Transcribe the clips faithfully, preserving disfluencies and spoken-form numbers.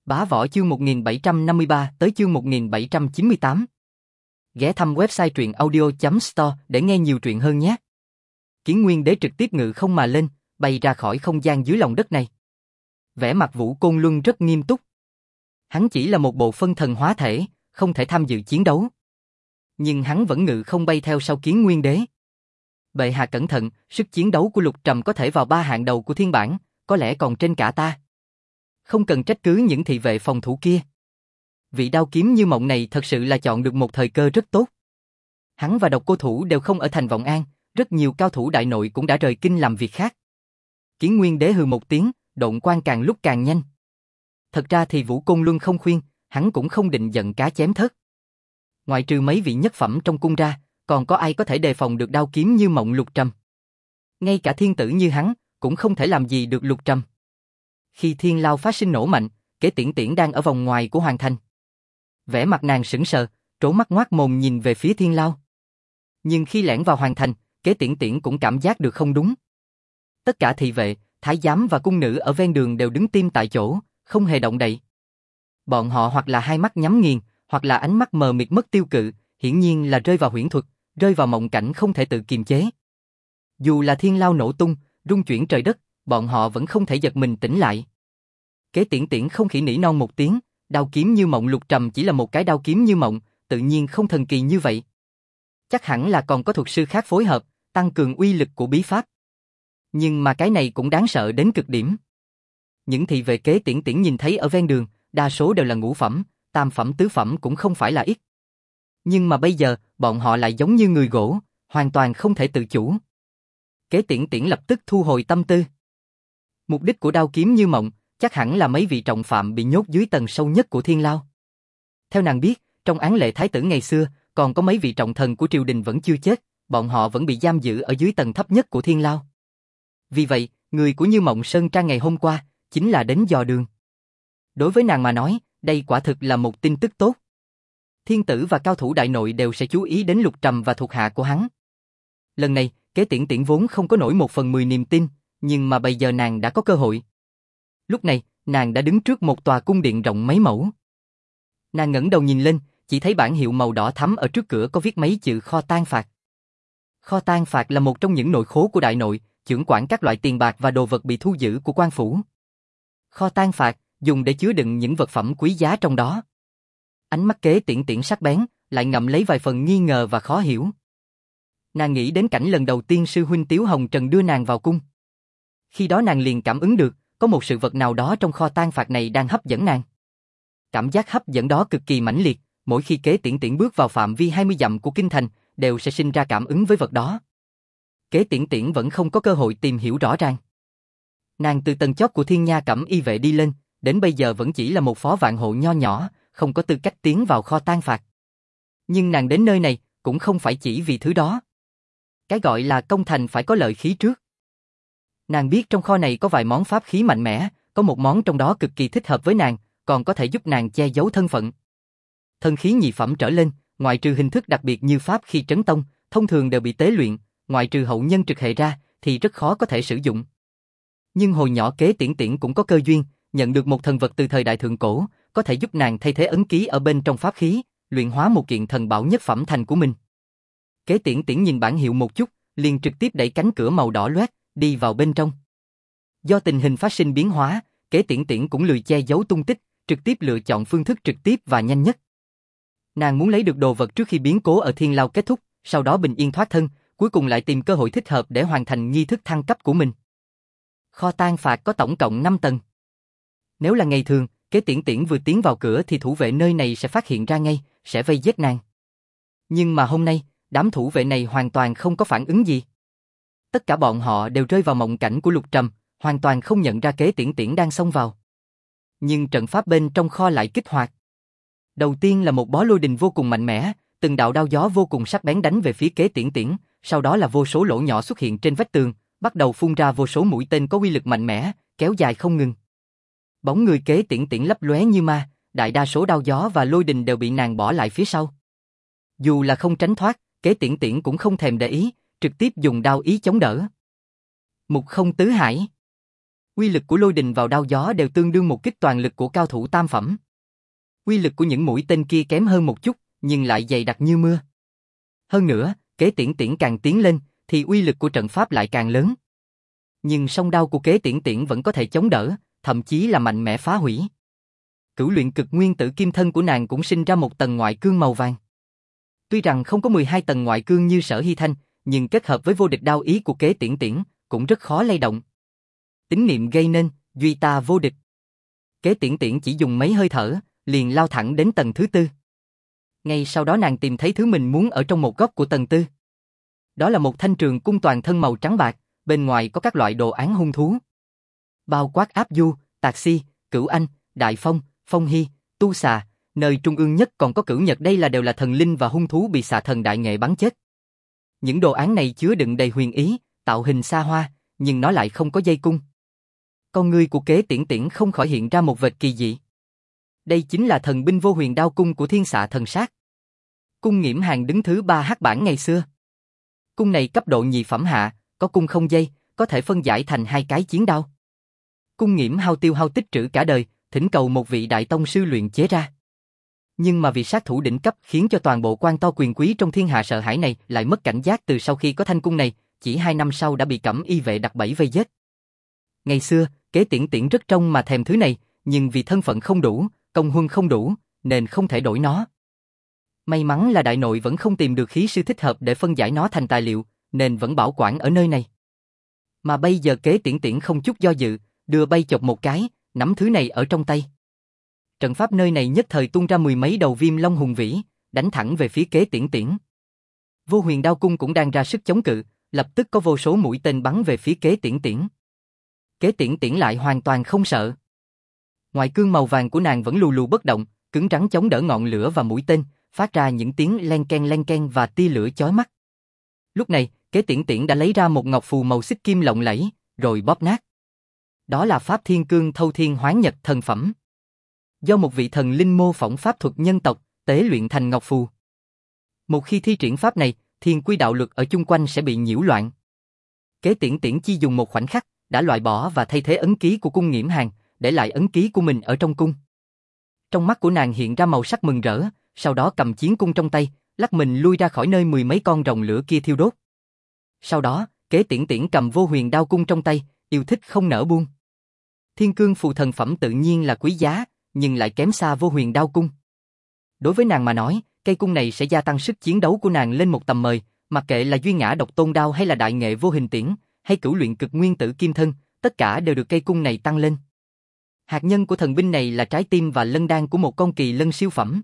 Bá Võ chương một nghìn bảy trăm năm mươi ba tới chương một nghìn bảy trăm chín mươi tám. Ghé thăm website truyện audio chấm store để nghe nhiều truyện hơn nhé. Kiến Nguyên Đế trực tiếp ngự không mà lên, bay ra khỏi không gian dưới lòng đất này. Vẻ mặt Vũ Côn Luân rất nghiêm túc. Hắn chỉ là một bộ phân thần hóa thể, không thể tham dự chiến đấu. Nhưng hắn vẫn ngự không bay theo sau Kiến Nguyên Đế. Bệ hạ cẩn thận, sức chiến đấu của Lục Trầm có thể vào ba hạng đầu của thiên bảng, có lẽ còn trên cả ta. Không cần trách cứ những thị vệ phòng thủ kia. Vị đao kiếm như mộng này thật sự là chọn được một thời cơ rất tốt. Hắn và Độc Cô Thủ đều không ở thành Vọng An, rất nhiều cao thủ đại nội cũng đã rời kinh làm việc khác. Kiến Nguyên Đế hừ một tiếng, độn quang càng lúc càng nhanh. Thật ra thì Vũ Côn Luân không khuyên, hắn cũng không định giận cá chém thớt. Ngoại trừ mấy vị nhất phẩm trong cung ra, còn có ai có thể đề phòng được đao kiếm như mộng Lục Trầm. Ngay cả thiên tử như hắn, cũng không thể làm gì được Lục Trầm. Khi thiên lao phát sinh nổ mạnh, Kế Tiễn Tiễn đang ở vòng ngoài của Hoàng Thành. Vẻ mặt nàng sững sờ, trố mắt ngoác mồm nhìn về phía thiên lao. Nhưng khi lẻn vào Hoàng Thành, Kế Tiễn Tiễn cũng cảm giác được không đúng. Tất cả thị vệ, thái giám và cung nữ ở ven đường đều đứng tim tại chỗ, không hề động đậy. Bọn họ hoặc là hai mắt nhắm nghiền, hoặc là ánh mắt mờ mịt mất tiêu cự, hiển nhiên là rơi vào huyễn thuật, rơi vào mộng cảnh không thể tự kiềm chế. Dù là thiên lao nổ tung, rung chuyển trời đất, bọn họ vẫn không thể giật mình tỉnh lại. Kế Tiễn Tiễn không khỉ nỉ non một tiếng, đao kiếm như mộng Lục Trầm chỉ là một cái đao kiếm như mộng, tự nhiên không thần kỳ như vậy. Chắc hẳn là còn có thuật sư khác phối hợp, tăng cường uy lực của bí pháp. Nhưng mà cái này cũng đáng sợ đến cực điểm. Những thị vệ Kế Tiễn Tiễn nhìn thấy ở ven đường, đa số đều là ngũ phẩm, tam phẩm tứ phẩm cũng không phải là ít. Nhưng mà bây giờ, bọn họ lại giống như người gỗ, hoàn toàn không thể tự chủ. Kế Tiễn Tiễn lập tức thu hồi tâm tư. Mục đích của đao kiếm như mộng, chắc hẳn là mấy vị trọng phạm bị nhốt dưới tầng sâu nhất của thiên lao. Theo nàng biết, trong án lệ thái tử ngày xưa, còn có mấy vị trọng thần của triều đình vẫn chưa chết, bọn họ vẫn bị giam giữ ở dưới tầng thấp nhất của thiên lao. Vì vậy, người của Như Mộng Sơn Trang ngày hôm qua, chính là đến dò đường. Đối với nàng mà nói, đây quả thực là một tin tức tốt. Thiên tử và cao thủ đại nội đều sẽ chú ý đến Lục Trầm và thuộc hạ của hắn. Lần này, Kế Tiễn Tiễn vốn không có nổi một phần mười niềm tin, nhưng mà bây giờ nàng đã có cơ hội. Lúc này, nàng đã đứng trước một tòa cung điện rộng mấy mẫu. Nàng ngẩng đầu nhìn lên, chỉ thấy bảng hiệu màu đỏ thắm ở trước cửa có viết mấy chữ kho tang phạt. Kho tang phạt là một trong những nội khố của đại nội, chưởng quản các loại tiền bạc và đồ vật bị thu giữ của quan phủ. Kho tang phạt dùng để chứa đựng những vật phẩm quý giá trong đó. Ánh mắt Kế Tiễn Tiễn sắc bén, lại ngậm lấy vài phần nghi ngờ và khó hiểu. Nàng nghĩ đến cảnh lần đầu tiên sư huynh Tiếu Hồng Trần đưa nàng vào cung. Khi đó nàng liền cảm ứng được, có một sự vật nào đó trong kho tang phạt này đang hấp dẫn nàng. Cảm giác hấp dẫn đó cực kỳ mãnh liệt, mỗi khi Kế Tiễn Tiễn bước vào phạm vi hai mươi dặm của kinh thành, đều sẽ sinh ra cảm ứng với vật đó. Kế Tiễn Tiễn vẫn không có cơ hội tìm hiểu rõ ràng. Nàng từ tầng chót của Thiên Nha Cẩm Y vệ đi lên, đến bây giờ vẫn chỉ là một phó vạn hộ nho nhỏ, không có tư cách tiến vào kho tang phạt. Nhưng nàng đến nơi này, cũng không phải chỉ vì thứ đó. Cái gọi là công thành phải có lợi khí trước. Nàng biết trong kho này có vài món pháp khí mạnh mẽ, có một món trong đó cực kỳ thích hợp với nàng, còn có thể giúp nàng che giấu thân phận. Thân khí nhị phẩm trở lên, ngoại trừ hình thức đặc biệt như pháp khi trấn tông, thông thường đều bị tế luyện, ngoại trừ hậu nhân trực hệ ra, thì rất khó có thể sử dụng. Nhưng hồi nhỏ Kế Tiễn Tiễn cũng có cơ duyên, nhận được một thần vật từ thời đại thượng cổ, có thể giúp nàng thay thế ấn ký ở bên trong pháp khí, luyện hóa một kiện thần bảo nhất phẩm thành của mình. Kế Tiễn Tiễn nhìn bảng hiệu một chút, liền trực tiếp đẩy cánh cửa màu đỏ loét, đi vào bên trong. Do tình hình phát sinh biến hóa, Kế Tiễn Tiễn cũng lười che giấu tung tích, trực tiếp lựa chọn phương thức trực tiếp và nhanh nhất. Nàng muốn lấy được đồ vật trước khi biến cố ở thiên lao kết thúc, sau đó bình yên thoát thân, cuối cùng lại tìm cơ hội thích hợp để hoàn thành nghi thức thăng cấp của mình. Kho tang phạt có tổng cộng năm tầng. Nếu là ngày thường, Kế Tiễn Tiễn vừa tiến vào cửa thì thủ vệ nơi này sẽ phát hiện ra ngay, sẽ vây giết nàng. Nhưng mà hôm nay, đám thủ vệ này hoàn toàn không có phản ứng gì. Tất cả bọn họ đều rơi vào mộng cảnh của Lục Trầm, hoàn toàn không nhận ra Kế Tiễn Tiễn đang xông vào. Nhưng trận pháp bên trong kho lại kích hoạt. Đầu tiên là một bó lôi đình vô cùng mạnh mẽ, từng đạo đao gió vô cùng sắc bén đánh về phía Kế Tiễn Tiễn, sau đó là vô số lỗ nhỏ xuất hiện trên vách tường, bắt đầu phun ra vô số mũi tên có uy lực mạnh mẽ, kéo dài không ngừng. Bóng người Kế Tiễn Tiễn lấp lóe như ma, đại đa số đao gió và lôi đình đều bị nàng bỏ lại phía sau. Dù là không tránh thoát, Kế Tiễn Tiễn cũng không thèm để ý, trực tiếp dùng đao ý chống đỡ. Mục không tứ hải. Uy lực của lôi đình vào đao gió đều tương đương một kích toàn lực của cao thủ tam phẩm. Uy lực của những mũi tên kia kém hơn một chút, nhưng lại dày đặc như mưa. Hơn nữa, Kế Tiễn Tiễn càng tiến lên, thì uy lực của trận pháp lại càng lớn. Nhưng song đao của Kế Tiễn Tiễn vẫn có thể chống đỡ, thậm chí là mạnh mẽ phá hủy. Cửu luyện cực nguyên tử kim thân của nàng cũng sinh ra một tầng ngoại cương màu vàng. Tuy rằng không có mười hai tầng ngoại cương như Sở Hy Thanh, nhưng kết hợp với vô địch đao ý của Kế Tiễn Tiễn, cũng rất khó lay động. Tín niệm gây nên, duy ta vô địch. Kế Tiễn Tiễn chỉ dùng mấy hơi thở, liền lao thẳng đến tầng thứ tư. Ngay sau đó nàng tìm thấy thứ mình muốn ở trong một góc của tầng tư. Đó là một thanh trường cung toàn thân màu trắng bạc, bên ngoài có các loại đồ án hung thú. Bao quát Áp Du, Tạc Si, Cửu Anh, Đại Phong, Phong Hy, Tu Xà, nơi trung ương nhất còn có Cửu Nhật, đây là đều là thần linh và hung thú bị xà thần đại nghệ bắn chết. Những đồ án này chứa đựng đầy huyền ý, tạo hình xa hoa, nhưng nó lại không có dây cung. Con ngươi của Kế Tiễn Tiễn không khỏi hiện ra một vệt kỳ dị. Đây chính là thần binh vô huyền đao cung của Thiên Xạ Thần Sát. Cung Nghiễm Hàn đứng thứ ba hắc bảng ngày xưa. Cung này cấp độ nhị phẩm hạ, có cung không dây, có thể phân giải thành hai cái chiến đao. Cung Nghiễm hao tiêu hao tích trữ cả đời, thỉnh cầu một vị đại tông sư luyện chế ra. Nhưng mà vì sát thủ đỉnh cấp khiến cho toàn bộ quan to quyền quý trong thiên hạ sợ hãi này lại mất cảnh giác từ sau khi có thanh cung này, chỉ hai năm sau đã bị Cẩm Y vệ đặt bẫy vây giết. Ngày xưa, Kế Tiễn Tiễn rất trông mà thèm thứ này, nhưng vì thân phận không đủ, công huân không đủ, nên không thể đổi nó. May mắn là đại nội vẫn không tìm được khí sư thích hợp để phân giải nó thành tài liệu, nên vẫn bảo quản ở nơi này. Mà bây giờ Kế Tiễn Tiễn không chút do dự, đưa bay chộp một cái, nắm thứ này ở trong tay. Trận pháp nơi này nhất thời tung ra mười mấy đầu viêm long hùng vĩ, đánh thẳng về phía Kế Tiễn Tiễn. Vô huyền đao cung cũng đang ra sức chống cự, lập tức có vô số mũi tên bắn về phía Kế Tiễn Tiễn. Kế Tiễn Tiễn lại hoàn toàn không sợ. Ngoại cương màu vàng của nàng vẫn lù lù bất động, cứng rắn chống đỡ ngọn lửa và mũi tên, phát ra những tiếng len ken len ken và tia lửa chói mắt. Lúc này, Kế Tiễn Tiễn đã lấy ra một ngọc phù màu xích kim lộng lẫy, rồi bóp nát. Đó là Pháp Thiên Cương Thâu Thiên Hóa Nhật thần phẩm. Do một vị thần linh mô phỏng pháp thuật nhân tộc, tế luyện thành ngọc phù. Một khi thi triển pháp này, thiên quy đạo luật ở chung quanh sẽ bị nhiễu loạn. Kế Tiễn Tiễn chỉ dùng một khoảnh khắc, đã loại bỏ và thay thế ấn ký của cung Nghiễm Hàn, để lại ấn ký của mình ở trong cung. Trong mắt của nàng hiện ra màu sắc mừng rỡ, sau đó cầm chiến cung trong tay, lắc mình lui ra khỏi nơi mười mấy con rồng lửa kia thiêu đốt. Sau đó, Kế Tiễn Tiễn cầm vô huyền đao cung trong tay, yêu thích không nỡ buông. Thiên cương phù thần phẩm tự nhiên là quý giá, nhưng lại kém xa vô huyền đao cung. Đối với nàng mà nói, cây cung này sẽ gia tăng sức chiến đấu của nàng lên một tầm mời, mặc kệ là duy ngã độc tôn đao hay là đại nghệ vô hình tiễn, hay cửu luyện cực nguyên tử kim thân, tất cả đều được cây cung này tăng lên. Hạt nhân của thần binh này là trái tim và lân đan của một con kỳ lân siêu phẩm.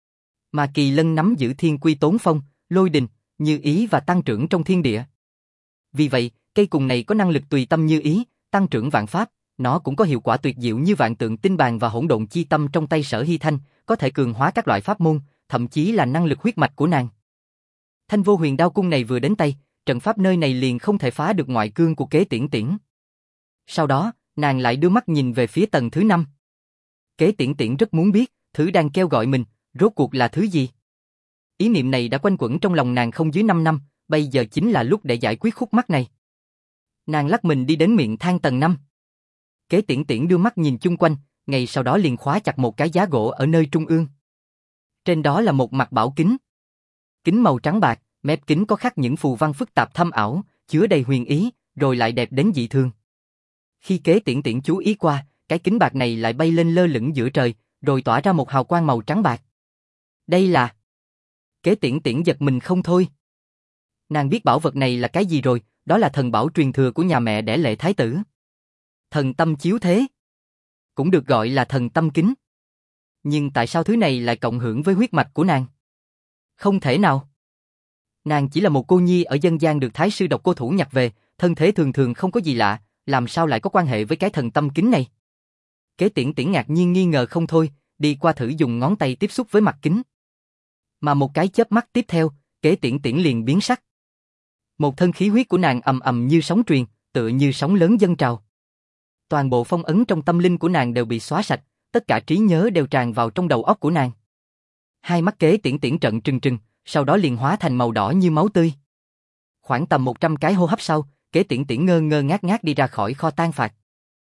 Mà kỳ lân nắm giữ thiên quy tốn phong, lôi đình, như ý và tăng trưởng trong thiên địa. Vì vậy, cây cung này có năng lực tùy tâm như ý, tăng trưởng vạn pháp, nó cũng có hiệu quả tuyệt diệu như vạn tượng tinh bàn và hỗn độn chi tâm trong tay Sở Hy Thanh, có thể cường hóa các loại pháp môn, thậm chí là năng lực huyết mạch của nàng. Thanh vô huyền đao cung này vừa đến tay, trận pháp nơi này liền không thể phá được ngoại cương của Kế Tiễn Tiễn. Sau đó, nàng lại đưa mắt nhìn về phía tầng thứ năm. Kế Tiễn Tiễn rất muốn biết, thứ đang kêu gọi mình, rốt cuộc là thứ gì. Ý niệm này đã quanh quẩn trong lòng nàng không dưới năm năm, bây giờ chính là lúc để giải quyết khúc mắc này. Nàng lắc mình đi đến miệng thang tầng năm. Kế Tiễn Tiễn đưa mắt nhìn chung quanh, ngay sau đó liền khóa chặt một cái giá gỗ ở nơi trung ương. Trên đó là một mặt bảo kính. Kính màu trắng bạc, mép kính có khắc những phù văn phức tạp thâm ảo, chứa đầy huyền ý, rồi lại đẹp đến dị thường. Khi Kế Tiễn Tiễn chú ý qua, cái kính bạc này lại bay lên lơ lửng giữa trời, rồi tỏa ra một hào quang màu trắng bạc. Đây là... Kế Tiễn Tiễn giật mình không thôi. Nàng biết bảo vật này là cái gì rồi, đó là thần bảo truyền thừa của nhà mẹ đẻ Lệ Thái Tử. Thần tâm chiếu thế. Cũng được gọi là thần tâm kính. Nhưng tại sao thứ này lại cộng hưởng với huyết mạch của nàng? Không thể nào. Nàng chỉ là một cô nhi ở dân gian được Thái sư Độc Cô Thủ nhặt về, thân thế thường thường không có gì lạ, làm sao lại có quan hệ với cái thần tâm kính này? Kế Tiễn Tiễn ngạc nhiên nghi ngờ không thôi, đi qua thử dùng ngón tay tiếp xúc với mặt kính. Mà một cái chớp mắt tiếp theo, Kế Tiễn Tiễn liền biến sắc. Một thân khí huyết của nàng ầm ầm như sóng truyền, tựa như sóng lớn dâng trào. Toàn bộ phong ấn trong tâm linh của nàng đều bị xóa sạch, tất cả trí nhớ đều tràn vào trong đầu óc của nàng. Hai mắt Kế Tiễn Tiễn trợn trừng trừng, sau đó liền hóa thành màu đỏ như máu tươi. Khoảng tầm một trăm cái hô hấp sau, Kế Tiễn Tiễn ngơ ngơ ngác ngác đi ra khỏi kho tang phạt.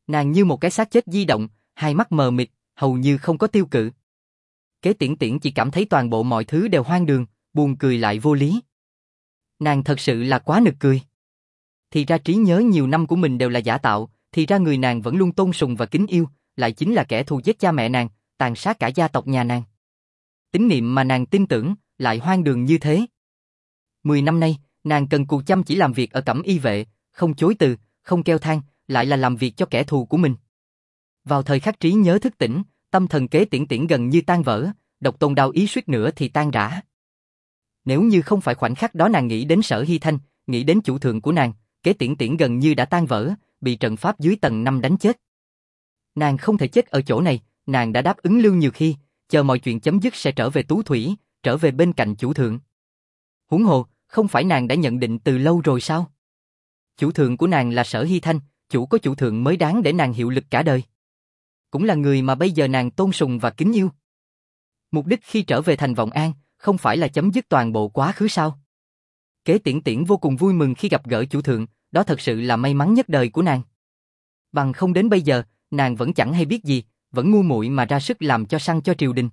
Nàng như một cái xác chết di động, hai mắt mờ mịt, hầu như không có tiêu cự. Kế Tiễn Tiễn chỉ cảm thấy toàn bộ mọi thứ đều hoang đường, buồn cười lại vô lý. Nàng thật sự là quá nực cười. Thì ra trí nhớ nhiều năm của mình đều là giả tạo, thì ra người nàng vẫn luôn tôn sùng và kính yêu, lại chính là kẻ thù giết cha mẹ nàng, tàn sát cả gia tộc nhà nàng. Tín niệm mà nàng tin tưởng, lại hoang đường như thế. Mười năm nay, nàng cần cù chăm chỉ làm việc ở Cẩm Y vệ, không chối từ, không kêu than, lại là làm việc cho kẻ thù của mình. Vào thời khắc trí nhớ thức tỉnh, tâm thần Kế Tiễn Tiễn gần như tan vỡ, độc tôn đao ý suýt nữa thì tan rã. Nếu như không phải khoảnh khắc đó nàng nghĩ đến Sở Hy Thanh, nghĩ đến chủ thượng của nàng, Kế Tiễn Tiễn gần như đã tan vỡ, bị trận pháp dưới tầng năm đánh chết. Nàng không thể chết ở chỗ này, nàng đã đáp ứng Lưu Nhiều Khi, chờ mọi chuyện chấm dứt sẽ trở về Tú Thủy, trở về bên cạnh chủ thượng. Huống hồ, không phải nàng đã nhận định từ lâu rồi sao? Chủ thượng của nàng là Sở Hy Thanh, chủ có chủ thượng mới đáng để nàng hiệu lực cả đời. Cũng là người mà bây giờ nàng tôn sùng và kính yêu. Mục đích khi trở về thành Vọng An, không phải là chấm dứt toàn bộ quá khứ sao? Kế Tiễn Tiễn vô cùng vui mừng khi gặp gỡ chủ thượng, đó thật sự là may mắn nhất đời của nàng. Bằng không đến bây giờ, nàng vẫn chẳng hay biết gì, vẫn ngu muội mà ra sức làm cho săn cho triều đình.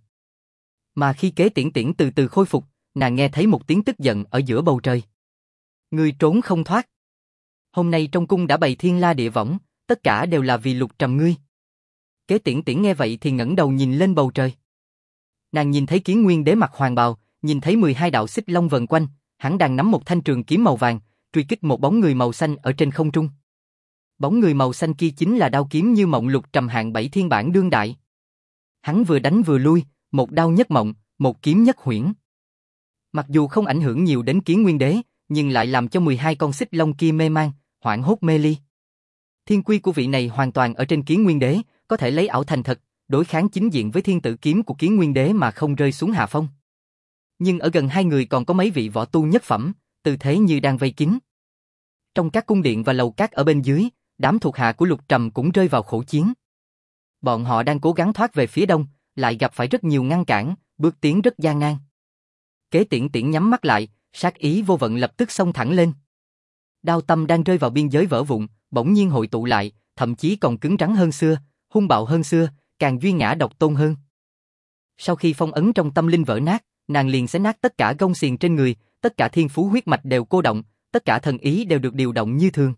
Mà khi Kế Tiễn Tiễn từ từ khôi phục, nàng nghe thấy một tiếng tức giận ở giữa bầu trời. Ngươi trốn không thoát. Hôm nay trong cung đã bày thiên la địa võng, tất cả đều là vì Lục Trầm ngươi. Kế Tiễn Tiễn nghe vậy thì ngẩng đầu nhìn lên bầu trời. Nàng nhìn thấy Kiến Nguyên Đế mặc hoàng bào, nhìn thấy mười hai đạo xích long vần quanh, hắn đang nắm một thanh trường kiếm màu vàng, truy kích một bóng người màu xanh ở trên không trung. Bóng người màu xanh kia chính là đao kiếm như mộng Lục Trầm hạng bảy thiên bản đương đại. Hắn vừa đánh vừa lui, một đao nhất mộng, một kiếm nhất huyễn. Mặc dù không ảnh hưởng nhiều đến Kiến Nguyên Đế, nhưng lại làm cho mười hai con xích long kia mê man, hoảng hốt mê ly. Thiên quy của vị này hoàn toàn ở trên Kiến Nguyên Đế, có thể lấy ảo thành thật, đối kháng chính diện với thiên tử kiếm của Kiến Nguyên Đế mà không rơi xuống hạ phong. Nhưng ở gần hai người còn có mấy vị võ tu nhất phẩm, tư thế như đang vây kín. Trong các cung điện và lầu cát ở bên dưới, đám thuộc hạ của Lục Trầm cũng rơi vào khổ chiến. Bọn họ đang cố gắng thoát về phía đông, lại gặp phải rất nhiều ngăn cản, bước tiến rất gian nan. Kế Tiễn Tiễn nhắm mắt lại, sát ý vô vận lập tức xông thẳng lên. Đao tâm đang rơi vào biên giới vỡ vụn, bỗng nhiên hội tụ lại, thậm chí còn cứng rắn hơn xưa, hung bạo hơn xưa, càng duy ngã độc tôn hơn. Sau khi phong ấn trong tâm linh vỡ nát, nàng liền xé nát tất cả gông xiềng trên người, tất cả thiên phú huyết mạch đều cô động, tất cả thần ý đều được điều động như thường.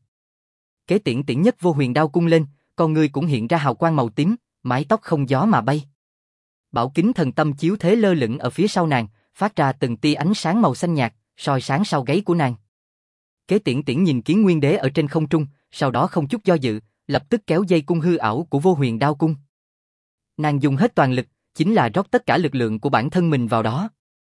Kế Tiễn Tiễn nhất vô huyền đao cung lên, con người cũng hiện ra hào quang màu tím, mái tóc không gió mà bay. Bảo kính thần tâm chiếu thế lơ lửng ở phía sau nàng, phát ra từng tia ánh sáng màu xanh nhạt, soi sáng sau gáy của nàng. Kế Tiễn Tiễn nhìn Kiến Nguyên Đế ở trên không trung, sau đó không chút do dự, lập tức kéo dây cung hư ảo của vô huyền đao cung. Nàng dùng hết toàn lực, chính là rót tất cả lực lượng của bản thân mình vào đó.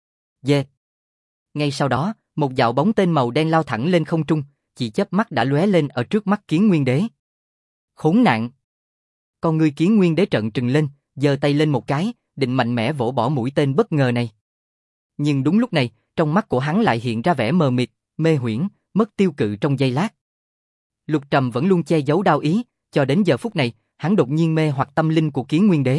Dê. Ngay sau đó, một dạo bóng tên màu đen lao thẳng lên không trung, chỉ chớp mắt đã lóe lên ở trước mắt Kiến Nguyên Đế. Khốn nạn! Con ngươi Kiến Nguyên Đế trợn trừng lên, giơ tay lên một cái, định mạnh mẽ vỗ bỏ mũi tên bất ngờ này. Nhưng đúng lúc này, trong mắt của hắn lại hiện ra vẻ mờ mịt, mê huyễn, mất tiêu cự trong giây lát. Lục Trầm vẫn luôn che giấu đao ý, cho đến giờ phút này, hắn đột nhiên mê hoặc tâm linh của Kiến Nguyên Đế.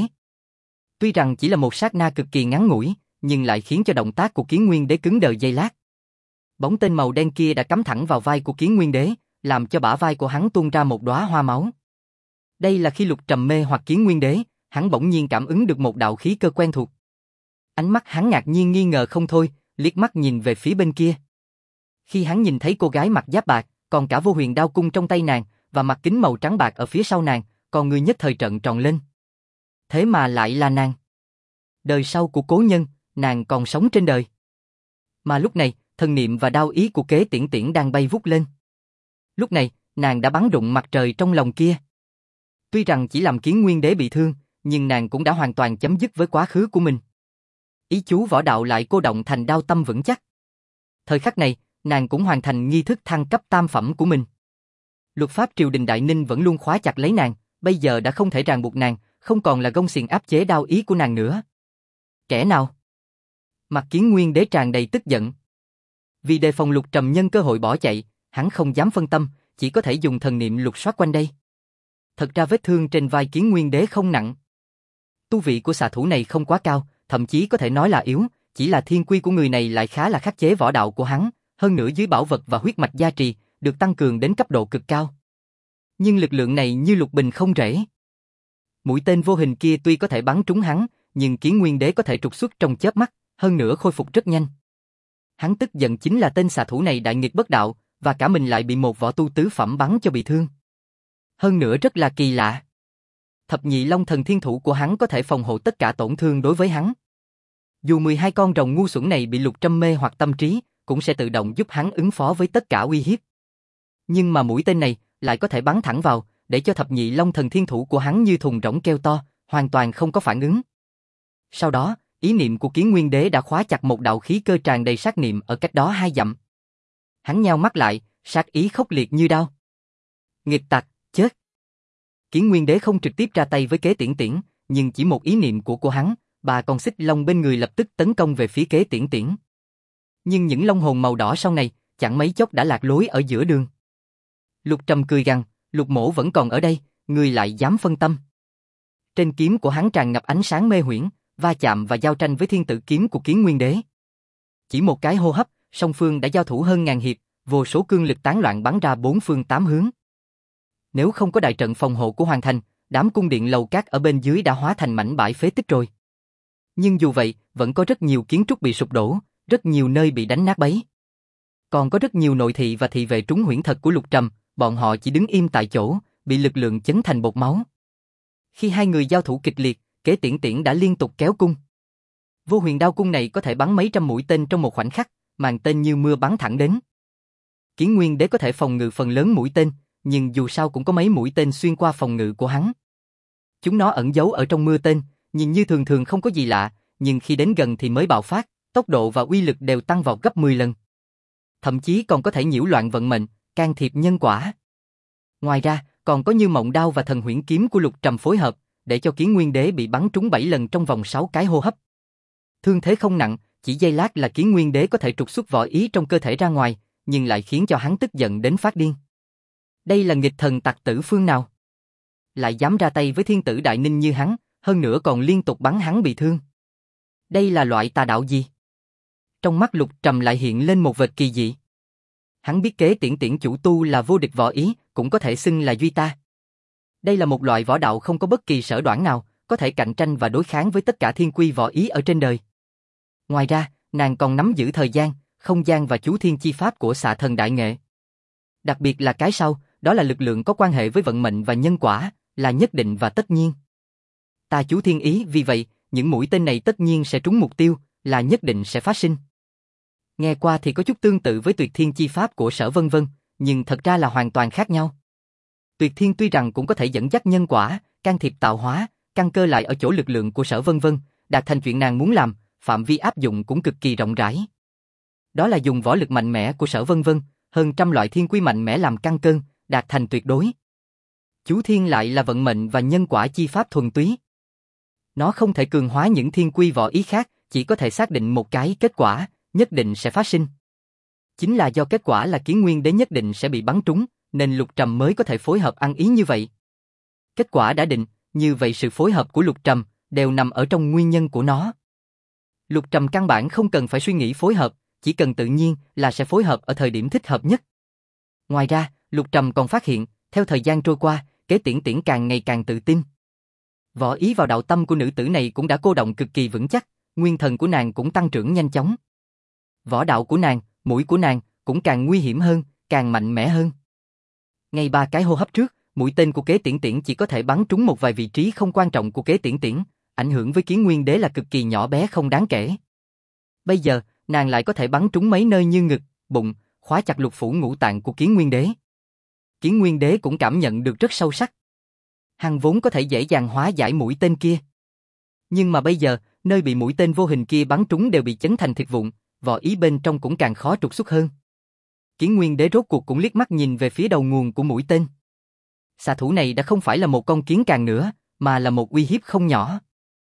Tuy rằng chỉ là một sát na cực kỳ ngắn ngủi, nhưng lại khiến cho động tác của Kiến Nguyên Đế cứng đờ giây lát. Bóng tên màu đen kia đã cắm thẳng vào vai của Kiến Nguyên Đế, làm cho bả vai của hắn tuôn ra một đóa hoa máu. Đây là khi Lục Trầm mê hoặc Kiến Nguyên Đế, hắn bỗng nhiên cảm ứng được một đạo khí cơ quen thuộc. Ánh mắt hắn ngạc nhiên nghi ngờ không thôi, liếc mắt nhìn về phía bên kia. Khi hắn nhìn thấy cô gái mặc giáp bạc, còn cả vô huyền đao cung trong tay nàng, và mặt kính màu trắng bạc ở phía sau nàng, con người nhất thời trợn tròn lên. Thế mà lại là nàng. Đời sau của cố nhân, nàng còn sống trên đời. Mà lúc này, thần niệm và đao ý của Kế Tiễn Tiễn đang bay vút lên. Lúc này, nàng đã bắn rụng mặt trời trong lòng kia. Tuy rằng chỉ làm Kiến Nguyên Đế bị thương, nhưng nàng cũng đã hoàn toàn chấm dứt với quá khứ của mình. Ý chú võ đạo lại cô động thành đao tâm vững chắc. Thời khắc này, nàng cũng hoàn thành nghi thức thăng cấp tam phẩm của mình. Luật pháp triều đình Đại Ninh vẫn luôn khóa chặt lấy nàng, bây giờ đã không thể ràng buộc nàng, không còn là gông xiềng áp chế đao ý của nàng nữa. Kẻ nào? Mặt Kiến Nguyên Đế tràn đầy tức giận. Vì đề phòng Lục Trầm nhân cơ hội bỏ chạy, hắn không dám phân tâm, chỉ có thể dùng thần niệm lục soát quanh đây. Thật ra vết thương trên vai Kiến Nguyên Đế không nặng. Tu vị của xạ thủ này không quá cao, thậm chí có thể nói là yếu, chỉ là thiên quy của người này lại khá là khắc chế võ đạo của hắn, hơn nữa dưới bảo vật và huyết mạch gia trì, được tăng cường đến cấp độ cực cao. Nhưng lực lượng này như lục bình không rễ. Mũi tên vô hình kia tuy có thể bắn trúng hắn, nhưng Kiến Nguyên Đế có thể trục xuất trong chớp mắt, hơn nữa khôi phục rất nhanh. Hắn tức giận chính là tên xạ thủ này đại nghịch bất đạo, và cả mình lại bị một võ tu tứ phẩm bắn cho bị thương. Hơn nữa rất là kỳ lạ. Thập nhị long thần thiên thủ của hắn có thể phòng hộ tất cả tổn thương đối với hắn. Dù mười hai con rồng ngu xuẩn này bị Lục Trâm mê hoặc tâm trí, cũng sẽ tự động giúp hắn ứng phó với tất cả uy hiếp. Nhưng mà mũi tên này lại có thể bắn thẳng vào, để cho thập nhị long thần thiên thủ của hắn như thùng rỗng kêu to, hoàn toàn không có phản ứng. Sau đó, ý niệm của Kiến Nguyên Đế đã khóa chặt một đạo khí cơ tràn đầy sát niệm ở cách đó hai dặm. Hắn nheo mắt lại, sát ý khốc liệt như đao. Nghịch tặc, chết! Kiến Nguyên Đế không trực tiếp ra tay với Kế Tiễn Tiễn, nhưng chỉ một ý niệm của của hắn, ba con xích long bên người lập tức tấn công về phía Kế Tiễn Tiễn. Nhưng những long hồn màu đỏ sau này, chẳng mấy chốc đã lạc lối ở giữa đường. Lục Trầm cười gằn, Lục Mỗ vẫn còn ở đây, người lại dám phân tâm. Trên kiếm của hắn tràn ngập ánh sáng mê huyễn, va chạm và giao tranh với thiên tử kiếm của Kiến Nguyên Đế. Chỉ một cái hô hấp, song phương đã giao thủ hơn ngàn hiệp, vô số cương lực tán loạn bắn ra bốn phương tám hướng. Nếu không có đại trận phòng hộ của Hoàng Thành, đám cung điện lầu cát ở bên dưới đã hóa thành mảnh bãi phế tích rồi. Nhưng dù vậy, vẫn có rất nhiều kiến trúc bị sụp đổ, rất nhiều nơi bị đánh nát bấy. Còn có rất nhiều nội thị và thị vệ trúng huyễn thật của Lục Trầm, bọn họ chỉ đứng im tại chỗ, bị lực lượng chấn thành bột máu. Khi hai người giao thủ kịch liệt, Kế Tiễn Tiễn đã liên tục kéo cung. Vô huyền đao cung này có thể bắn mấy trăm mũi tên trong một khoảnh khắc, màn tên như mưa bắn thẳng đến. Kiến Nguyên Đế có thể phòng ngự phần lớn mũi tên, nhưng dù sao cũng có mấy mũi tên xuyên qua phòng ngự của hắn. Chúng nó ẩn giấu ở trong mưa tên, nhìn như thường thường không có gì lạ, nhưng khi đến gần thì mới bạo phát, tốc độ và uy lực đều tăng vọt gấp mười lần. Thậm chí còn có thể nhiễu loạn vận mệnh, can thiệp nhân quả. Ngoài ra, còn có Như Mộng Đao và Thần Huyễn Kiếm của Lục Trầm phối hợp, để cho Kiến Nguyên Đế bị bắn trúng bảy lần trong vòng sáu cái hô hấp. Thương thế không nặng, chỉ giây lát là Kiến Nguyên Đế có thể trục xuất võ ý trong cơ thể ra ngoài, nhưng lại khiến cho hắn tức giận đến phát điên. Đây là nghịch thần tặc tử phương nào? Lại dám ra tay với thiên tử đại ninh như hắn, hơn nữa còn liên tục bắn hắn bị thương. Đây là loại tà đạo gì? Trong mắt Lục Trầm lại hiện lên một vệt kỳ dị. Hắn biết Kế Tiễn Tiễn chủ tu là vô địch võ ý, cũng có thể xưng là duy ta. Đây là một loại võ đạo không có bất kỳ sở đoản nào, có thể cạnh tranh và đối kháng với tất cả thiên quy võ ý ở trên đời. Ngoài ra, nàng còn nắm giữ thời gian, không gian và chú thiên chi pháp của xạ thần đại nghệ. Đặc biệt là cái sau, đó là lực lượng có quan hệ với vận mệnh và nhân quả, là nhất định và tất nhiên. Ta chú thiên ý, vì vậy, những mũi tên này tất nhiên sẽ trúng mục tiêu, là nhất định sẽ phát sinh. Nghe qua thì có chút tương tự với tuyệt thiên chi pháp của Sở Vân Vân, nhưng thật ra là hoàn toàn khác nhau. Tuyệt thiên tuy rằng cũng có thể dẫn dắt nhân quả, can thiệp tạo hóa, căn cơ lại ở chỗ lực lượng của Sở Vân Vân, đạt thành chuyện nàng muốn làm, phạm vi áp dụng cũng cực kỳ rộng rãi. Đó là dùng võ lực mạnh mẽ của Sở Vân Vân, hơn trăm loại thiên quy mạnh mẽ làm căn cơn, đạt thành tuyệt đối. Chú thiên lại là vận mệnh và nhân quả chi pháp thuần túy. Nó không thể cường hóa những thiên quy võ ý khác, chỉ có thể xác định một cái kết quả, nhất định sẽ phát sinh. Chính là do kết quả là Kiến Nguyên Đế nhất định sẽ bị bắn trúng, nên Lục Trầm mới có thể phối hợp ăn ý như vậy. Kết quả đã định, như vậy sự phối hợp của Lục Trầm đều nằm ở trong nguyên nhân của nó. Lục Trầm căn bản không cần phải suy nghĩ phối hợp, chỉ cần tự nhiên là sẽ phối hợp ở thời điểm thích hợp nhất. Ngoài ra, Lục Trầm còn phát hiện, theo thời gian trôi qua, Kế Tiễn Tiễn càng ngày càng tự tin. Võ ý vào đạo tâm của nữ tử này cũng đã cô động cực kỳ vững chắc, nguyên thần của nàng cũng tăng trưởng nhanh chóng. Võ đạo của nàng, mũi của nàng cũng càng nguy hiểm hơn, càng mạnh mẽ hơn. Ngay ba cái hô hấp trước, mũi tên của Kế Tiễn Tiễn chỉ có thể bắn trúng một vài vị trí không quan trọng của Kế Tiễn Tiễn, ảnh hưởng với Kiến Nguyên Đế là cực kỳ nhỏ bé không đáng kể. Bây giờ, nàng lại có thể bắn trúng mấy nơi như ngực, bụng, khóa chặt lục phủ ngũ tạng của Kiến Nguyên Đế. Kiến Nguyên Đế cũng cảm nhận được rất sâu sắc. Hắn vốn có thể dễ dàng hóa giải mũi tên kia. Nhưng mà bây giờ, nơi bị mũi tên vô hình kia bắn trúng đều bị chấn thành thịt vụn, võ ý bên trong cũng càng khó trục xuất hơn. Kiến Nguyên Đế rốt cuộc cũng liếc mắt nhìn về phía đầu nguồn của mũi tên. Xạ thủ này đã không phải là một con kiến càng nữa, mà là một uy hiếp không nhỏ.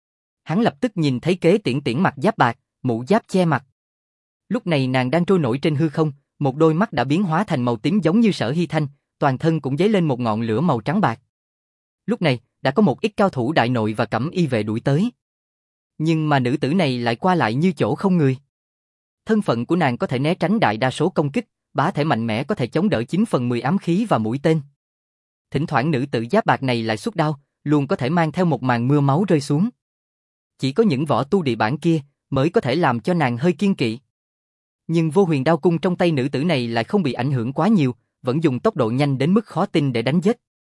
Hắn lập tức nhìn thấy Kế Tiễn Tiễn mặc giáp bạc, mũ giáp che mặt. Lúc này nàng đang trôi nổi trên hư không, một đôi mắt đã biến hóa thành màu tím giống như Sở Hy Thanh, toàn thân cũng dấy lên một ngọn lửa màu trắng bạc. Lúc này, đã có một ít cao thủ đại nội và cẩm y vệ đuổi tới. Nhưng mà nữ tử này lại qua lại như chỗ không người. Thân phận của nàng có thể né tránh đại đa số công kích, bá thể mạnh mẽ có thể chống đỡ chín phần mười ám khí và mũi tên. thỉnh thoảng nữ tử giáp bạc này lại xuất đao, luôn có thể mang theo một màn mưa máu rơi xuống. Chỉ có những võ tu địa bản kia mới có thể làm cho nàng hơi kiêng kỵ. Nhưng vô huyền đao cung trong tay nữ tử này lại không bị ảnh hưởng quá nhiều, vẫn dùng tốc độ nhanh đến mức khó tin để đánh giết.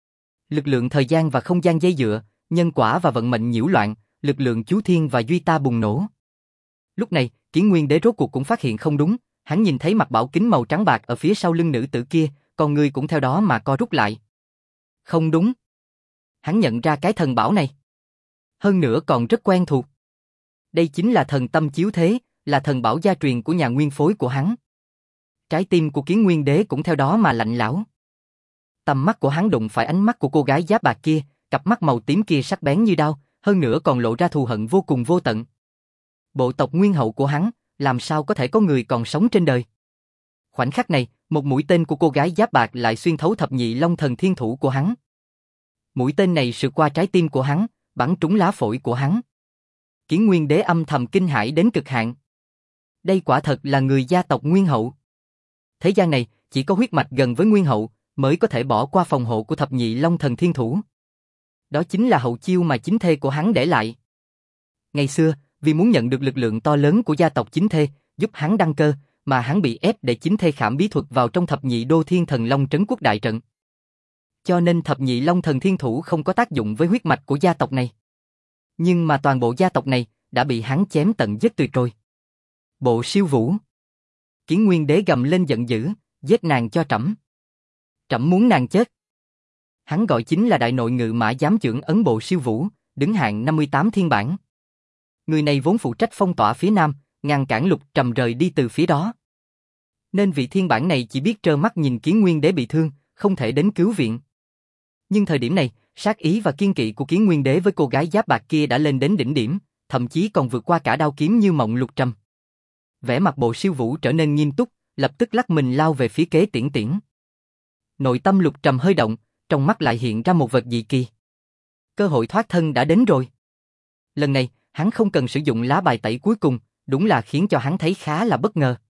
Lực lượng thời gian và không gian dây dựa, nhân quả và vận mệnh nhiễu loạn, lực lượng chú thiên và duy ta bùng nổ. Lúc này, Kiến Nguyên Đế rốt cuộc cũng phát hiện không đúng, hắn nhìn thấy mặt bảo kính màu trắng bạc ở phía sau lưng nữ tử kia, con người cũng theo đó mà co rút lại. Không đúng. Hắn nhận ra cái thần bảo này. Hơn nữa còn rất quen thuộc. Đây chính là thần tâm chiếu thế, là thần bảo gia truyền của nhà nguyên phối của hắn. Trái tim của Kiến Nguyên Đế cũng theo đó mà lạnh lẽo. Tầm mắt của hắn đụng phải ánh mắt của cô gái giáp bạc kia, cặp mắt màu tím kia sắc bén như đao, hơn nữa còn lộ ra thù hận vô cùng vô tận. Bộ tộc nguyên hậu của hắn, làm sao có thể có người còn sống trên đời? Khoảnh khắc này, một mũi tên của cô gái giáp bạc lại xuyên thấu thập nhị long thần thiên thủ của hắn. Mũi tên này sượt qua trái tim của hắn, bắn trúng lá phổi của hắn. Kiến Nguyên Đế âm thầm kinh hãi đến cực hạn. Đây quả thật là người gia tộc nguyên hậu. Thế gian này, chỉ có huyết mạch gần với nguyên hậu, mới có thể bỏ qua phòng hộ của thập nhị long thần thiên thủ. Đó chính là hậu chiêu mà chính thê của hắn để lại. Ngày xưa, vì muốn nhận được lực lượng to lớn của gia tộc chính thê, giúp hắn đăng cơ, mà hắn bị ép để chính thê khảm bí thuật vào trong thập nhị đô thiên thần long trấn quốc đại trận. Cho nên thập nhị long thần thiên thủ không có tác dụng với huyết mạch của gia tộc này. Nhưng mà toàn bộ gia tộc này đã bị hắn chém tận giết tuyệt rồi. Bộ siêu vũ. Kiến Nguyên Đế gầm lên giận dữ, giết nàng cho trẫm. Trẫm muốn nàng chết. Hắn gọi chính là đại nội ngự mã giám chưởng ấn bộ siêu vũ, đứng hạng năm mươi tám thiên bản. Người này vốn phụ trách phong tỏa phía nam, ngăn cản Lục Trầm rời đi từ phía đó. Nên vị thiên bản này chỉ biết trơ mắt nhìn Kiến Nguyên Đế bị thương, không thể đến cứu viện. Nhưng thời điểm này, sát ý và kiên kỵ của Kiến Nguyên Đế với cô gái giáp bạc kia đã lên đến đỉnh điểm, thậm chí còn vượt qua cả đao kiếm như mộng Lục Trầm. Vẻ mặt bộ siêu vũ trở nên nghiêm túc, lập tức lắc mình lao về phía Kế Tiễn Tiễn. Nội tâm Lục Trầm hơi động, trong mắt lại hiện ra một vật dị kỳ. Cơ hội thoát thân đã đến rồi. Lần này, hắn không cần sử dụng lá bài tẩy cuối cùng, đúng là khiến cho hắn thấy khá là bất ngờ.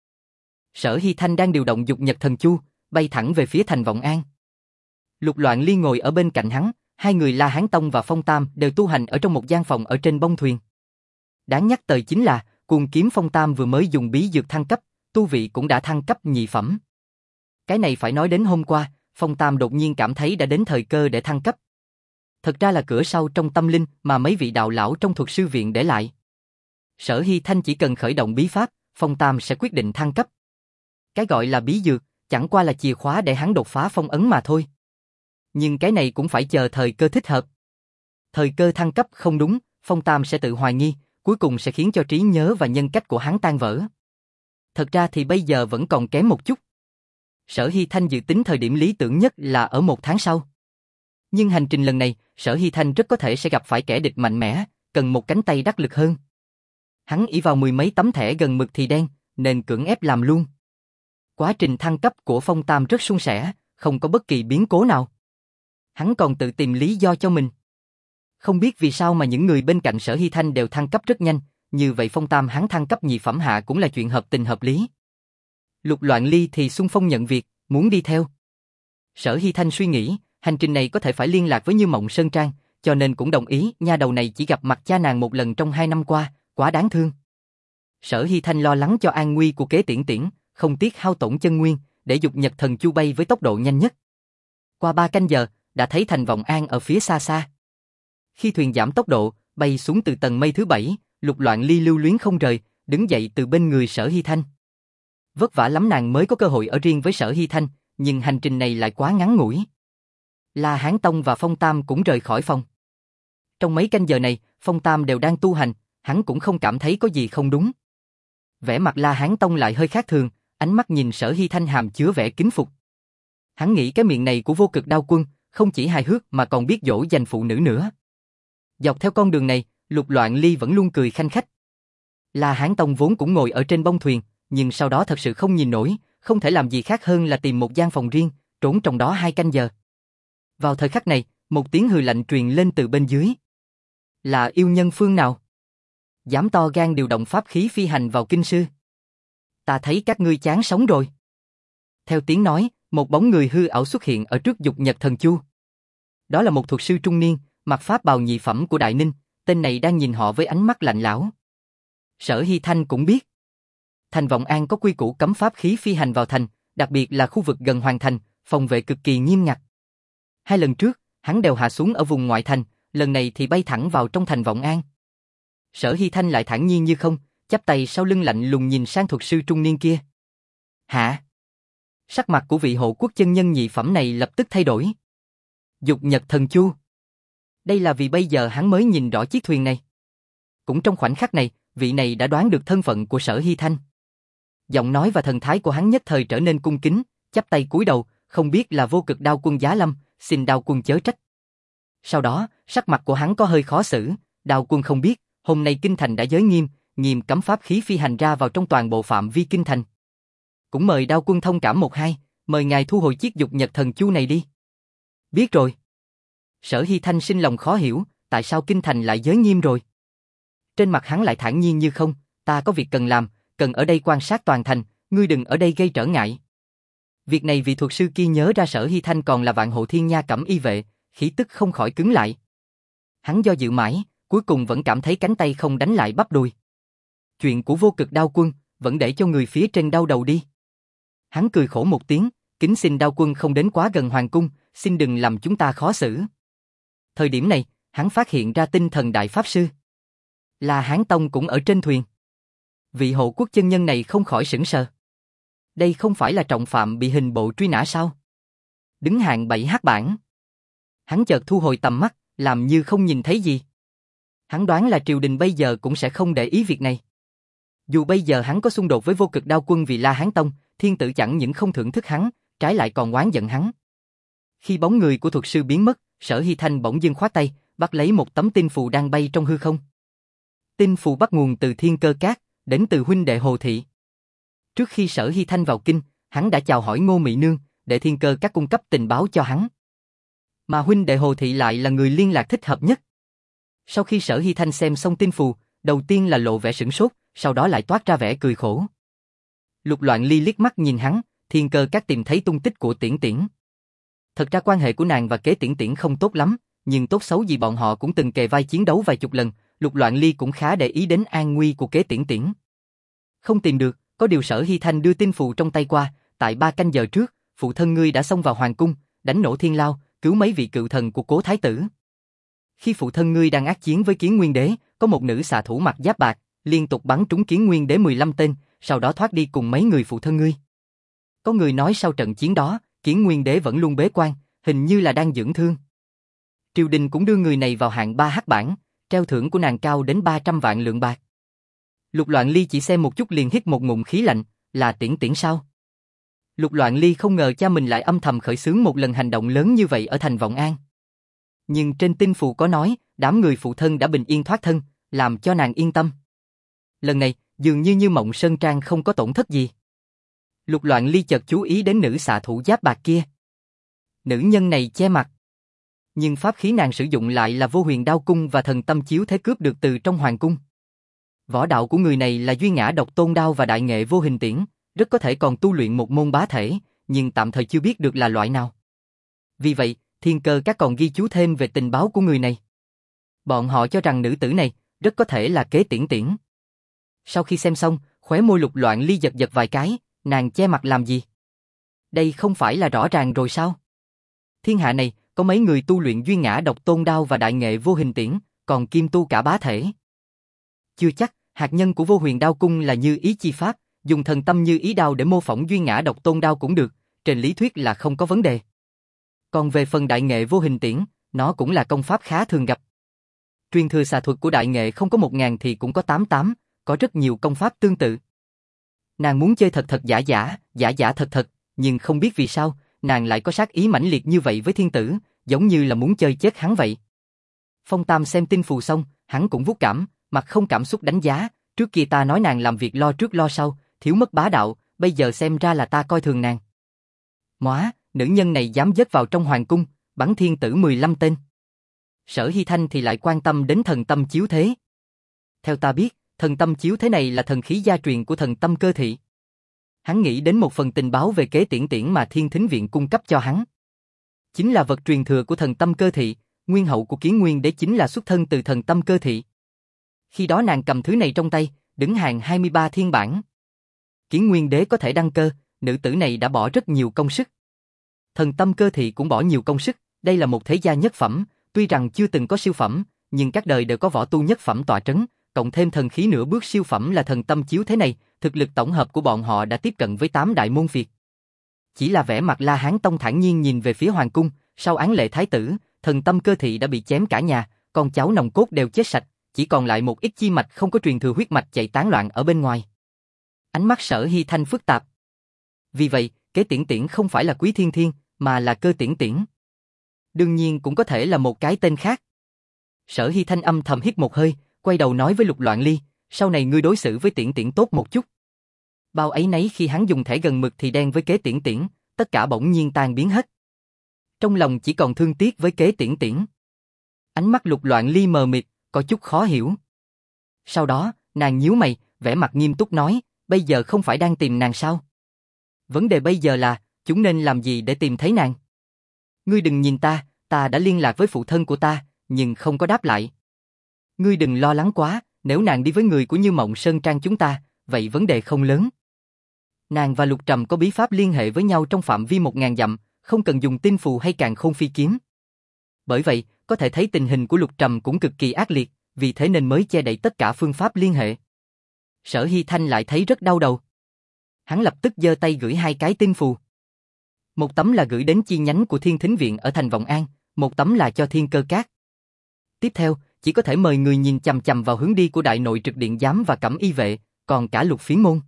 Sở Hy Thanh đang điều động dục nhật thần chu, bay thẳng về phía thành Vọng An. Lục Loạn Ly ngồi ở bên cạnh hắn, hai người La Hán Tông và Phong Tam đều tu hành ở trong một gian phòng ở trên bông thuyền. Đáng nhắc tới chính là, Cuồng Kiếm Phong Tam vừa mới dùng bí dược thăng cấp, tu vị cũng đã thăng cấp nhị phẩm. Cái này phải nói đến hôm qua, Phong Tam đột nhiên cảm thấy đã đến thời cơ để thăng cấp. Thật ra là cửa sau trong tâm linh mà mấy vị đạo lão trong thuật sư viện để lại. Sở Hy Thanh chỉ cần khởi động bí pháp, Phong Tam sẽ quyết định thăng cấp. Cái gọi là bí dược, chẳng qua là chìa khóa để hắn đột phá phong ấn mà thôi. Nhưng cái này cũng phải chờ thời cơ thích hợp. Thời cơ thăng cấp không đúng, Phong Tam sẽ tự hoài nghi, cuối cùng sẽ khiến cho trí nhớ và nhân cách của hắn tan vỡ. Thật ra thì bây giờ vẫn còn kém một chút. Sở Hy Thanh dự tính thời điểm lý tưởng nhất là ở một tháng sau. Nhưng hành trình lần này, Sở Hy Thanh rất có thể sẽ gặp phải kẻ địch mạnh mẽ, cần một cánh tay đắc lực hơn. Hắn ỷ vào mười mấy tấm thẻ gần mực thì đen, nên cưỡng ép làm luôn. Quá trình thăng cấp của Phong Tam rất suôn sẻ, không có bất kỳ biến cố nào. Hắn còn tự tìm lý do cho mình. Không biết vì sao mà những người bên cạnh Sở Hy Thanh đều thăng cấp rất nhanh, như vậy Phong Tam hắn thăng cấp nhị phẩm hạ cũng là chuyện hợp tình hợp lý. Lục Loạn Ly thì xung phong nhận việc, muốn đi theo. Sở Hy Thanh suy nghĩ, hành trình này có thể phải liên lạc với Như Mộng Sơn Trang, cho nên cũng đồng ý. Nha đầu này chỉ gặp mặt cha nàng một lần trong hai năm qua, quá đáng thương. Sở Hy Thanh lo lắng cho an nguy của Kế Tiễn Tiễn, không tiếc hao tổn chân nguyên, để dục nhật thần chu bay với tốc độ nhanh nhất. Qua ba canh giờ, đã thấy thành Vọng An ở phía xa xa. Khi thuyền giảm tốc độ, bay xuống từ tầng mây thứ bảy, Lục Loạn Ly lưu luyến không rời, đứng dậy từ bên người Sở Hy Thanh. Vất vả lắm nàng mới có cơ hội ở riêng với Sở Hy Thanh, nhưng hành trình này lại quá ngắn ngủi. La Hán Tông và Phong Tam cũng rời khỏi phòng. Trong mấy canh giờ này, Phong Tam đều đang tu hành, hắn cũng không cảm thấy có gì không đúng. Vẻ mặt La Hán Tông lại hơi khác thường, ánh mắt nhìn Sở Hy Thanh hàm chứa vẻ kính phục. Hắn nghĩ cái miệng này của Vô Cực Đao Quân, không chỉ hài hước mà còn biết dỗ dành phụ nữ nữa. Dọc theo con đường này, Lục Loạn Ly vẫn luôn cười khanh khách. La Hán Tông vốn cũng ngồi ở trên bông thuyền, nhưng sau đó thật sự không nhìn nổi, không thể làm gì khác hơn là tìm một gian phòng riêng, trốn trong đó hai canh giờ. Vào thời khắc này, một tiếng hừ lạnh truyền lên từ bên dưới. Là yêu nhân phương nào? Dám to gan điều động pháp khí phi hành vào kinh sư. Ta thấy các ngươi chán sống rồi. Theo tiếng nói, một bóng người hư ảo xuất hiện ở trước dục nhật thần chu. Đó là một thuật sư trung niên, mặc pháp bào nhị phẩm của Đại Ninh, tên này đang nhìn họ với ánh mắt lạnh lẽo. Sở Hy Thanh cũng biết. Thành Vọng An có quy củ cấm pháp khí phi hành vào thành, đặc biệt là khu vực gần hoàng thành, phòng vệ cực kỳ nghiêm ngặt. Hai lần trước, hắn đều hạ xuống ở vùng ngoại thành, lần này thì bay thẳng vào trong thành Vọng An. Sở Hy Thanh lại thản nhiên như không, chắp tay sau lưng lạnh lùng nhìn sang thuật sư trung niên kia. Hả? Sắc mặt của vị hộ quốc chân nhân nhị phẩm này lập tức thay đổi. Dục Nhật Thần Chu. Đây là vì bây giờ hắn mới nhìn rõ chiếc thuyền này. Cũng trong khoảnh khắc này, vị này đã đoán được thân phận của Sở Hy Thanh. Giọng nói và thần thái của hắn nhất thời trở nên cung kính, chắp tay cúi đầu, không biết là Vô Cực Đao Quân giá lâm, xin Đao Quân chớ trách. Sau đó, sắc mặt của hắn có hơi khó xử, Đao Quân không biết, hôm nay kinh thành đã giới nghiêm, nghiêm cấm pháp khí phi hành ra vào trong toàn bộ phạm vi kinh thành. Cũng mời Đao Quân thông cảm một hai, mời ngài thu hồi chiếc Dục Nhật Thần Chu này đi. Biết rồi. Sở Hy Thanh sinh lòng khó hiểu, tại sao kinh thành lại giới nghiêm rồi? Trên mặt hắn lại thản nhiên như không, ta có việc cần làm, cần ở đây quan sát toàn thành, ngươi đừng ở đây gây trở ngại. Việc này vị thuật sư kia nhớ ra Sở Hy Thanh còn là Vạn Hộ Thiên Nha Cẩm Y vệ, khí tức không khỏi cứng lại. Hắn do dự mãi, cuối cùng vẫn cảm thấy cánh tay không đánh lại bắp đùi. Chuyện của Vô Cực Đao Quân, vẫn để cho người phía trên đau đầu đi. Hắn cười khổ một tiếng, kính xin Đao Quân không đến quá gần hoàng cung, xin đừng làm chúng ta khó xử. Thời điểm này, hắn phát hiện ra tinh thần đại pháp sư La Hán Tông cũng ở trên thuyền. Vị hộ quốc chân nhân này không khỏi sửng sờ. Đây không phải là trọng phạm bị hình bộ truy nã sao? Đứng hạng bảy hắc bảng. Hắn chợt thu hồi tầm mắt, làm như không nhìn thấy gì. Hắn đoán là triều đình bây giờ cũng sẽ không để ý việc này. Dù bây giờ hắn có xung đột với Vô Cực Đao Quân vì La Hán Tông, thiên tử chẳng những không thưởng thức hắn, trái lại còn oán giận hắn. Khi bóng người của thuật sư biến mất, Sở Hy Thanh bỗng dưng khoát tay, bắt lấy một tấm tinh phù đang bay trong hư không. Tinh phù bắt nguồn từ Thiên Cơ Các, đến từ huynh đệ Hồ Thị. Trước khi Sở Hy Thanh vào kinh, hắn đã chào hỏi Ngô Mị Nương, để Thiên Cơ Các cung cấp tình báo cho hắn. Mà huynh đệ Hồ Thị lại là người liên lạc thích hợp nhất. Sau khi Sở Hy Thanh xem xong tinh phù, đầu tiên là lộ vẻ sửng sốt, sau đó lại toát ra vẻ cười khổ. Lục Loạn Ly liếc mắt nhìn hắn, Thiên Cơ Các tìm thấy tung tích của Tiễn Tiễn. Thật ra quan hệ của nàng và Kế Tiễn Tiễn không tốt lắm, nhưng tốt xấu gì bọn họ cũng từng kề vai chiến đấu vài chục lần, Lục Loạn Ly cũng khá để ý đến an nguy của Kế Tiễn Tiễn. Không tìm được, có điều Sở Hy Thanh đưa tin phù trong tay qua, tại ba canh giờ trước, phụ thân ngươi đã xông vào hoàng cung, đánh nổ thiên lao, cứu mấy vị cựu thần của Cố thái tử. Khi phụ thân ngươi đang ác chiến với Kiến Nguyên đế, có một nữ xạ thủ mặc giáp bạc, liên tục bắn trúng Kiến Nguyên đế mười lăm tên, sau đó thoát đi cùng mấy người phụ thân ngươi. Có người nói sau trận chiến đó, Kiến Nguyên đế vẫn luôn bế quan, hình như là đang dưỡng thương. Triều đình cũng đưa người này vào hạng ba hắc bảng, treo thưởng của nàng cao đến ba trăm vạn lượng bạc. Lục Loạn Ly chỉ xem một chút liền hít một ngụm khí lạnh, là Tiễn Tiễn sao? Lục Loạn Ly không ngờ cha mình lại âm thầm khởi xướng một lần hành động lớn như vậy ở thành Vọng An. Nhưng trên tinh phù có nói, đám người phụ thân đã bình yên thoát thân, làm cho nàng yên tâm. Lần này, dường như như Mộng Sơn Trang không có tổn thất gì. Lục Loạn Ly chợt chú ý đến nữ xạ thủ giáp bạc kia. Nữ nhân này che mặt. Nhưng pháp khí nàng sử dụng lại là Vô Huyền Đao Cung và Thần Tâm Chiếu Thế cướp được từ trong hoàng cung. Võ đạo của người này là Duy Ngã Độc Tôn Đao và Đại Nghệ Vô Hình Tiễn, rất có thể còn tu luyện một môn bá thể, nhưng tạm thời chưa biết được là loại nào. Vì vậy, Thiên Cơ Các còn ghi chú thêm về tình báo của người này. Bọn họ cho rằng nữ tử này rất có thể là Kế Tiễn Tiễn. Sau khi xem xong, khóe môi Lục Loạn Ly giật giật vài cái, nàng che mặt làm gì? Đây không phải là rõ ràng rồi sao? Thiên hạ này, có mấy người tu luyện Duy Ngã Độc Tôn Đao và Đại Nghệ Vô Hình Tiễn, còn kim tu cả bá thể. Chưa chắc, hạt nhân của Vô Huyền Đao Cung là Như Ý chi pháp, dùng thần tâm như ý đao để mô phỏng Duy Ngã Độc Tôn Đao cũng được, trên lý thuyết là không có vấn đề. Còn về phần Đại Nghệ Vô Hình Tiễn, nó cũng là công pháp khá thường gặp. Truyền thừa xạ thuật của Đại Nghệ không có một ngàn thì cũng có tám tám, có rất nhiều công pháp tương tự. Nàng muốn chơi thật thật giả giả, giả giả thật thật, nhưng không biết vì sao, nàng lại có sát ý mãnh liệt như vậy với thiên tử, giống như là muốn chơi chết hắn vậy. Phong Tam xem tin phù xong, hắn cũng vuốt cảm, mặt không cảm xúc đánh giá, trước kia ta nói nàng làm việc lo trước lo sau, thiếu mất bá đạo, bây giờ xem ra là ta coi thường nàng. Móa, nữ nhân này dám dết vào trong hoàng cung, bắn thiên tử mười lăm tên. Sở Hy Thanh thì lại quan tâm đến Thần Tâm Chiếu Thế. Theo ta biết, Thần Tâm Chiếu Thế này là thần khí gia truyền của Thần Tâm Cơ Thị. Hắn nghĩ đến một phần tình báo về Kế Tiễn Tiễn mà Thiên Thính Viện cung cấp cho hắn. chính là vật truyền thừa của thần tâm cơ thị, nguyên hậu của Kiến Nguyên Đế chính là xuất thân từ thần tâm cơ thị. Khi đó nàng cầm thứ này trong tay, đứng hàng hai mươi ba thiên bản. Kiến Nguyên Đế có thể đăng cơ, nữ tử này đã bỏ rất nhiều công sức. Thần tâm cơ thị cũng bỏ nhiều công sức, đây là một thế gia nhất phẩm, tuy rằng chưa từng có siêu phẩm, nhưng các đời đều có võ tu nhất phẩm tọa trấn, cộng thêm thần khí nửa bước siêu phẩm là thần tâm chiếu thế này, thực lực tổng hợp của bọn họ đã tiếp cận với tám đại môn phiệt. Chỉ là vẻ mặt La Hán Tông thản nhiên nhìn về phía hoàng cung, sau án lệ thái tử, thần tâm cơ thị đã bị chém cả nhà, con cháu nòng cốt đều chết sạch, chỉ còn lại một ít chi mạch không có truyền thừa huyết mạch chạy tán loạn ở bên ngoài. Ánh mắt Sở Hy Thanh phức tạp. Vì vậy, Kế Tiễn Tiễn không phải là Quý Thiên Thiên, mà là Cơ Tiễn Tiễn. Đương nhiên cũng có thể là một cái tên khác. Sở Hy Thanh âm thầm hít một hơi, quay đầu nói với Lục Loạn Ly, sau này ngươi đối xử với Tiễn Tiễn tốt một chút. Bao ấy nấy khi hắn dùng thẻ gần mực thì đen với Kế Tiễn Tiễn, tất cả bỗng nhiên tan biến hết. Trong lòng chỉ còn thương tiếc với Kế Tiễn Tiễn. Ánh mắt Lục Loạn Ly mờ mịt, có chút khó hiểu. Sau đó, nàng nhíu mày, vẻ mặt nghiêm túc nói, bây giờ không phải đang tìm nàng sao? Vấn đề bây giờ là, chúng nên làm gì để tìm thấy nàng? Ngươi đừng nhìn ta, ta đã liên lạc với phụ thân của ta, nhưng không có đáp lại. Ngươi đừng lo lắng quá, nếu nàng đi với người của Như Mộng Sơn Trang chúng ta, vậy vấn đề không lớn. Nàng và Lục Trầm có bí pháp liên hệ với nhau trong phạm vi một ngàn dặm, không cần dùng tinh phù hay càn khôn phi kiếm. Bởi vậy, có thể thấy tình hình của Lục Trầm cũng cực kỳ ác liệt, vì thế nên mới che đậy tất cả phương pháp liên hệ. Sở Hy Thanh lại thấy rất đau đầu. Hắn lập tức giơ tay gửi hai cái tinh phù. Một tấm là gửi đến chi nhánh của Thiên Thính Viện ở thành Vọng An, một tấm là cho Thiên Cơ Các. Tiếp theo, chỉ có thể mời người nhìn chằm chằm vào hướng đi của Đại Nội Trực Điện Giám và Cẩm Y Vệ, còn cả Lục Phiến Môn.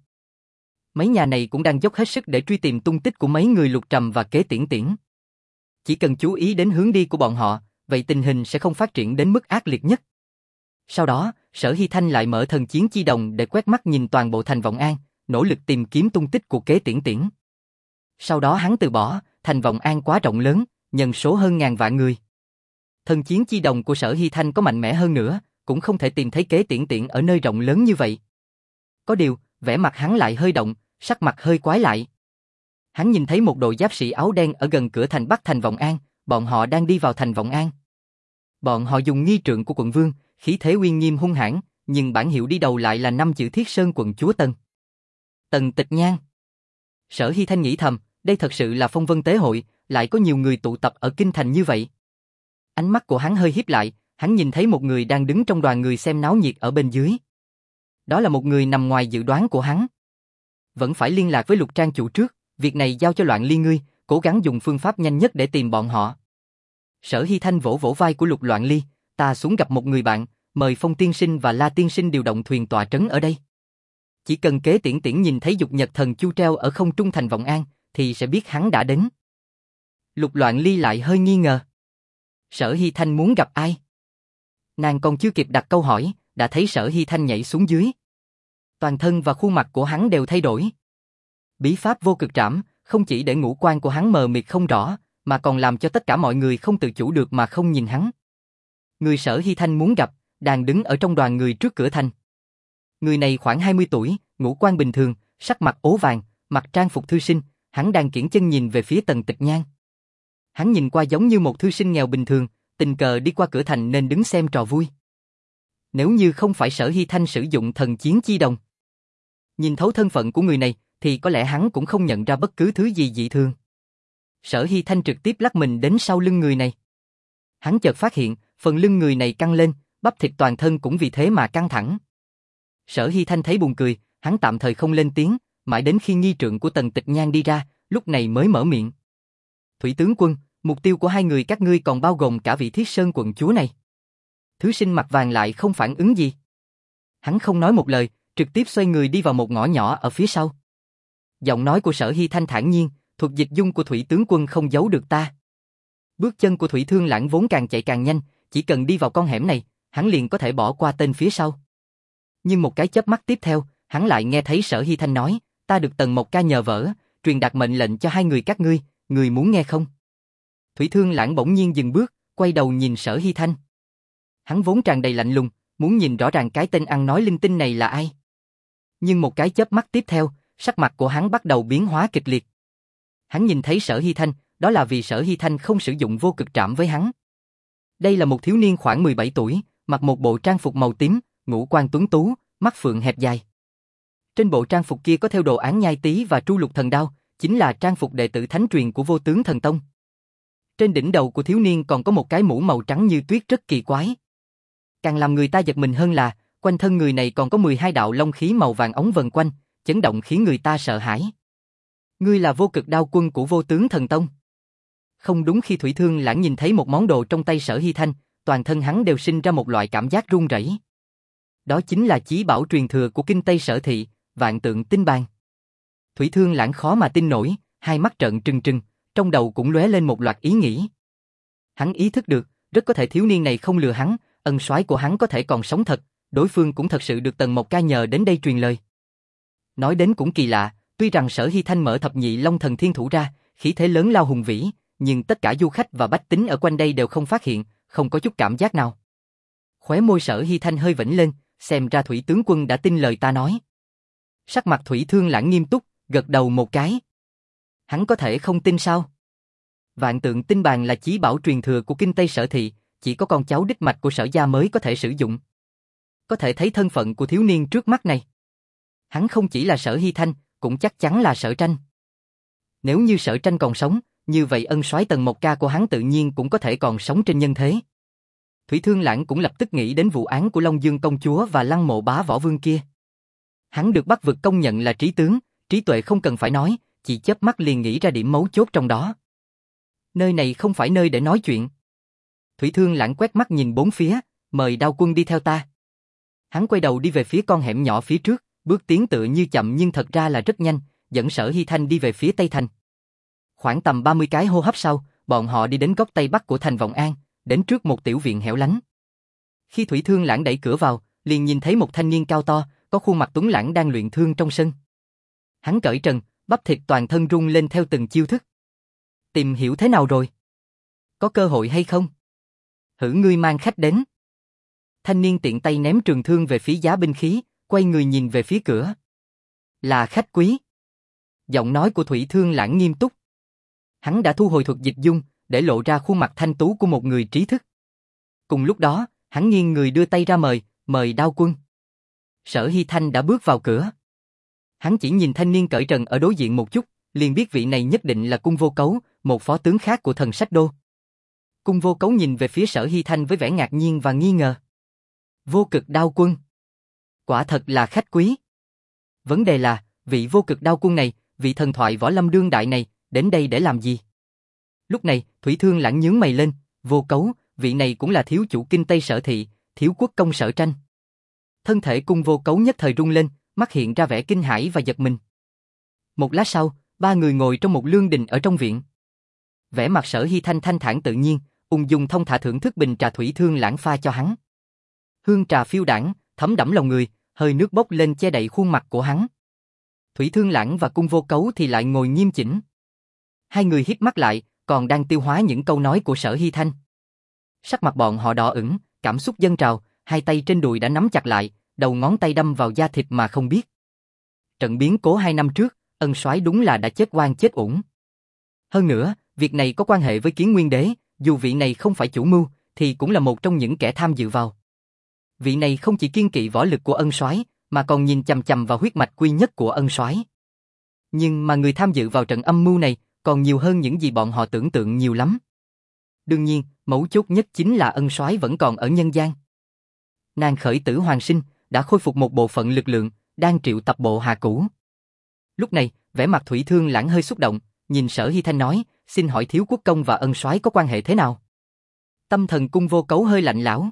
Mấy nhà này cũng đang dốc hết sức để truy tìm tung tích của mấy người Lục Trầm và Kế Tiễn Tiễn. Chỉ cần chú ý đến hướng đi của bọn họ, vậy tình hình sẽ không phát triển đến mức ác liệt nhất. Sau đó, Sở Hy Thanh lại mở thần chiến chi đồng để quét mắt nhìn toàn bộ thành Vọng An, nỗ lực tìm kiếm tung tích của Kế Tiễn Tiễn. Sau đó hắn từ bỏ, thành Vọng An quá rộng lớn, nhân số hơn ngàn vạn người. Thần chiến chi đồng của Sở Hy Thanh có mạnh mẽ hơn nữa, cũng không thể tìm thấy Kế Tiễn Tiễn ở nơi rộng lớn như vậy. Có điều, vẻ mặt hắn lại hơi động, sắc mặt hơi quái lại. Hắn nhìn thấy một đội giáp sĩ áo đen ở gần cửa thành Bắc thành Vọng An, bọn họ đang đi vào thành Vọng An. Bọn họ dùng nghi trượng của quận vương, khí thế uy nghiêm hung hãn, nhưng bản hiệu đi đầu lại là năm chữ Thiết Sơn quận chúa Tần. Tần Tịch Nhan. Sở Hy Thanh nghĩ thầm, đây thật sự là phong vân tế hội, lại có nhiều người tụ tập ở kinh thành như vậy. Ánh mắt của hắn hơi híp lại, hắn nhìn thấy một người đang đứng trong đoàn người xem náo nhiệt ở bên dưới. Đó là một người nằm ngoài dự đoán của hắn. Vẫn phải liên lạc với Lục Trang chủ trước, việc này giao cho Loạn Ly ngươi, cố gắng dùng phương pháp nhanh nhất để tìm bọn họ. Sở Hy Thanh vỗ vỗ vai của Lục Loạn Ly, ta xuống gặp một người bạn, mời Phong Tiên Sinh và La Tiên Sinh điều động thuyền tọa trấn ở đây. Chỉ cần Kế Tiễn Tiễn nhìn thấy dục nhật thần chu treo ở không trung thành Vọng An, thì sẽ biết hắn đã đến. Lục Loạn Ly lại hơi nghi ngờ. Sở Hy Thanh muốn gặp ai? Nàng còn chưa kịp đặt câu hỏi, đã thấy Sở Hy Thanh nhảy xuống dưới. Toàn thân và khuôn mặt của hắn đều thay đổi. Bí pháp vô cực trảm, không chỉ để ngũ quan của hắn mờ mịt không rõ, mà còn làm cho tất cả mọi người không tự chủ được mà không nhìn hắn. Người Sở Hy Thanh muốn gặp, đang đứng ở trong đoàn người trước cửa thành. Người này khoảng hai mươi tuổi, ngũ quan bình thường, sắc mặt ố vàng, mặc trang phục thư sinh, hắn đang kiễng chân nhìn về phía Tần Tịch Nhan. Hắn nhìn qua giống như một thư sinh nghèo bình thường, tình cờ đi qua cửa thành nên đứng xem trò vui. Nếu như không phải Sở Hy Thanh sử dụng thần chiến chi đồng, nhìn thấu thân phận của người này, thì có lẽ hắn cũng không nhận ra bất cứ thứ gì dị thường. Sở Hy Thanh trực tiếp lắc mình đến sau lưng người này. Hắn chợt phát hiện, phần lưng người này căng lên, bắp thịt toàn thân cũng vì thế mà căng thẳng. Sở Hy Thanh thấy buồn cười, hắn tạm thời không lên tiếng, mãi đến khi nghi trượng của Tần Tịch Nhan đi ra, lúc này mới mở miệng. Thủy tướng quân, mục tiêu của hai người các ngươi còn bao gồm cả vị Thiết Sơn quận chúa này. Thứ sinh mặt vàng lại không phản ứng gì. Hắn không nói một lời, trực tiếp xoay người đi vào một ngõ nhỏ ở phía sau. Giọng nói của Sở Hy Thanh thản nhiên, thuật dịch dung của Thủy tướng quân không giấu được ta. Bước chân của Thủy Thương Lãng vốn càng chạy càng nhanh, chỉ cần đi vào con hẻm này, hắn liền có thể bỏ qua tên phía sau. Nhưng một cái chớp mắt tiếp theo, hắn lại nghe thấy Sở Hy Thanh nói, ta được Tần Mộc Ca nhờ vỡ, truyền đạt mệnh lệnh cho hai người các ngươi, người muốn nghe không? Thủy Thương Lãng bỗng nhiên dừng bước, quay đầu nhìn Sở Hy Thanh. Hắn vốn tràn đầy lạnh lùng, muốn nhìn rõ ràng cái tên ăn nói linh tinh này là ai. Nhưng một cái chớp mắt tiếp theo, sắc mặt của hắn bắt đầu biến hóa kịch liệt. Hắn nhìn thấy Sở Hy Thanh, đó là vì Sở Hy Thanh không sử dụng vô cực trảm với hắn. Đây là một thiếu niên khoảng mười bảy tuổi, mặc một bộ trang phục màu tím, ngũ quan tuấn tú, mắt phượng hẹp dài. Trên bộ trang phục kia có theo đồ án nhai tí và tru lục thần đao, chính là trang phục đệ tử thánh truyền của Vô Tướng Thần Tông. Trên đỉnh đầu của thiếu niên còn có một cái mũ màu trắng như tuyết rất kỳ quái. Càng làm người ta giật mình hơn là, quanh thân người này còn có mười hai đạo long khí màu vàng ống vần quanh, chấn động khiến người ta sợ hãi. Ngươi là vô cực đao quân của Vô Tướng Thần Tông. Không đúng, khi Thủy Thương Lãng nhìn thấy một món đồ trong tay Sở Hy Thanh, toàn thân hắn đều sinh ra một loại cảm giác run rẩy. Đó chính là chí bảo truyền thừa của Kinh Tây Sở Thị, Vạn Tượng Tinh Bàn. Thủy Thương Lãng khó mà tin nổi, hai mắt trợn trừng trừng, trong đầu cũng lóe lên một loạt ý nghĩ. Hắn ý thức được, rất có thể thiếu niên này không lừa hắn, ân soái của hắn có thể còn sống thật, đối phương cũng thật sự được Tần Mộc Ca nhờ đến đây truyền lời. Nói đến cũng kỳ lạ, tuy rằng Sở Hy Thanh mở thập nhị Long Thần Thiên Thủ ra, khí thế lớn lao hùng vĩ, nhưng tất cả du khách và bách tính ở quanh đây đều không phát hiện, không có chút cảm giác nào. Khóe môi Sở Hy Thanh hơi vểnh lên, xem ra Thủy tướng quân đã tin lời ta nói. Sắc mặt Thủy Thương Lãng nghiêm túc, gật đầu một cái. Hắn có thể không tin sao? Vạn Tượng Tinh Bàn là chí bảo truyền thừa của Kinh Tây Sở Thị, chỉ có con cháu đích mạch của Sở gia mới có thể sử dụng. Có thể thấy thân phận của thiếu niên trước mắt này. Hắn không chỉ là Sở Hy Thanh, cũng chắc chắn là Sở Tranh. Nếu như Sở Tranh còn sống, như vậy ân soái Tần Mộc Ca của hắn tự nhiên cũng có thể còn sống trên nhân thế. Thủy Thương Lãng cũng lập tức nghĩ đến vụ án của Long Dương công chúa và Lăng Mộ Bá Võ Vương kia. Hắn được Bắc vực công nhận là trí tướng, trí tuệ không cần phải nói, chỉ chớp mắt liền nghĩ ra điểm mấu chốt trong đó. Nơi này không phải nơi để nói chuyện. Thủy Thương Lãng quét mắt nhìn bốn phía, mời Đao Quân đi theo ta. Hắn quay đầu đi về phía con hẻm nhỏ phía trước, bước tiến tựa như chậm nhưng thật ra là rất nhanh, dẫn Sở Hy Thanh đi về phía Tây Thành. Khoảng tầm ba mươi cái hô hấp sau, bọn họ đi đến góc Tây Bắc của thành Vọng An, đến trước một tiểu viện hẻo lánh. Khi Thủy Thương Lãng đẩy cửa vào, liền nhìn thấy một thanh niên cao to, có khuôn mặt tuấn lãng đang luyện thương trong sân. Hắn cởi trần, bắp thịt toàn thân rung lên theo từng chiêu thức. Tìm hiểu thế nào rồi? Có cơ hội hay không? Hử, ngươi mang khách đến. Thanh niên tiện tay ném trường thương về phía giá binh khí, quay người nhìn về phía cửa. Là khách quý. Giọng nói của Thủy Thương Lãng nghiêm túc. Hắn đã thu hồi thuật dịch dung, để lộ ra khuôn mặt thanh tú của một người trí thức. Cùng lúc đó, hắn nghiêng người đưa tay ra mời, mời Đao Quân. Sở Hy Thanh đã bước vào cửa. Hắn chỉ nhìn thanh niên cởi trần ở đối diện một chút, liền biết vị này nhất định là Cung Vô Cấu, một phó tướng khác của thần sách đô. Cung Vô Cấu nhìn về phía Sở Hy Thanh với vẻ ngạc nhiên và nghi ngờ. Vô cực đao quân. Quả thật là khách quý. Vấn đề là, vị vô cực đao quân này, vị thần thoại võ lâm đương đại này, đến đây để làm gì? Lúc này, Thủy Thương Lãng nhướng mày lên, Vô Cấu, vị này cũng là thiếu chủ Kinh Tây Sở Thị, thiếu quốc công Sở Tranh. Thân thể Cung Vô Cấu nhất thời rung lên, mắt hiện ra vẻ kinh hãi và giật mình. Một lát sau, ba người ngồi trong một lương đình ở trong viện. Vẻ mặt Sở Hy Thanh thanh thản tự nhiên, ung dung thông thả thưởng thức bình trà Thủy Thương Lãng pha cho hắn. Hương trà phiêu đãng, thấm đẫm lòng người, hơi nước bốc lên che đậy khuôn mặt của hắn. Thủy Thương Lãng và Cung Vô Cấu thì lại ngồi nghiêm chỉnh. Hai người híp mắt lại, còn đang tiêu hóa những câu nói của Sở Hy Thanh. Sắc mặt bọn họ đỏ ửng, cảm xúc dâng trào, hai tay trên đùi đã nắm chặt lại, đầu ngón tay đâm vào da thịt mà không biết. Trận biến cố hai năm trước, ân soái đúng là đã chết oan chết uổng. Hơn nữa, việc này có quan hệ với Kiến Nguyên Đế, dù vị này không phải chủ mưu, thì cũng là một trong những kẻ tham dự vào. Vị này không chỉ kiêng kỵ võ lực của ân soái, mà còn nhìn chằm chằm vào huyết mạch quy nhất của ân soái. Nhưng mà người tham dự vào trận âm mưu này còn nhiều hơn những gì bọn họ tưởng tượng nhiều lắm. Đương nhiên, mấu chốt nhất chính là ân soái vẫn còn ở nhân gian. Nàng khởi tử hoàn sinh, đã khôi phục một bộ phận lực lượng, đang triệu tập bộ hạ cũ. Lúc này, vẻ mặt Thủy Thương Lãng hơi xúc động, nhìn Sở Hy Thanh nói, xin hỏi thiếu quốc công và ân soái có quan hệ thế nào? Tâm thần Cung Vô Cấu hơi lạnh lẽo.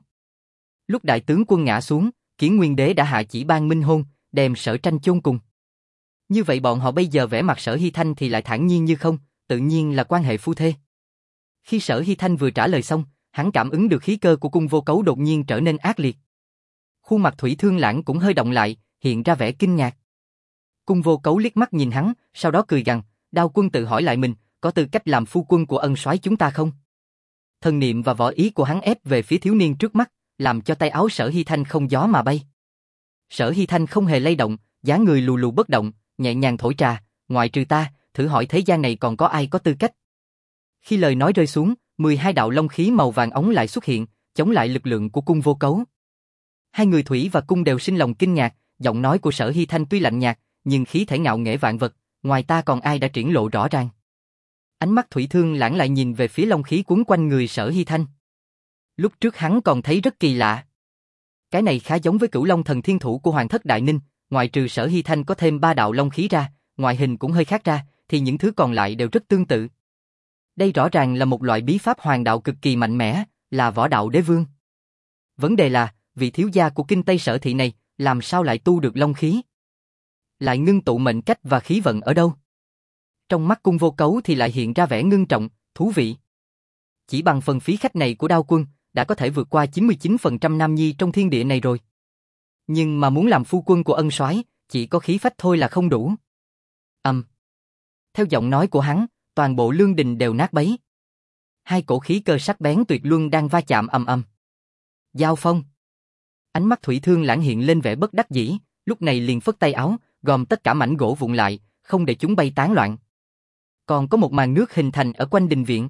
Lúc đại tướng quân ngã xuống, Kiến Nguyên Đế đã hạ chỉ ban minh hôn, đem Sở Tranh chôn cùng. Như vậy bọn họ bây giờ vẻ mặt Sở Hy Thanh thì lại thản nhiên như không, tự nhiên là quan hệ phu thê. Khi Sở Hy Thanh vừa trả lời xong, hắn cảm ứng được khí cơ của Cung Vô Cấu đột nhiên trở nên ác liệt. Khuôn mặt Thủy Thương Lãng cũng hơi động lại, hiện ra vẻ kinh ngạc. Cung Vô Cấu liếc mắt nhìn hắn, sau đó cười gằn, Đao Quân tự hỏi lại mình, có tư cách làm phu quân của ân soái chúng ta không? Thần niệm và võ ý của hắn ép về phía thiếu niên trước mắt, làm cho tay áo Sở Hy Thanh không gió mà bay. Sở Hy Thanh không hề lay động, dáng người lù lù bất động, nhẹ nhàng thổi trà, ngoại trừ ta, thử hỏi thế gian này còn có ai có tư cách. Khi lời nói rơi xuống, mười hai đạo long khí màu vàng óng lại xuất hiện, chống lại lực lượng của cung vô cấu. Hai người Thủy và Cung đều sinh lòng kinh ngạc, giọng nói của Sở Hy Thanh tuy lạnh nhạt, nhưng khí thể ngạo nghễ vạn vật, ngoài ta còn ai đã triển lộ rõ ràng. Ánh mắt Thủy Thương Lãng lại nhìn về phía long khí quấn quanh người Sở Hy Thanh. Lúc trước hắn còn thấy rất kỳ lạ. Cái này khá giống với Cửu Long Thần Thiên Thủ của Hoàng Thất Đại Ninh, ngoại trừ Sở Hy Thanh có thêm ba đạo long khí ra, ngoại hình cũng hơi khác ra, thì những thứ còn lại đều rất tương tự. Đây rõ ràng là một loại bí pháp hoàng đạo cực kỳ mạnh mẽ, là võ đạo đế vương. Vấn đề là, vị thiếu gia của Kinh Tây Sở Thị này, làm sao lại tu được long khí? Lại ngưng tụ mệnh cách và khí vận ở đâu? Trong mắt Cung vô cấu thì lại hiện ra vẻ ngưng trọng, thú vị. Chỉ bằng phần phí khách này của Đao Quân, đã có thể vượt qua chín mươi chín phần trăm nam nhi trong thiên địa này rồi. Nhưng mà muốn làm phu quân của ân soái, chỉ có khí phách thôi là không đủ. Âm. Um. Theo giọng nói của hắn, toàn bộ lương đình đều nát bấy. Hai cổ khí cơ sắc bén tuyệt luân đang va chạm ầm ầm. Giao phong. Ánh mắt Thủy Thương Lãng hiện lên vẻ bất đắc dĩ, lúc này liền phất tay áo, gom tất cả mảnh gỗ vụn lại, không để chúng bay tán loạn. Còn có một màn nước hình thành ở quanh đình viện.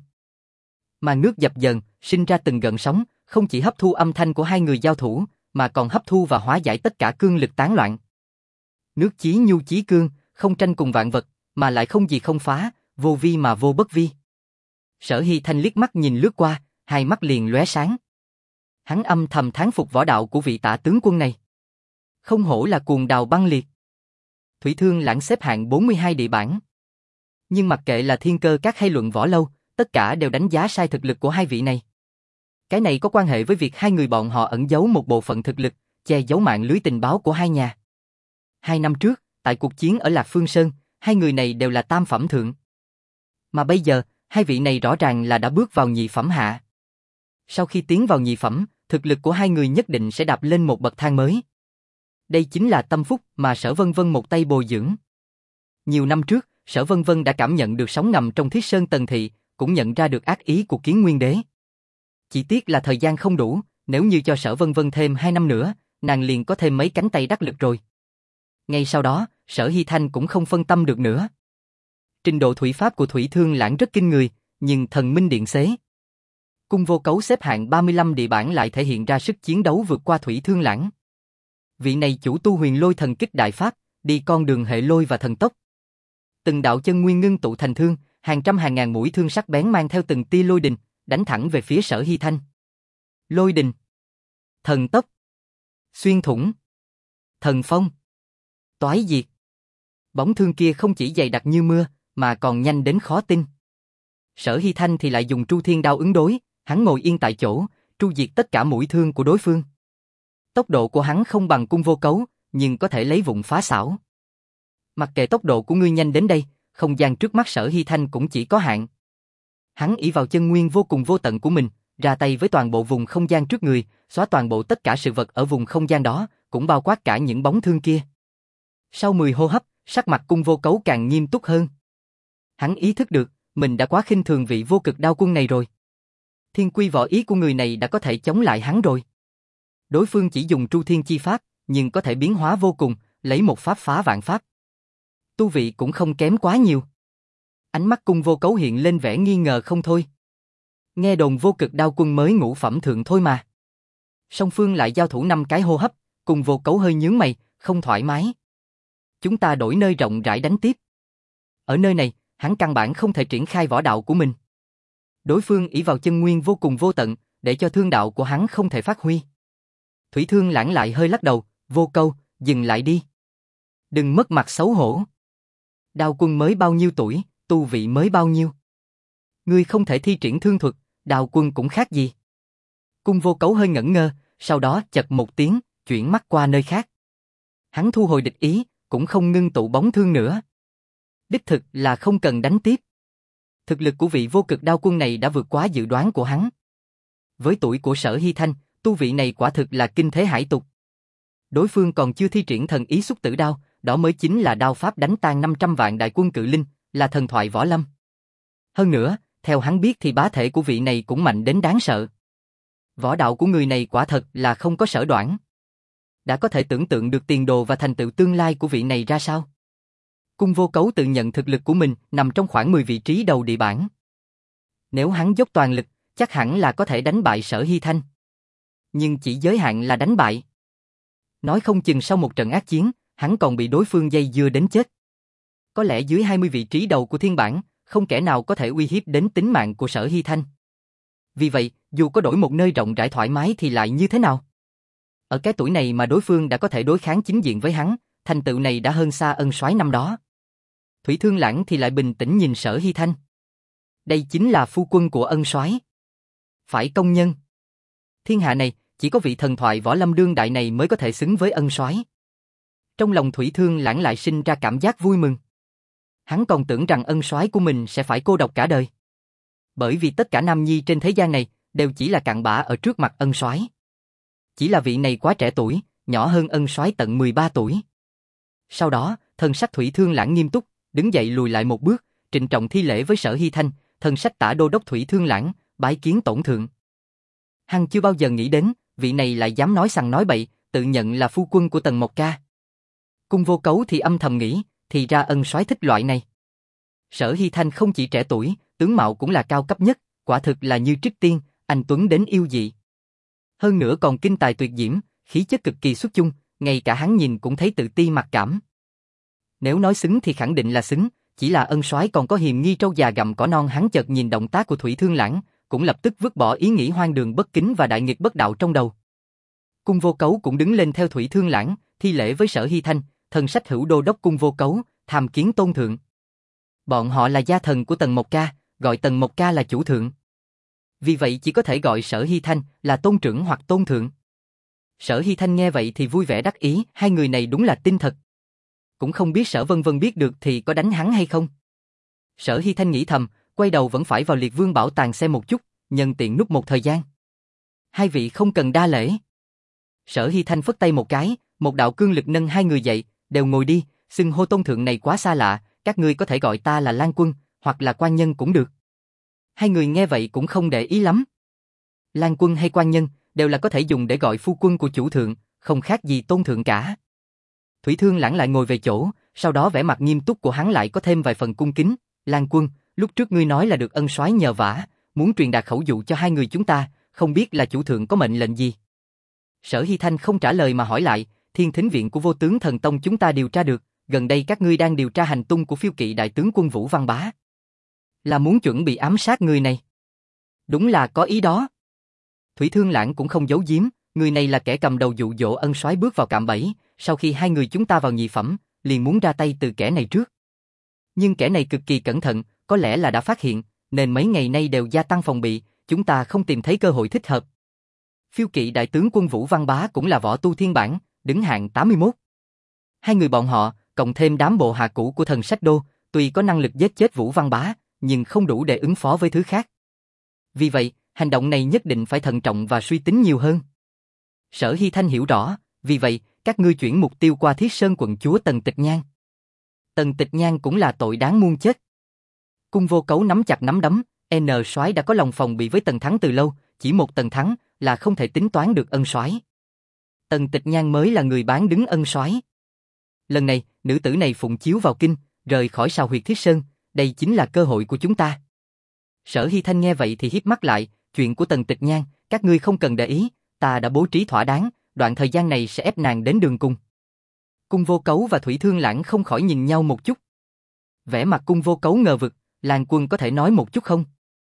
Màn nước dập dờn, sinh ra từng gợn sóng, không chỉ hấp thu âm thanh của hai người giao thủ, mà còn hấp thu và hóa giải tất cả cương lực tán loạn. Nước chí nhu chí cương, không tranh cùng vạn vật, mà lại không gì không phá, vô vi mà vô bất vi. Sở Hy Thanh liếc mắt nhìn lướt qua, hai mắt liền lóe sáng. Hắn âm thầm thán phục võ đạo của vị Tả tướng quân này. Không hổ là cuồng đào băng liệt. Thủy Thương Lãng xếp hạng bốn mươi hai địa bảng. Nhưng mặc kệ là Thiên Cơ Các hay Luận Võ Lâu, tất cả đều đánh giá sai thực lực của hai vị này. Cái này có quan hệ với việc hai người bọn họ ẩn giấu một bộ phận thực lực, che giấu mạng lưới tình báo của hai nhà. Hai năm trước, tại cuộc chiến ở Lạc Phương Sơn, hai người này đều là tam phẩm thượng. Mà bây giờ, hai vị này rõ ràng là đã bước vào nhị phẩm hạ. Sau khi tiến vào nhị phẩm, thực lực của hai người nhất định sẽ đạp lên một bậc thang mới. Đây chính là tâm phúc mà Sở Vân Vân một tay bồi dưỡng. Nhiều năm trước, Sở Vân Vân đã cảm nhận được sóng ngầm trong Thiết Sơn Tần Thị, cũng nhận ra được ác ý của Kiến Nguyên Đế. Chỉ tiếc là thời gian không đủ, nếu như cho Sở Vân Vân thêm hai năm nữa, nàng liền có thêm mấy cánh tay đắc lực rồi. Ngay sau đó, Sở Hy Thanh cũng không phân tâm được nữa. Trình độ thủy pháp của Thủy Thương Lãng rất kinh người, nhưng thần minh điện xế. Cung vô cấu xếp hạng ba mươi lăm địa bảng lại thể hiện ra sức chiến đấu vượt qua Thủy Thương Lãng. Vị này chủ tu huyền lôi thần kích đại pháp, đi con đường hệ lôi và thần tốc. Từng đạo chân nguyên ngưng tụ thành thương, hàng trăm hàng ngàn mũi thương sắc bén mang theo từng tia lôi đình, đánh thẳng về phía Sở Hy Thanh. Lôi đình, thần tốc, xuyên thủng, thần phong, toái diệt. Bóng thương kia không chỉ dày đặc như mưa, mà còn nhanh đến khó tin. Sở Hy Thanh thì lại dùng Tru Thiên Đao ứng đối, hắn ngồi yên tại chỗ, tru diệt tất cả mũi thương của đối phương. Tốc độ của hắn không bằng Cung vô cấu, nhưng có thể lấy vụng phá xảo. Mặc kệ tốc độ của ngươi nhanh đến đây, không gian trước mắt Sở Hy Thanh cũng chỉ có hạn. Hắn ỷ vào chân nguyên vô cùng vô tận của mình, ra tay với toàn bộ vùng không gian trước người, xóa toàn bộ tất cả sự vật ở vùng không gian đó, cũng bao quát cả những bóng thương kia. Sau mười hô hấp, sắc mặt Cung vô cấu càng nghiêm túc hơn. Hắn ý thức được, mình đã quá khinh thường vị Vô Cực Đao Quân này rồi. Thiên quy võ ý của người này đã có thể chống lại hắn rồi. Đối phương chỉ dùng Tru Thiên chi pháp, nhưng có thể biến hóa vô cùng, lấy một pháp phá vạn pháp. Tu vị cũng không kém quá nhiều. Ánh mắt Cung vô cấu hiện lên vẻ nghi ngờ không thôi. Nghe đồn Vô Cực Đao Quân mới ngũ phẩm thượng thôi mà. Song phương lại giao thủ năm cái hô hấp, Cung vô cấu hơi nhướng mày, không thoải mái. Chúng ta đổi nơi rộng rãi đánh tiếp. Ở nơi này, hắn căn bản không thể triển khai võ đạo của mình. Đối phương ỷ vào chân nguyên vô cùng vô tận, để cho thương đạo của hắn không thể phát huy. Thủy Thương Lãng lại hơi lắc đầu, Vô Câu, dừng lại đi. Đừng mất mặt xấu hổ. Đao Quân mới bao nhiêu tuổi, tu vị mới bao nhiêu. Ngươi không thể thi triển thương thuật, Đao Quân cũng khác gì. Cung vô cấu hơi ngẩn ngơ, sau đó chật một tiếng, chuyển mắt qua nơi khác. Hắn thu hồi địch ý, cũng không ngưng tụ bóng thương nữa. Đích thực là không cần đánh tiếp. Thực lực của vị Vô Cực Đao Quân này đã vượt quá dự đoán của hắn. Với tuổi của Sở Hy Thanh, tu vị này quả thực là kinh thế hải tục. Đối phương còn chưa thi triển thần ý xúc tử đao, đó mới chính là đao pháp đánh tan năm trăm vạn đại quân cự linh, là thần thoại võ lâm. Hơn nữa, theo hắn biết thì bá thể của vị này cũng mạnh đến đáng sợ. Võ đạo của người này quả thật là không có sở đoản. Đã có thể tưởng tượng được tiền đồ và thành tựu tương lai của vị này ra sao. Cung vô cấu tự nhận thực lực của mình nằm trong khoảng mười vị trí đầu địa bảng. Nếu hắn dốc toàn lực, chắc hẳn là có thể đánh bại Sở Hy Thanh. Nhưng chỉ giới hạn là đánh bại. Nói không chừng sau một trận ác chiến, hắn còn bị đối phương dây dưa đến chết. Có lẽ dưới hai mươi vị trí đầu của thiên bảng, không kẻ nào có thể uy hiếp đến tính mạng của Sở Hy Thanh. Vì vậy, dù có đổi một nơi rộng rãi thoải mái thì lại như thế nào? Ở cái tuổi này mà đối phương đã có thể đối kháng chính diện với hắn, thành tựu này đã hơn xa ân soái năm đó. Thủy Thương Lãng thì lại bình tĩnh nhìn Sở Hy Thanh. Đây chính là phu quân của ân soái. Phải công nhân. Thiên hạ này, chỉ có vị thần thoại võ lâm đương đại này mới có thể xứng với ân soái. Trong lòng Thủy Thương Lãng lại sinh ra cảm giác vui mừng. Hắn còn tưởng rằng ân soái của mình sẽ phải cô độc cả đời. Bởi vì tất cả nam nhi trên thế gian này đều chỉ là cặn bã ở trước mặt ân soái. Chỉ là vị này quá trẻ tuổi, nhỏ hơn ân soái tận mười ba tuổi. Sau đó, thần sắc Thủy Thương Lãng nghiêm túc, đứng dậy lùi lại một bước, trịnh trọng thi lễ với Sở Hy Thanh, thần sách tả đô đốc Thủy Thương Lãng, bái kiến tổn thượng. Hắn chưa bao giờ nghĩ đến, vị này lại dám nói sằng nói bậy, tự nhận là phu quân của Tần Mộc Ca. Cung Vô Cấu thì âm thầm nghĩ, thì ra ân soái thích loại này. Sở Hy Thanh không chỉ trẻ tuổi, tướng mạo cũng là cao cấp nhất, quả thực là như trích tiên, anh tuấn đến yêu dị. Hơn nữa còn kinh tài tuyệt diễm, khí chất cực kỳ xuất chung, ngay cả hắn nhìn cũng thấy tự ti mặc cảm. Nếu nói xứng thì khẳng định là xứng, chỉ là ân soái còn có hiềm nghi trâu già gặm cỏ non. Hắn chợt nhìn động tác của Thủy Thương Lãng, cũng lập tức vứt bỏ ý nghĩ hoang đường bất kính và đại nghịch bất đạo trong đầu. Cung Vô Cấu cũng đứng lên theo Thủy Thương Lãng, thi lễ với Sở Hy Thanh, thần sách hữu đô đốc Cung Vô Cấu, tham kiến tôn thượng. Bọn họ là gia thần của Tần Mộc Ca, gọi Tần Mộc Ca là chủ thượng. Vì vậy chỉ có thể gọi Sở Hy Thanh là tôn trưởng hoặc tôn thượng. Sở Hy Thanh nghe vậy thì vui vẻ đắc ý, hai người này đúng là tin thật. Cũng không biết Sở Vân Vân biết được thì có đánh hắn hay không. Sở Hy Thanh nghĩ thầm, quay đầu vẫn phải vào Liệt Vương bảo tàng xem một chút, nhân tiện núp một thời gian. Hai vị không cần đa lễ. Sở Hy Thanh phất tay một cái, một đạo cương lực nâng hai người dậy, đều ngồi đi, xưng hô tôn thượng này quá xa lạ, các ngươi có thể gọi ta là Lan Quân, hoặc là quan nhân cũng được. Hai người nghe vậy cũng không để ý lắm. Lan Quân hay quan nhân, đều là có thể dùng để gọi phu quân của chủ thượng, không khác gì tôn thượng cả. Thủy Thương Lãng lại ngồi về chỗ, sau đó vẻ mặt nghiêm túc của hắn lại có thêm vài phần cung kính. Lan Quân, lúc trước ngươi nói là được ân soái nhờ vả, muốn truyền đạt khẩu dụ cho hai người chúng ta, không biết là chủ thượng có mệnh lệnh gì? Sở Hy Thanh không trả lời mà hỏi lại, Thiên Thính viện của Vô Tướng Thần Tông chúng ta điều tra được, gần đây các ngươi đang điều tra hành tung của phiêu kỵ đại tướng quân Vũ Văn Bá. Là muốn chuẩn bị ám sát người này. Đúng là có ý đó. Thủy Thương Lãng cũng không giấu giếm, người này là kẻ cầm đầu dụ dỗ ân soái bước vào cạm bẫy, sau khi hai người chúng ta vào nhị phẩm, liền muốn ra tay từ kẻ này trước. Nhưng kẻ này cực kỳ cẩn thận, có lẽ là đã phát hiện, nên mấy ngày nay đều gia tăng phòng bị, chúng ta không tìm thấy cơ hội thích hợp. Phiêu kỵ đại tướng quân Vũ Văn Bá cũng là võ tu thiên bản, đứng hạng tám mươi mốt. Hai người bọn họ, cộng thêm đám bộ hạ cũ của thần sách đô, tuy có năng lực giết chết Vũ Văn Bá, nhưng không đủ để ứng phó với thứ khác. Vì vậy, hành động này nhất định phải thận trọng và suy tính nhiều hơn. Sở Hy Thanh hiểu rõ, vì vậy, các ngươi chuyển mục tiêu qua Thiết Sơn quận chúa Tần Tịch Nhan. Tần Tịch Nhan cũng là tội đáng muôn chết. Cung Vô Cấu nắm chặt nắm đấm, N soái đã có lòng phòng bị với Tần Thắng từ lâu, chỉ một Tần Thắng là không thể tính toán được ân soái. Tần Tịch Nhan mới là người bán đứng ân soái. Lần này, nữ tử này phụng chiếu vào kinh, rời khỏi sào huyệt Thiết Sơn, đây chính là cơ hội của chúng ta. Sở Hy Thanh nghe vậy thì híp mắt lại, chuyện của Tần Tịch Nhan, các ngươi không cần để ý, ta đã bố trí thỏa đáng, đoạn thời gian này sẽ ép nàng đến đường cùng. Cung Vô Cấu và Thủy Thương Lãng không khỏi nhìn nhau một chút. Vẻ mặt Cung Vô Cấu ngờ vực, Lan Quân có thể nói một chút không?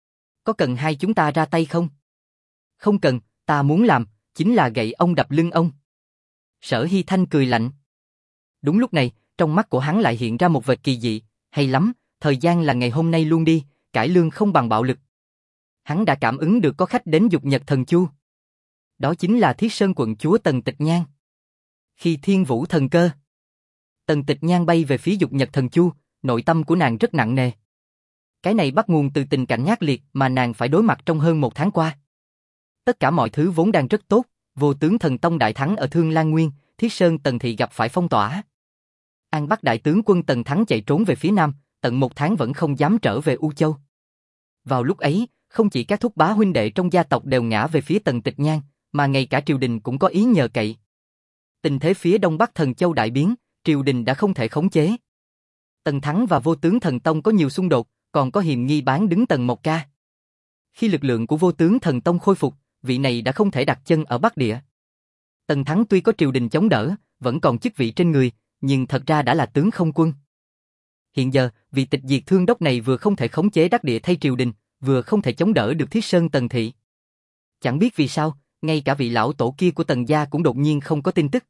Có cần hai chúng ta ra tay không? Không cần, ta muốn làm, chính là gậy ông đập lưng ông. Sở Hy Thanh cười lạnh. Đúng lúc này, trong mắt của hắn lại hiện ra một vệt kỳ dị, hay lắm, thời gian là ngày hôm nay luôn đi, cải lương không bằng bạo lực. Hắn đã cảm ứng được có khách đến Dục Nhật Thần Chu. Đó chính là Thiết Sơn quận chúa Tần Tịch Nhan. Khi Thiên Vũ Thần Cơ, Tần Tịch Nhan bay về phía Dục Nhật Thần Chu, nội tâm của nàng rất nặng nề. Cái này bắt nguồn từ tình cảnh ác liệt mà nàng phải đối mặt trong hơn một tháng qua. Tất cả mọi thứ vốn đang rất tốt, Vô Tướng Thần Tông đại thắng ở Thương Lan Nguyên, Thiết Sơn Tần Thị gặp phải phong tỏa. An Bắc đại tướng quân Tần Thắng chạy trốn về phía nam, tận một tháng vẫn không dám trở về U Châu. Vào lúc ấy, không chỉ các thúc bá huynh đệ trong gia tộc đều ngã về phía Tần Tịch Nhan, mà ngay cả triều đình cũng có ý nhờ cậy. Tình thế phía đông bắc Thần Châu đại biến, triều đình đã không thể khống chế. Tần Thắng và Vô Tướng Thần Tông có nhiều xung đột, còn có hiềm nghi bán đứng Tần Mộc Ca. Khi lực lượng của Vô Tướng Thần Tông khôi phục, vị này đã không thể đặt chân ở Bắc Địa. Tần Thắng tuy có triều đình chống đỡ, vẫn còn chức vị trên người, nhưng thật ra đã là tướng không quân. Hiện giờ, vị tịch diệt thương đốc này vừa không thể khống chế Đắc Địa thay triều đình, vừa không thể chống đỡ được Thiết Sơn Tần Thị. Chẳng biết vì sao, ngay cả vị lão tổ kia của Tần gia cũng đột nhiên không có tin tức.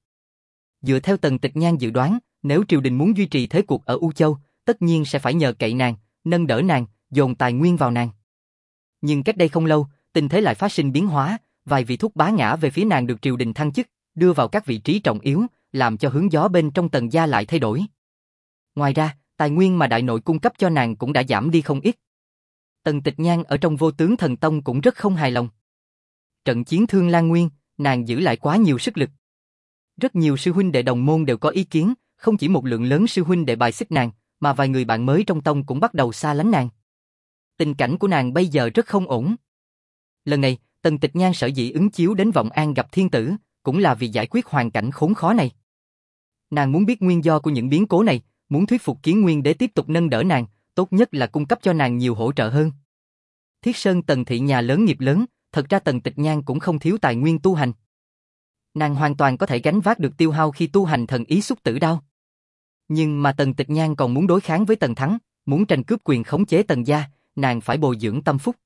Dựa theo Tần Tịch Nhan dự đoán, nếu triều đình muốn duy trì thế cuộc ở U Châu, tất nhiên sẽ phải nhờ cậy nàng, nâng đỡ nàng, dồn tài nguyên vào nàng. Nhưng cách đây không lâu, tình thế lại phát sinh biến hóa, vài vị thúc bá ngã về phía nàng được triều đình thăng chức, đưa vào các vị trí trọng yếu, làm cho hướng gió bên trong Tần gia lại thay đổi. Ngoài ra, tài nguyên mà đại nội cung cấp cho nàng cũng đã giảm đi không ít. Tần Tịch Nhan ở trong Vô Tướng Thần Tông cũng rất không hài lòng. Trận chiến Thương Lan Nguyên, nàng giữ lại quá nhiều sức lực. Rất nhiều sư huynh đệ đồng môn đều có ý kiến, không chỉ một lượng lớn sư huynh đệ bài xích nàng, mà vài người bạn mới trong tông cũng bắt đầu xa lánh nàng. Tình cảnh của nàng bây giờ rất không ổn. Lần này, Tần Tịch Nhan sở dĩ ứng chiếu đến Vọng An gặp thiên tử, cũng là vì giải quyết hoàn cảnh khốn khó này. Nàng muốn biết nguyên do của những biến cố này, muốn thuyết phục Kiến Nguyên Đế tiếp tục nâng đỡ nàng, tốt nhất là cung cấp cho nàng nhiều hỗ trợ hơn. Thiết Sơn Tần Thị nhà lớn nghiệp lớn, thật ra Tần Tịch Nhan cũng không thiếu tài nguyên tu hành. Nàng hoàn toàn có thể gánh vác được tiêu hao khi tu hành thần ý xúc tử đao. Nhưng mà Tần Tịch Nhan còn muốn đối kháng với Tần Thắng, muốn tranh cướp quyền khống chế Tần gia, nàng phải bồi dưỡng tâm phúc.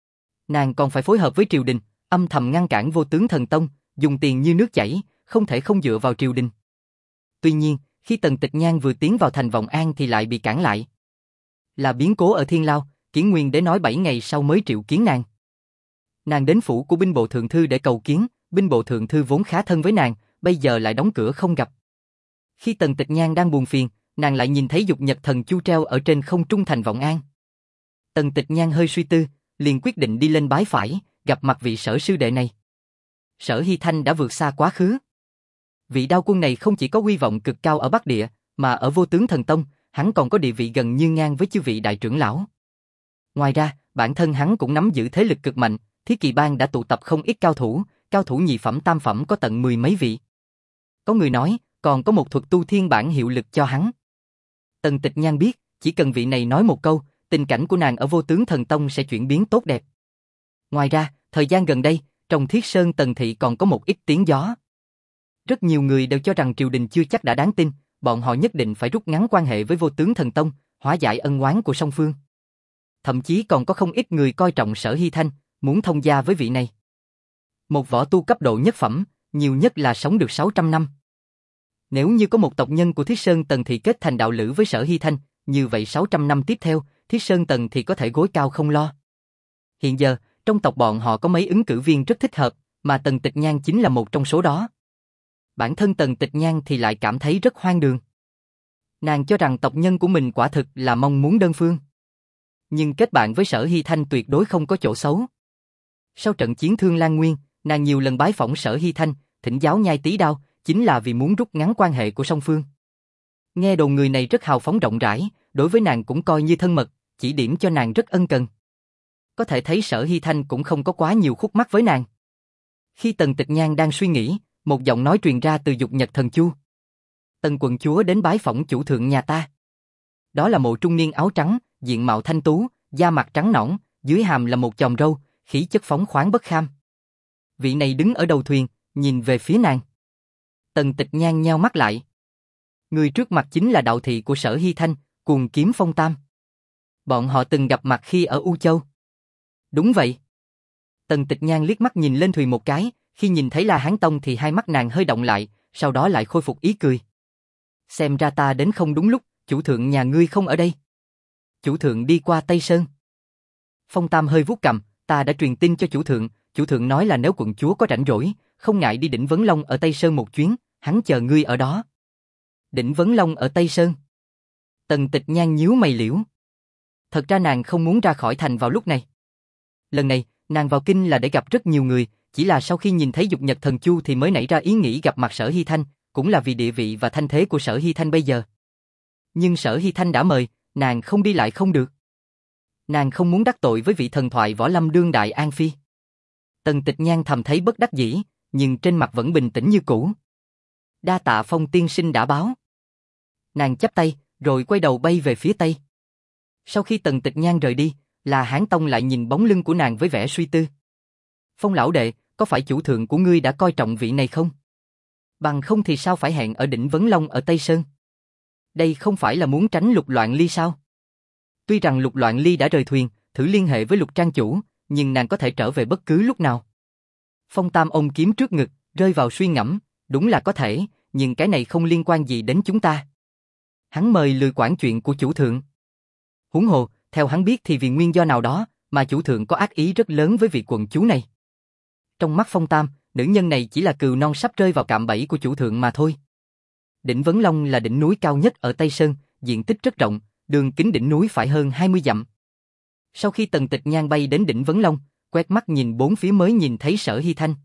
Nàng còn phải phối hợp với triều đình, âm thầm ngăn cản Vô Tướng Thần Tông, dùng tiền như nước chảy, không thể không dựa vào triều đình. Tuy nhiên, khi Tần Tịch Nhan vừa tiến vào thành Vọng An thì lại bị cản lại. Là biến cố ở Thiên Lao, Kiến Nguyên Đế nói bảy ngày sau mới triệu kiến nàng. Nàng đến phủ của binh bộ thượng thư để cầu kiến, binh bộ thượng thư vốn khá thân với nàng, bây giờ lại đóng cửa không gặp. Khi Tần Tịch Nhan đang buồn phiền, nàng lại nhìn thấy Dục Nhật Thần Chu treo ở trên không trung thành Vọng An. Tần Tịch Nhan hơi suy tư, liền quyết định đi lên bái phải, gặp mặt vị Sở sư đệ này. Sở Hy Thanh đã vượt xa quá khứ. Vị đao quân này không chỉ có uy vọng cực cao ở Bắc Địa, mà ở Vô Tướng Thần Tông, hắn còn có địa vị gần như ngang với chư vị đại trưởng lão. Ngoài ra, bản thân hắn cũng nắm giữ thế lực cực mạnh, Thiết Kỵ Bang đã tụ tập không ít cao thủ, cao thủ nhị phẩm tam phẩm có tận mười mấy vị. Có người nói, còn có một thuật tu thiên bản hiệu lực cho hắn. Tần Tịch Nhan biết, chỉ cần vị này nói một câu, tình cảnh của nàng ở Vô Tướng Thần Tông sẽ chuyển biến tốt đẹp. Ngoài ra, thời gian gần đây, trong Thiết Sơn Tần Thị còn có một ít tiếng gió. Rất nhiều người đều cho rằng triều đình chưa chắc đã đáng tin, bọn họ nhất định phải rút ngắn quan hệ với Vô Tướng Thần Tông, hóa giải ân oán của song phương. Thậm chí còn có không ít người coi trọng Sở Hy Thanh, muốn thông gia với vị này. Một võ tu cấp độ nhất phẩm, nhiều nhất là sống được sáu trăm năm. Nếu như có một tộc nhân của Thiết Sơn Tần Thị kết thành đạo lữ với Sở Hy Thanh, như vậy sáu trăm năm tiếp theo, Thiết Sơn Tần thì có thể gối cao không lo. Hiện giờ, trong tộc bọn họ có mấy ứng cử viên rất thích hợp, mà Tần Tịch Nhan chính là một trong số đó. Bản thân Tần Tịch Nhan thì lại cảm thấy rất hoang đường. Nàng cho rằng tộc nhân của mình quả thực là mong muốn đơn phương. Nhưng kết bạn với Sở Hy Thanh tuyệt đối không có chỗ xấu. Sau trận chiến Thương Lan Nguyên, nàng nhiều lần bái phỏng Sở Hy Thanh, thỉnh giáo nhai tí đao, chính là vì muốn rút ngắn quan hệ của song phương. Nghe đồn người này rất hào phóng rộng rãi, đối với nàng cũng coi như thân mật, chỉ điểm cho nàng rất ân cần. Có thể thấy Sở Hy Thanh cũng không có quá nhiều khúc mắc với nàng. Khi Tần Tịch Nhan đang suy nghĩ, một giọng nói truyền ra từ Dục Nhật Thần Chu. Tần quận chúa đến bái phỏng chủ thượng nhà ta. Đó là một trung niên áo trắng, diện mạo thanh tú, da mặt trắng nõn, dưới hàm là một chòm râu, khí chất phóng khoáng bất kham. Vị này đứng ở đầu thuyền, nhìn về phía nàng. Tần Tịch Nhan nheo mắt lại. Người trước mặt chính là đạo thị của Sở Hy Thanh, Cuồng Kiếm Phong Tam. Bọn họ từng gặp mặt khi ở U Châu. Đúng vậy. Tần Tịch Nhan liếc mắt nhìn lên thuyền một cái, khi nhìn thấy La Hán Tông thì hai mắt nàng hơi động lại, sau đó lại khôi phục ý cười. Xem ra ta đến không đúng lúc, chủ thượng nhà ngươi không ở đây. Chủ thượng đi qua Tây Sơn. Phong Tam hơi vuốt cằm, ta đã truyền tin cho chủ thượng, chủ thượng nói là nếu quận chúa có rảnh rỗi, không ngại đi Đỉnh Vấn Long ở Tây Sơn một chuyến, hắn chờ ngươi ở đó. Đỉnh Vấn Long ở Tây Sơn. Tần Tịch Nhan nhíu mày liễu. Thật ra nàng không muốn ra khỏi thành vào lúc này. Lần này, nàng vào kinh là để gặp rất nhiều người, chỉ là sau khi nhìn thấy Dục Nhật Thần Chu thì mới nảy ra ý nghĩ gặp mặt Sở Hy Thanh, cũng là vì địa vị và thanh thế của Sở Hy Thanh bây giờ. Nhưng Sở Hy Thanh đã mời, nàng không đi lại không được. Nàng không muốn đắc tội với vị thần thoại võ lâm đương đại An Phi. Tần Tịch Nhan thầm thấy bất đắc dĩ, nhưng trên mặt vẫn bình tĩnh như cũ. Đa tạ Phong tiên sinh đã báo. Nàng chắp tay, rồi quay đầu bay về phía Tây. Sau khi Tần Tịch Nhan rời đi, Là Hán Tông lại nhìn bóng lưng của nàng với vẻ suy tư. Phong lão đệ, có phải chủ thượng của ngươi đã coi trọng vị này không? Bằng không thì sao phải hẹn ở đỉnh Vấn Long ở Tây Sơn? Đây không phải là muốn tránh Lục Loạn Ly sao? Tuy rằng Lục Loạn Ly đã rời thuyền, thử liên hệ với Lục Trang chủ, nhưng nàng có thể trở về bất cứ lúc nào. Phong Tam ôm kiếm trước ngực, rơi vào suy ngẫm, đúng là có thể, nhưng cái này không liên quan gì đến chúng ta. Hắn mời lười quản chuyện của chủ thượng. Huống hồ, theo hắn biết thì vì nguyên do nào đó, mà chủ thượng có ác ý rất lớn với vị quận chúa này. Trong mắt Phong Tam, nữ nhân này chỉ là cừu non sắp rơi vào cạm bẫy của chủ thượng mà thôi. Đỉnh Vấn Long là đỉnh núi cao nhất ở Tây Sơn, diện tích rất rộng, đường kính đỉnh núi phải hơn hai mươi dặm. Sau khi Tần Tịch Nhan bay đến đỉnh Vấn Long, quét mắt nhìn bốn phía mới nhìn thấy Sở Hy Thanh.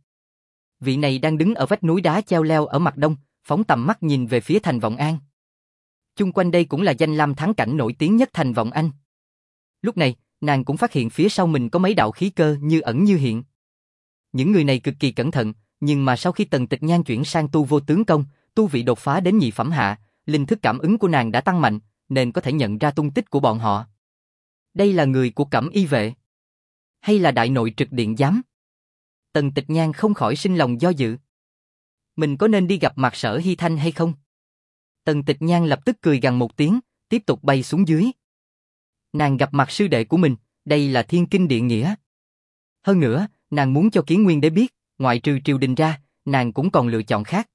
Vị này đang đứng ở vách núi đá cheo leo ở mặt đông, phóng tầm mắt nhìn về phía thành Vọng An. Chung quanh đây cũng là danh lam thắng cảnh nổi tiếng nhất thành Vọng Anh. Lúc này, nàng cũng phát hiện phía sau mình có mấy đạo khí cơ như ẩn như hiện. Những người này cực kỳ cẩn thận, nhưng mà sau khi Tần Tịch Nhan chuyển sang tu vô tướng công, tu vị đột phá đến nhị phẩm hạ, linh thức cảm ứng của nàng đã tăng mạnh, nên có thể nhận ra tung tích của bọn họ. Đây là người của Cẩm Y vệ, hay là đại nội trực điện giám? Tần Tịch Nhan không khỏi sinh lòng do dự. Mình có nên đi gặp mặt Sở Hy Thanh hay không? Tần Tịch Nhan lập tức cười gằn một tiếng, tiếp tục bay xuống dưới. Nàng gặp mặt sư đệ của mình, đây là thiên kinh địa nghĩa. Hơn nữa, nàng muốn cho Kiến Nguyên Đế biết, ngoại trừ triều đình ra, nàng cũng còn lựa chọn khác.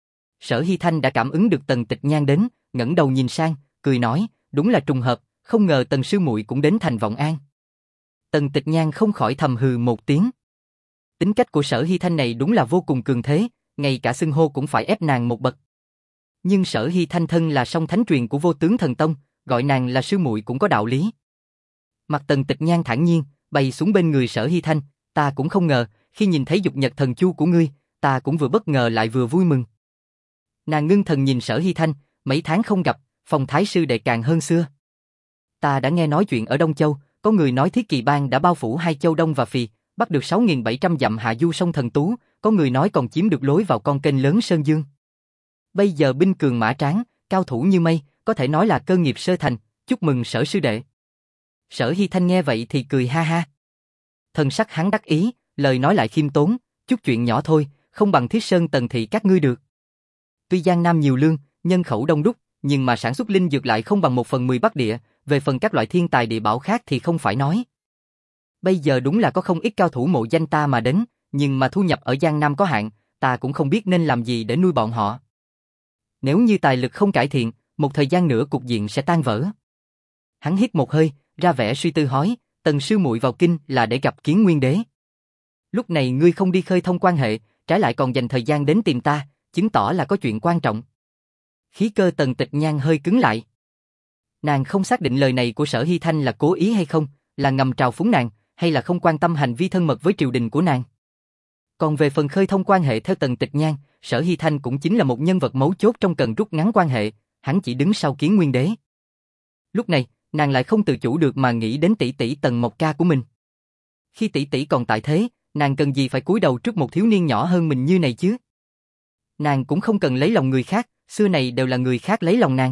Sở Hy Thanh đã cảm ứng được Tần Tịch Nhan đến, ngẩng đầu nhìn sang, cười nói, đúng là trùng hợp, không ngờ Tần sư muội cũng đến thành Vọng An. Tần Tịch Nhan không khỏi thầm hừ một tiếng. Tính cách của Sở Hy Thanh này đúng là vô cùng cường thế, ngay cả xưng hô cũng phải ép nàng một bậc. Nhưng Sở Hy Thanh thân là song thánh truyền của Vô Tướng Thần Tông, gọi nàng là sư muội cũng có đạo lý. Mặt Tần Tịch Nhan thản nhiên, bay xuống bên người Sở Hy Thanh, ta cũng không ngờ, khi nhìn thấy dục nhật thần chu của ngươi, ta cũng vừa bất ngờ lại vừa vui mừng. Nàng ngưng thần nhìn Sở Hy Thanh, mấy tháng không gặp, phong thái sư đệ càng hơn xưa. Ta đã nghe nói chuyện ở Đông Châu, có người nói Thiết Kỳ Bang đã bao phủ hai châu Đông và Phì, bắt được sáu nghìn bảy trăm dặm hạ du sông Thần Tú, có người nói còn chiếm được lối vào con kênh lớn Sơn Dương. Bây giờ binh cường mã tráng, cao thủ như mây, có thể nói là cơ nghiệp sơ thành, chúc mừng Sở sư đệ. Sở Hy Thanh nghe vậy thì cười ha ha. Thần sắc hắn đắc ý, lời nói lại khiêm tốn, chút chuyện nhỏ thôi, không bằng Thiết Sơn Tần thị các ngươi được. Tuy Giang Nam nhiều lương, nhân khẩu đông đúc, nhưng mà sản xuất linh dược lại không bằng một phần mười Bắc Địa, về phần các loại thiên tài địa bảo khác thì không phải nói. Bây giờ đúng là có không ít cao thủ mộ danh ta mà đến, nhưng mà thu nhập ở Giang Nam có hạn, ta cũng không biết nên làm gì để nuôi bọn họ. Nếu như tài lực không cải thiện, một thời gian nữa cục diện sẽ tan vỡ. Hắn hít một hơi, ra vẻ suy tư hỏi, Tần sư muội vào kinh là để gặp Kiến Nguyên Đế. Lúc này ngươi không đi khơi thông quan hệ, trái lại còn dành thời gian đến tìm ta, chứng tỏ là có chuyện quan trọng. Khí cơ Tần Tịch Nhan hơi cứng lại. Nàng không xác định lời này của Sở Hy Thanh là cố ý hay không, là ngầm trào phúng nàng, hay là không quan tâm hành vi thân mật với triều đình của nàng. Còn về phần khơi thông quan hệ theo Tần Tịch Nhan, Sở Hy Thanh cũng chính là một nhân vật mấu chốt trong cần rút ngắn quan hệ, hắn chỉ đứng sau Kiến Nguyên Đế. Lúc này, nàng lại không tự chủ được mà nghĩ đến tỷ tỷ Tần Mộc Ca của mình. Khi tỷ tỷ còn tại thế, nàng cần gì phải cúi đầu trước một thiếu niên nhỏ hơn mình như này chứ? Nàng cũng không cần lấy lòng người khác, xưa này đều là người khác lấy lòng nàng.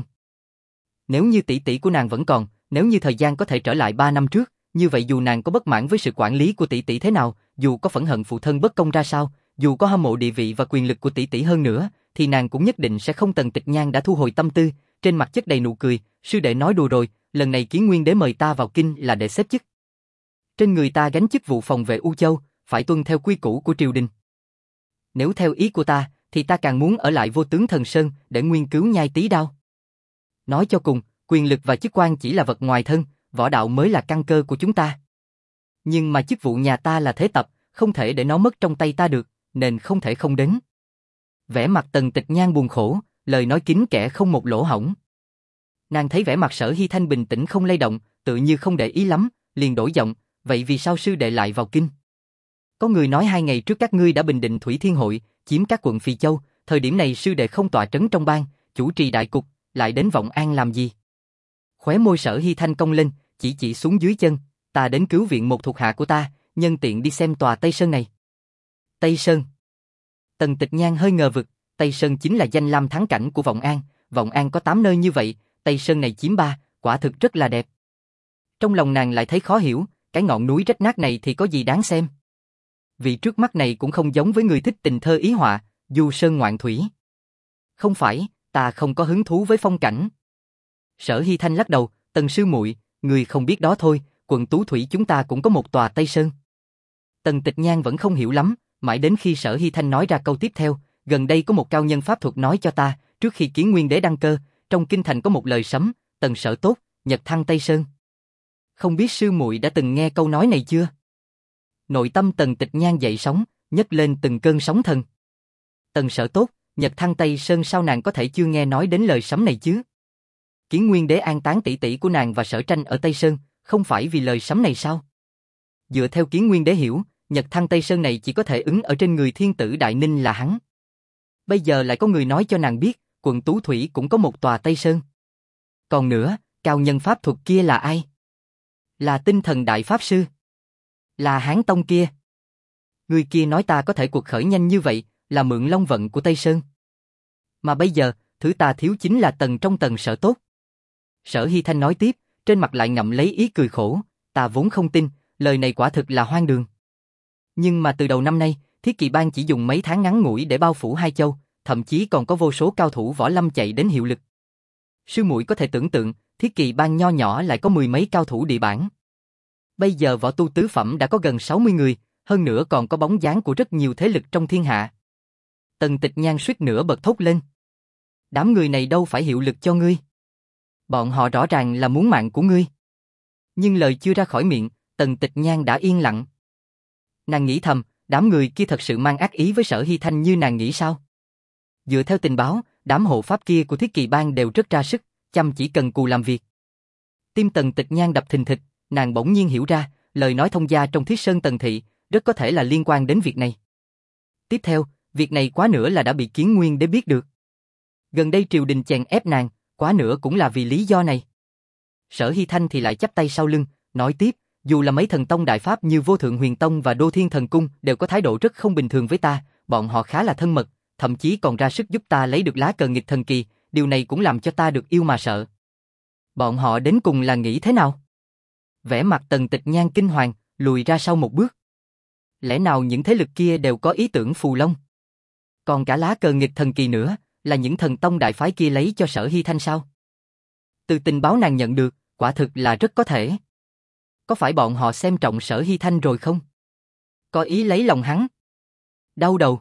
Nếu như tỷ tỷ của nàng vẫn còn, nếu như thời gian có thể trở lại ba năm trước, như vậy dù nàng có bất mãn với sự quản lý của tỷ tỷ thế nào, dù có phẫn hận phụ thân bất công ra sao, dù có hâm mộ địa vị và quyền lực của tỷ tỷ hơn nữa, thì nàng cũng nhất định sẽ không. Tần Tịch Nhan đã thu hồi tâm tư, trên mặt chất đầy nụ cười, sư đệ nói đùa rồi, lần này Kiến Nguyên Đế mời ta vào kinh là để xếp chức. Trên người ta gánh chức vụ phòng vệ U Châu, phải tuân theo quy củ của triều đình. Nếu theo ý của ta, thì ta càng muốn ở lại Vô Tướng Thần Sơn để nguyên cứu nhai tí đao. Nói cho cùng, quyền lực và chức quan chỉ là vật ngoài thân, võ đạo mới là căn cơ của chúng ta. Nhưng mà chức vụ nhà ta là thế tập, không thể để nó mất trong tay ta được, nên không thể không đến. Vẻ mặt Tần Tịch Nhan buồn khổ, lời nói kín kẽ không một lỗ hổng. Nàng thấy vẻ mặt Sở Hy Thanh bình tĩnh không lay động, tự như không để ý lắm, liền đổi giọng, vậy vì sao sư đệ lại vào kinh? Có người nói hai ngày trước các ngươi đã bình định Thủy Thiên Hội, chiếm các quận Phi Châu, thời điểm này sư đệ không tọa trấn trong bang, chủ trì đại cục, lại đến Vọng An làm gì? Khóe môi Sở Hy Thanh cong lên, chỉ chỉ xuống dưới chân, ta đến cứu viện một thuộc hạ của ta, nhân tiện đi xem tòa Tây Sơn này. Tây Sơn. Tần Tịch Nhan hơi ngờ vực, Tây Sơn chính là danh lam thắng cảnh của Vọng An, Vọng An có tám nơi như vậy, Tây Sơn này chiếm ba, quả thực rất là đẹp. Trong lòng nàng lại thấy khó hiểu, cái ngọn núi rách nát này thì có gì đáng xem. Vị trước mắt này cũng không giống với người thích tình thơ ý họa, du sơn ngoạn thủy. Không phải, ta không có hứng thú với phong cảnh. Sở Hy Thanh lắc đầu, Tần sư muội, người không biết đó thôi, quận Tú Thủy chúng ta cũng có một tòa Tây Sơn. Tần Tịch Nhan vẫn không hiểu lắm, mãi đến khi Sở Hy Thanh nói ra câu tiếp theo, gần đây có một cao nhân pháp thuật nói cho ta, trước khi Kiến Nguyên Đế đăng cơ, trong kinh thành có một lời sấm, Tần sở tốt, nhật thăng Tây Sơn. Không biết sư muội đã từng nghe câu nói này chưa? Nội tâm Tần Tịch Nhan dậy sóng, nhấc lên từng cơn sóng thần. Tần sở tốt, nhật thăng Tây Sơn, sao nàng có thể chưa nghe nói đến lời sấm này chứ? Kiến Nguyên Đế an táng tỷ tỷ của nàng và Sở Tranh ở Tây Sơn, không phải vì lời sấm này sao? Dựa theo Kiến Nguyên Đế hiểu, nhật thăng Tây Sơn này chỉ có thể ứng ở trên người thiên tử Đại Ninh là hắn. Bây giờ lại có người nói cho nàng biết, quận Tú Thủy cũng có một tòa Tây Sơn. Còn nữa, cao nhân pháp thuật kia là ai? Là Tinh Thần Đại Pháp Sư. Là Hán Tông kia. Người kia nói ta có thể cuộc khởi nhanh như vậy, là mượn long vận của Tây Sơn. Mà bây giờ, thứ ta thiếu chính là tầng trong tầng sở tốt. Sở Hy Thanh nói tiếp, trên mặt lại ngậm lấy ý cười khổ, ta vốn không tin, lời này quả thực là hoang đường. Nhưng mà từ đầu năm nay, Thiết Kỵ Bang chỉ dùng mấy tháng ngắn ngủi để bao phủ hai châu, thậm chí còn có vô số cao thủ võ lâm chạy đến hiệu lực. Sư muội có thể tưởng tượng, Thiết Kỵ Bang nho nhỏ lại có mười mấy cao thủ địa bản. Bây giờ võ tu tứ phẩm đã có gần sáu mươi người, hơn nữa còn có bóng dáng của rất nhiều thế lực trong thiên hạ. Tần Tịch Nhan suýt nữa bật thốt lên. Đám người này đâu phải hiệu lực cho ngươi. Bọn họ rõ ràng là muốn mạng của ngươi. Nhưng lời chưa ra khỏi miệng, Tần Tịch Nhan đã yên lặng. Nàng nghĩ thầm, đám người kia thật sự mang ác ý với Sở Hy Thanh như nàng nghĩ sao? Dựa theo tình báo, đám hộ pháp kia của Thiết Kỵ Bang đều rất ra sức, chăm chỉ cần cù làm việc. Tim Tần Tịch Nhan đập thình thịch, nàng bỗng nhiên hiểu ra, lời nói thông gia trong Thiết Sơn Tần Thị, rất có thể là liên quan đến việc này. Tiếp theo, việc này quá nữa là đã bị Kiến Nguyên Đế biết được. Gần đây triều đình chèn ép nàng, quá nữa cũng là vì lý do này. Sở Hy Thanh thì lại chắp tay sau lưng, nói tiếp, dù là mấy thần tông đại pháp như Vô Thượng Huyền Tông và Đô Thiên Thần Cung đều có thái độ rất không bình thường với ta, bọn họ khá là thân mật, thậm chí còn ra sức giúp ta lấy được lá cờ nghịch thần kỳ, điều này cũng làm cho ta được yêu mà sợ. Bọn họ đến cùng là nghĩ thế nào? Vẻ mặt Tần Tịch Nhan kinh hoàng, lùi ra sau một bước. Lẽ nào những thế lực kia đều có ý tưởng phù long? Còn cả lá cờ nghịch thần kỳ nữa, là những thần tông đại phái kia lấy cho Sở Hy Thanh sao? Từ tình báo nàng nhận được, quả thực là rất có thể. Có phải bọn họ xem trọng Sở Hy Thanh rồi không? Có ý lấy lòng hắn? Đau đầu.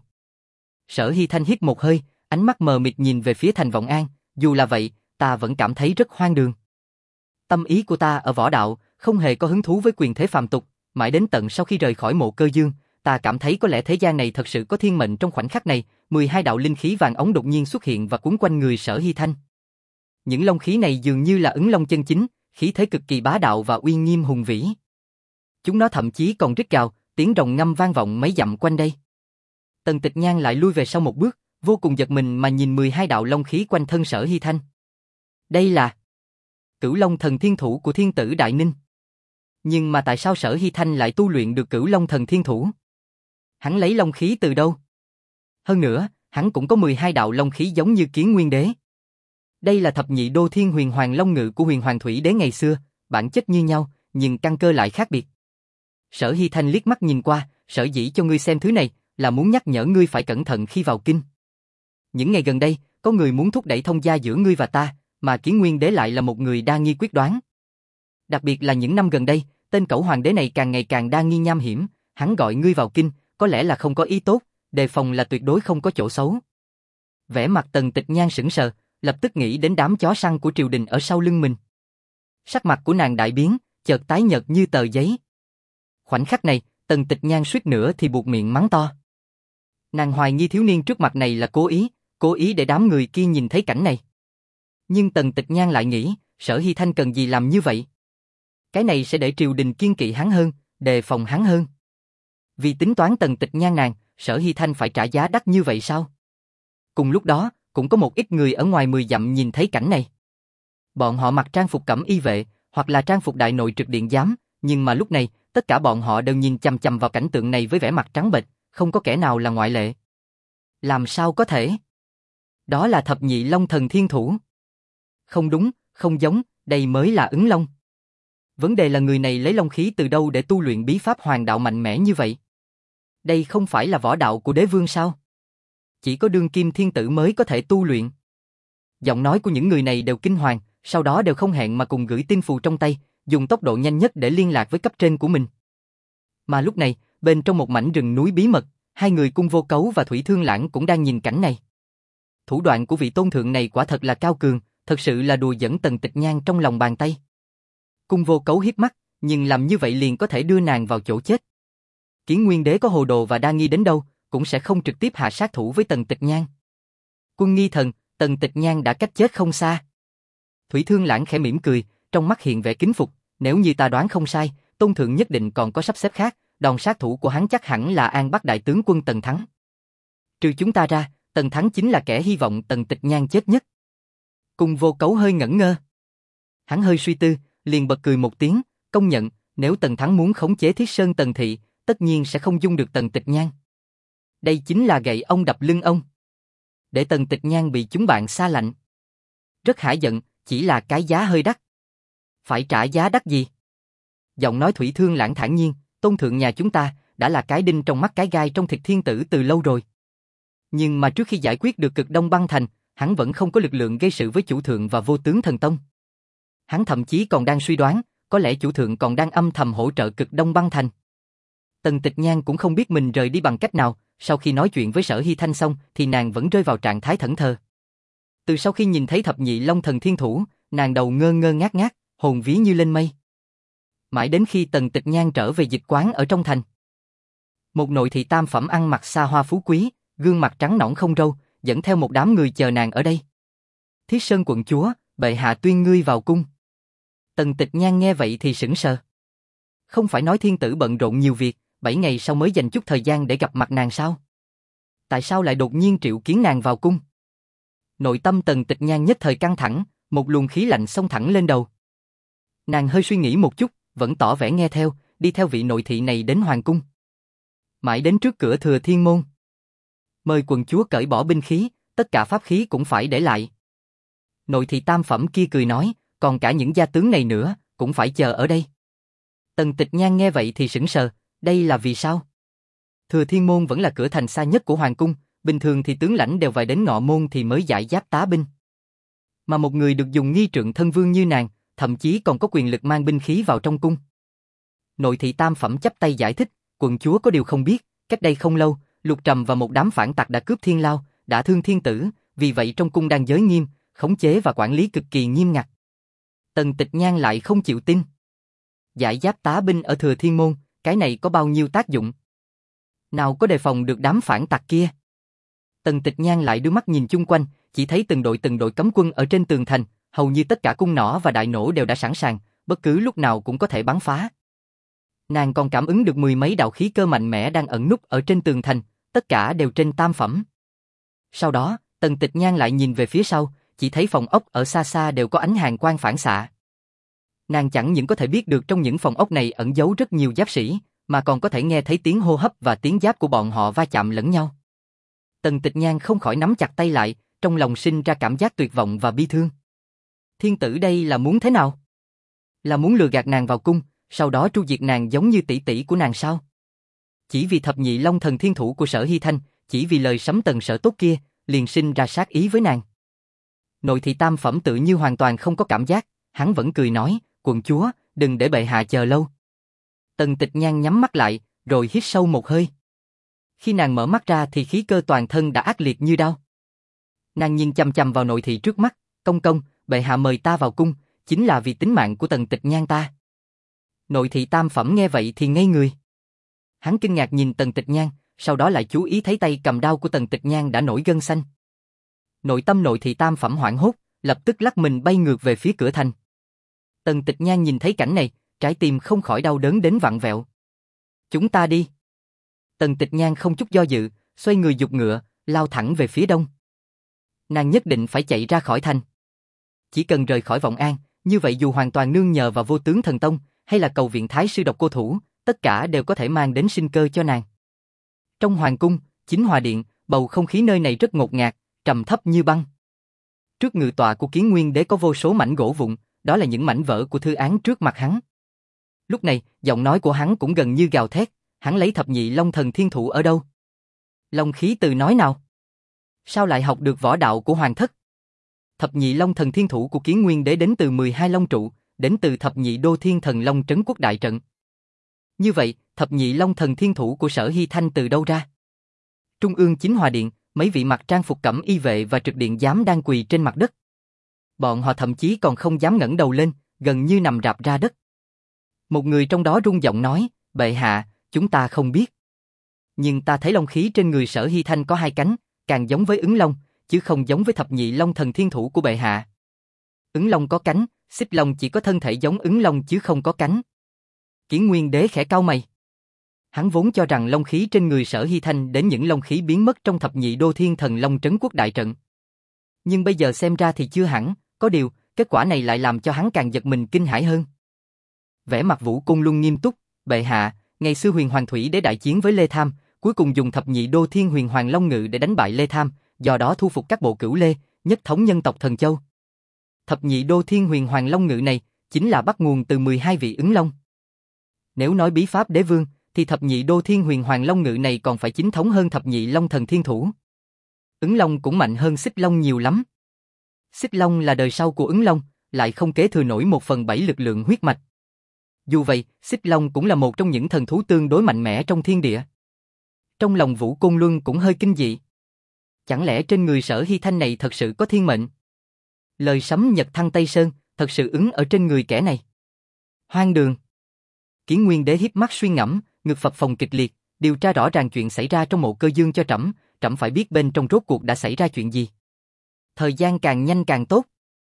Sở Hy Thanh hít một hơi, ánh mắt mờ mịt nhìn về phía Thành Vọng An, dù là vậy, ta vẫn cảm thấy rất hoang đường. Tâm ý của ta ở võ đạo, không hề có hứng thú với quyền thế phàm tục, mãi đến tận sau khi rời khỏi Mộ Cơ Dương, ta cảm thấy có lẽ thế gian này thật sự có thiên mệnh. Trong khoảnh khắc này, mười hai đạo linh khí vàng ống đột nhiên xuất hiện và quấn quanh người Sở Hy Thanh. Những long khí này dường như là ứng long chân chính, khí thế cực kỳ bá đạo và uy nghiêm hùng vĩ. Chúng nó thậm chí còn rít gào, tiếng rồng ngâm vang vọng mấy dặm quanh đây. Tần Tịch Nhan lại lui về sau một bước, vô cùng giật mình mà nhìn mười hai đạo long khí quanh thân Sở Hy Thanh. Đây là Cửu Long Thần Thiên Thủ của thiên tử Đại Ninh. Nhưng mà tại sao Sở Hy Thanh lại tu luyện được Cửu Long Thần Thiên Thủ? Hắn lấy long khí từ đâu? Hơn nữa, hắn cũng có mười hai đạo long khí giống như Kiến Nguyên Đế. Đây là thập nhị đô thiên huyền hoàng long ngự của huyền hoàng thủy đế ngày xưa, bản chất như nhau, nhưng căn cơ lại khác biệt. Sở Hy Thanh liếc mắt nhìn qua, sở dĩ cho ngươi xem thứ này, là muốn nhắc nhở ngươi phải cẩn thận khi vào kinh. Những ngày gần đây, có người muốn thúc đẩy thông gia giữa ngươi và ta, mà Kiến Nguyên Đế lại là một người đa nghi quyết đoán. Đặc biệt là những năm gần đây, tên cẩu hoàng đế này càng ngày càng đa nghi nham hiểm, hắn gọi ngươi vào kinh, có lẽ là không có ý tốt, đề phòng là tuyệt đối không có chỗ xấu. Vẻ mặt Tần Tịch Nhan sững sờ, lập tức nghĩ đến đám chó săn của triều đình ở sau lưng mình. Sắc mặt của nàng đại biến, chợt tái nhợt như tờ giấy. Khoảnh khắc này, Tần Tịch Nhan suýt nữa thì buột miệng mắng to. Nàng hoài nghi thiếu niên trước mặt này là cố ý, cố ý để đám người kia nhìn thấy cảnh này. Nhưng Tần Tịch Nhan lại nghĩ, Sở Hy Thanh cần gì làm như vậy? Cái này sẽ để triều đình kiêng kỵ hắn hơn, đề phòng hắn hơn. Vì tính toán Tần Tịch Nhan nàng, Sở Hy Thanh phải trả giá đắt như vậy sao? Cùng lúc đó, cũng có một ít người ở ngoài mười dặm nhìn thấy cảnh này. Bọn họ mặc trang phục cẩm y vệ, hoặc là trang phục đại nội trực điện giám, nhưng mà lúc này, tất cả bọn họ đều nhìn chằm chằm vào cảnh tượng này với vẻ mặt trắng bệch, không có kẻ nào là ngoại lệ. Làm sao có thể? Đó là thập nhị long thần thiên thủ. Không đúng, không giống, đây mới là ứng long. Vấn đề là người này lấy long khí từ đâu để tu luyện bí pháp hoàng đạo mạnh mẽ như vậy? Đây không phải là võ đạo của đế vương sao? Chỉ có đương kim thiên tử mới có thể tu luyện. Giọng nói của những người này đều kinh hoàng, sau đó đều không hẹn mà cùng gửi tin phù trong tay, dùng tốc độ nhanh nhất để liên lạc với cấp trên của mình. Mà lúc này, bên trong một mảnh rừng núi bí mật, hai người Cung Vô Cấu và Thủy Thương Lãng cũng đang nhìn cảnh này. Thủ đoạn của vị tôn thượng này quả thật là cao cường, thật sự là đùa dẫn Tần Tịch Nhan trong lòng bàn tay. Cung Vô Cấu hiếp mắt, nhưng làm như vậy liền có thể đưa nàng vào chỗ chết. Kiến Nguyên Đế có hồ đồ và đa nghi đến đâu, cũng sẽ không trực tiếp hạ sát thủ với Tần Tịch Nhan. Quân nghi thần, Tần Tịch Nhan đã cách chết không xa. Thủy Thương Lãng khẽ mỉm cười, trong mắt hiện vẻ kính phục, nếu như ta đoán không sai, tôn thượng nhất định còn có sắp xếp khác, đòn sát thủ của hắn chắc hẳn là An Bắc đại tướng quân Tần Thắng. Trừ chúng ta ra, Tần Thắng chính là kẻ hy vọng Tần Tịch Nhan chết nhất. Cung Vô Cấu hơi ngẩn ngơ. Hắn hơi suy tư, liền bật cười một tiếng, công nhận, nếu Tần Thắng muốn khống chế Thiết Sơn Tần Thị, tất nhiên sẽ không dung được Tần Tịch Nhan. Đây chính là gậy ông đập lưng ông. Để Tần Tịch Nhan bị chúng bạn xa lạnh. Rất hả giận, chỉ là cái giá hơi đắt. Phải trả giá đắt gì? Giọng nói Thủy Thương Lãng thản nhiên, tôn thượng nhà chúng ta đã là cái đinh trong mắt cái gai trong thịt thiên tử từ lâu rồi. Nhưng mà trước khi giải quyết được Cực Đông Băng Thành, hắn vẫn không có lực lượng gây sự với chủ thượng và Vô Tướng Thần Tông. Hắn thậm chí còn đang suy đoán, có lẽ chủ thượng còn đang âm thầm hỗ trợ Cực Đông Băng Thành. Tần Tịch Nhan cũng không biết mình rời đi bằng cách nào, sau khi nói chuyện với Sở Hy Thanh xong thì nàng vẫn rơi vào trạng thái thẫn thờ. Từ sau khi nhìn thấy thập nhị Long Thần Thiên Thủ, nàng đầu ngơ ngơ ngác ngác, hồn ví như lên mây. Mãi đến khi Tần Tịch Nhan trở về dịch quán ở trong thành. Một nội thị tam phẩm ăn mặc xa hoa phú quý, gương mặt trắng nõn không râu, dẫn theo một đám người chờ nàng ở đây. Thiết Sơn quận chúa, bệ hạ tuyên ngươi vào cung. Tần Tịch Nhan nghe vậy thì sững sờ. Không phải nói thiên tử bận rộn nhiều việc, bảy ngày sau mới dành chút thời gian để gặp mặt nàng sao? Tại sao lại đột nhiên triệu kiến nàng vào cung? Nội tâm Tần Tịch Nhan nhất thời căng thẳng, một luồng khí lạnh xông thẳng lên đầu. Nàng hơi suy nghĩ một chút, vẫn tỏ vẻ nghe theo, đi theo vị nội thị này đến hoàng cung. Mãi đến trước cửa Thừa Thiên Môn. Mời quận chúa cởi bỏ binh khí, tất cả pháp khí cũng phải để lại. Nội thị tam phẩm kia cười nói, còn cả những gia tướng này nữa, cũng phải chờ ở đây. Tần Tịch Nhan nghe vậy thì sững sờ, đây là vì sao? Thừa Thiên Môn vẫn là cửa thành xa nhất của hoàng cung, bình thường thì tướng lãnh đều phải đến ngọ môn thì mới giải giáp tá binh. Mà một người được dùng nghi trượng thân vương như nàng, thậm chí còn có quyền lực mang binh khí vào trong cung. Nội thị tam phẩm chắp tay giải thích, quận chúa có điều không biết, cách đây không lâu, Lục Trầm và một đám phản tặc đã cướp Thiên Lao, đã thương thiên tử, vì vậy trong cung đang giới nghiêm, khống chế và quản lý cực kỳ nghiêm ngặt. Tần Tịch Nhan lại không chịu tin. Giải giáp tá binh ở Thừa Thiên Môn, cái này có bao nhiêu tác dụng? Nào có đề phòng được đám phản tặc kia? Tần Tịch Nhan lại đưa mắt nhìn chung quanh, chỉ thấy từng đội từng đội cấm quân ở trên tường thành, hầu như tất cả cung nỏ và đại nổ đều đã sẵn sàng, bất cứ lúc nào cũng có thể bắn phá. Nàng còn cảm ứng được mười mấy đạo khí cơ mạnh mẽ đang ẩn núp ở trên tường thành, tất cả đều trên tam phẩm. Sau đó, Tần Tịch Nhan lại nhìn về phía sau, chỉ thấy phòng ốc ở xa xa đều có ánh hàn quang phản xạ. Nàng chẳng những có thể biết được trong những phòng ốc này ẩn giấu rất nhiều giáp sĩ, mà còn có thể nghe thấy tiếng hô hấp và tiếng giáp của bọn họ va chạm lẫn nhau. Tần Tịch Nhan không khỏi nắm chặt tay lại, trong lòng sinh ra cảm giác tuyệt vọng và bi thương. Thiên tử đây là muốn thế nào? Là muốn lừa gạt nàng vào cung, sau đó tru diệt nàng giống như tỷ tỷ của nàng sao? Chỉ vì thập nhị Long Thần Thiên Thủ của Sở Hy Thanh, chỉ vì lời sấm Tần Sở tốt kia, liền sinh ra sát ý với nàng. Nội thị tam phẩm tự như hoàn toàn không có cảm giác, hắn vẫn cười nói, quận chúa, đừng để bệ hạ chờ lâu. Tần Tịch Nhan nhắm mắt lại, rồi hít sâu một hơi. Khi nàng mở mắt ra thì khí cơ toàn thân đã ác liệt như đao. Nàng nhìn chằm chằm vào nội thị trước mắt, công công, bệ hạ mời ta vào cung, chính là vì tính mạng của Tần Tịch Nhan ta. Nội thị tam phẩm nghe vậy thì ngây người. Hắn kinh ngạc nhìn Tần Tịch Nhan, sau đó lại chú ý thấy tay cầm đao của Tần Tịch Nhan đã nổi gân xanh. Nội tâm nội thị tam phẩm hoảng hốt, lập tức lắc mình bay ngược về phía cửa thành. Tần Tịch Nhan nhìn thấy cảnh này, trái tim không khỏi đau đớn đến vặn vẹo. Chúng ta đi. Tần Tịch Nhan không chút do dự, xoay người giục ngựa, lao thẳng về phía đông. Nàng nhất định phải chạy ra khỏi thành. Chỉ cần rời khỏi Vọng An, như vậy dù hoàn toàn nương nhờ vào Vô Tướng Thần Tông, hay là cầu viện Thái sư Độc Cô Thủ, tất cả đều có thể mang đến sinh cơ cho nàng. Trong hoàng cung, Chính Hòa Điện, bầu không khí nơi này rất ngột ngạt, trầm thấp như băng. Trước ngự tọa của Kiến Nguyên Đế có vô số mảnh gỗ vụn, đó là những mảnh vỡ của thư án trước mặt hắn. Lúc này, giọng nói của hắn cũng gần như gào thét, hắn lấy thập nhị Long Thần Thiên Thủ ở đâu? Long khí từ nói nào? Sao lại học được võ đạo của hoàng thất? Thập nhị Long Thần Thiên Thủ của Kiến Nguyên Đế đến từ mười hai Long trụ, đến từ thập nhị Đô Thiên Thần Long trấn quốc đại trận. Như vậy, thập nhị Long Thần Thiên Thủ của Sở Hy Thanh từ đâu ra? Trung ương Chính Hòa Điện, mấy vị mặc trang phục cẩm y vệ và trực điện giám đang quỳ trên mặt đất. Bọn họ thậm chí còn không dám ngẩng đầu lên, gần như nằm rạp ra đất. Một người trong đó rung giọng nói, bệ hạ, chúng ta không biết. Nhưng ta thấy long khí trên người Sở Hy Thanh có hai cánh, càng giống với ứng long, chứ không giống với thập nhị Long Thần Thiên Thủ của bệ hạ. Ứng long có cánh, xích long chỉ có thân thể giống ứng long chứ không có cánh. Kiến Nguyên Đế khẽ cau mày. Hắn vốn cho rằng long khí trên người Sở Hy Thanh đến những long khí biến mất trong thập nhị Đô Thiên Thần Long trấn quốc đại trận. Nhưng bây giờ xem ra thì chưa hẳn, có điều, kết quả này lại làm cho hắn càng giật mình kinh hãi hơn. Vẻ mặt Vũ Côn Luân nghiêm túc, bệ hạ, ngày xưa Huyền Hoàng Thủy Đế đại chiến với Lê Tham, cuối cùng dùng thập nhị Đô Thiên Huyền Hoàng Long Ngự để đánh bại Lê Tham, do đó thu phục các bộ cửu Lê, nhất thống nhân tộc Thần Châu. Thập nhị Đô Thiên Huyền Hoàng Long Ngự này chính là bắt nguồn từ mười hai vị ứng long. Nếu nói bí pháp đế vương, thì thập nhị Đô Thiên Huyền Hoàng Long Ngự này còn phải chính thống hơn thập nhị Long Thần Thiên Thủ. Ứng long cũng mạnh hơn xích long nhiều lắm. Xích long là đời sau của ứng long, lại không kế thừa nổi một phần bảy lực lượng huyết mạch. Dù vậy, xích long cũng là một trong những thần thú tương đối mạnh mẽ trong thiên địa. Trong lòng Vũ Côn Luân cũng hơi kinh dị. Chẳng lẽ trên người Sở Hy Thanh này thật sự có thiên mệnh? Lời sấm nhật thăng Tây Sơn, thật sự ứng ở trên người kẻ này. Hoang đường. Kiến Nguyên Đế híp mắt suy ngẫm, ngực phập phồng kịch liệt, điều tra rõ ràng chuyện xảy ra trong mộ Cơ Dương cho trẫm, trẫm phải biết bên trong rốt cuộc đã xảy ra chuyện gì. Thời gian càng nhanh càng tốt.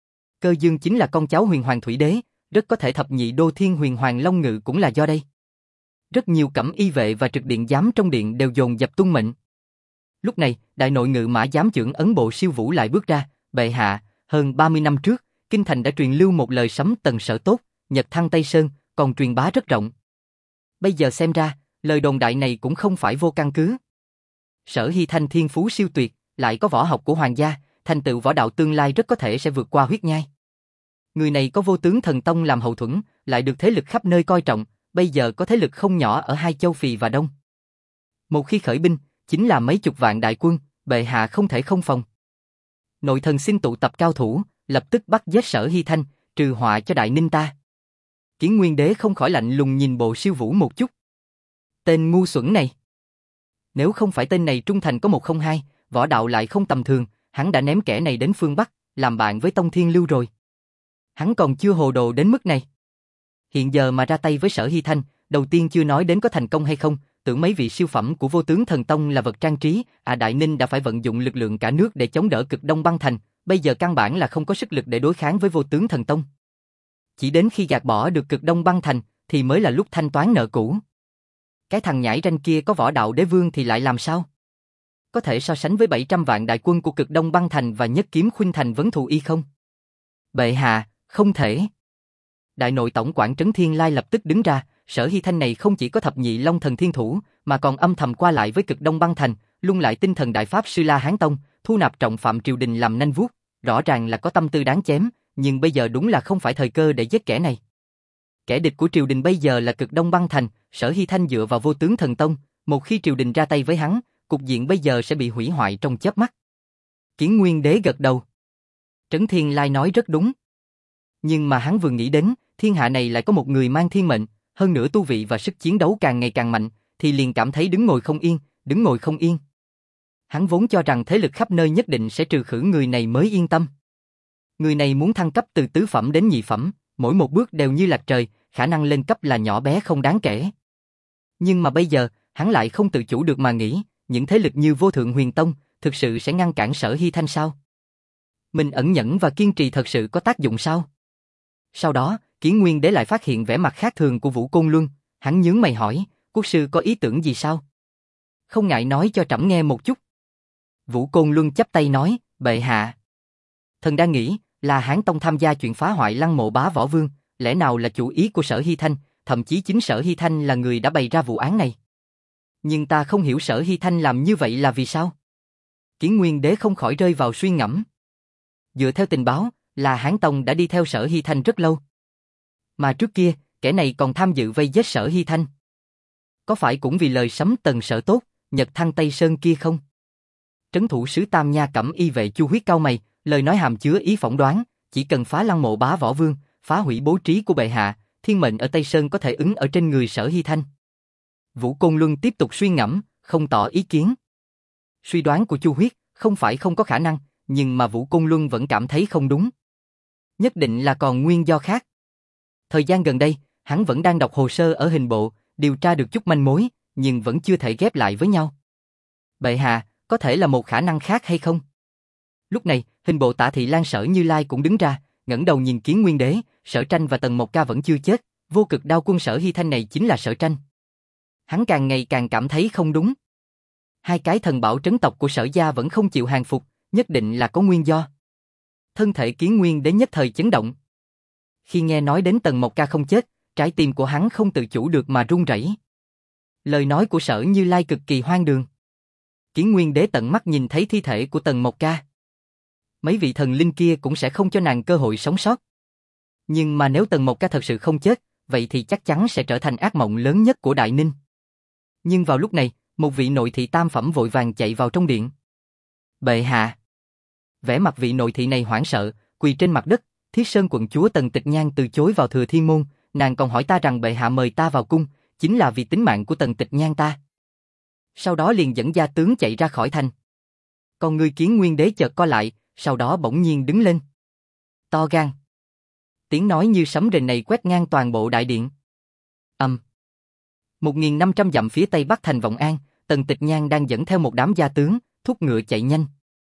Cơ Dương chính là con cháu Huyền Hoàng Thủy Đế, rất có thể thập nhị Đô Thiên Huyền Hoàng Long Ngự cũng là do đây. Rất nhiều cẩm y vệ và trực điện giám trong điện đều dồn dập tuân mệnh. Lúc này, đại nội ngự mã giám trưởng Ấn Bộ Siêu Vũ lại bước ra, bệ hạ, hơn ba mươi năm trước, kinh thành đã truyền lưu một lời sấm tần sở tốt, nhật thăng Tây Sơn, còn truyền bá rất rộng. Bây giờ xem ra, lời đồn đại này cũng không phải vô căn cứ. Sở Hy Thanh thiên phú siêu tuyệt, lại có võ học của hoàng gia, thành tựu võ đạo tương lai rất có thể sẽ vượt qua huyết nhai. Người này có vô tướng thần tông làm hậu thuẫn, lại được thế lực khắp nơi coi trọng, bây giờ có thế lực không nhỏ ở hai châu Phì và Đông. Một khi khởi binh, chính là mấy chục vạn đại quân, bệ hạ không thể không phòng. Nội thần xin tụ tập cao thủ, lập tức bắt giết Sở Hy Thanh, trừ họa cho Đại Ninh ta. Kiến Nguyên Đế không khỏi lạnh lùng nhìn Bộ Siêu Vũ một chút. Tên ngu xuẩn này. Nếu không phải tên này trung thành có một không hai, võ đạo lại không tầm thường, hắn đã ném kẻ này đến phương Bắc, làm bạn với Tông Thiên Lưu rồi. Hắn còn chưa hồ đồ đến mức này. Hiện giờ mà ra tay với Sở Hy Thanh, đầu tiên chưa nói đến có thành công hay không, tưởng mấy vị siêu phẩm của Vô Tướng Thần Tông là vật trang trí, à Đại Ninh đã phải vận dụng lực lượng cả nước để chống đỡ Cực Đông Băng Thành, bây giờ căn bản là không có sức lực để đối kháng với Vô Tướng Thần Tông. Chỉ đến khi gạt bỏ được Cực Đông Băng Thành, thì mới là lúc thanh toán nợ cũ. Cái thằng nhãi ranh kia có võ đạo đế vương thì lại làm sao? Có thể so sánh với bảy trăm vạn đại quân của Cực Đông Băng Thành và Nhất Kiếm Khuynh Thành Vấn Thù Y không? Bệ hạ, không thể. Đại nội tổng quản Trấn Thiên Lai lập tức đứng ra, Sở Hy Thanh này không chỉ có thập nhị Long Thần Thiên Thủ, mà còn âm thầm qua lại với Cực Đông Băng Thành, lung lại tinh thần Đại Pháp Sư La Hán Tông, thu nạp trọng phạm triều đình làm nanh vuốt, rõ ràng là có tâm tư đáng chém, nhưng bây giờ đúng là không phải thời cơ để giết kẻ này. Kẻ địch của triều đình bây giờ là Cực Đông Băng Thành, Sở Hy Thanh dựa vào Vô Tướng Thần Tông, một khi triều đình ra tay với hắn, cục diện bây giờ sẽ bị hủy hoại trong chớp mắt. Kiến Nguyên Đế gật đầu. Trấn Thiên Lai nói rất đúng. Nhưng mà hắn vừa nghĩ đến, thiên hạ này lại có một người mang thiên mệnh, hơn nữa tu vị và sức chiến đấu càng ngày càng mạnh, thì liền cảm thấy đứng ngồi không yên, đứng ngồi không yên. Hắn vốn cho rằng thế lực khắp nơi nhất định sẽ trừ khử người này mới yên tâm. Người này muốn thăng cấp từ tứ phẩm đến nhị phẩm, mỗi một bước đều như lạch trời, khả năng lên cấp là nhỏ bé không đáng kể. Nhưng mà bây giờ, hắn lại không tự chủ được mà nghĩ, những thế lực như Vô Thượng Huyền Tông, thực sự sẽ ngăn cản Sở Hy Thanh sao? Mình ẩn nhẫn và kiên trì thật sự có tác dụng sao? Sau đó, Kiến Nguyên Đế lại phát hiện vẻ mặt khác thường của Vũ Côn Luân, hắn nhướng mày hỏi, quốc sư có ý tưởng gì sao? Không ngại nói cho trẫm nghe một chút. Vũ Côn Luân chắp tay nói, bệ hạ. Thần đang nghĩ, là Hán Tông tham gia chuyện phá hoại Lăng Mộ Bá Võ Vương, lẽ nào là chủ ý của Sở Hy Thanh, thậm chí chính Sở Hy Thanh là người đã bày ra vụ án này. Nhưng ta không hiểu Sở Hy Thanh làm như vậy là vì sao? Kiến Nguyên Đế không khỏi rơi vào suy ngẫm. Dựa theo tình báo, là Hán Tông đã đi theo Sở Hy Thanh rất lâu. Mà trước kia, kẻ này còn tham dự vây giết Sở Hy Thanh. Có phải cũng vì lời sấm Tần Sở tốt, Nhật Thăng Tây Sơn kia không? Trấn thủ sứ Tam Nha Cẩm Y vệ Chu Huyết cau mày, lời nói hàm chứa ý phỏng đoán, chỉ cần phá lăng mộ bá võ vương, phá hủy bố trí của bệ hạ, thiên mệnh ở Tây Sơn có thể ứng ở trên người Sở Hy Thanh. Vũ Côn Luân tiếp tục suy ngẫm, không tỏ ý kiến. Suy đoán của Chu Huyết không phải không có khả năng, nhưng mà Vũ Côn Luân vẫn cảm thấy không đúng. Nhất định là còn nguyên do khác. Thời gian gần đây, hắn vẫn đang đọc hồ sơ ở hình bộ, điều tra được chút manh mối, nhưng vẫn chưa thể ghép lại với nhau. Bệ hạ, có thể là một khả năng khác hay không? Lúc này, hình bộ Tả Thị Lang Sở Như Lai cũng đứng ra, ngẩng đầu nhìn Kiến Nguyên Đế, Sở Tranh và Tần Mộc Ca vẫn chưa chết, vô cực đao quân Sở Hy Thanh này chính là Sở Tranh. Hắn càng ngày càng cảm thấy không đúng. Hai cái thần bảo trấn tộc của Sở gia vẫn không chịu hàng phục, nhất định là có nguyên do. Thân thể Kiến Nguyên Đế nhất thời chấn động. Khi nghe nói đến Tần Mộc Ca không chết, trái tim của hắn không tự chủ được mà run rẩy. Lời nói của Sở Như Lai cực kỳ hoang đường. Kiến Nguyên Đế tận mắt nhìn thấy thi thể của Tần Mộc Ca. Mấy vị thần linh kia cũng sẽ không cho nàng cơ hội sống sót. Nhưng mà nếu Tần Mộc Ca thật sự không chết, vậy thì chắc chắn sẽ trở thành ác mộng lớn nhất của Đại Ninh. Nhưng vào lúc này, một vị nội thị tam phẩm vội vàng chạy vào trong điện. Bệ hạ. Vẻ mặt vị nội thị này hoảng sợ, quỳ trên mặt đất. Thiết Sơn quận chúa Tần Tịch Nhan từ chối vào Thừa Thiên môn, nàng còn hỏi ta rằng bệ hạ mời ta vào cung, chính là vì tính mạng của Tần Tịch Nhan ta. Sau đó liền dẫn gia tướng chạy ra khỏi thành. Còn người Kiến Nguyên Đế chợt co lại, sau đó bỗng nhiên đứng lên. To gan. Tiếng nói như sấm rền này quét ngang toàn bộ đại điện. Ầm. Um. một nghìn năm trăm dặm phía tây bắc thành Vọng An, Tần Tịch Nhan đang dẫn theo một đám gia tướng, thúc ngựa chạy nhanh.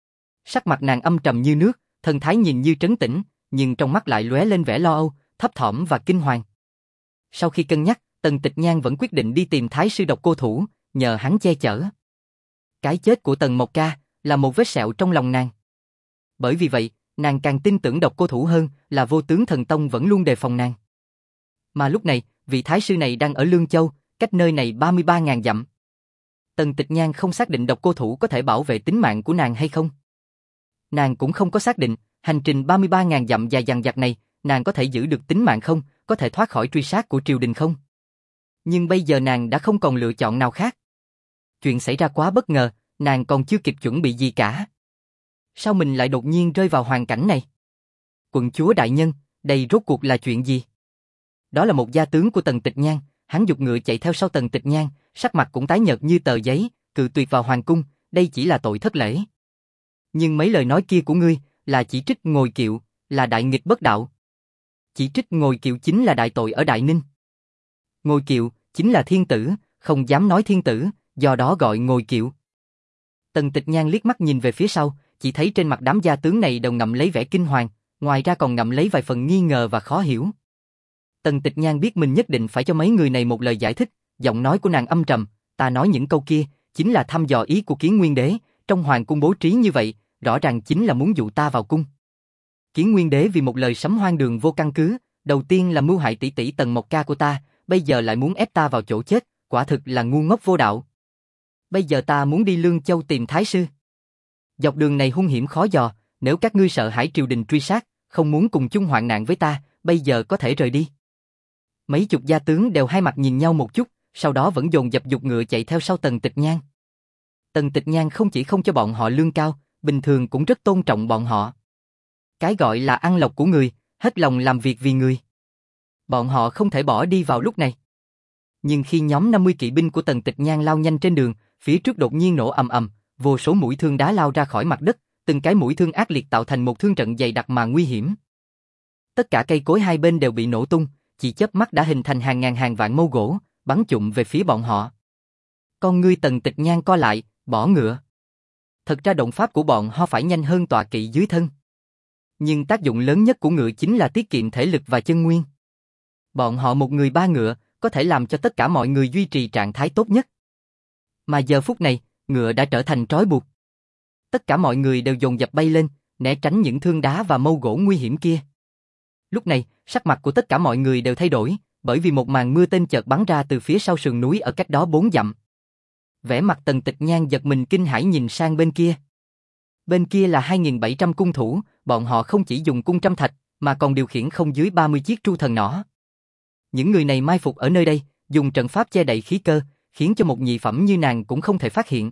Sắc mặt nàng âm trầm như nước, thần thái nhìn như trấn tĩnh, nhưng trong mắt lại lóe lên vẻ lo âu, thấp thỏm và kinh hoàng. Sau khi cân nhắc, Tần Tịch Nhan vẫn quyết định đi tìm Thái sư Độc Cô Thủ, nhờ hắn che chở. Cái chết của Tần Mộc Ca là một vết sẹo trong lòng nàng. Bởi vì vậy, nàng càng tin tưởng Độc Cô Thủ hơn, là Vô Tướng Thần Tông vẫn luôn đề phòng nàng. Mà lúc này, vị Thái sư này đang ở Lương Châu, cách nơi này ba mươi ba nghìn dặm. Tần Tịch Nhan không xác định Độc Cô Thủ có thể bảo vệ tính mạng của nàng hay không. Nàng cũng không có xác định, hành trình ba mươi ba nghìn dặm dài dằng dặc này, nàng có thể giữ được tính mạng không, có thể thoát khỏi truy sát của triều đình không. Nhưng bây giờ nàng đã không còn lựa chọn nào khác. Chuyện xảy ra quá bất ngờ, nàng còn chưa kịp chuẩn bị gì cả. Sao mình lại đột nhiên rơi vào hoàn cảnh này? Quận chúa đại nhân, đây rốt cuộc là chuyện gì? Đó là một gia tướng của Tần Tịch Nhan, hắn giục ngựa chạy theo sau Tần Tịch Nhan, sắc mặt cũng tái nhợt như tờ giấy, cự tuyệt vào hoàng cung, đây chỉ là tội thất lễ. Nhưng mấy lời nói kia của ngươi, là chỉ trích ngồi kiệu, là đại nghịch bất đạo. Chỉ trích ngồi kiệu chính là đại tội ở Đại Ninh. Ngồi kiệu, chính là thiên tử, không dám nói thiên tử, do đó gọi ngồi kiệu. Tần Tịch Nhan liếc mắt nhìn về phía sau, chỉ thấy trên mặt đám gia tướng này đều ngậm lấy vẻ kinh hoàng, ngoài ra còn ngậm lấy vài phần nghi ngờ và khó hiểu. Tần Tịch Nhan biết mình nhất định phải cho mấy người này một lời giải thích, giọng nói của nàng âm trầm, ta nói những câu kia, chính là thăm dò ý của Kiến Nguyên Đế, trong hoàng cung bố trí như vậy, rõ ràng chính là muốn dụ ta vào cung. Kiến Nguyên Đế vì một lời sấm hoang đường vô căn cứ, đầu tiên là mưu hại tỷ tỷ Tần Mộc Ca của ta, bây giờ lại muốn ép ta vào chỗ chết, quả thực là ngu ngốc vô đạo. Bây giờ ta muốn đi Lương Châu tìm Thái sư. Dọc đường này hung hiểm khó dò, nếu các ngươi sợ hãi triều đình truy sát, không muốn cùng chung hoạn nạn với ta, bây giờ có thể rời đi. Mấy chục gia tướng đều hai mặt nhìn nhau một chút, sau đó vẫn dồn dập giục ngựa chạy theo sau Tần Tịch Nhan. Tần Tịch Nhan không chỉ không cho bọn họ lương cao, bình thường cũng rất tôn trọng bọn họ. Cái gọi là ăn lộc của người, hết lòng làm việc vì người. Bọn họ không thể bỏ đi vào lúc này. Nhưng khi nhóm năm mươi kỵ binh của Tần Tịch Nhan lao nhanh trên đường, phía trước đột nhiên nổ ầm ầm, vô số mũi thương đá lao ra khỏi mặt đất, từng cái mũi thương ác liệt tạo thành một thương trận dày đặc mà nguy hiểm. Tất cả cây cối hai bên đều bị nổ tung, chỉ chớp mắt đã hình thành hàng ngàn hàng vạn mâu gỗ, bắn chụm về phía bọn họ. Con ngươi Tần Tịch Nhan co lại, bỏ ngựa. Thật ra động pháp của bọn họ phải nhanh hơn tọa kỵ dưới thân. Nhưng tác dụng lớn nhất của ngựa chính là tiết kiệm thể lực và chân nguyên. Bọn họ một người ba ngựa, có thể làm cho tất cả mọi người duy trì trạng thái tốt nhất. Mà giờ phút này, ngựa đã trở thành trói buộc. Tất cả mọi người đều dồn dập bay lên, né tránh những thương đá và mâu gỗ nguy hiểm kia. Lúc này, sắc mặt của tất cả mọi người đều thay đổi, bởi vì một màn mưa tên chợt bắn ra từ phía sau sườn núi ở cách đó bốn dặm. Vẻ mặt Tần Tịch Nhan giật mình kinh hãi nhìn sang bên kia. Bên kia là hai nghìn bảy trăm cung thủ, bọn họ không chỉ dùng cung trăm thạch, mà còn điều khiển không dưới ba mươi chiếc tru thần nỏ. Những người này mai phục ở nơi đây, dùng trận pháp che đậy khí cơ, khiến cho một nhị phẩm như nàng cũng không thể phát hiện.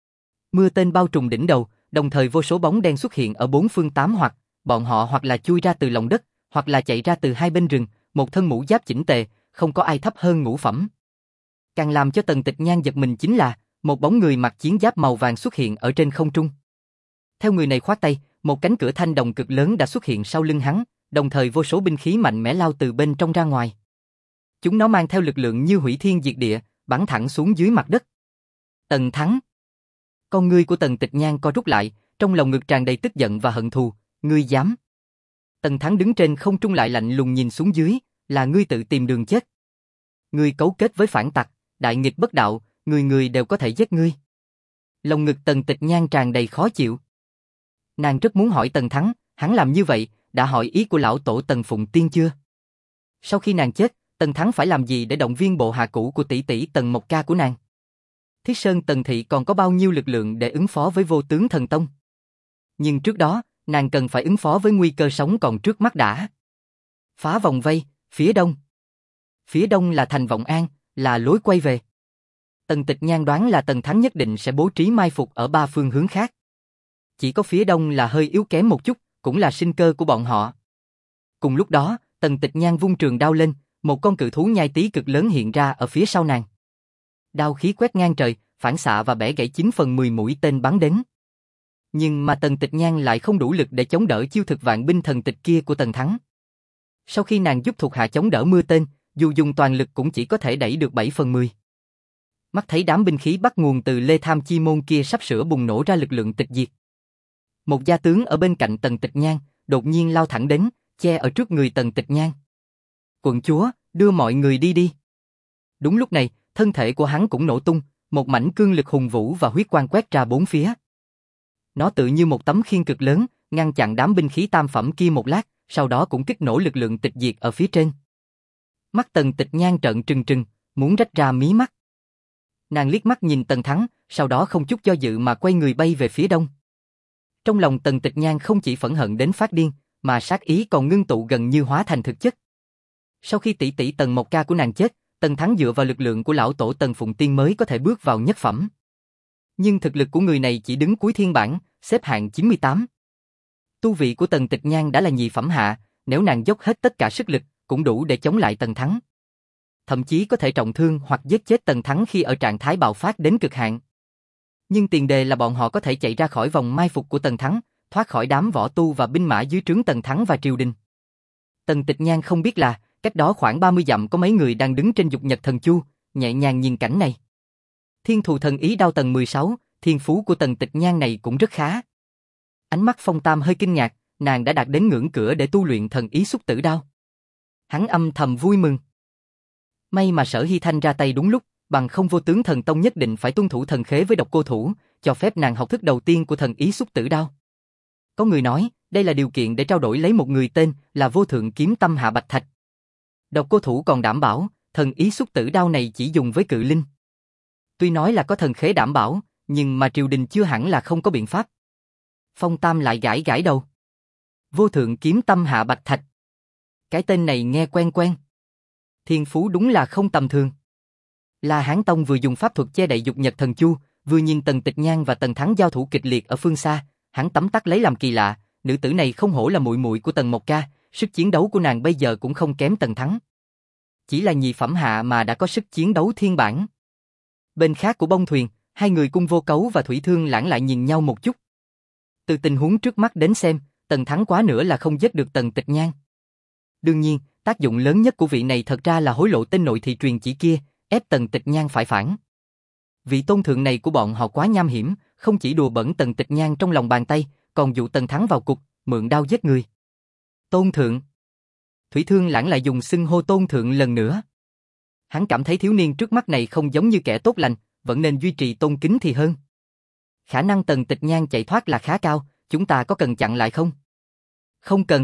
Mưa tên bao trùm đỉnh đầu, đồng thời vô số bóng đen xuất hiện ở bốn phương tám hoặc, bọn họ hoặc là chui ra từ lòng đất, hoặc là chạy ra từ hai bên rừng, một thân mũ giáp chỉnh tề, không có ai thấp hơn ngũ phẩm. Càng làm cho Tần Tịch Nhan giật mình chính là, một bóng người mặc chiến giáp màu vàng xuất hiện ở trên không trung. Theo người này khoát tay, một cánh cửa thanh đồng cực lớn đã xuất hiện sau lưng hắn, đồng thời vô số binh khí mạnh mẽ lao từ bên trong ra ngoài. Chúng nó mang theo lực lượng như hủy thiên diệt địa, bắn thẳng xuống dưới mặt đất. Tần Thắng. Con ngươi của Tần Tịch Nhan co rút lại, trong lòng ngực tràn đầy tức giận và hận thù, ngươi dám. Tần Thắng đứng trên không trung lại lạnh lùng nhìn xuống dưới, là ngươi tự tìm đường chết. Ngươi cấu kết với phản tặc, đại nghịch bất đạo, người người đều có thể giết ngươi. Lòng ngực Tần Tịch Nhan tràn đầy khó chịu. Nàng rất muốn hỏi Tần Thắng, hắn làm như vậy, đã hỏi ý của lão tổ Tần Phụng Tiên chưa? Sau khi nàng chết, Tần Thắng phải làm gì để động viên bộ hạ cũ của tỷ tỷ Tần Mộc Ca của nàng? Thiết Sơn Tần Thị còn có bao nhiêu lực lượng để ứng phó với Vô Tướng Thần Tông? Nhưng trước đó, nàng cần phải ứng phó với nguy cơ sống còn trước mắt đã. Phá vòng vây, phía đông. Phía đông là thành Vọng An, là lối quay về. Tần Tịch Nhan đoán là Tần Thắng nhất định sẽ bố trí mai phục ở ba phương hướng khác. Chỉ có phía đông là hơi yếu kém một chút, cũng là sinh cơ của bọn họ. Cùng lúc đó, Tần Tịch Nhan vung trường đao lên, một con cự thú nhai tí cực lớn hiện ra ở phía sau nàng. Đao khí quét ngang trời, phản xạ và bẻ gãy chín phần mười mũi tên bắn đến. Nhưng mà Tần Tịch Nhan lại không đủ lực để chống đỡ chiêu thực vạn binh thần tịch kia của Tần Thắng. Sau khi nàng giúp thuộc hạ chống đỡ mưa tên, dù dùng toàn lực cũng chỉ có thể đẩy được bảy phần mười. Mắt thấy đám binh khí bắt nguồn từ Lê Tham Chi Môn kia sắp sửa bùng nổ ra lực lượng tịch diệt. Một gia tướng ở bên cạnh Tần Tịch Nhan, đột nhiên lao thẳng đến, che ở trước người Tần Tịch Nhan. Quận chúa, đưa mọi người đi đi. Đúng lúc này, thân thể của hắn cũng nổ tung, một mảnh cương lực hùng vũ và huyết quang quét ra bốn phía. Nó tự như một tấm khiên cực lớn, ngăn chặn đám binh khí tam phẩm kia một lát, sau đó cũng kích nổ lực lượng tịch diệt ở phía trên. Mắt Tần Tịch Nhan trợn trừng trừng, muốn rách ra mí mắt. Nàng liếc mắt nhìn Tần Thắng, sau đó không chút do dự mà quay người bay về phía đông. Trong lòng Tần Tịch Nhan không chỉ phẫn hận đến phát điên, mà sát ý còn ngưng tụ gần như hóa thành thực chất. Sau khi tỷ tỷ Tần Mộc Ca của nàng chết, Tần Thắng dựa vào lực lượng của lão tổ Tần Phụng Tiên mới có thể bước vào nhất phẩm. Nhưng thực lực của người này chỉ đứng cuối thiên bảng, xếp hạng chín mươi tám. Tu vị của Tần Tịch Nhan đã là nhị phẩm hạ, nếu nàng dốc hết tất cả sức lực, cũng đủ để chống lại Tần Thắng. Thậm chí có thể trọng thương hoặc giết chết Tần Thắng khi ở trạng thái bạo phát đến cực hạn. Nhưng tiền đề là bọn họ có thể chạy ra khỏi vòng mai phục của Tần Thắng, thoát khỏi đám võ tu và binh mã dưới trướng Tần Thắng và triều đình. Tần Tịch Nhan không biết là, cách đó khoảng ba mươi dặm có mấy người đang đứng trên dục nhật thần chu, nhẹ nhàng nhìn cảnh này. Thiên thù thần ý đao tầng mười sáu, thiên phú của Tần Tịch Nhan này cũng rất khá. Ánh mắt Phong Tam hơi kinh ngạc, nàng đã đạt đến ngưỡng cửa để tu luyện thần ý xúc tử đao. Hắn âm thầm vui mừng. May mà Sở Hy Thanh ra tay đúng lúc, bằng không Vô Tướng Thần Tông nhất định phải tuân thủ thần khế với Độc Cô Thủ, cho phép nàng học thức đầu tiên của thần ý xúc tử đao. Có người nói, đây là điều kiện để trao đổi lấy một người tên là Vô Thượng Kiếm Tâm Hạ Bạch Thạch. Độc Cô Thủ còn đảm bảo, thần ý xúc tử đao này chỉ dùng với cự linh. Tuy nói là có thần khế đảm bảo, nhưng mà triều đình chưa hẳn là không có biện pháp. Phong Tam lại gãi gãi đầu. Vô Thượng Kiếm Tâm Hạ Bạch Thạch. Cái tên này nghe quen quen. Thiên phú đúng là không tầm thường. La Hán Tông vừa dùng pháp thuật che đậy dục nhật thần chu, vừa nhìn Tần Tịch Nhan và Tần Thắng giao thủ kịch liệt ở phương xa, hắn tấm tắc lấy làm kỳ lạ, nữ tử này không hổ là muội muội của Tần Mộc Ca, sức chiến đấu của nàng bây giờ cũng không kém Tần Thắng. Chỉ là nhị phẩm hạ mà đã có sức chiến đấu thiên bản. Bên khác của bông thuyền, hai người Cung Vô Cấu và Thủy Thương Lãng lại nhìn nhau một chút. Từ tình huống trước mắt đến xem, Tần Thắng quá nữa là không giết được Tần Tịch Nhan. Đương nhiên, tác dụng lớn nhất của vị này thật ra là hối lộ tên nội thị truyền chỉ kia, ép Tần Tịch Nhan phải phản. Vị tôn thượng này của bọn họ quá nham hiểm, không chỉ đùa bẩn Tần Tịch Nhan trong lòng bàn tay, còn dụ Tần Thắng vào cục, mượn đao giết người. Tôn thượng. Thủy Thương Lãng lại dùng xưng hô tôn thượng lần nữa. Hắn cảm thấy thiếu niên trước mắt này không giống như kẻ tốt lành, vẫn nên duy trì tôn kính thì hơn. Khả năng Tần Tịch Nhan chạy thoát là khá cao, chúng ta có cần chặn lại không? Không cần.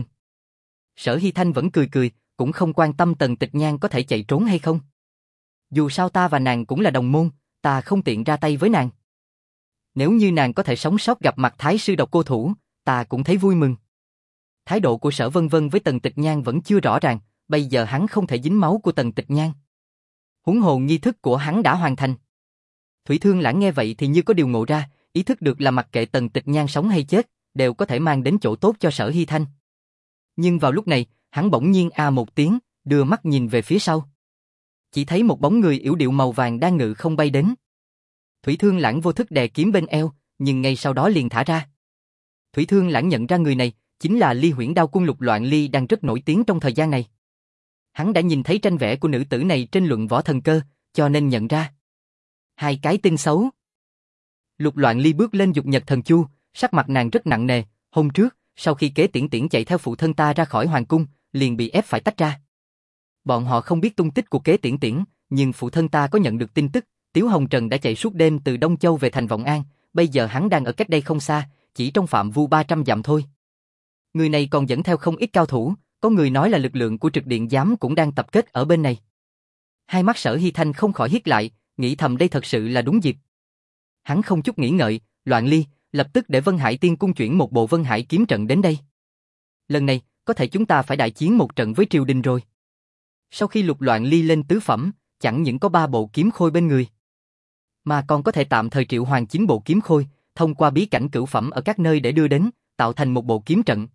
Sở Hy Thanh vẫn cười cười, cũng không quan tâm Tần Tịch Nhan có thể chạy trốn hay không. Dù sao ta và nàng cũng là đồng môn, ta không tiện ra tay với nàng. Nếu như nàng có thể sống sót gặp mặt Thái sư Độc Cô Thủ, ta cũng thấy vui mừng. Thái độ của Sở Vân Vân với Tần Tịch Nhan vẫn chưa rõ ràng, bây giờ hắn không thể dính máu của Tần Tịch Nhan. Huống hồ nghi thức của hắn đã hoàn thành. Thủy Thương Lãng nghe vậy thì như có điều ngộ ra, ý thức được là mặc kệ Tần Tịch Nhan sống hay chết, đều có thể mang đến chỗ tốt cho Sở Hy Thanh. Nhưng vào lúc này, hắn bỗng nhiên a một tiếng, đưa mắt nhìn về phía sau. Chỉ thấy một bóng người yểu điệu màu vàng đang ngự không bay đến. Thủy Thương Lãng vô thức đè kiếm bên eo, nhưng ngay sau đó liền thả ra. Thủy Thương Lãng nhận ra người này chính là Ly Huyễn Đao Quân Lục Loạn Ly đang rất nổi tiếng trong thời gian này. Hắn đã nhìn thấy tranh vẽ của nữ tử này trên luận võ thần cơ, cho nên nhận ra. Hai cái tin xấu. Lục Loạn Ly bước lên dục nhật thần chu, sắc mặt nàng rất nặng nề. Hôm trước, sau khi Kế Tiễn Tiễn chạy theo phụ thân ta ra khỏi hoàng cung, liền bị ép phải tách ra. Bọn họ không biết tung tích của Kế Tiễn Tiễn, nhưng phụ thân ta có nhận được tin tức, Tiếu Hồng Trần đã chạy suốt đêm từ Đông Châu về thành Vọng An, bây giờ hắn đang ở cách đây không xa, chỉ trong phạm vu ba trăm dặm thôi. Người này còn dẫn theo không ít cao thủ, có người nói là lực lượng của Trực Điện Giám cũng đang tập kết ở bên này. Hai mắt Sở Hy Thanh không khỏi hít lại, nghĩ thầm đây thật sự là đúng dịp. Hắn không chút nghĩ ngợi, Loạn Ly, lập tức để Vân Hải Tiên Cung chuyển một bộ Vân Hải kiếm trận đến đây. Lần này, có thể chúng ta phải đại chiến một trận với triều đình rồi. Sau khi Lục Loạn Ly lên tứ phẩm, chẳng những có ba bộ kiếm khôi bên người, mà còn có thể tạm thời triệu hoàn chín bộ kiếm khôi, thông qua bí cảnh cửu phẩm ở các nơi để đưa đến, tạo thành một bộ kiếm trận.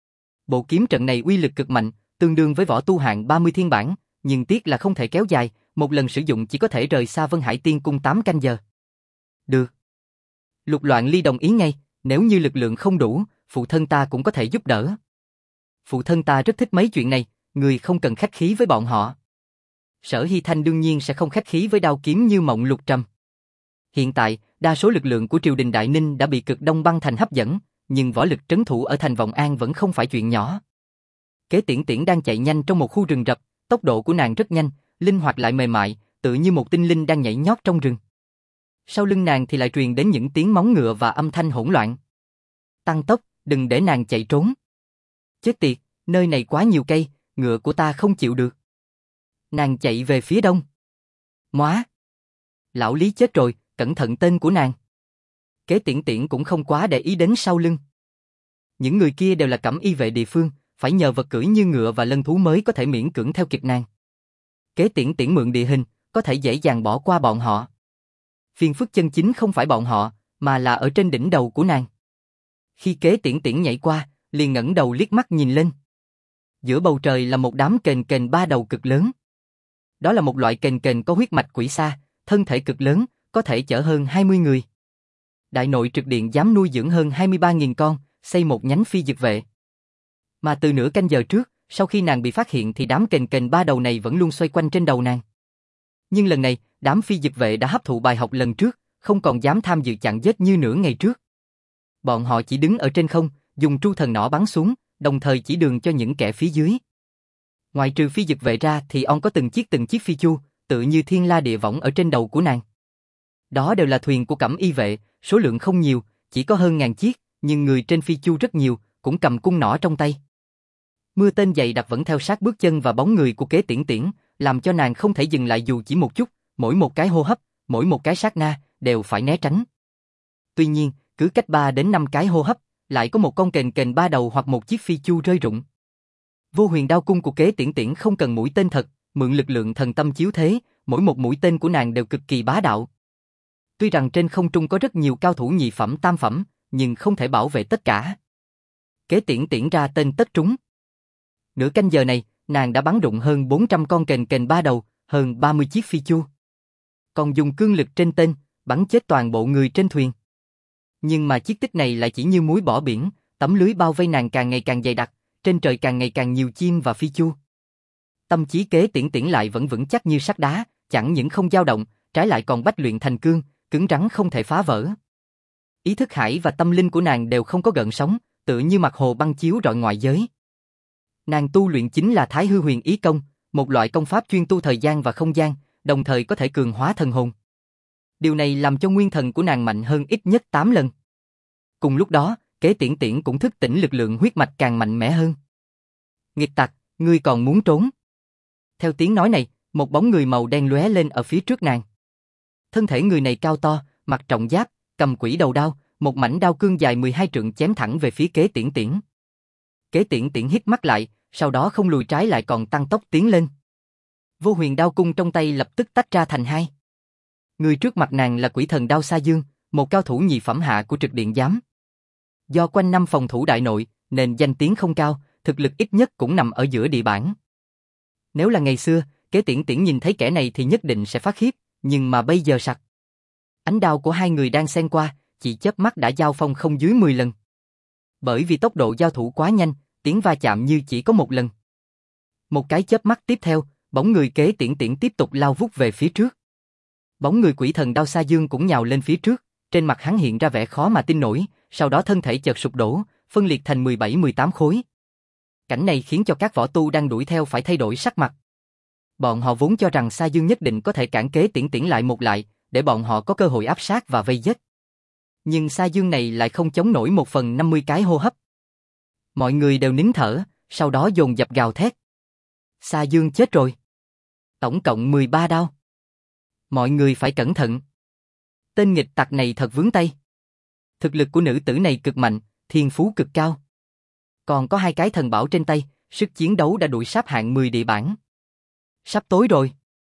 Bộ kiếm trận này uy lực cực mạnh, tương đương với võ tu hạng ba mươi thiên bản, nhưng tiếc là không thể kéo dài, một lần sử dụng chỉ có thể rời xa Vân Hải Tiên Cung tám canh giờ. Được. Lục Loạn Ly đồng ý ngay, nếu như lực lượng không đủ, phụ thân ta cũng có thể giúp đỡ. Phụ thân ta rất thích mấy chuyện này, người không cần khách khí với bọn họ. Sở Hy Thanh đương nhiên sẽ không khách khí với đao kiếm như Mộng Lục Trầm. Hiện tại, đa số lực lượng của triều đình Đại Ninh đã bị Cực Đông băng thành hấp dẫn, nhưng võ lực trấn thủ ở thành Vọng An vẫn không phải chuyện nhỏ. Kế Tiễn Tiễn đang chạy nhanh trong một khu rừng rậm, tốc độ của nàng rất nhanh, linh hoạt lại mềm mại, tự như một tinh linh đang nhảy nhót trong rừng. Sau lưng nàng thì lại truyền đến những tiếng móng ngựa và âm thanh hỗn loạn. Tăng tốc, đừng để nàng chạy trốn. Chết tiệt, nơi này quá nhiều cây, ngựa của ta không chịu được. Nàng chạy về phía đông. Móa! Lão Lý chết rồi, cẩn thận tên của nàng. Kế Tiễn Tiễn cũng không quá để ý đến sau lưng. Những người kia đều là cẩm y vệ địa phương, phải nhờ vật cưỡi như ngựa và lân thú mới có thể miễn cưỡng theo kịp nàng. Kế Tiễn Tiễn mượn địa hình, có thể dễ dàng bỏ qua bọn họ. Phiền phức chân chính không phải bọn họ, mà là ở trên đỉnh đầu của nàng. Khi Kế Tiễn Tiễn nhảy qua, liền ngẩng đầu liếc mắt nhìn lên. Giữa bầu trời là một đám kền kền ba đầu cực lớn. Đó là một loại kền kền có huyết mạch quỷ xa, thân thể cực lớn, có thể chở hơn hai mươi người. Đại nội Trực Điện dám nuôi dưỡng hơn hai mươi ba nghìn con, xây một nhánh phi dực vệ. Mà từ nửa canh giờ trước, sau khi nàng bị phát hiện thì đám kền kền ba đầu này vẫn luôn xoay quanh trên đầu nàng. Nhưng lần này, đám phi dực vệ đã hấp thụ bài học lần trước, không còn dám tham dự chặn giết như nửa ngày trước. Bọn họ chỉ đứng ở trên không, dùng tru thần nỏ bắn xuống, đồng thời chỉ đường cho những kẻ phía dưới. Ngoài trừ phi dực vệ ra thì ông có từng chiếc từng chiếc phi chu, tự như thiên la địa võng ở trên đầu của nàng. Đó đều là thuyền của cẩm y vệ, số lượng không nhiều, chỉ có hơn ngàn chiếc, nhưng người trên phi chu rất nhiều, cũng cầm cung nỏ trong tay. Mưa tên dày đặc vẫn theo sát bước chân và bóng người của Kế Tiễn Tiễn, làm cho nàng không thể dừng lại dù chỉ một chút, mỗi một cái hô hấp, mỗi một cái sát na, đều phải né tránh. Tuy nhiên, cứ cách ba đến năm cái hô hấp, lại có một con kền kền ba đầu hoặc một chiếc phi chu rơi rụng. Vô Huyền Đao cung của Kế Tiễn Tiễn không cần mũi tên thật, mượn lực lượng thần tâm chiếu thế, mỗi một mũi tên của nàng đều cực kỳ bá đạo. Tuy rằng trên không trung có rất nhiều cao thủ nhị phẩm tam phẩm, nhưng không thể bảo vệ tất cả. Kế Tiễn Tiễn ra tên tất trúng. Nửa canh giờ này, nàng đã bắn rụng hơn bốn trăm con kền kền ba đầu, hơn ba mươi chiếc phi chu. Còn dùng cương lực trên tên, bắn chết toàn bộ người trên thuyền. Nhưng mà chiếc tích này lại chỉ như muối bỏ biển, tấm lưới bao vây nàng càng ngày càng dày đặc, trên trời càng ngày càng nhiều chim và phi chu. Tâm trí Kế Tiễn Tiễn lại vẫn vững chắc như sắt đá, chẳng những không dao động, trái lại còn bách luyện thành cương, cứng rắn không thể phá vỡ. Ý thức hải và tâm linh của nàng đều không có gợn sóng, tựa như mặt hồ băng chiếu rọi ngoại giới. Nàng tu luyện chính là Thái Hư Huyền Ý Công, một loại công pháp chuyên tu thời gian và không gian, đồng thời có thể cường hóa thần hồn. Điều này làm cho nguyên thần của nàng mạnh hơn ít nhất tám lần. Cùng lúc đó, Kế Tiễn Tiễn cũng thức tỉnh lực lượng huyết mạch càng mạnh mẽ hơn. Nghịch tặc, ngươi còn muốn trốn? Theo tiếng nói này, một bóng người màu đen lóe lên ở phía trước nàng. Thân thể người này cao to, mặc trọng giáp, cầm quỷ đầu đao, một mảnh đao cương dài mười hai trượng chém thẳng về phía Kế Tiễn Tiễn. Kế Tiễn Tiễn hít mắt lại, sau đó không lùi trái lại còn tăng tốc tiến lên. Vô huyền đao cung trong tay lập tức tách ra thành hai. Người trước mặt nàng là quỷ thần Đao Sa Dương, một cao thủ nhị phẩm hạ của trực điện giám. Do quanh năm phòng thủ đại nội, nên danh tiếng không cao, thực lực ít nhất cũng nằm ở giữa địa bảng. Nếu là ngày xưa, Kế Tiễn Tiễn nhìn thấy kẻ này thì nhất định sẽ phát khiếp, nhưng mà bây giờ sặc. Ánh đao của hai người đang xen qua, chỉ chớp mắt đã giao phong không dưới mười lần. Bởi vì tốc độ giao thủ quá nhanh, tiếng va chạm như chỉ có một lần. Một cái chớp mắt tiếp theo, bóng người Kế Tiễn Tiễn tiếp tục lao vút về phía trước. Bóng người quỷ thần Đao Sa Dương cũng nhào lên phía trước, trên mặt hắn hiện ra vẻ khó mà tin nổi, sau đó thân thể chợt sụp đổ, phân liệt thành mười bảy mười tám khối. Cảnh này khiến cho các võ tu đang đuổi theo phải thay đổi sắc mặt. Bọn họ vốn cho rằng Sa Dương nhất định có thể cản Kế Tiễn Tiễn lại một lại, để bọn họ có cơ hội áp sát và vây giết. Nhưng Sa Dương này lại không chống nổi một phần năm mươi cái hô hấp. Mọi người đều nín thở, sau đó dồn dập gào thét. Sa Dương chết rồi. Tổng cộng mười ba đao. Mọi người phải cẩn thận. Tên nghịch tặc này thật vướng tay. Thực lực của nữ tử này cực mạnh, thiên phú cực cao. Còn có hai cái thần bảo trên tay, sức chiến đấu đã đuổi sắp hạng mười địa bảng. Sắp tối rồi.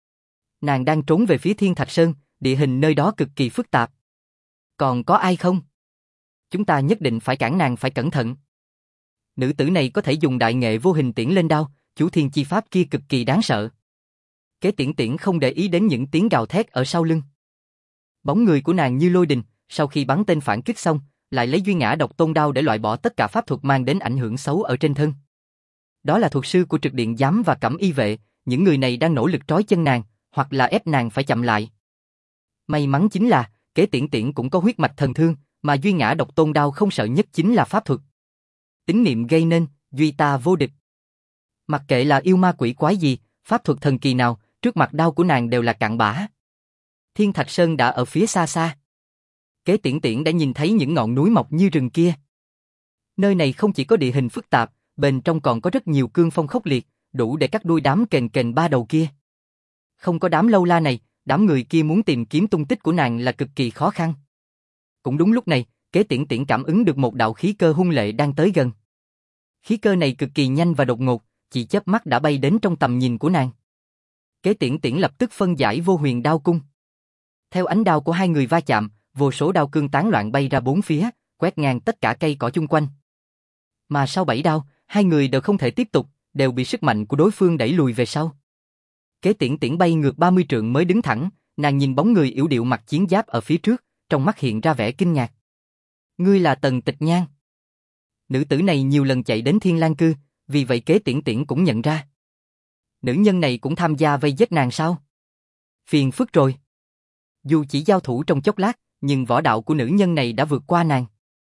Nàng đang trốn về phía Thiên Thạch Sơn, địa hình nơi đó cực kỳ phức tạp. Còn có ai không? Chúng ta nhất định phải cản nàng, phải cẩn thận. Nữ tử này có thể dùng đại nghệ vô hình tiễn lên đao, chủ thiên chi pháp kia cực kỳ đáng sợ. Kế Tiễn Tiễn không để ý đến những tiếng gào thét ở sau lưng. Bóng người của nàng như lôi đình, sau khi bắn tên phản kích xong, lại lấy duy ngã độc tôn đao để loại bỏ tất cả pháp thuật mang đến ảnh hưởng xấu ở trên thân. Đó là thuật sư của trực điện giám và cẩm y vệ, những người này đang nỗ lực trói chân nàng, hoặc là ép nàng phải chậm lại. May mắn chính là, Kế Tiễn Tiễn cũng có huyết mạch thần thương, mà duy ngã độc tôn đao không sợ nhất chính là pháp thuật. Tín niệm gây nên, duy ta vô địch. Mặc kệ là yêu ma quỷ quái gì, pháp thuật thần kỳ nào, trước mặt đao của nàng đều là cặn bã. Thiên Thạch Sơn đã ở phía xa xa. Kế Tiễn Tiễn đã nhìn thấy những ngọn núi mọc như rừng kia. Nơi này không chỉ có địa hình phức tạp, bên trong còn có rất nhiều cương phong khốc liệt, đủ để cắt đuôi đám kền kền ba đầu kia. Không có đám lâu la này, đám người kia muốn tìm kiếm tung tích của nàng là cực kỳ khó khăn. Cũng đúng lúc này, Kế Tiễn Tiễn cảm ứng được một đạo khí cơ hung lệ đang tới gần. Khí cơ này cực kỳ nhanh và đột ngột, chỉ chớp mắt đã bay đến trong tầm nhìn của nàng. Kế Tiễn Tiễn lập tức phân giải vô huyền đao cung. Theo ánh đao của hai người va chạm, vô số đao cương tán loạn bay ra bốn phía, quét ngang tất cả cây cỏ chung quanh. Mà sau bảy đao, hai người đều không thể tiếp tục, đều bị sức mạnh của đối phương đẩy lùi về sau. Kế Tiễn Tiễn bay ngược ba mươi trượng mới đứng thẳng, nàng nhìn bóng người yểu điệu mặc chiến giáp ở phía trước, trong mắt hiện ra vẻ kinh ngạc. Ngươi là Tần Tịch Nhan. Nữ tử này nhiều lần chạy đến Thiên Lang Cư, vì vậy Kế Tiễn Tiễn cũng nhận ra. Nữ nhân này cũng tham gia vây giết nàng sao? Phiền phức rồi. Dù chỉ giao thủ trong chốc lát, nhưng võ đạo của nữ nhân này đã vượt qua nàng.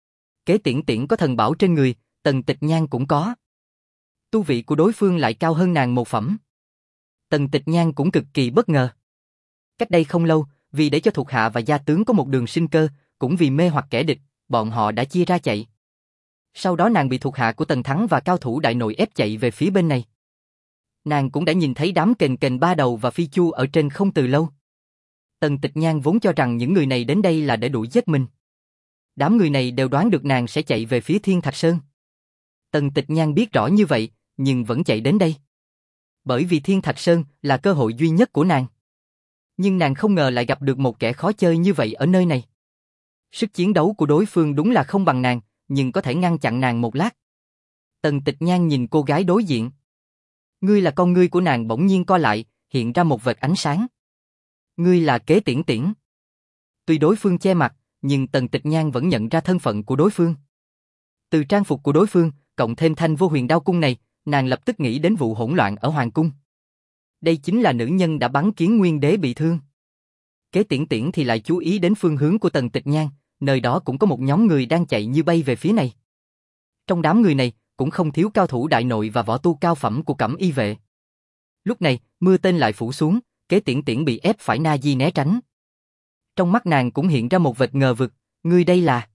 Kế Tiễn Tiễn có thần bảo trên người, Tần Tịch Nhan cũng có. Tu vị của đối phương lại cao hơn nàng một phẩm. Tần Tịch Nhan cũng cực kỳ bất ngờ. Cách đây không lâu, vì để cho thuộc hạ và gia tướng có một đường sinh cơ, cũng vì mê hoặc kẻ địch, bọn họ đã chia ra chạy. Sau đó nàng bị thuộc hạ của Tần Thắng và cao thủ đại nội ép chạy về phía bên này. Nàng cũng đã nhìn thấy đám kền kền ba đầu và phi chu ở trên không từ lâu. Tần Tịch Nhan vốn cho rằng những người này đến đây là để đuổi giết mình. Đám người này đều đoán được nàng sẽ chạy về phía Thiên Thạch Sơn. Tần Tịch Nhan biết rõ như vậy, nhưng vẫn chạy đến đây. Bởi vì Thiên Thạch Sơn là cơ hội duy nhất của nàng. Nhưng nàng không ngờ lại gặp được một kẻ khó chơi như vậy ở nơi này. Sức chiến đấu của đối phương đúng là không bằng nàng, nhưng có thể ngăn chặn nàng một lát. Tần Tịch Nhan nhìn cô gái đối diện. Ngươi là con ngươi của nàng bỗng nhiên co lại, hiện ra một vệt ánh sáng. Ngươi là Kế Tiễn Tiễn. Tuy đối phương che mặt, nhưng Tần Tịch Nhan vẫn nhận ra thân phận của đối phương. Từ trang phục của đối phương, cộng thêm thanh vô huyền đao cung này, nàng lập tức nghĩ đến vụ hỗn loạn ở Hoàng Cung. Đây chính là nữ nhân đã bắn Kiến Nguyên Đế bị thương. Kế Tiễn Tiễn thì lại chú ý đến phương hướng của Tần Tịch Nhan, nơi đó cũng có một nhóm người đang chạy như bay về phía này. Trong đám người này, cũng không thiếu cao thủ đại nội và võ tu cao phẩm của cẩm y vệ. Lúc này, mưa tên lại phủ xuống, Kế Tiễn Tiễn bị ép phải na di né tránh. Trong mắt nàng cũng hiện ra một vệt ngờ vực, ngươi đây là...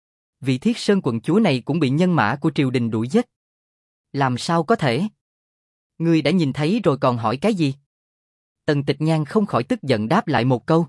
Vị Thiết Sơn quận chúa này cũng bị nhân mã của triều đình đuổi giết. Làm sao có thể? Ngươi đã nhìn thấy rồi còn hỏi cái gì? Tần Tịch Nhan không khỏi tức giận đáp lại một câu.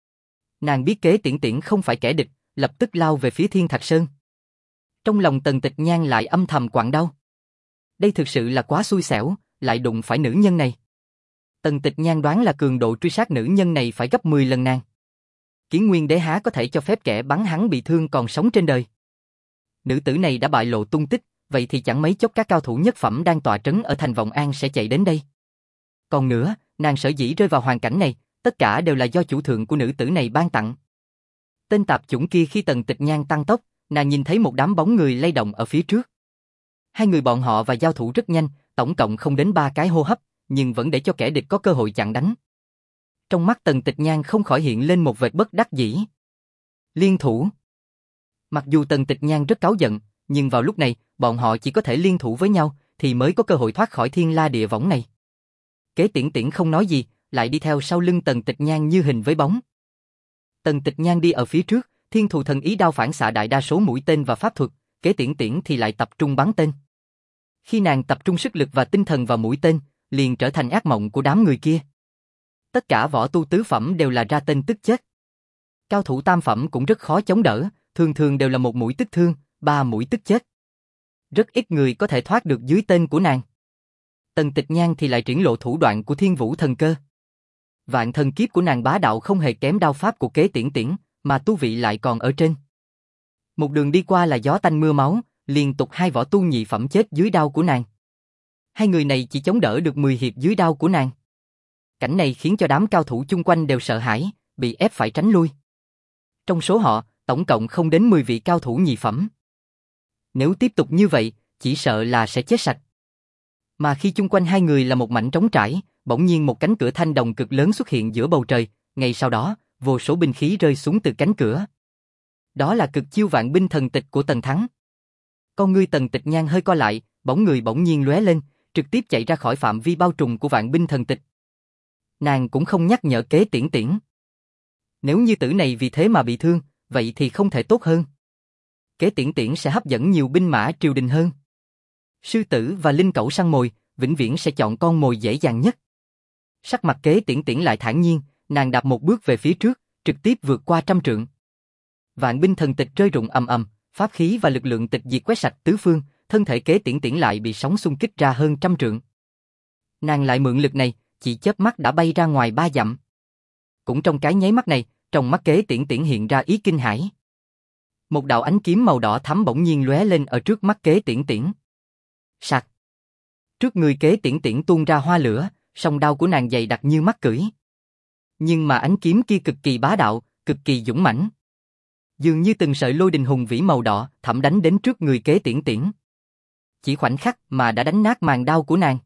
Nàng biết Kế Tiễn Tiễn không phải kẻ địch, lập tức lao về phía Thiên Thạch Sơn. Trong lòng Tần Tịch Nhan lại âm thầm quặn đau. Đây thực sự là quá xui xẻo, lại đụng phải nữ nhân này. Tần Tịch Nhan đoán là cường độ truy sát nữ nhân này phải gấp mười lần nàng. Kiến Nguyên Đế há có thể cho phép kẻ bắn hắn bị thương còn sống trên đời. Nữ tử này đã bại lộ tung tích, vậy thì chẳng mấy chốc các cao thủ nhất phẩm đang tọa trấn ở thành Vọng An sẽ chạy đến đây. Còn nữa, nàng sở dĩ rơi vào hoàn cảnh này, tất cả đều là do chủ thượng của nữ tử này ban tặng. Tên tạp chủng kia khi Tần Tịch Nhan tăng tốc, nàng nhìn thấy một đám bóng người lay động ở phía trước. Hai người bọn họ và giao thủ rất nhanh, tổng cộng không đến ba cái hô hấp, nhưng vẫn để cho kẻ địch có cơ hội chặn đánh. Trong mắt Tần Tịch Nhan không khỏi hiện lên một vệt bất đắc dĩ. Liên thủ. Mặc dù Tần Tịch Nhan rất cáu giận, nhưng vào lúc này, bọn họ chỉ có thể liên thủ với nhau, thì mới có cơ hội thoát khỏi thiên la địa võng này. Kế Tiễn Tiễn không nói gì, lại đi theo sau lưng Tần Tịch Nhan như hình với bóng. Tần Tịch Nhan đi ở phía trước, thiên thù thần ý đao phản xạ đại đa số mũi tên và pháp thuật, Kế Tiễn Tiễn thì lại tập trung bắn tên. Khi nàng tập trung sức lực và tinh thần vào mũi tên, liền trở thành ác mộng của đám người kia. Tất cả võ tu tứ phẩm đều là ra tên tức chết. Cao thủ tam phẩm cũng rất khó chống đỡ, thường thường đều là một mũi tức thương, ba mũi tức chết. Rất ít người có thể thoát được dưới tên của nàng. Tần Tịch Nhan thì lại triển lộ thủ đoạn của Thiên Vũ Thần Cơ. Vạn thần kiếp của nàng bá đạo không hề kém đao pháp của Kế Tiễn Tiễn, mà tu vị lại còn ở trên. Một đường đi qua là gió tanh mưa máu, liên tục hai võ tu nhị phẩm chết dưới đao của nàng. Hai người này chỉ chống đỡ được mười hiệp dưới đao của nàng. Cảnh này khiến cho đám cao thủ chung quanh đều sợ hãi, bị ép phải tránh lui. Trong số họ, tổng cộng không đến mười vị cao thủ nhị phẩm. Nếu tiếp tục như vậy, chỉ sợ là sẽ chết sạch. Mà khi chung quanh hai người là một mảnh trống trải, bỗng nhiên một cánh cửa thanh đồng cực lớn xuất hiện giữa bầu trời, ngay sau đó, vô số binh khí rơi xuống từ cánh cửa. Đó là cực chiêu vạn binh thần tịch của Tần Thắng. Con ngươi Tần Tịch Nhan hơi co lại, bóng người bỗng nhiên lóe lên, trực tiếp chạy ra khỏi phạm vi bao trùm của vạn binh thần tịch. Nàng cũng không nhắc nhở Kế Tiễn Tiễn. Nếu như tử này vì thế mà bị thương, vậy thì không thể tốt hơn. Kế Tiễn Tiễn sẽ hấp dẫn nhiều binh mã triều đình hơn. Sư tử và linh cẩu săn mồi, vĩnh viễn sẽ chọn con mồi dễ dàng nhất. Sắc mặt Kế Tiễn Tiễn lại thản nhiên, nàng đạp một bước về phía trước, trực tiếp vượt qua trăm trượng. Vạn binh thần tịch rơi rụng ầm ầm, pháp khí và lực lượng tịch diệt quét sạch tứ phương, thân thể Kế Tiễn Tiễn lại bị sóng xung kích ra hơn trăm trượng. Nàng lại mượn lực này, chỉ chớp mắt đã bay ra ngoài ba dặm. Cũng trong cái nháy mắt này, trong mắt Kế Tiễn Tiễn hiện ra ý kinh hãi. Một đạo ánh kiếm màu đỏ thắm bỗng nhiên lóe lên ở trước mắt Kế Tiễn Tiễn. Sặc. Trước người Kế Tiễn Tiễn tuôn ra hoa lửa, song đao của nàng dày đặc như mắt cưỡi. Nhưng mà ánh kiếm kia cực kỳ bá đạo, cực kỳ dũng mãnh. Dường như từng sợi lôi đình hùng vĩ màu đỏ thẩm đánh đến trước người Kế Tiễn Tiễn. Chỉ khoảnh khắc mà đã đánh nát màn đao của nàng.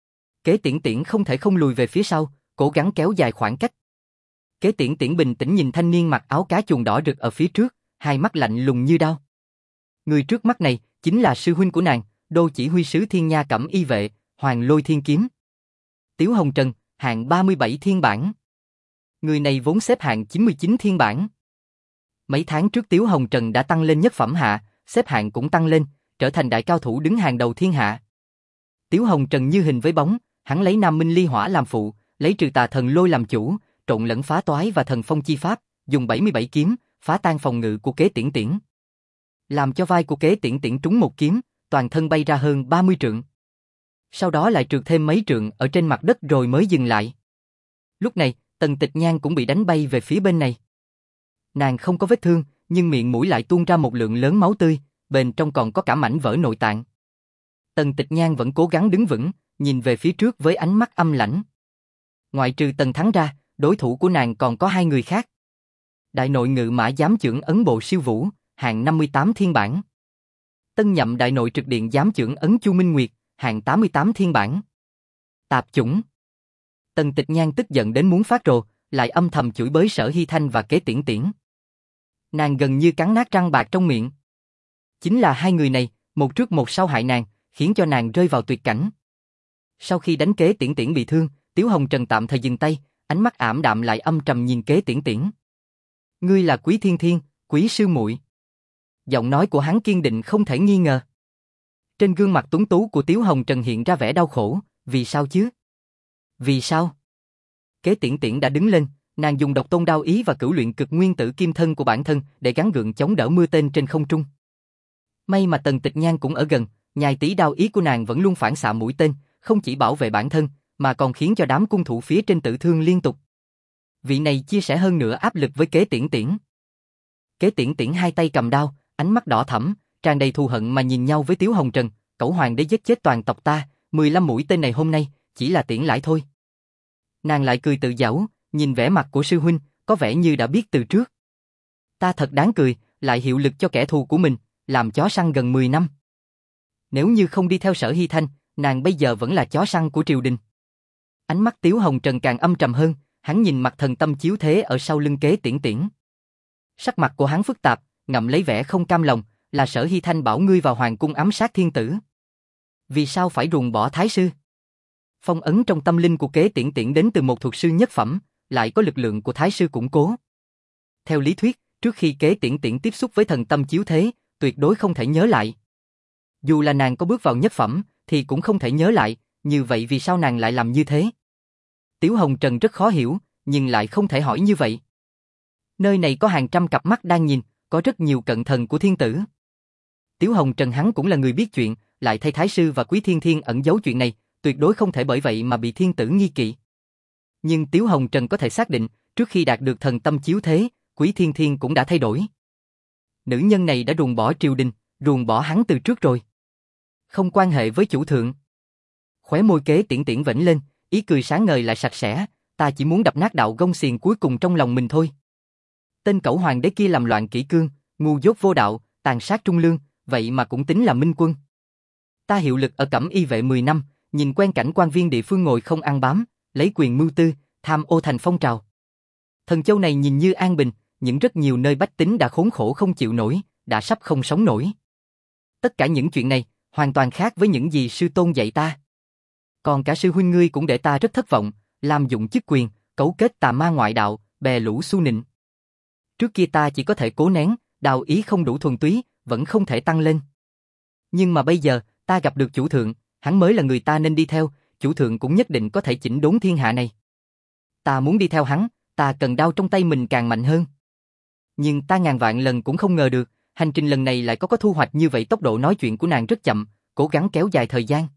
Kế Tiễn Tiễn không thể không lùi về phía sau, cố gắng kéo dài khoảng cách. Kế Tiễn Tiễn bình tĩnh nhìn thanh niên mặc áo cá chuồn đỏ rực ở phía trước, hai mắt lạnh lùng như đao. Người trước mắt này chính là sư huynh của nàng, Đô chỉ huy sứ Thiên Nha Cẩm Y vệ, Hoàng Lôi Thiên Kiếm. Tiếu Hồng Trần, hạng ba mươi bảy thiên bản. Người này vốn xếp hạng chín mươi chín thiên bản. Mấy tháng trước Tiếu Hồng Trần đã tăng lên nhất phẩm hạ, xếp hạng cũng tăng lên, trở thành đại cao thủ đứng hàng đầu thiên hạ. Tiếu Hồng Trần như hình với bóng, hắn lấy Nam Minh Ly Hỏa làm phụ, lấy Trừ Tà Thần Lôi làm chủ, trộn lẫn phá toái và thần phong chi pháp, dùng bảy mươi bảy kiếm, phá tan phòng ngự của Kế Tiễn Tiễn. Làm cho vai của Kế Tiễn Tiễn trúng một kiếm, toàn thân bay ra hơn ba mươi trượng. Sau đó lại trượt thêm mấy trượng ở trên mặt đất rồi mới dừng lại. Lúc này, Tần Tịch Nhan cũng bị đánh bay về phía bên này. Nàng không có vết thương, nhưng miệng mũi lại tuôn ra một lượng lớn máu tươi, bên trong còn có cả mảnh vỡ nội tạng. Tần Tịch Nhan vẫn cố gắng đứng vững, nhìn về phía trước với ánh mắt âm lãnh. Ngoại trừ Tần Thắng ra, đối thủ của nàng còn có hai người khác. Đại nội ngự mã giám chưởng ấn bộ siêu vũ, hạng năm mươi tám thiên bản. Tân nhậm đại nội trực điện giám chưởng ấn Chu Minh Nguyệt, hạng tám mươi tám thiên bản. Tạp chủng. Tần Tịch Nhan tức giận đến muốn phát rồ, lại âm thầm chửi bới Sở Hy Thanh và Kế Tiễn Tiễn. Nàng gần như cắn nát răng bạc trong miệng. Chính là hai người này, một trước một sau hại nàng, khiến cho nàng rơi vào tuyệt cảnh. Sau khi đánh Kế Tiễn Tiễn bị thương, Tiếu Hồng Trần tạm thời dừng tay, ánh mắt ảm đạm lại âm trầm nhìn Kế Tiễn Tiễn. Ngươi là Quý Thiên Thiên, Quý sư muội. Giọng nói của hắn kiên định không thể nghi ngờ. Trên gương mặt tuấn tú của Tiếu Hồng Trần hiện ra vẻ đau khổ, vì sao chứ? Vì sao? Kế Tiễn Tiễn đã đứng lên, nàng dùng độc tôn đao ý và cửu luyện cực nguyên tử kim thân của bản thân để gắng gượng chống đỡ mưa tên trên không trung. May mà Tần Tịch Nhan cũng ở gần, Nhai tí đao ý của nàng vẫn luôn phản xạ mũi tên, không chỉ bảo vệ bản thân, mà còn khiến cho đám cung thủ phía trên tử thương liên tục. Vị này chia sẻ hơn nữa áp lực với Kế Tiễn Tiễn. Kế Tiễn Tiễn hai tay cầm đao, ánh mắt đỏ thẫm, tràn đầy thù hận mà nhìn nhau với Tiếu Hồng Trần, cẩu hoàng đế giết chết toàn tộc ta, mười lăm mũi tên này hôm nay, chỉ là tiễn lãi thôi. Nàng lại cười tự giễu, nhìn vẻ mặt của sư huynh, có vẻ như đã biết từ trước. Ta thật đáng cười, lại hiệu lực cho kẻ thù của mình, làm chó săn gần mười năm. Nếu như không đi theo Sở Hy Thanh, nàng bây giờ vẫn là chó săn của triều đình. Ánh mắt Tiếu Hồng Trần càng âm trầm hơn, hắn nhìn mặt thần tâm chiếu thế ở sau lưng Kế Tiễn Tiễn. Sắc mặt của hắn phức tạp, ngậm lấy vẻ không cam lòng, là Sở Hy Thanh bảo ngươi vào hoàng cung ám sát thiên tử. Vì sao phải ruồng bỏ thái sư? Phong ấn trong tâm linh của Kế Tiễn Tiễn đến từ một thuật sư nhất phẩm, lại có lực lượng của thái sư củng cố. Theo lý thuyết, trước khi Kế Tiễn Tiễn tiếp xúc với thần tâm chiếu thế, tuyệt đối không thể nhớ lại. Dù là nàng có bước vào nhất phẩm, thì cũng không thể nhớ lại, như vậy vì sao nàng lại làm như thế? Tiếu Hồng Trần rất khó hiểu, nhưng lại không thể hỏi như vậy. Nơi này có hàng trăm cặp mắt đang nhìn, có rất nhiều cận thần của thiên tử. Tiếu Hồng Trần hắn cũng là người biết chuyện, lại thay thái sư và Quý Thiên Thiên ẩn giấu chuyện này, tuyệt đối không thể bởi vậy mà bị thiên tử nghi kỵ. Nhưng Tiếu Hồng Trần có thể xác định, trước khi đạt được thần tâm chiếu thế, Quý Thiên Thiên cũng đã thay đổi. Nữ nhân này đã ruồng bỏ triều đình, ruồng bỏ hắn từ trước rồi. Không quan hệ với chủ thượng. Khóe môi Kế Tiễn Tiễn vểnh lên, ý cười sáng ngời lại sạch sẽ, ta chỉ muốn đập nát đạo gông xiềng cuối cùng trong lòng mình thôi. Tên cẩu hoàng đế kia làm loạn kỷ cương, ngu dốt vô đạo, tàn sát trung lương, vậy mà cũng tính là minh quân. Ta hiệu lực ở Cẩm Y vệ mười năm, nhìn quen cảnh quan viên địa phương ngồi không ăn bám, lấy quyền mưu tư, tham ô thành phong trào. Thần châu này nhìn như an bình, nhưng rất nhiều nơi bách tính đã khốn khổ không chịu nổi, đã sắp không sống nổi. Tất cả những chuyện này, hoàn toàn khác với những gì sư tôn dạy ta. Còn cả sư huynh ngươi cũng để ta rất thất vọng, làm dụng chức quyền, cấu kết tà ma ngoại đạo, bè lũ xu nịnh. Trước kia ta chỉ có thể cố nén, đạo ý không đủ thuần túy, vẫn không thể tăng lên. Nhưng mà bây giờ, ta gặp được chủ thượng, hắn mới là người ta nên đi theo, chủ thượng cũng nhất định có thể chỉnh đốn thiên hạ này. Ta muốn đi theo hắn, ta cần đao trong tay mình càng mạnh hơn. Nhưng ta ngàn vạn lần cũng không ngờ được, hành trình lần này lại có có thu hoạch như vậy. Tốc độ nói chuyện của nàng rất chậm, cố gắng kéo dài thời gian.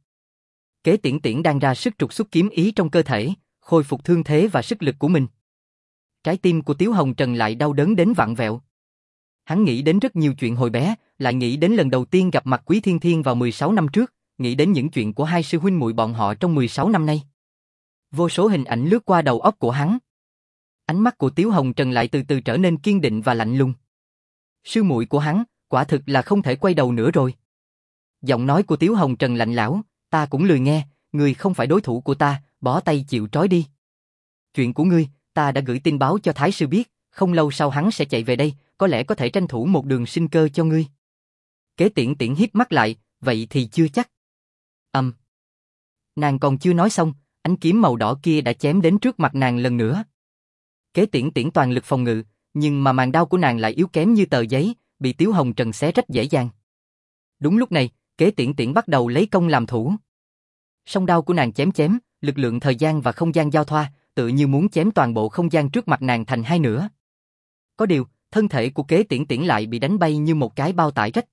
Kế Tiễn Tiễn đang ra sức trục xuất kiếm ý trong cơ thể, khôi phục thương thế và sức lực của mình. Trái tim của Tiếu Hồng Trần lại đau đớn đến vặn vẹo. Hắn nghĩ đến rất nhiều chuyện hồi bé, lại nghĩ đến lần đầu tiên gặp mặt Quý Thiên Thiên vào mười sáu năm trước, nghĩ đến những chuyện của hai sư huynh muội bọn họ trong mười sáu năm nay. Vô số hình ảnh lướt qua đầu óc của hắn. Ánh mắt của Tiếu Hồng Trần lại từ từ trở nên kiên định và lạnh lùng. Sư muội của hắn, quả thực là không thể quay đầu nữa rồi. Giọng nói của Tiếu Hồng Trần lạnh lẽo, ta cũng lười nghe, ngươi không phải đối thủ của ta, bỏ tay chịu trói đi. Chuyện của ngươi, ta đã gửi tin báo cho Thái sư biết, không lâu sau hắn sẽ chạy về đây, có lẽ có thể tranh thủ một đường sinh cơ cho ngươi. Kế Tiễn Tiễn híp mắt lại, vậy thì chưa chắc. Ầm. Um. Nàng còn chưa nói xong, ánh kiếm màu đỏ kia đã chém đến trước mặt nàng lần nữa. Kế Tiễn Tiễn toàn lực phòng ngự, nhưng mà màn đao của nàng lại yếu kém như tờ giấy, bị Tiếu Hồng Trần xé rách dễ dàng. Đúng lúc này, Kế Tiễn Tiễn bắt đầu lấy công làm thủ. Song đao của nàng chém chém, lực lượng thời gian và không gian giao thoa, tự như muốn chém toàn bộ không gian trước mặt nàng thành hai nửa. Có điều, thân thể của Kế Tiễn Tiễn lại bị đánh bay như một cái bao tải rách.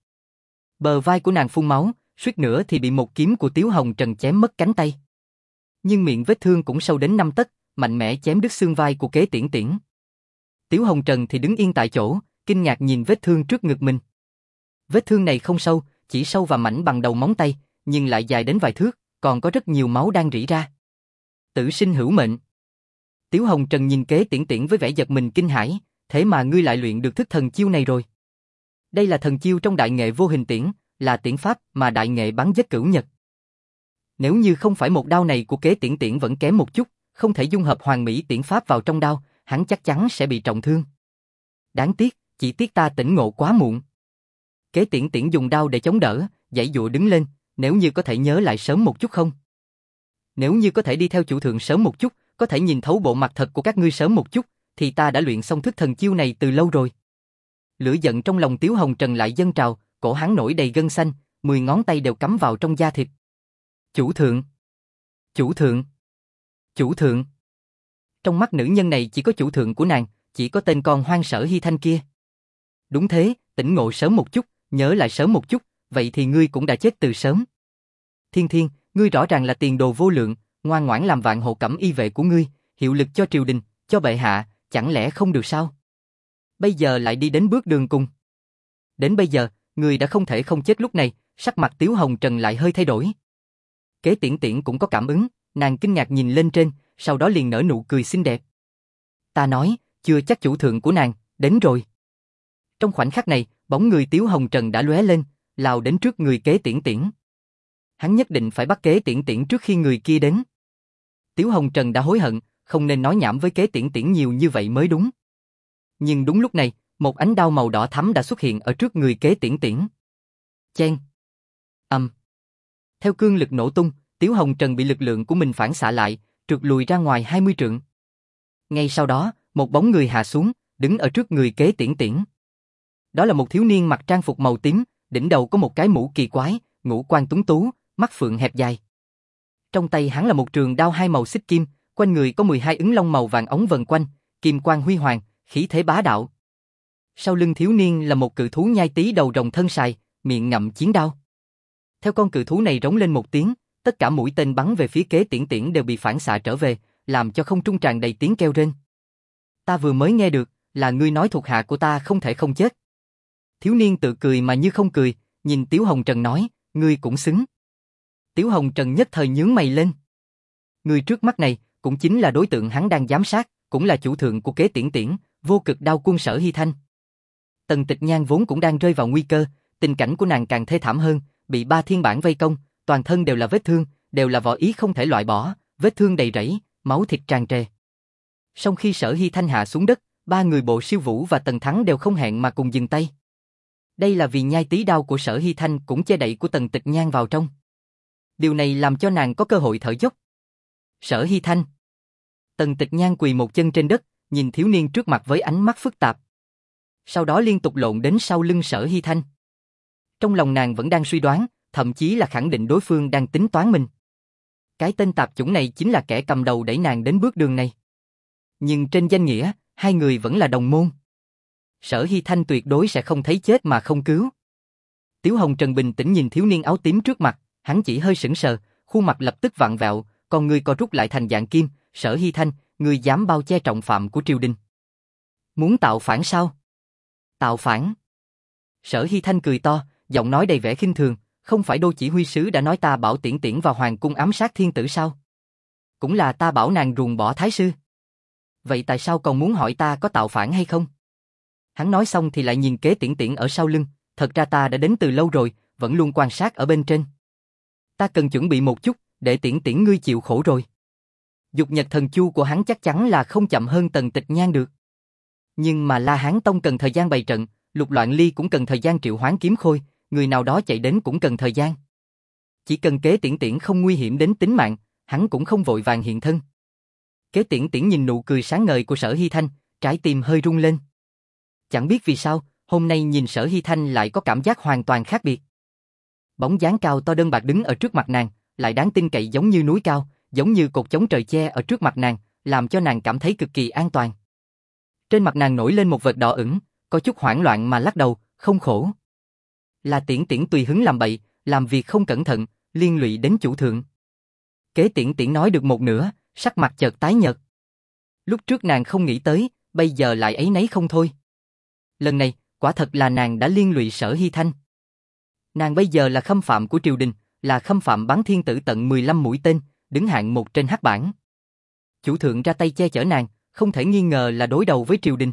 Bờ vai của nàng phun máu, suýt nữa thì bị một kiếm của Tiếu Hồng Trần chém mất cánh tay. Nhưng miệng vết thương cũng sâu đến năm tấc, mạnh mẽ chém đứt xương vai của Kế Tiễn Tiễn. Tiếu Hồng Trần thì đứng yên tại chỗ, kinh ngạc nhìn vết thương trước ngực mình. Vết thương này không sâu, chỉ sâu và mảnh bằng đầu móng tay, nhưng lại dài đến vài thước, còn có rất nhiều máu đang rỉ ra. Tử sinh hữu mệnh. Tiếu Hồng Trần nhìn Kế Tiễn Tiễn với vẻ giật mình kinh hãi, thế mà ngươi lại luyện được thức thần chiêu này rồi. Đây là thần chiêu trong đại nghệ vô hình tiễn, là tiễn pháp mà đại nghệ bắn giết cửu nhật. Nếu như không phải một đao này của Kế Tiễn Tiễn vẫn kém một chút, không thể dung hợp hoàn mỹ tiễn pháp vào trong đao, hắn chắc chắn sẽ bị trọng thương. Đáng tiếc, chỉ tiếc ta tỉnh ngộ quá muộn. Kế Tiễn Tiễn dùng đao để chống đỡ, giãy giụa đứng lên, nếu như có thể nhớ lại sớm một chút không? Nếu như có thể đi theo chủ thượng sớm một chút, có thể nhìn thấu bộ mặt thật của các ngươi sớm một chút, thì ta đã luyện xong thức thần chiêu này từ lâu rồi. Lửa giận trong lòng Tiếu Hồng Trần lại dâng trào, cổ hắn nổi đầy gân xanh, mười ngón tay đều cắm vào trong da thịt. Chủ thượng! Chủ thượng! Chủ thượng! Trong mắt nữ nhân này chỉ có chủ thượng của nàng, chỉ có tên con hoang Sở Hy Thanh kia. Đúng thế, tỉnh ngộ sớm một chút, nhớ lại sớm một chút, vậy thì ngươi cũng đã chết từ sớm. Thiên Thiên, ngươi rõ ràng là tiền đồ vô lượng, ngoan ngoãn làm vạn hộ cẩm y vệ của ngươi, hiệu lực cho triều đình, cho bệ hạ, chẳng lẽ không được sao? Bây giờ lại đi đến bước đường cùng. Đến bây giờ, ngươi đã không thể không chết lúc này, sắc mặt Tiếu Hồng Trần lại hơi thay đổi. Kế Tiễn Tiễn cũng có cảm ứng, nàng kinh ngạc nhìn lên trên, sau đó liền nở nụ cười xinh đẹp. Ta nói, chưa chắc chủ thượng của nàng, đến rồi. Trong khoảnh khắc này, bóng người Tiếu Hồng Trần đã lóe lên, lao đến trước người Kế Tiễn Tiễn. Hắn nhất định phải bắt Kế Tiễn Tiễn trước khi người kia đến. Tiếu Hồng Trần đã hối hận, không nên nói nhảm với Kế Tiễn Tiễn nhiều như vậy mới đúng. Nhưng đúng lúc này, một ánh đao màu đỏ thắm đã xuất hiện ở trước người Kế Tiễn Tiễn. Chen. Âm. Theo cương lực nổ tung, Tiếu Hồng Trần bị lực lượng của mình phản xạ lại, trượt lùi ra ngoài hai mươi trượng. Ngay sau đó, một bóng người hạ xuống, đứng ở trước người Kế Tiễn Tiễn. Đó là một thiếu niên mặc trang phục màu tím, đỉnh đầu có một cái mũ kỳ quái, ngũ quan tuấn tú, mắt phượng hẹp dài. Trong tay hắn là một trường đao hai màu xích kim, quanh người có mười hai ứng long màu vàng ống vần quanh, kim quang huy hoàng, khí thế bá đạo. Sau lưng thiếu niên là một cự thú nhai tí đầu rồng thân sài, miệng ngậm chiến đao. Theo con cự thú này rống lên một tiếng, tất cả mũi tên bắn về phía Kế Tiễn Tiễn đều bị phản xạ trở về, làm cho không trung tràn đầy tiếng kêu rên. Ta vừa mới nghe được, là ngươi nói thuộc hạ của ta không thể không chết. Thiếu niên tự cười mà như không cười, nhìn Tiếu Hồng Trần nói, ngươi cũng xứng. Tiếu Hồng Trần nhất thời nhướng mày lên. Người trước mắt này, cũng chính là đối tượng hắn đang giám sát, cũng là chủ thượng của Kế Tiễn Tiễn, vô cực đao quân Sở Hy Thanh. Tần Tịch Nhan vốn cũng đang rơi vào nguy cơ, tình cảnh của nàng càng thê thảm hơn, bị ba thiên bản vây công, toàn thân đều là vết thương, đều là võ ý không thể loại bỏ, vết thương đầy rẫy, máu thịt tràn trề. Sau khi Sở Hy Thanh hạ xuống đất, ba người Bộ Siêu Vũ và Tần Thắng đều không hẹn mà cùng dừng tay. Đây là vì nhai tí đao của Sở Hy Thanh cũng che đậy của Tần Tịch Nhan vào trong. Điều này làm cho nàng có cơ hội thở dốc. Sở Hy Thanh. Tần Tịch Nhan quỳ một chân trên đất, nhìn thiếu niên trước mặt với ánh mắt phức tạp. Sau đó liên tục lộn đến sau lưng Sở Hy Thanh. Trong lòng nàng vẫn đang suy đoán, thậm chí là khẳng định đối phương đang tính toán mình. Cái tên tạp chủng này chính là kẻ cầm đầu đẩy nàng đến bước đường này. Nhưng trên danh nghĩa, hai người vẫn là đồng môn. Sở Hy Thanh tuyệt đối sẽ không thấy chết mà không cứu. Tiếu Hồng Trần bình tĩnh nhìn thiếu niên áo tím trước mặt, hắn chỉ hơi sững sờ, khuôn mặt lập tức vặn vẹo, con người co rút lại thành dạng kim. Sở Hy Thanh, ngươi dám bao che trọng phạm của triều đình? Muốn tạo phản sao? Tạo phản? Sở Hy Thanh cười to, giọng nói đầy vẻ khinh thường, không phải Đô chỉ huy sứ đã nói ta bảo Tiễn Tiễn vào hoàng cung ám sát thiên tử sao? Cũng là ta bảo nàng ruồng bỏ thái sư. Vậy tại sao còn muốn hỏi ta có tạo phản hay không? Hắn nói xong thì lại nhìn Kế Tiễn Tiễn ở sau lưng, thật ra ta đã đến từ lâu rồi, vẫn luôn quan sát ở bên trên. Ta cần chuẩn bị một chút, để Tiễn Tiễn ngươi chịu khổ rồi. Dục Nhật Thần Chu của hắn chắc chắn là không chậm hơn Tần Tịch Nhan được. Nhưng mà La Hán Tông cần thời gian bày trận, Lục Loạn Ly cũng cần thời gian triệu hoán kiếm khôi, người nào đó chạy đến cũng cần thời gian. Chỉ cần Kế Tiễn Tiễn không nguy hiểm đến tính mạng, hắn cũng không vội vàng hiện thân. Kế Tiễn Tiễn nhìn nụ cười sáng ngời của Sở Hy Thanh, trái tim hơi rung lên. Chẳng biết vì sao, hôm nay nhìn Sở Hy Thanh lại có cảm giác hoàn toàn khác biệt. Bóng dáng cao to đơn bạc đứng ở trước mặt nàng, lại đáng tin cậy giống như núi cao, giống như cột chống trời che ở trước mặt nàng, làm cho nàng cảm thấy cực kỳ an toàn. Trên mặt nàng nổi lên một vệt đỏ ửng, có chút hoảng loạn mà lắc đầu, không khổ. Là Tiễn Tiễn tùy hứng làm bậy, làm việc không cẩn thận, liên lụy đến chủ thượng. Kế Tiễn Tiễn nói được một nửa, sắc mặt chợt tái nhợt. Lúc trước nàng không nghĩ tới, bây giờ lại ấy nấy không thôi. Lần này, quả thật là nàng đã liên lụy Sở Hy Thanh. Nàng bây giờ là khâm phạm của triều đình, là khâm phạm bắn thiên tử tận mười lăm mũi tên, đứng hạng một trên hắc bảng. Chủ thượng ra tay che chở nàng, không thể nghi ngờ là đối đầu với triều đình.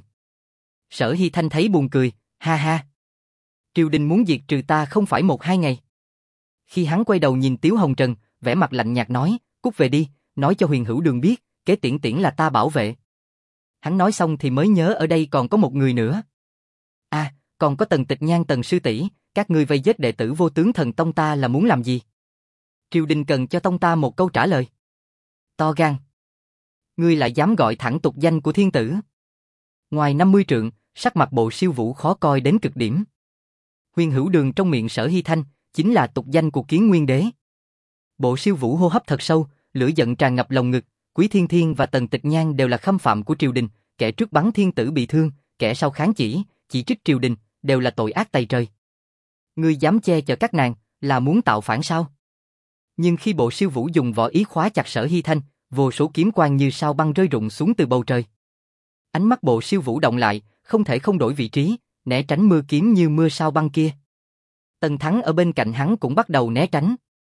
Sở Hy Thanh thấy buồn cười, ha ha. Triều đình muốn diệt trừ ta không phải một hai ngày. Khi hắn quay đầu nhìn Tiếu Hồng Trần, vẻ mặt lạnh nhạt nói, cút về đi, nói cho Huyền Hữu Đường biết, Kế Tiễn Tiễn là ta bảo vệ. Hắn nói xong thì mới nhớ ở đây còn có một người nữa. À, còn có Tần Tịch Nhan Tần sư tỷ, các ngươi vây giết đệ tử Vô Tướng Thần Tông ta là muốn làm gì? Triều đình cần cho tông ta một câu trả lời. To gan. Ngươi lại dám gọi thẳng tục danh của thiên tử. Ngoài năm mươi trượng, sắc mặt Bộ Siêu Vũ khó coi đến cực điểm. Huyền Hữu Đường trong miệng Sở Hy Thanh, chính là tục danh của Kiến Nguyên Đế. Bộ Siêu Vũ hô hấp thật sâu, lửa giận tràn ngập lồng ngực, Quý Thiên Thiên và Tần Tịch Nhan đều là khâm phạm của triều đình, kẻ trước bắn thiên tử bị thương, kẻ sau kháng chỉ, chỉ trích triều đình, đều là tội ác tày trời. Ngươi dám che chở các nàng, là muốn tạo phản sao? Nhưng khi Bộ Siêu Vũ dùng võ ý khóa chặt Sở Hy Thanh, vô số kiếm quang như sao băng rơi rụng xuống từ bầu trời. Ánh mắt Bộ Siêu Vũ động lại, không thể không đổi vị trí, né tránh mưa kiếm như mưa sao băng kia. Tần Thắng ở bên cạnh hắn cũng bắt đầu né tránh.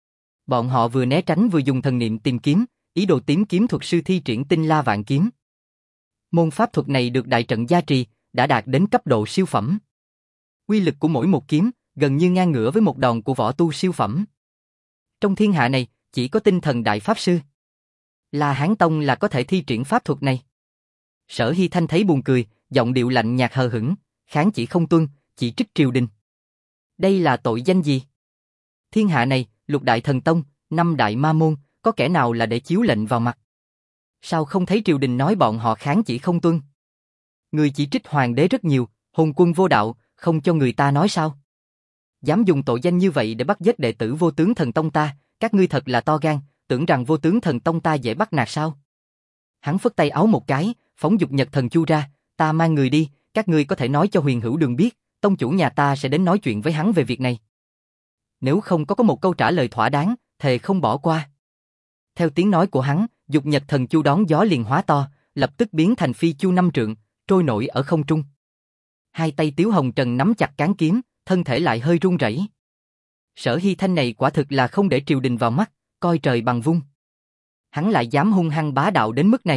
Bọn họ vừa né tránh vừa dùng thần niệm tìm kiếm, ý đồ tìm kiếm thuật sư thi triển Tinh La Vạn Kiếm. Môn pháp thuật này được đại trận gia trì, đã đạt đến cấp độ siêu phẩm. Uy lực của mỗi một kiếm gần như ngang ngửa với một đòn của võ tu siêu phẩm. Trong thiên hạ này, chỉ có tinh thần đại pháp sư La Hán Tông là có thể thi triển pháp thuật này. Sở Hy Thanh thấy buồn cười, giọng điệu lạnh nhạt hờ hững, kháng chỉ không tuân, chỉ trích triều đình. Đây là tội danh gì? Thiên hạ này, lục đại thần tông, năm đại ma môn, có kẻ nào là để chiếu lệnh vào mặt? Sao không thấy triều đình nói bọn họ kháng chỉ không tuân? Người chỉ trích hoàng đế rất nhiều, hôn quân vô đạo, không cho người ta nói sao? Dám dùng tội danh như vậy để bắt giết đệ tử Vô Tướng Thần Tông ta, các ngươi thật là to gan, tưởng rằng Vô Tướng Thần Tông ta dễ bắt nạt sao? Hắn phất tay áo một cái, phóng dục nhật thần chu ra, ta mang người đi, các ngươi có thể nói cho Huyền Hữu Đường biết, tông chủ nhà ta sẽ đến nói chuyện với hắn về việc này. Nếu không có có một câu trả lời thỏa đáng, thề không bỏ qua. Theo tiếng nói của hắn, dục nhật thần chu đón gió liền hóa to, lập tức biến thành phi chu năm trượng, trôi nổi ở không trung. Hai tay Tiếu Hồng Trần nắm chặt cán kiếm, thân thể lại hơi run rẩy. Sở Hy Thanh này quả thực là không để triều đình vào mắt, coi trời bằng vung. Hắn lại dám hung hăng bá đạo đến mức này.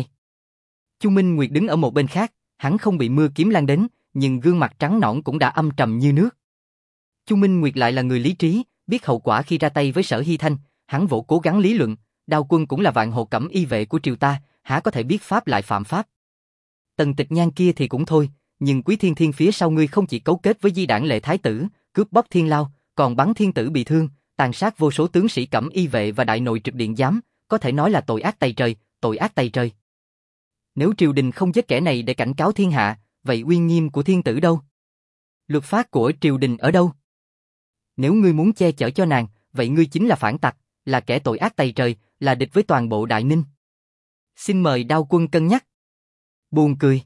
Chu Minh Nguyệt đứng ở một bên khác, hắn không bị mưa kiếm lan đến, nhưng gương mặt trắng nõn cũng đã âm trầm như nước. Chu Minh Nguyệt lại là người lý trí, biết hậu quả khi ra tay với Sở Hy Thanh, hắn vỗ cố gắng lý luận, Đao Quân cũng là vạn hộ cẩm y vệ của triều ta, há có thể biết pháp lại phạm pháp. Tần Tịch Nhan kia thì cũng thôi, nhưng Quý Thiên Thiên phía sau ngươi không chỉ cấu kết với Di Đảng Lệ Thái tử, cướp bóc Thiên Lao, còn bắn thiên tử bị thương, tàn sát vô số tướng sĩ cẩm y vệ và đại nội trực điện giám, có thể nói là tội ác tày trời, tội ác tày trời. Nếu triều đình không giết kẻ này để cảnh cáo thiên hạ, vậy uy nghiêm của thiên tử đâu? Luật pháp của triều đình ở đâu? Nếu ngươi muốn che chở cho nàng, vậy ngươi chính là phản tặc, là kẻ tội ác tày trời, là địch với toàn bộ Đại Ninh. Xin mời Đao Quân cân nhắc. Buồn cười.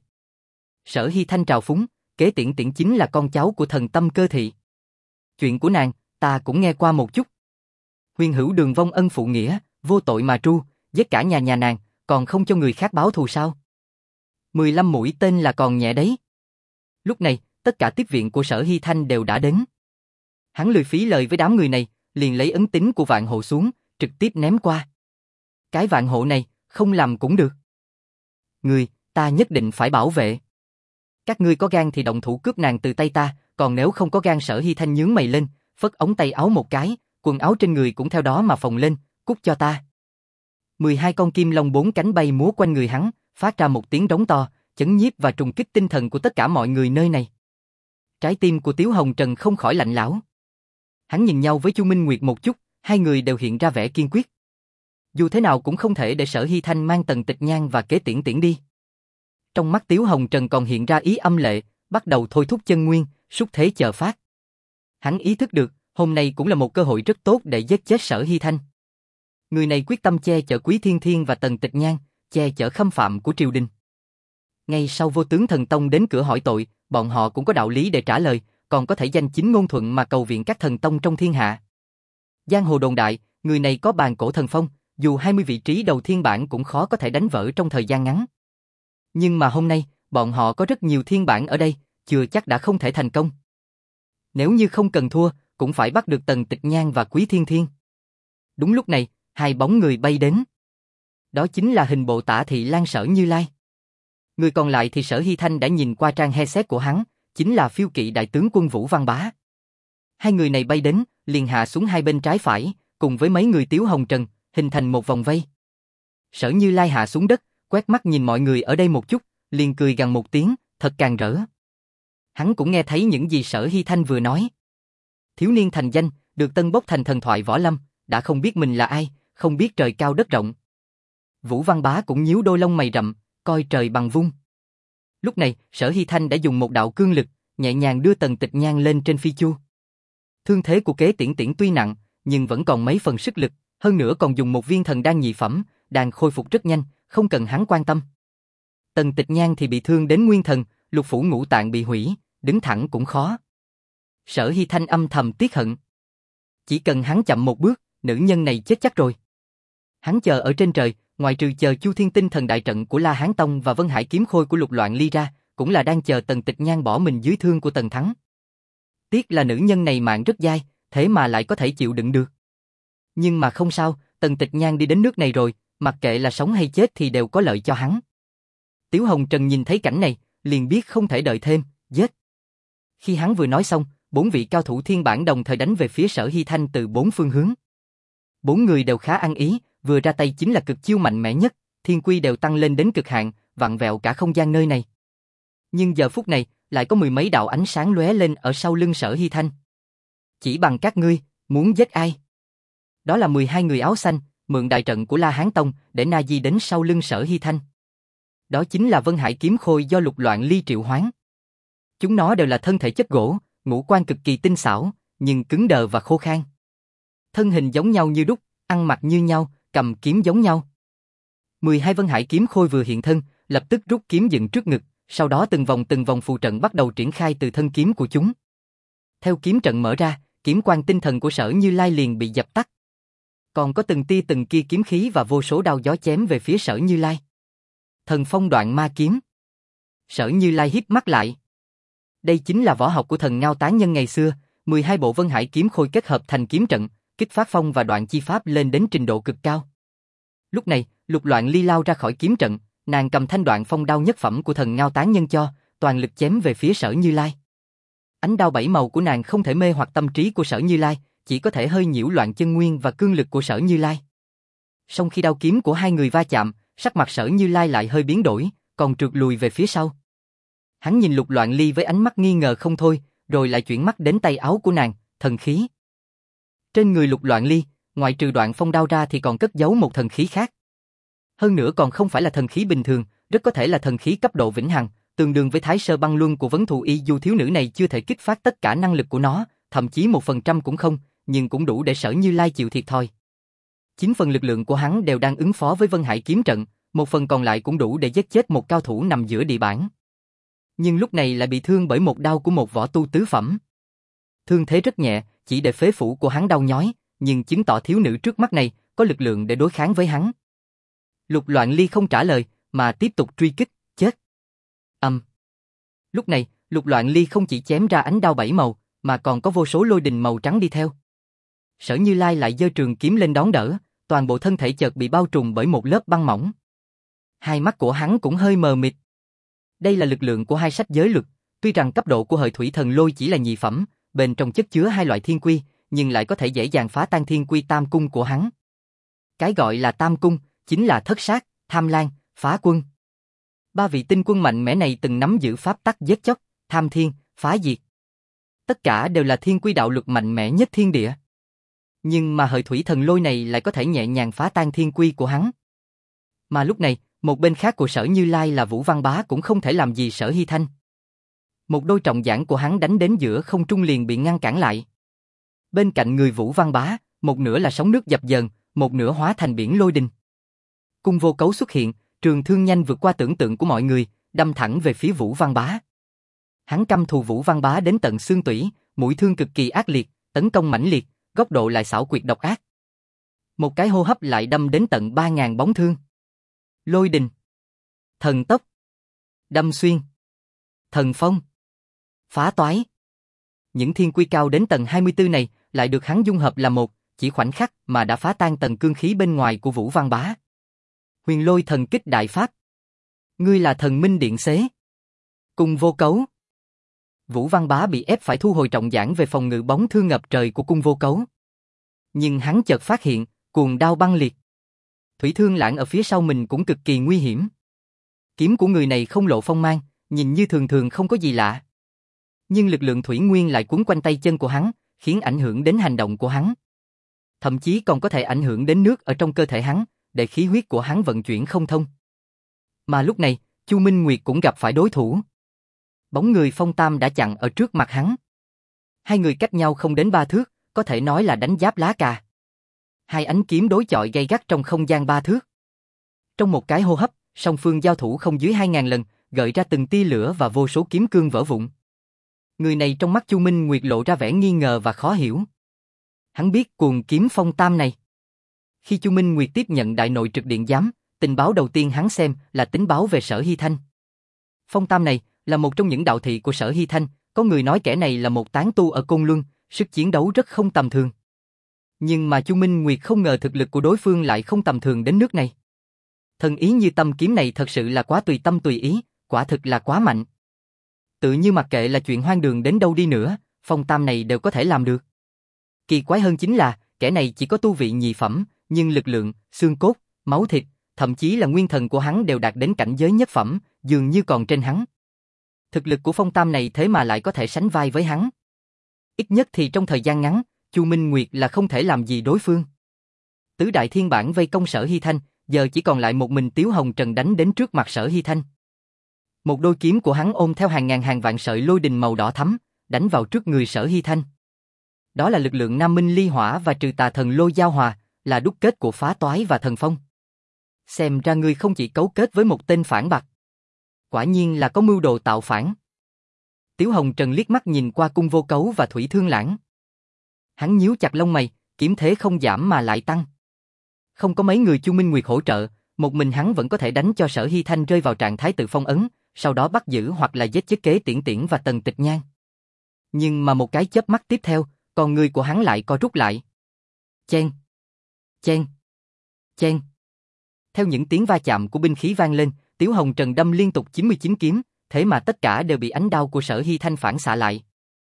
Sở Hy Thanh trào phúng, Kế Tiễn Tiễn chính là con cháu của thần Tâm Cơ Thị. Chuyện của nàng, ta cũng nghe qua một chút. Huyền Hữu Đường vong ân phụ nghĩa, vô tội mà tru, giết cả nhà nhà nàng, còn không cho người khác báo thù sao? mười lăm mũi tên là còn nhẹ đấy. Lúc này, tất cả tiếp viện của Sở Hy Thanh đều đã đến. Hắn lười phí lời với đám người này, liền lấy ấn tín của vạn hộ xuống, trực tiếp ném qua. Cái vạn hộ này, không làm cũng được. Người, ta nhất định phải bảo vệ. Các ngươi có gan thì động thủ cướp nàng từ tay ta, còn nếu không có gan. Sở Hy Thanh nhướng mày lên, phất ống tay áo một cái, quần áo trên người cũng theo đó mà phồng lên, cút cho ta. mười hai con kim long bốn cánh bay múa quanh người hắn, phát ra một tiếng rống to, chấn nhiếp và trùng kích tinh thần của tất cả mọi người nơi này. Trái tim của Tiếu Hồng Trần không khỏi lạnh lẽo. Hắn nhìn nhau với Chu Minh Nguyệt một chút, hai người đều hiện ra vẻ kiên quyết. Dù thế nào cũng không thể để Sở Hy Thanh mang Tần Tịch Nhan và Kế Tiễn Tiễn đi. Trong mắt Tiếu Hồng Trần còn hiện ra ý âm lệ, bắt đầu thôi thúc chân nguyên, xúc thế chờ phát. Hắn ý thức được, hôm nay cũng là một cơ hội rất tốt để giết chết Sở Hy Thanh. Người này quyết tâm che chở Quý Thiên Thiên và Tần Tịch Nhan, che chở khâm phạm của triều đình. Ngay sau Vô Tướng Thần Tông đến cửa hỏi tội, bọn họ cũng có đạo lý để trả lời, còn có thể danh chính ngôn thuận mà cầu viện các thần tông trong thiên hạ. Giang hồ đồn đại, người này có bàn cổ thần phong, dù hai mươi vị trí đầu thiên bản cũng khó có thể đánh vỡ trong thời gian ngắn. Nhưng mà hôm nay, bọn họ có rất nhiều thiên bản ở đây, chưa chắc đã không thể thành công. Nếu như không cần thua, cũng phải bắt được Tần Tịch Nhan và Quý Thiên Thiên. Đúng lúc này, hai bóng người bay đến. Đó chính là hình bộ Tả Thị Lan Sở Như Lai. Người còn lại thì Sở Hy Thanh đã nhìn qua trang he xét của hắn, chính là phiêu kỵ đại tướng quân Vũ Văn Bá. Hai người này bay đến, liền hạ xuống hai bên trái phải, cùng với mấy người Tiếu Hồng Trần, hình thành một vòng vây. Sở Như Lai hạ xuống đất, quét mắt nhìn mọi người ở đây một chút, liền cười gằn một tiếng, thật càng rỡ. Hắn cũng nghe thấy những gì Sở Hy Thanh vừa nói. Thiếu niên thành danh, được tân bốc thành thần thoại võ lâm, đã không biết mình là ai, không biết trời cao đất rộng. Vũ Văn Bá cũng nhíu đôi lông mày rậm, coi trời bằng vung. Lúc này, Sở Hy Thanh đã dùng một đạo cương lực, nhẹ nhàng đưa Tần Tịch Nhan lên trên phi chu. Thương thế của Kế Tiễn Tiễn tuy nặng, nhưng vẫn còn mấy phần sức lực, hơn nữa còn dùng một viên thần đan nhị phẩm, đang khôi phục rất nhanh, không cần hắn quan tâm. Tần Tịch Nhan thì bị thương đến nguyên thần, lục phủ ngũ tạng bị hủy, đứng thẳng cũng khó. Sở Hy Thanh âm thầm tiếc hận. Chỉ cần hắn chậm một bước, nữ nhân này chết chắc rồi. Hắn chờ ở trên trời, ngoại trừ chờ Chu Thiên Tinh Thần đại trận của La Hán Tông và Vân Hải kiếm khôi của Lục Loạn Ly ra, cũng là đang chờ Tần Tịch Nhan bỏ mình dưới thương của Tần Thắng. Tiếc là nữ nhân này mạng rất dai, thế mà lại có thể chịu đựng được. Nhưng mà không sao, Tần Tịch Nhan đi đến nước này rồi, mặc kệ là sống hay chết thì đều có lợi cho hắn. Tiếu Hồng Trần nhìn thấy cảnh này, liền biết không thể đợi thêm, giết. Khi hắn vừa nói xong, bốn vị cao thủ thiên bản đồng thời đánh về phía Sở Hy Thanh từ bốn phương hướng. Bốn người đều khá ăn ý, vừa ra tay chính là cực chiêu mạnh mẽ nhất, thiên quy đều tăng lên đến cực hạn, vặn vẹo cả không gian nơi này. Nhưng giờ phút này, lại có mười mấy đạo ánh sáng lóe lên ở sau lưng Sở Hy Thanh. Chỉ bằng các ngươi, muốn giết ai? Đó là mười hai người áo xanh, mượn đại trận của La Hán Tông để na di đến sau lưng Sở Hy Thanh. Đó chính là Vân Hải kiếm khôi do Lục Loạn Ly triệu hoán. Chúng nó đều là thân thể chất gỗ, ngũ quan cực kỳ tinh xảo, nhưng cứng đờ và khô khan. Thân hình giống nhau như đúc, ăn mặc như nhau, cầm kiếm giống nhau. mười hai Vân Hải kiếm khôi vừa hiện thân, lập tức rút kiếm dựng trước ngực, sau đó từng vòng từng vòng phù trận bắt đầu triển khai từ thân kiếm của chúng. Theo kiếm trận mở ra, kiếm quang tinh thần của Sở Như Lai liền bị dập tắt. Còn có từng tia từng kia kiếm khí và vô số đao gió chém về phía Sở Như Lai. Thần phong đoạn ma kiếm. Sở Như Lai híp mắt lại. Đây chính là võ học của thần Ngao Tán Nhân ngày xưa, mười hai bộ Vân Hải kiếm khôi kết hợp thành kiếm trận, kích phát phong và đoạn chi pháp lên đến trình độ cực cao. Lúc này, Lục Loạn Ly lao ra khỏi kiếm trận, nàng cầm thanh đoạn phong đao nhất phẩm của thần Ngao Tán Nhân cho, toàn lực chém về phía Sở Như Lai. Ánh đao bảy màu của nàng không thể mê hoặc tâm trí của Sở Như Lai, chỉ có thể hơi nhiễu loạn chân nguyên và cương lực của Sở Như Lai. Song khi đao kiếm của hai người va chạm, sắc mặt Sở Như Lai lại hơi biến đổi, còn trượt lùi về phía sau. Hắn nhìn Lục Loạn Ly với ánh mắt nghi ngờ không thôi, rồi lại chuyển mắt đến tay áo của nàng, thần khí. Trên người Lục Loạn Ly, ngoại trừ đoạn phong đao ra thì còn cất giấu một thần khí khác. Hơn nữa còn không phải là thần khí bình thường, rất có thể là thần khí cấp độ vĩnh hằng, tương đương với Thái Sơ Băng Luân của Vấn Thù Y. Dù thiếu nữ này chưa thể kích phát tất cả năng lực của nó, thậm chí một phần trăm cũng không, nhưng cũng đủ để Sở Như Lai chịu thiệt thòi. Chín phần lực lượng của hắn đều đang ứng phó với Vân Hải kiếm trận, một phần còn lại cũng đủ để giết chết một cao thủ nằm giữa địa bản. Nhưng lúc này lại bị thương bởi một đao của một võ tu tứ phẩm. Thương thế rất nhẹ, chỉ để phế phủ của hắn đau nhói, nhưng chứng tỏ thiếu nữ trước mắt này có lực lượng để đối kháng với hắn. Lục Loạn Ly không trả lời, mà tiếp tục truy kích, chết. Âm. Um. Lúc này, Lục Loạn Ly không chỉ chém ra ánh đao bảy màu, mà còn có vô số lôi đình màu trắng đi theo. Sở Như Lai lại giơ trường kiếm lên đón đỡ, toàn bộ thân thể chợt bị bao trùm bởi một lớp băng mỏng. Hai mắt của hắn cũng hơi mờ mịt. Đây là lực lượng của hai sách giới luật, tuy rằng cấp độ của Hợi Thủy Thần Lôi chỉ là nhị phẩm, bên trong chất chứa hai loại thiên quy, nhưng lại có thể dễ dàng phá tan thiên quy tam cung của hắn. Cái gọi là tam cung, chính là thất sát, tham lan, phá quân. Ba vị tinh quân mạnh mẽ này từng nắm giữ pháp tắc giết chóc, tham thiên, phá diệt. Tất cả đều là thiên quy đạo luật mạnh mẽ nhất thiên địa. Nhưng mà Hợi Thủy Thần Lôi này lại có thể nhẹ nhàng phá tan thiên quy của hắn. Mà lúc này, một bên khác của Sở Như Lai là Vũ Văn Bá cũng không thể làm gì Sở Hy Thanh. Một đôi trọng giản của hắn đánh đến giữa không trung liền bị ngăn cản lại. Bên cạnh người Vũ Văn Bá, một nửa là sóng nước dập dờn, một nửa hóa thành biển lôi đình. Cung vô cấu xuất hiện, trường thương nhanh vượt qua tưởng tượng của mọi người, đâm thẳng về phía Vũ Văn Bá. Hắn căm thù Vũ Văn Bá đến tận xương tủy, mũi thương cực kỳ ác liệt, tấn công mãnh liệt, góc độ lại xảo quyệt độc ác. Một cái hô hấp lại đâm đến tận ba ngàn bóng thương. Lôi đình, thần tốc, đâm xuyên, thần phong, phá toái. Những thiên quy cao đến tầng hai mươi tư này lại được hắn dung hợp là một, chỉ khoảnh khắc mà đã phá tan tầng cương khí bên ngoài của Vũ Văn Bá. Huyền Lôi Thần Kích Đại Pháp. Ngươi là thần minh điện xế. Cung vô cấu. Vũ Văn Bá bị ép phải thu hồi trọng giản về phòng ngự bóng thương ngập trời của cung vô cấu. Nhưng hắn chợt phát hiện, cuồng đao băng liệt. Thủy Thương Lãng ở phía sau mình cũng cực kỳ nguy hiểm. Kiếm của người này không lộ phong mang, nhìn như thường thường không có gì lạ. Nhưng lực lượng thủy nguyên lại quấn quanh tay chân của hắn, khiến ảnh hưởng đến hành động của hắn. Thậm chí còn có thể ảnh hưởng đến nước ở trong cơ thể hắn, để khí huyết của hắn vận chuyển không thông. Mà lúc này, Chu Minh Nguyệt cũng gặp phải đối thủ. Bóng người Phong Tam đã chặn ở trước mặt hắn. Hai người cách nhau không đến ba thước, có thể nói là đánh giáp lá cà. Hai ánh kiếm đối chọi gay gắt trong không gian ba thước. Trong một cái hô hấp, song phương giao thủ không dưới hai ngàn lần, gợi ra từng tia lửa và vô số kiếm cương vỡ vụn. Người này trong mắt Chu Minh Nguyệt lộ ra vẻ nghi ngờ và khó hiểu. Hắn biết Cuồng Kiếm Phong Tam này. Khi Chu Minh Nguyệt tiếp nhận đại nội trực điện giám, tình báo đầu tiên hắn xem là tình báo về Sở Hy Thanh. Phong Tam này là một trong những đạo thị của Sở Hy Thanh, có người nói kẻ này là một tán tu ở Côn Luân, sức chiến đấu rất không tầm thường. Nhưng mà Chu Minh Nguyệt không ngờ thực lực của đối phương lại không tầm thường đến nước này. Thần ý như tâm kiếm này thật sự là quá tùy tâm tùy ý, quả thực là quá mạnh. Tự như mặc kệ là chuyện hoang đường đến đâu đi nữa, Phong Tam này đều có thể làm được. Kỳ quái hơn chính là, kẻ này chỉ có tu vị nhị phẩm, nhưng lực lượng, xương cốt, máu thịt, thậm chí là nguyên thần của hắn đều đạt đến cảnh giới nhất phẩm, dường như còn trên hắn. Thực lực của Phong Tam này thế mà lại có thể sánh vai với hắn. Ít nhất thì trong thời gian ngắn, Chu Minh Nguyệt là không thể làm gì đối phương. Tứ đại thiên bản vây công Sở Hy Thanh, giờ chỉ còn lại một mình Tiếu Hồng Trần đánh đến trước mặt Sở Hy Thanh. Một đôi kiếm của hắn ôm theo hàng ngàn hàng vạn sợi lôi đình màu đỏ thắm, đánh vào trước người Sở Hy Thanh. Đó là lực lượng Nam Minh Ly Hỏa và Trừ Tà Thần Lôi giao hòa, là đúc kết của Phá Toái và Thần Phong. Xem ra ngươi không chỉ cấu kết với một tên phản bạc, quả nhiên là có mưu đồ tạo phản. Tiếu Hồng Trần liếc mắt nhìn qua Cung Vô Cấu và Thủy Thương Lãng. Hắn nhíu chặt lông mày, kiếm thế không giảm mà lại tăng. Không có mấy người Chu Minh Nguyệt hỗ trợ, một mình hắn vẫn có thể đánh cho Sở Hy Thanh rơi vào trạng thái tự phong ấn, sau đó bắt giữ hoặc là giết chết Kế Tiễn Tiễn và Tần Tịch Nhan. Nhưng mà một cái chớp mắt tiếp theo, con người của hắn lại co rút lại. Chen, chen, chen. Theo những tiếng va chạm của binh khí vang lên, Tiếu Hồng Trần đâm liên tục chín mươi chín kiếm, thế mà tất cả đều bị ánh đao của Sở Hy Thanh phản xạ lại.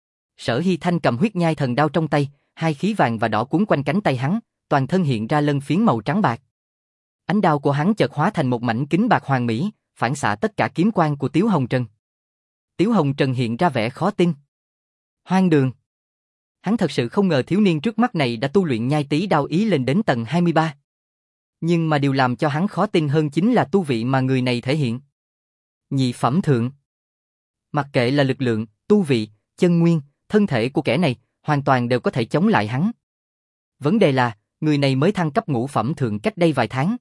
Sở Hy Thanh cầm huyết nhai thần đao trong tay, hai khí vàng và đỏ cuốn quanh cánh tay hắn, toàn thân hiện ra lân phiến màu trắng bạc. Ánh đao của hắn chợt hóa thành một mảnh kính bạc hoàn mỹ, phản xạ tất cả kiếm quang của Tiếu Hồng Trần. Tiếu Hồng Trần hiện ra vẻ khó tin. Hoang đường. Hắn thật sự không ngờ thiếu niên trước mắt này đã tu luyện nhai tí đao ý lên đến tầng hai mươi ba. Nhưng mà điều làm cho hắn khó tin hơn chính là tu vị mà người này thể hiện. Nhị phẩm thượng. Mặc kệ là lực lượng, tu vị, chân nguyên, thân thể của kẻ này, hoàn toàn đều có thể chống lại hắn. Vấn đề là, người này mới thăng cấp ngũ phẩm thượng cách đây vài tháng.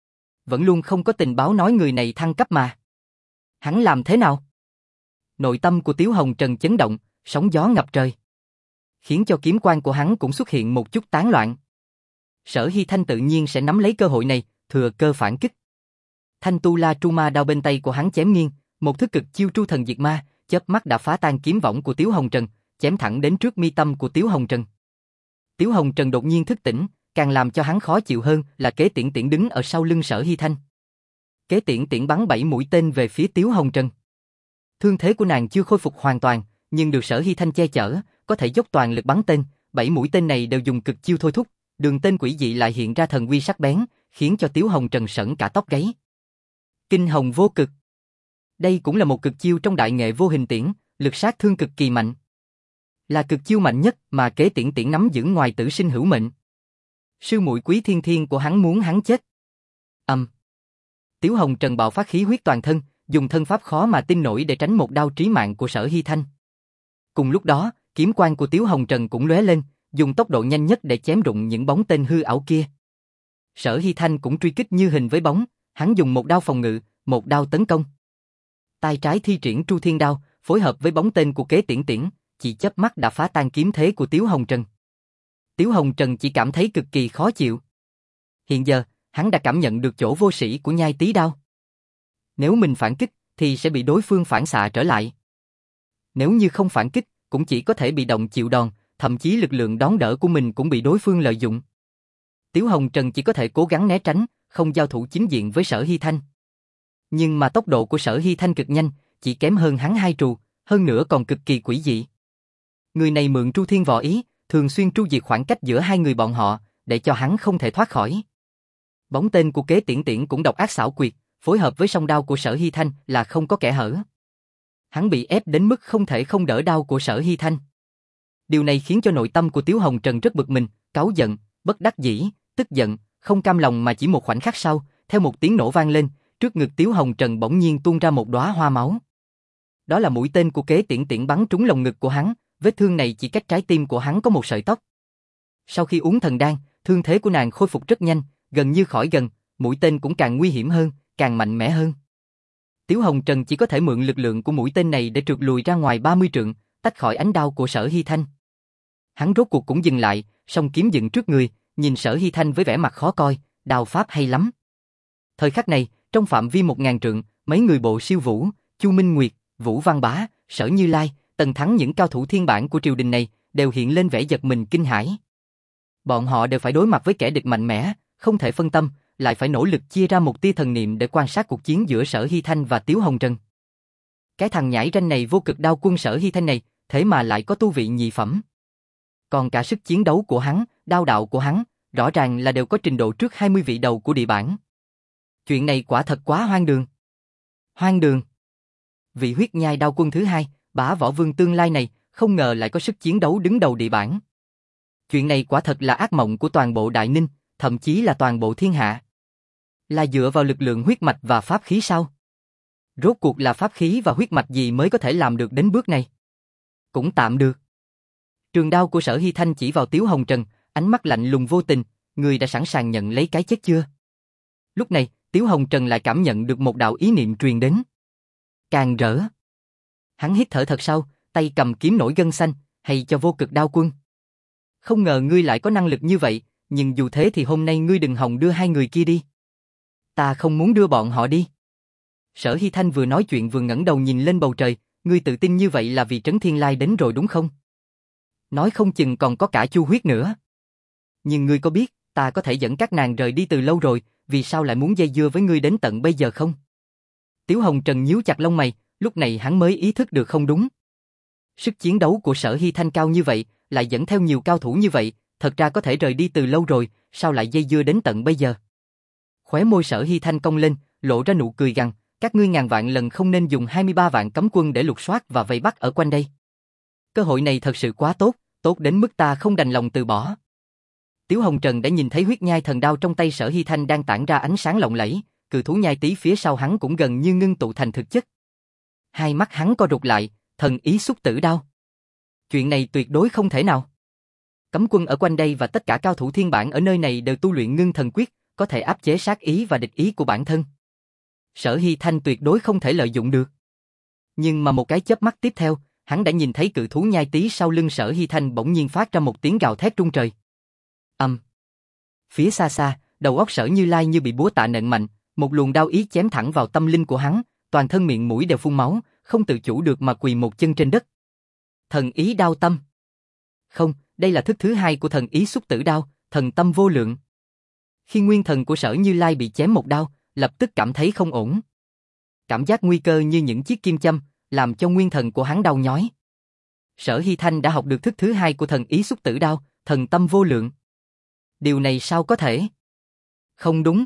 Vẫn luôn không có tình báo nói người này thăng cấp mà. Hắn làm thế nào? Nội tâm của Tiếu Hồng Trần chấn động, sóng gió ngập trời. Khiến cho kiếm quan của hắn cũng xuất hiện một chút tán loạn. Sở Hy Thanh tự nhiên sẽ nắm lấy cơ hội này, thừa cơ phản kích. Thanh Tu La Tru Ma đao bên tay của hắn chém nghiêng, một thức cực chiêu Tru Thần Diệt Ma, chớp mắt đã phá tan kiếm võng của Tiếu Hồng Trần, chém thẳng đến trước mi tâm của Tiếu Hồng Trần. Tiếu Hồng Trần đột nhiên thức tỉnh, càng làm cho hắn khó chịu hơn là Kế Tiễn Tiễn đứng ở sau lưng Sở Hy Thanh. Kế Tiễn Tiễn bắn bảy mũi tên về phía Tiếu Hồng Trần. Thương thế của nàng chưa khôi phục hoàn toàn, nhưng được Sở Hy Thanh che chở, có thể dốc toàn lực bắn tên, bảy mũi tên này đều dùng cực chiêu thôi thúc, đường tên quỷ dị lại hiện ra thần uy sắc bén, khiến cho Tiếu Hồng Trần sởn cả tóc gáy. Kinh Hồng Vô Cực. Đây cũng là một cực chiêu trong đại nghệ vô hình tiễn, lực sát thương cực kỳ mạnh. Là cực chiêu mạnh nhất mà Kế Tiễn Tiễn nắm giữ ngoài tử sinh hữu mệnh. Sư muội Quý Thiên Thiên của hắn muốn hắn chết. Âm. Um. Tiếu Hồng Trần bạo phát khí huyết toàn thân, dùng thân pháp khó mà tin nổi để tránh một đao trí mạng của Sở Hy Thanh. Cùng lúc đó, kiếm quang của Tiếu Hồng Trần cũng lóe lên, dùng tốc độ nhanh nhất để chém rụng những bóng tên hư ảo kia. Sở Hy Thanh cũng truy kích như hình với bóng, hắn dùng một đao phòng ngự, một đao tấn công. Tay trái thi triển Tru Thiên Đao, phối hợp với bóng tên của Kế Tiễn Tiễn, chỉ chớp mắt đã phá tan kiếm thế của Tiếu Hồng Trần. Tiếu Hồng Trần chỉ cảm thấy cực kỳ khó chịu. Hiện giờ, hắn đã cảm nhận được chỗ vô sĩ của nhai tí đao. Nếu mình phản kích, thì sẽ bị đối phương phản xạ trở lại. Nếu như không phản kích, cũng chỉ có thể bị động chịu đòn, thậm chí lực lượng đón đỡ của mình cũng bị đối phương lợi dụng. Tiếu Hồng Trần chỉ có thể cố gắng né tránh, không giao thủ chính diện với Sở Hy Thanh. Nhưng mà tốc độ của Sở Hy Thanh cực nhanh, chỉ kém hơn hắn hai trù, hơn nữa còn cực kỳ quỷ dị. Người này mượn Tru Thiên Võ Ý, thường xuyên tru diệt khoảng cách giữa hai người bọn họ, để cho hắn không thể thoát khỏi. Bóng tên của Kế Tiễn Tiễn cũng độc ác xảo quyệt, phối hợp với song đao của Sở Hy Thanh là không có kẽ hở. Hắn bị ép đến mức không thể không đỡ đao của Sở Hy Thanh. Điều này khiến cho nội tâm của Tiếu Hồng Trần rất bực mình, cáu giận, bất đắc dĩ, tức giận, không cam lòng, mà chỉ một khoảnh khắc sau, theo một tiếng nổ vang lên, trước ngực Tiếu Hồng Trần bỗng nhiên tuôn ra một đóa hoa máu. Đó là mũi tên của Kế Tiễn Tiễn bắn trúng lồng ngực của hắn, vết thương này chỉ cách trái tim của hắn có một sợi tóc. Sau khi uống thần đan, thương thế của nàng khôi phục rất nhanh, gần như khỏi gần, mũi tên cũng càng nguy hiểm hơn, càng mạnh mẽ hơn. Tiếu Hồng Trần chỉ có thể mượn lực lượng của mũi tên này để trượt lùi ra ngoài ba mươi trượng, tách khỏi ánh đao của Sở Hy Thanh. Hắn rốt cuộc cũng dừng lại, song kiếm dựng trước người, nhìn Sở Hy Thanh với vẻ mặt khó coi, đao pháp hay lắm. Thời khắc này, trong phạm vi một ngàn trượng, mấy người Bộ Siêu Vũ, Chu Minh Nguyệt, Vũ Văn Bá, Sở Như Lai, Tần Thắng, những cao thủ thiên bản của triều đình này, đều hiện lên vẻ giật mình kinh hãi. Bọn họ đều phải đối mặt với kẻ địch mạnh mẽ, không thể phân tâm, lại phải nỗ lực chia ra một tia thần niệm để quan sát cuộc chiến giữa Sở Hy Thanh và Tiếu Hồng Trần. Cái thằng nhãi ranh này, Vô Cực Đao Quân Sở Hy Thanh này, thế mà lại có tu vị nhị phẩm. Còn cả sức chiến đấu của hắn, đao đạo của hắn, rõ ràng là đều có trình độ trước hai mươi vị đầu của địa bản. Chuyện này quả thật quá hoang đường. Hoang đường. Vị huyết nhai đao quân thứ hai, Bá Võ Vương tương lai này, không ngờ lại có sức chiến đấu đứng đầu địa bản. Chuyện này quả thật là ác mộng của toàn bộ Đại Ninh, thậm chí là toàn bộ thiên hạ. Là dựa vào lực lượng huyết mạch và pháp khí sao? Rốt cuộc là pháp khí và huyết mạch gì mới có thể làm được đến bước này? Cũng tạm được. Trường đao của Sở Hy Thanh chỉ vào Tiếu Hồng Trần, ánh mắt lạnh lùng vô tình, người đã sẵn sàng nhận lấy cái chết chưa? Lúc này, Tiếu Hồng Trần lại cảm nhận được một đạo ý niệm truyền đến. Càng rỡ. Hắn hít thở thật sâu, tay cầm kiếm nổi gân xanh, hay cho Vô Cực Đao Quân. Không ngờ ngươi lại có năng lực như vậy, nhưng dù thế thì hôm nay ngươi đừng hòng đưa hai người kia đi. Ta không muốn đưa bọn họ đi. Sở Hy Thanh vừa nói chuyện vừa ngẩng đầu nhìn lên bầu trời, ngươi tự tin như vậy là vì Trấn Thiên Lai đến rồi đúng không? Nói không chừng còn có cả Chu Huyết nữa. Nhưng ngươi có biết, ta có thể dẫn các nàng rời đi từ lâu rồi, vì sao lại muốn dây dưa với ngươi đến tận bây giờ không? Tiếu Hồng Trần nhíu chặt lông mày, lúc này hắn mới ý thức được không đúng. Sức chiến đấu của Sở Hy Thanh cao như vậy, lại dẫn theo nhiều cao thủ như vậy, thật ra có thể rời đi từ lâu rồi, sao lại dây dưa đến tận bây giờ? Khóe môi Sở Hy Thanh cong lên, lộ ra nụ cười gằn, các ngươi ngàn vạn lần không nên dùng hai mươi ba vạn cấm quân để lục soát và vây bắt ở quanh đây. Cơ hội này thật sự quá tốt, tốt đến mức ta không đành lòng từ bỏ. Tiếu Hồng Trần đã nhìn thấy huyết nhai thần đao trong tay Sở Hy Thanh đang tản ra ánh sáng lộng lẫy, cự thú nhai tí phía sau hắn cũng gần như ngưng tụ thành thực chất. Hai mắt hắn co rụt lại, thần ý xúc tử đao. Chuyện này tuyệt đối không thể nào. Cấm quân ở quanh đây và tất cả cao thủ thiên bản ở nơi này đều tu luyện ngưng thần quyết, có thể áp chế sát ý và địch ý của bản thân. Sở Hy Thanh tuyệt đối không thể lợi dụng được. Nhưng mà một cái chớp mắt tiếp theo, hắn đã nhìn thấy cự thú nhai tí sau lưng Sở Hy Thanh bỗng nhiên phát ra một tiếng gào thét rung trời. Ầm. Um. Phía xa xa, đầu óc Sở Như Lai như bị búa tạ nện mạnh, một luồng đao ý chém thẳng vào tâm linh của hắn, toàn thân miệng mũi đều phun máu, không tự chủ được mà quỳ một chân trên đất. Thần ý đao tâm. Không, đây là thức thứ hai của thần ý xúc tử đao, thần tâm vô lượng. Khi nguyên thần của Sở Như Lai bị chém một đao, lập tức cảm thấy không ổn. Cảm giác nguy cơ như những chiếc kim châm, làm cho nguyên thần của hắn đau nhói. Sở Hy Thanh đã học được thức thứ hai của thần ý xúc tử đao, thần tâm vô lượng. Điều này sao có thể? Không đúng.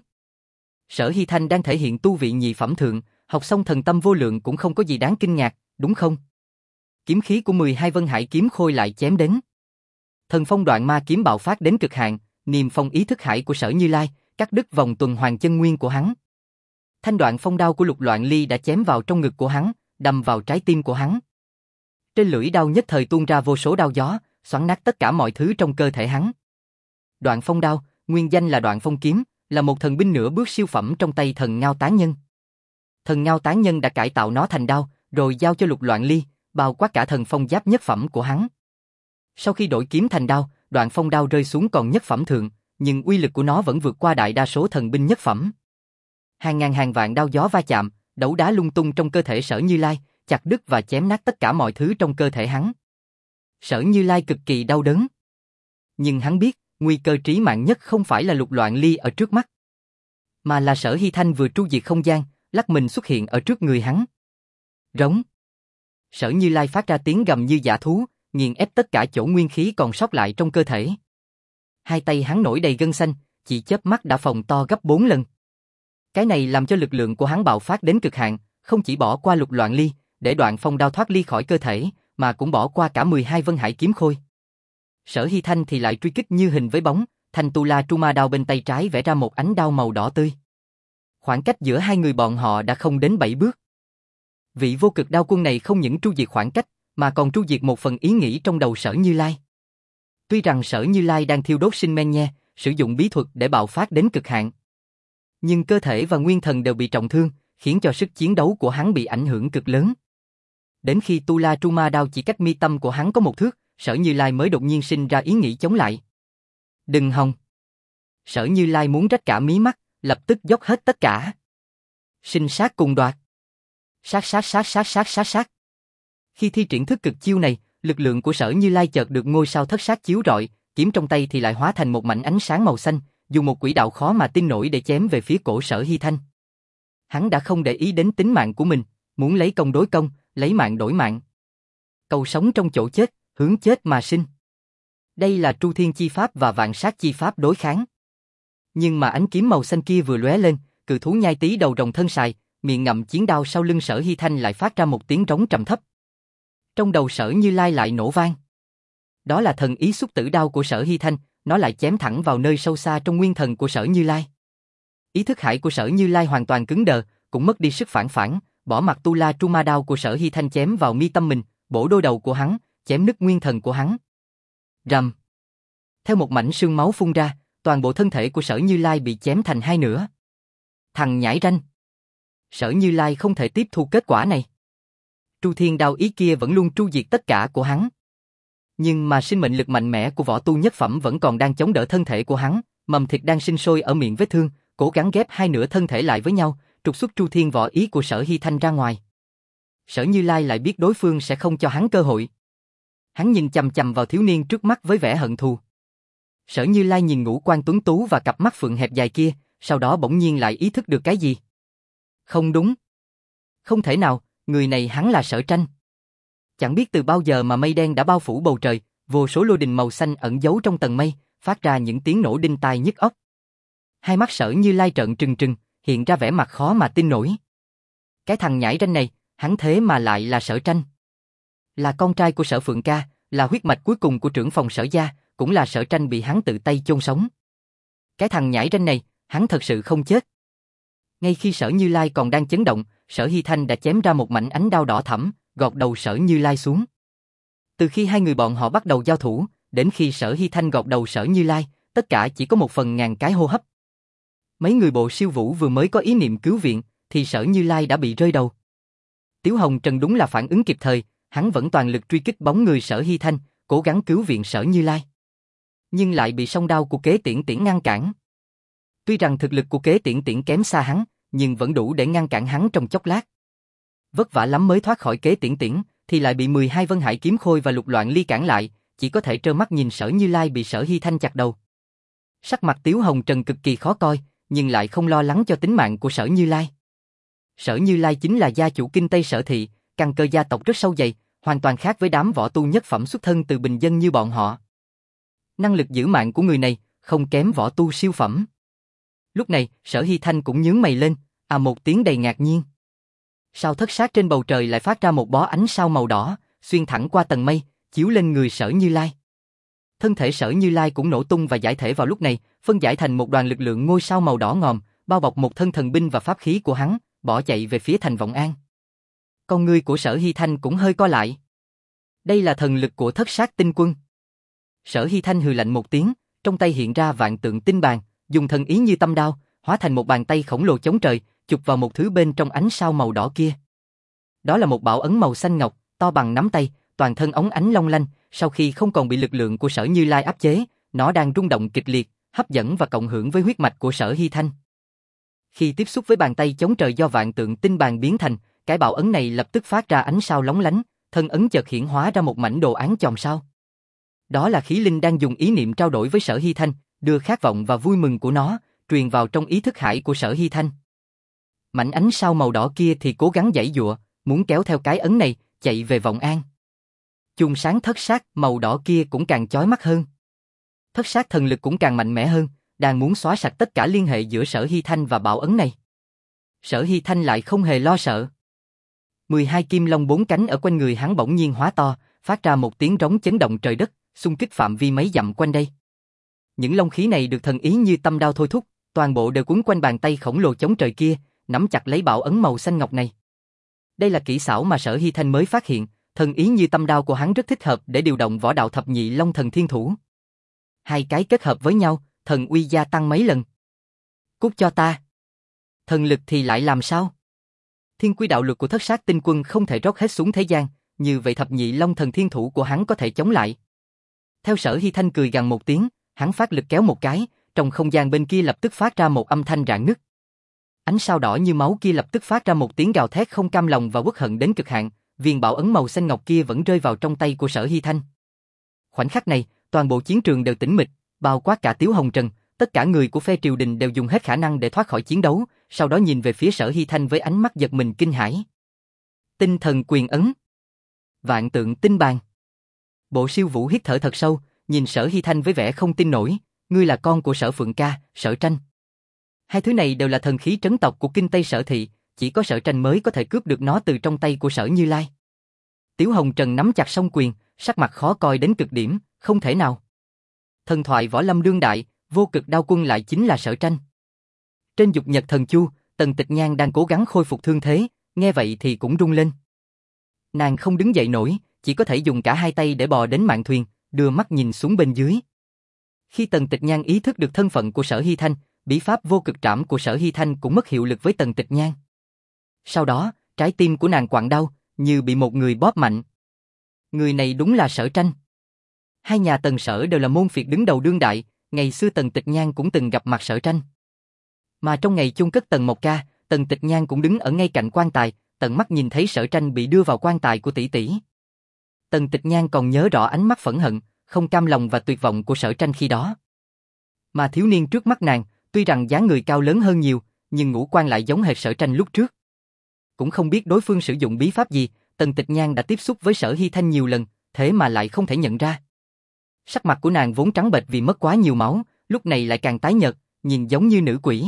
Sở Hy Thanh đang thể hiện tu vị nhị phẩm thượng, học xong thần tâm vô lượng cũng không có gì đáng kinh ngạc, đúng không? Kiếm khí của mười hai Vân Hải kiếm khôi lại chém đến. Thần phong đoạn ma kiếm bạo phát đến cực hạn, niềm phong ý thức hải của Sở Như Lai, cắt đứt vòng tuần hoàn chân nguyên của hắn. Thanh đoạn phong đao của Lục Loạn Ly đã chém vào trong ngực của hắn, đâm vào trái tim của hắn. Trên lưỡi đao nhất thời tuôn ra vô số đao gió, xoắn nát tất cả mọi thứ trong cơ thể hắn. Đoạn phong đao, nguyên danh là đoạn phong kiếm, là một thần binh nửa bước siêu phẩm trong tay thần Ngao Tán Nhân. Thần Ngao Tán Nhân đã cải tạo nó thành đao, rồi giao cho Lục Loạn Ly, bao quát cả thần phong giáp nhất phẩm của hắn. Sau khi đổi kiếm thành đao, đoạn phong đao rơi xuống còn nhất phẩm thượng, nhưng uy lực của nó vẫn vượt qua đại đa số thần binh nhất phẩm. Hàng ngàn hàng vạn đao gió va chạm, đấu đá lung tung trong cơ thể Sở Như Lai, chặt đứt và chém nát tất cả mọi thứ trong cơ thể hắn. Sở Như Lai cực kỳ đau đớn. Nhưng hắn biết, nguy cơ trí mạng nhất không phải là Lục Loạn Ly ở trước mắt, mà là Sở Hy Thanh vừa tru diệt không gian, lắc mình xuất hiện ở trước người hắn. Rống. Sở Như Lai phát ra tiếng gầm như dã thú, nghiền ép tất cả chỗ nguyên khí còn sót lại trong cơ thể. Hai tay hắn nổi đầy gân xanh, chỉ chớp mắt đã phồng to gấp bốn lần. Cái này làm cho lực lượng của hắn bạo phát đến cực hạn, không chỉ bỏ qua Lục Loạn Ly, để đoạn phong đao thoát ly khỏi cơ thể, mà cũng bỏ qua cả mười hai Vân Hải kiếm khôi. Sở Hy Thanh thì lại truy kích như hình với bóng, thanh tu la tru ma đao bên tay trái vẽ ra một ánh đao màu đỏ tươi. Khoảng cách giữa hai người bọn họ đã không đến bảy bước. Vị vô cực đao quân này không những tru diệt khoảng cách, mà còn tru diệt một phần ý nghĩ trong đầu Sở Như Lai. Tuy rằng Sở Như Lai đang thiêu đốt sinh men nhe, sử dụng bí thuật để bạo phát đến cực hạn, nhưng cơ thể và nguyên thần đều bị trọng thương, khiến cho sức chiến đấu của hắn bị ảnh hưởng cực lớn. Đến khi Tu La Truma đao chỉ cách mi tâm của hắn có một thước, Sở Như Lai mới đột nhiên sinh ra ý nghĩ chống lại. Đừng hòng! Sở Như Lai muốn rách cả mí mắt, lập tức dốc hết tất cả. Sinh sát cùng đoạt. Sát sát sát sát sát sát sát. Khi thi triển thức cực chiêu này, lực lượng của Sở Như Lai chợt được ngôi sao thất sát chiếu rọi, kiếm trong tay thì lại hóa thành một mảnh ánh sáng màu xanh, dùng một quỹ đạo khó mà tin nổi để chém về phía cổ Sở Hy Thanh. Hắn đã không để ý đến tính mạng của mình, muốn lấy công đối công, lấy mạng đổi mạng. Cầu sống trong chỗ chết, hướng chết mà sinh. Đây là Tru Thiên Chi Pháp và Vạn Sát Chi Pháp đối kháng. Nhưng mà ánh kiếm màu xanh kia vừa lóe lên, cự thú nhai tí đầu rồng thân sài, miệng ngậm chiến đao sau lưng Sở Hy Thanh lại phát ra một tiếng trống trầm thấp. Trong đầu Sở Như Lai lại nổ vang. Đó là thần ý xúc tử đao của Sở Hy Thanh, nó lại chém thẳng vào nơi sâu xa trong nguyên thần của Sở Như Lai. Ý thức hải của Sở Như Lai hoàn toàn cứng đờ, cũng mất đi sức phản phản, bỏ mặc Tu La Truma đao của Sở Hy Thanh chém vào mi tâm mình, bổ đôi đầu của hắn, chém nứt nguyên thần của hắn. Rầm. Theo một mảnh sương máu phun ra, toàn bộ thân thể của Sở Như Lai bị chém thành hai nửa. Thằng nhãi ranh. Sở Như Lai không thể tiếp thu kết quả này. Tru Thiên đao ý kia vẫn luôn tru diệt tất cả của hắn. Nhưng mà sinh mệnh lực mạnh mẽ của võ tu nhất phẩm vẫn còn đang chống đỡ thân thể của hắn, mầm thịt đang sinh sôi ở miệng vết thương, cố gắng ghép hai nửa thân thể lại với nhau, trục xuất Tru Thiên võ ý của Sở Hy Thanh ra ngoài. Sở Như Lai lại biết đối phương sẽ không cho hắn cơ hội. Hắn nhìn chằm chằm vào thiếu niên trước mắt với vẻ hận thù. Sở Như Lai nhìn ngũ quan tuấn tú và cặp mắt phượng hẹp dài kia, sau đó bỗng nhiên lại ý thức được cái gì. Không đúng. Không thể nào, người này hắn là Sở Tranh. Chẳng biết từ bao giờ mà mây đen đã bao phủ bầu trời, vô số lôi đình màu xanh ẩn giấu trong tầng mây, phát ra những tiếng nổ đinh tai nhức óc. Hai mắt Sở Như Lai trợn trừng trừng, hiện ra vẻ mặt khó mà tin nổi. Cái thằng nhãi ranh này, hắn thế mà lại là Sở Tranh. Là con trai của Sở Phượng Ca, là huyết mạch cuối cùng của trưởng phòng Sở gia, cũng là Sở Tranh bị hắn tự tay chôn sống. Cái thằng nhãi ranh này, hắn thật sự không chết. Ngay khi Sở Như Lai còn đang chấn động, Sở Hy Thanh đã chém ra một mảnh ánh đao đỏ thẫm, gọt đầu Sở Như Lai xuống. Từ khi hai người bọn họ bắt đầu giao thủ, đến khi Sở Hy Thanh gọt đầu Sở Như Lai, tất cả chỉ có một phần ngàn cái hô hấp. Mấy người bộ siêu vũ vừa mới có ý niệm cứu viện, thì Sở Như Lai đã bị rơi đầu. Tiếu Hồng Trần đúng là phản ứng kịp thời, hắn vẫn toàn lực truy kích bóng người Sở Hy Thanh, cố gắng cứu viện Sở Như Lai. Nhưng lại bị song đao của Kế Tiễn Tiễn ngăn cản. Tuy rằng thực lực của Kế Tiễn Tiễn kém xa hắn, nhưng vẫn đủ để ngăn cản hắn trong chốc lát. Vất vả lắm mới thoát khỏi Kế Tiễn Tiễn, thì lại bị mười hai Vân Hải kiếm khôi và Lục Loạn Ly cản lại, chỉ có thể trơ mắt nhìn Sở Như Lai bị Sở Hy Thanh chặt đầu. Sắc mặt Tiếu Hồng Trần cực kỳ khó coi, nhưng lại không lo lắng cho tính mạng của Sở Như Lai. Sở Như Lai chính là gia chủ Kinh Tây Sở Thị, căn cơ gia tộc rất sâu dày, hoàn toàn khác với đám võ tu nhất phẩm xuất thân từ bình dân như bọn họ. Năng lực giữ mạng của người này không kém võ tu siêu phẩm. Lúc này, Sở Hy Thanh cũng nhướng mày lên, à một tiếng đầy ngạc nhiên. Sao thất sát trên bầu trời lại phát ra một bó ánh sao màu đỏ, xuyên thẳng qua tầng mây, chiếu lên người Sở Như Lai. Thân thể Sở Như Lai cũng nổ tung và giải thể vào lúc này, phân giải thành một đoàn lực lượng ngôi sao màu đỏ ngòm, bao bọc một thân thần binh và pháp khí của hắn, bỏ chạy về phía thành Vọng An. Con ngươi của Sở Hy Thanh cũng hơi co lại. Đây là thần lực của thất sát tinh quân. Sở Hy Thanh hừ lạnh một tiếng, trong tay hiện ra vạn tượng tinh bàn, dùng thần ý như tâm đao, hóa thành một bàn tay khổng lồ chống trời, chụp vào một thứ bên trong ánh sao màu đỏ kia. Đó là một bảo ấn màu xanh ngọc, to bằng nắm tay, toàn thân óng ánh long lanh, sau khi không còn bị lực lượng của Sở Như Lai áp chế, nó đang rung động kịch liệt, hấp dẫn và cộng hưởng với huyết mạch của Sở Hy Thanh. Khi tiếp xúc với bàn tay chống trời do vạn tượng tinh bàn biến thành, cái bảo ấn này lập tức phát ra ánh sao lóng lánh, thân ấn chợt hiển hóa ra một mảnh đồ án chòm sao. Đó là khí linh đang dùng ý niệm trao đổi với Sở Hy Thanh, đưa khát vọng và vui mừng của nó truyền vào trong ý thức hải của Sở Hy Thanh. Mảnh ánh sao màu đỏ kia thì cố gắng giãy giụa, muốn kéo theo cái ấn này chạy về Vọng An. Chùm sáng thất sát màu đỏ kia cũng càng chói mắt hơn. Thất sát thần lực cũng càng mạnh mẽ hơn, đang muốn xóa sạch tất cả liên hệ giữa Sở Hy Thanh và bảo ấn này. Sở Hy Thanh lại không hề lo sợ. mười hai kim long bốn cánh ở quanh người hắn bỗng nhiên hóa to, phát ra một tiếng rống chấn động trời đất, xung kích phạm vi mấy dặm quanh đây. Những long khí này được thần ý như tâm đao thôi thúc, toàn bộ đều quấn quanh bàn tay khổng lồ chống trời kia, nắm chặt lấy bảo ấn màu xanh ngọc này. Đây là kỹ xảo mà Sở Hy Thanh mới phát hiện, thần ý như tâm đao của hắn rất thích hợp để điều động võ đạo thập nhị long thần thiên thủ. Hai cái kết hợp với nhau, thần uy gia tăng mấy lần. Cút cho ta. Thần lực thì lại làm sao? Thiên quy đạo luật của thất sát tinh quân không thể rót hết xuống thế gian, như vậy thập nhị long thần thiên thủ của hắn có thể chống lại. Theo Sở Hy Thanh cười gằn một tiếng, hắn phát lực kéo một cái, trong không gian bên kia lập tức phát ra một âm thanh rạn nứt. Ánh sao đỏ như máu kia lập tức phát ra một tiếng gào thét không cam lòng và uất hận đến cực hạn, viên bảo ấn màu xanh ngọc kia vẫn rơi vào trong tay của Sở Hy Thanh. Khoảnh khắc này, toàn bộ chiến trường đều tĩnh mịch, bao quát cả Tiếu Hồng Trần, tất cả người của phe triều đình đều dùng hết khả năng để thoát khỏi chiến đấu, sau đó nhìn về phía Sở Hy Thanh với ánh mắt giật mình kinh hãi. Tinh thần quyền ấn. Vạn tượng tinh bàn. Bộ Siêu Vũ hít thở thật sâu, nhìn Sở Hy Thanh với vẻ không tin nổi, ngươi là con của Sở Phượng Ca, Sở Tranh. Hai thứ này đều là thần khí trấn tộc của Kinh Tây Sở Thị, chỉ có Sở Tranh mới có thể cướp được nó từ trong tay của Sở Như Lai. Tiếu Hồng Trần nắm chặt song quyền, sắc mặt khó coi đến cực điểm, không thể nào. Thần thoại võ lâm đương đại, vô cực đao quân lại chính là Sở Tranh. Trên dục nhật thần chu, Tần Tịch Nhan đang cố gắng khôi phục thương thế, nghe vậy thì cũng run lên. Nàng không đứng dậy nổi, chỉ có thể dùng cả hai tay để bò đến mạn thuyền, đưa mắt nhìn xuống bên dưới. Khi Tần Tịch Nhan ý thức được thân phận của Sở Hy Thanh, bí pháp vô cực trảm của Sở Hy Thanh cũng mất hiệu lực với Tần Tịch Nhan. Sau đó, trái tim của nàng quặn đau, như bị một người bóp mạnh. Người này đúng là Sở Tranh. Hai nhà Tần Sở đều là môn phiệt đứng đầu đương đại, ngày xưa Tần Tịch Nhan cũng từng gặp mặt Sở Tranh. Mà trong ngày chôn cất Tần Mộc Ca, Tần Tịch Nhan cũng đứng ở ngay cạnh quan tài, tận mắt nhìn thấy Sở Tranh bị đưa vào quan tài của tỷ tỷ. Tần Tịch Nhan còn nhớ rõ ánh mắt phẫn hận, không cam lòng và tuyệt vọng của Sở Tranh khi đó. Mà thiếu niên trước mắt nàng, tuy rằng dáng người cao lớn hơn nhiều, nhưng ngũ quan lại giống hệt Sở Tranh lúc trước. Cũng không biết đối phương sử dụng bí pháp gì, Tần Tịch Nhan đã tiếp xúc với Sở Hy Thanh nhiều lần, thế mà lại không thể nhận ra. Sắc mặt của nàng vốn trắng bệch vì mất quá nhiều máu, lúc này lại càng tái nhợt, nhìn giống như nữ quỷ.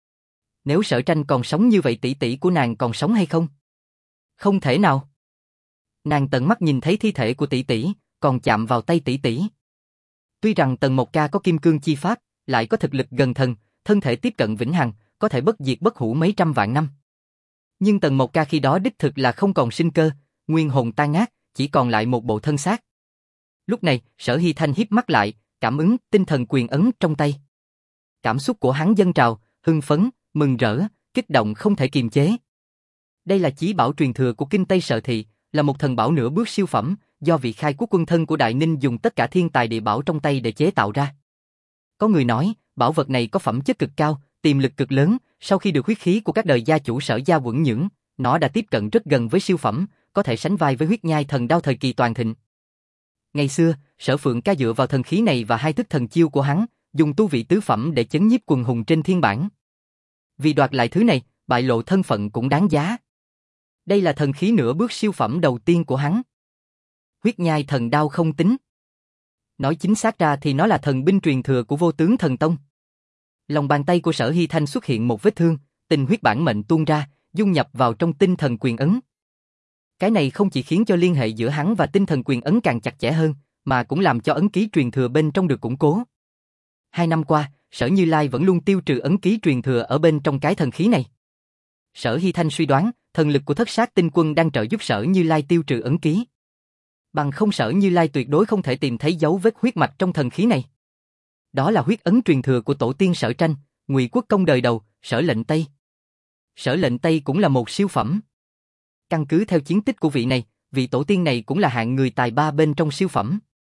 Nếu Sở Tranh còn sống như vậy tỷ tỷ của nàng còn sống hay không? Không thể nào. Nàng tận mắt nhìn thấy thi thể của tỷ tỷ, còn chạm vào tay tỷ tỷ. Tuy rằng Tần Mộc Ca có kim cương chi pháp, lại có thực lực gần thần, thân thể tiếp cận vĩnh hằng, có thể bất diệt bất hủ mấy trăm vạn năm. Nhưng Tần Mộc Ca khi đó đích thực là không còn sinh cơ, nguyên hồn tan nát, chỉ còn lại một bộ thân xác. Lúc này, Sở Hy Thanh híp mắt lại, cảm ứng tinh thần quyền ấn trong tay. Cảm xúc của hắn dâng trào, hưng phấn, mừng rỡ, kích động không thể kiềm chế. Đây là chí bảo truyền thừa của Kinh Tây Sở Thị, là một thần bảo nửa bước siêu phẩm, do vị khai quốc quân thân của Đại Ninh dùng tất cả thiên tài địa bảo trong tay để chế tạo ra. Có người nói, bảo vật này có phẩm chất cực cao, tiềm lực cực lớn, sau khi được huyết khí của các đời gia chủ Sở gia quẩn nhưỡng, nó đã tiếp cận rất gần với siêu phẩm, có thể sánh vai với huyết nhai thần đao thời kỳ toàn thịnh. Ngày xưa, Sở Phượng Ca dựa vào thần khí này và hai thức thần chiêu của hắn, dùng tu vị tứ phẩm để chấn nhiếp quần hùng trên thiên bản. Vì đoạt lại thứ này, bại lộ thân phận cũng đáng giá. Đây là thần khí nửa bước siêu phẩm đầu tiên của hắn. Huyết nhai thần đao không tính. Nói chính xác ra thì nó là thần binh truyền thừa của Vô Tướng Thần Tông. Lòng bàn tay của Sở Hy Thanh xuất hiện một vết thương, tinh huyết bản mệnh tuôn ra, dung nhập vào trong tinh thần quyền ấn. Cái này không chỉ khiến cho liên hệ giữa hắn và tinh thần quyền ấn càng chặt chẽ hơn, mà cũng làm cho ấn ký truyền thừa bên trong được củng cố. Hai năm qua, Sở Như Lai vẫn luôn tiêu trừ ấn ký truyền thừa ở bên trong cái thần khí này. Sở Hy Thanh suy đoán, thần lực của thất sát tinh quân đang trợ giúp Sở Như Lai tiêu trừ ấn ký. Bằng không Sở Như Lai tuyệt đối không thể tìm thấy dấu vết huyết mạch trong thần khí này. Đó là huyết ấn truyền thừa của tổ tiên Sở Tranh, Ngụy Quốc công đời đầu, Sở Lệnh Tây. Sở Lệnh Tây cũng là một siêu phẩm. Căn cứ theo chiến tích của vị này, vị tổ tiên này cũng là hạng người tài ba bên trong siêu phẩm.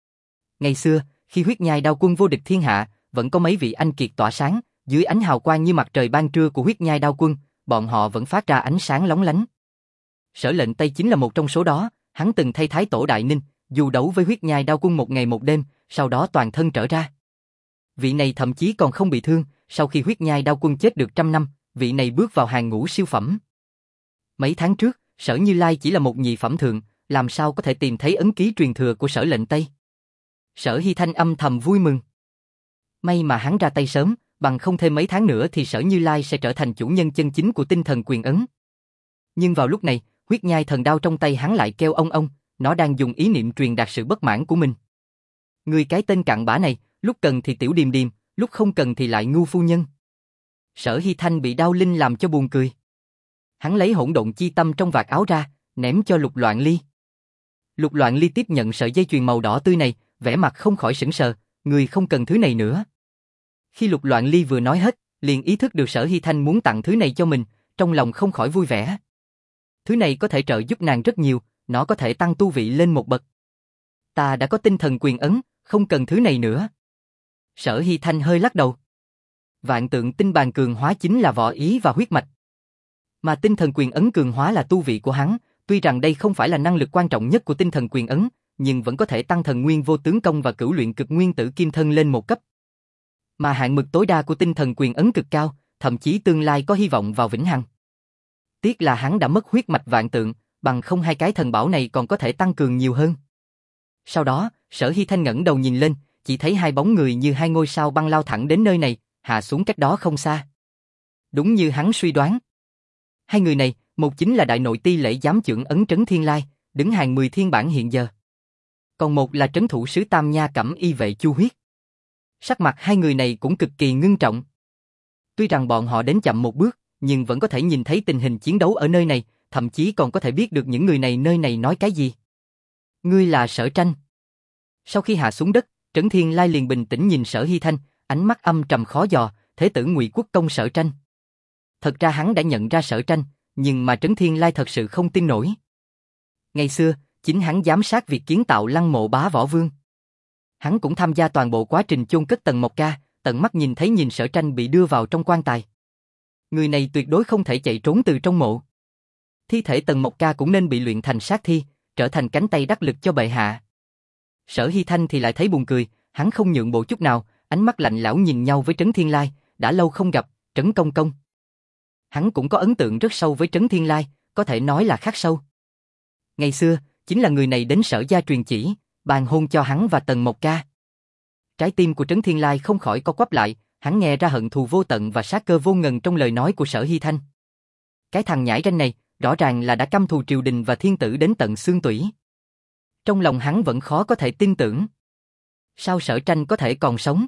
Ngày xưa, khi huyết nhai đao quân vô địch thiên hạ, vẫn có mấy vị anh kiệt tỏa sáng, dưới ánh hào quang như mặt trời ban trưa của huyết nhai đao quân, bọn họ vẫn phát ra ánh sáng lóng lánh. Sở Lệnh Tây chính là một trong số đó, hắn từng thay Thái Tổ Đại Ninh, dù đấu với huyết nhai đao quân một ngày một đêm, sau đó toàn thân trở ra. Vị này thậm chí còn không bị thương, sau khi huyết nhai đao quân chết được trăm năm, vị này bước vào hàng ngũ siêu phẩm. Mấy tháng trước, Sở Như Lai chỉ là một nhị phẩm thượng, làm sao có thể tìm thấy ấn ký truyền thừa của Sở Lệnh Tây. Sở Hy Thanh âm thầm vui mừng. May mà hắn ra tay sớm, bằng không thêm mấy tháng nữa thì Sở Như Lai sẽ trở thành chủ nhân chân chính của tinh thần quyền ấn. Nhưng vào lúc này, huyết nhai thần đao trong tay hắn lại kêu ông ông, nó đang dùng ý niệm truyền đạt sự bất mãn của mình. Người cái tên cặn bã này, lúc cần thì tiểu điềm điềm, lúc không cần thì lại ngu phu nhân. Sở Hy Thanh bị đau linh làm cho buồn cười. Hắn lấy hỗn độn chi tâm trong vạt áo ra, ném cho Lục Loạn Ly. Lục Loạn Ly tiếp nhận sợi dây chuyền màu đỏ tươi này, vẻ mặt không khỏi sững sờ, người không cần thứ này nữa. Khi Lục Loạn Ly vừa nói hết, liền ý thức được Sở Hy Thanh muốn tặng thứ này cho mình, trong lòng không khỏi vui vẻ. Thứ này có thể trợ giúp nàng rất nhiều, nó có thể tăng tu vị lên một bậc. Ta đã có tinh thần quyền ấn, không cần thứ này nữa. Sở Hy Thanh hơi lắc đầu. Vạn tượng tinh bàn cường hóa chính là võ ý và huyết mạch. Mà tinh thần quyền ấn cường hóa là tu vị của hắn, tuy rằng đây không phải là năng lực quan trọng nhất của tinh thần quyền ấn, nhưng vẫn có thể tăng thần nguyên vô tướng công và cửu luyện cực nguyên tử kim thân lên một cấp. Mà hạn mực tối đa của tinh thần quyền ấn cực cao, thậm chí tương lai có hy vọng vào vĩnh hằng. Tiếc là hắn đã mất huyết mạch vạn tượng, bằng không hai cái thần bảo này còn có thể tăng cường nhiều hơn. Sau đó, Sở Hy Thanh ngẩng đầu nhìn lên, chỉ thấy hai bóng người như hai ngôi sao băng lao thẳng đến nơi này, hạ xuống cách đó không xa. Đúng như hắn suy đoán. Hai người này, một chính là đại nội ti lễ giám chưởng ấn Trấn Thiên Lai, đứng hàng mười thiên bản hiện giờ. Còn một là trấn thủ sứ Tam Nha Cẩm Y vệ Chu Huyết. Sắc mặt hai người này cũng cực kỳ ngưng trọng. Tuy rằng bọn họ đến chậm một bước, nhưng vẫn có thể nhìn thấy tình hình chiến đấu ở nơi này, thậm chí còn có thể biết được những người này nơi này nói cái gì. Ngươi là Sở Tranh. Sau khi hạ xuống đất, Trấn Thiên Lai liền bình tĩnh nhìn Sở Hy Thanh, ánh mắt âm trầm khó dò, thế tử Ngụy Quốc công Sở Tranh. Thật ra hắn đã nhận ra Sở Tranh, nhưng mà Trấn Thiên Lai thật sự không tin nổi. Ngày xưa, chính hắn giám sát việc kiến tạo lăng mộ bá võ vương. Hắn cũng tham gia toàn bộ quá trình chôn cất Tần Mộc Ca, tận mắt nhìn thấy nhìn Sở Tranh bị đưa vào trong quan tài. Người này tuyệt đối không thể chạy trốn từ trong mộ. Thi thể Tần Mộc Ca cũng nên bị luyện thành sát thi, trở thành cánh tay đắc lực cho bệ hạ. Sở Hy Thanh thì lại thấy buồn cười, hắn không nhượng bộ chút nào, ánh mắt lạnh lẽo nhìn nhau với Trấn Thiên Lai, đã lâu không gặp, Trấn Công Công. Hắn cũng có ấn tượng rất sâu với Trấn Thiên Lai, có thể nói là khắc sâu. Ngày xưa, chính là người này đến Sở gia truyền chỉ, bàn hôn cho hắn và Tần Mộc Ca. Trái tim của Trấn Thiên Lai không khỏi co quắp lại, hắn nghe ra hận thù vô tận và sát cơ vô ngần trong lời nói của Sở Hy Thanh. Cái thằng nhãi ranh này, rõ ràng là đã căm thù triều đình và thiên tử đến tận xương tủy. Trong lòng hắn vẫn khó có thể tin tưởng. Sao Sở Tranh có thể còn sống?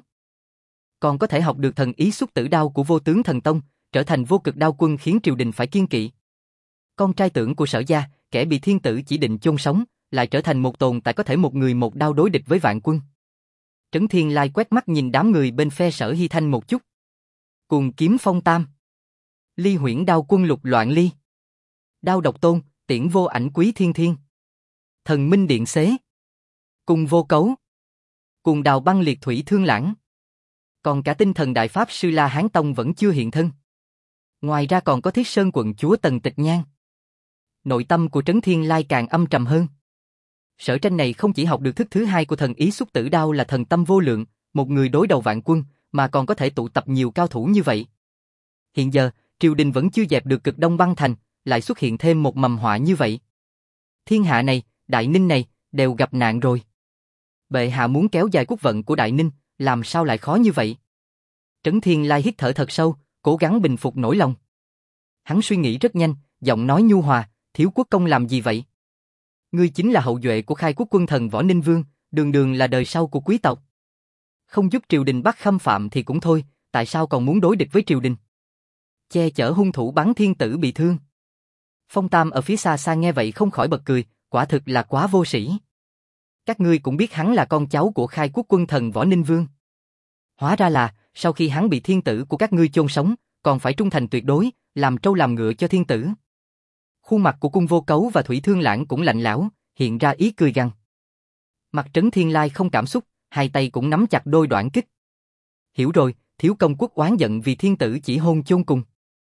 Còn có thể học được thần ý xúc tử đao của Vô Tướng Thần Tông, trở thành vô cực đao quân khiến triều đình phải kiêng kỵ. Con trai trưởng của Sở gia, kẻ bị thiên tử chỉ định chôn sống, lại trở thành một tồn tại có thể một người một đao đối địch với vạn quân. Trấn Thiên Lai quét mắt nhìn đám người bên phe Sở Hy Thanh một chút. Cuồng kiếm phong tam. Ly huyễn đao quân lục loạn ly. Đao độc tôn, tiễn vô ảnh quý thiên thiên. Thần minh điện xế. Cùng vô cấu. Cùng đào băng liệt thủy thương lãng. Còn cả tinh thần đại pháp sư La Hán Tông vẫn chưa hiện thân. Ngoài ra còn có Thiết Sơn quận chúa Tần Tịch Nhan. Nội tâm của Trấn Thiên Lai càng âm trầm hơn. Sở Tranh này không chỉ học được thức thứ hai của thần ý xúc tử đao là thần tâm vô lượng, một người đối đầu vạn quân, mà còn có thể tụ tập nhiều cao thủ như vậy. Hiện giờ, triều đình vẫn chưa dẹp được Cực Đông băng thành, lại xuất hiện thêm một mầm họa như vậy. Thiên hạ này, Đại Ninh này, đều gặp nạn rồi. Bệ hạ muốn kéo dài quốc vận của Đại Ninh, làm sao lại khó như vậy? Trấn Thiên Lai hít thở thật sâu, cố gắng bình phục nỗi lòng. Hắn suy nghĩ rất nhanh, giọng nói nhu hòa, Thiếu quốc công làm gì vậy? Ngươi chính là hậu duệ của khai quốc quân thần Võ Ninh Vương, đường đường là đời sau của quý tộc. Không giúp triều đình bắt khâm phạm thì cũng thôi, tại sao còn muốn đối địch với triều đình? Che chở hung thủ bắn thiên tử bị thương. Phong Tam ở phía xa xa nghe vậy không khỏi bật cười, quả thực là quá vô sĩ. Các ngươi cũng biết hắn là con cháu của khai quốc quân thần Võ Ninh Vương. Hóa ra là, sau khi hắn bị thiên tử của các ngươi chôn sống, còn phải trung thành tuyệt đối, làm trâu làm ngựa cho thiên tử. Khuôn mặt của Cung Vô Cấu và Thủy Thương Lãng cũng lạnh lẽo, hiện ra ý cười gằn. Mặt Trấn Thiên Lai không cảm xúc, hai tay cũng nắm chặt đôi đoạn kích. Hiểu rồi, thiếu công quốc oán giận vì thiên tử chỉ hôn chôn cùng.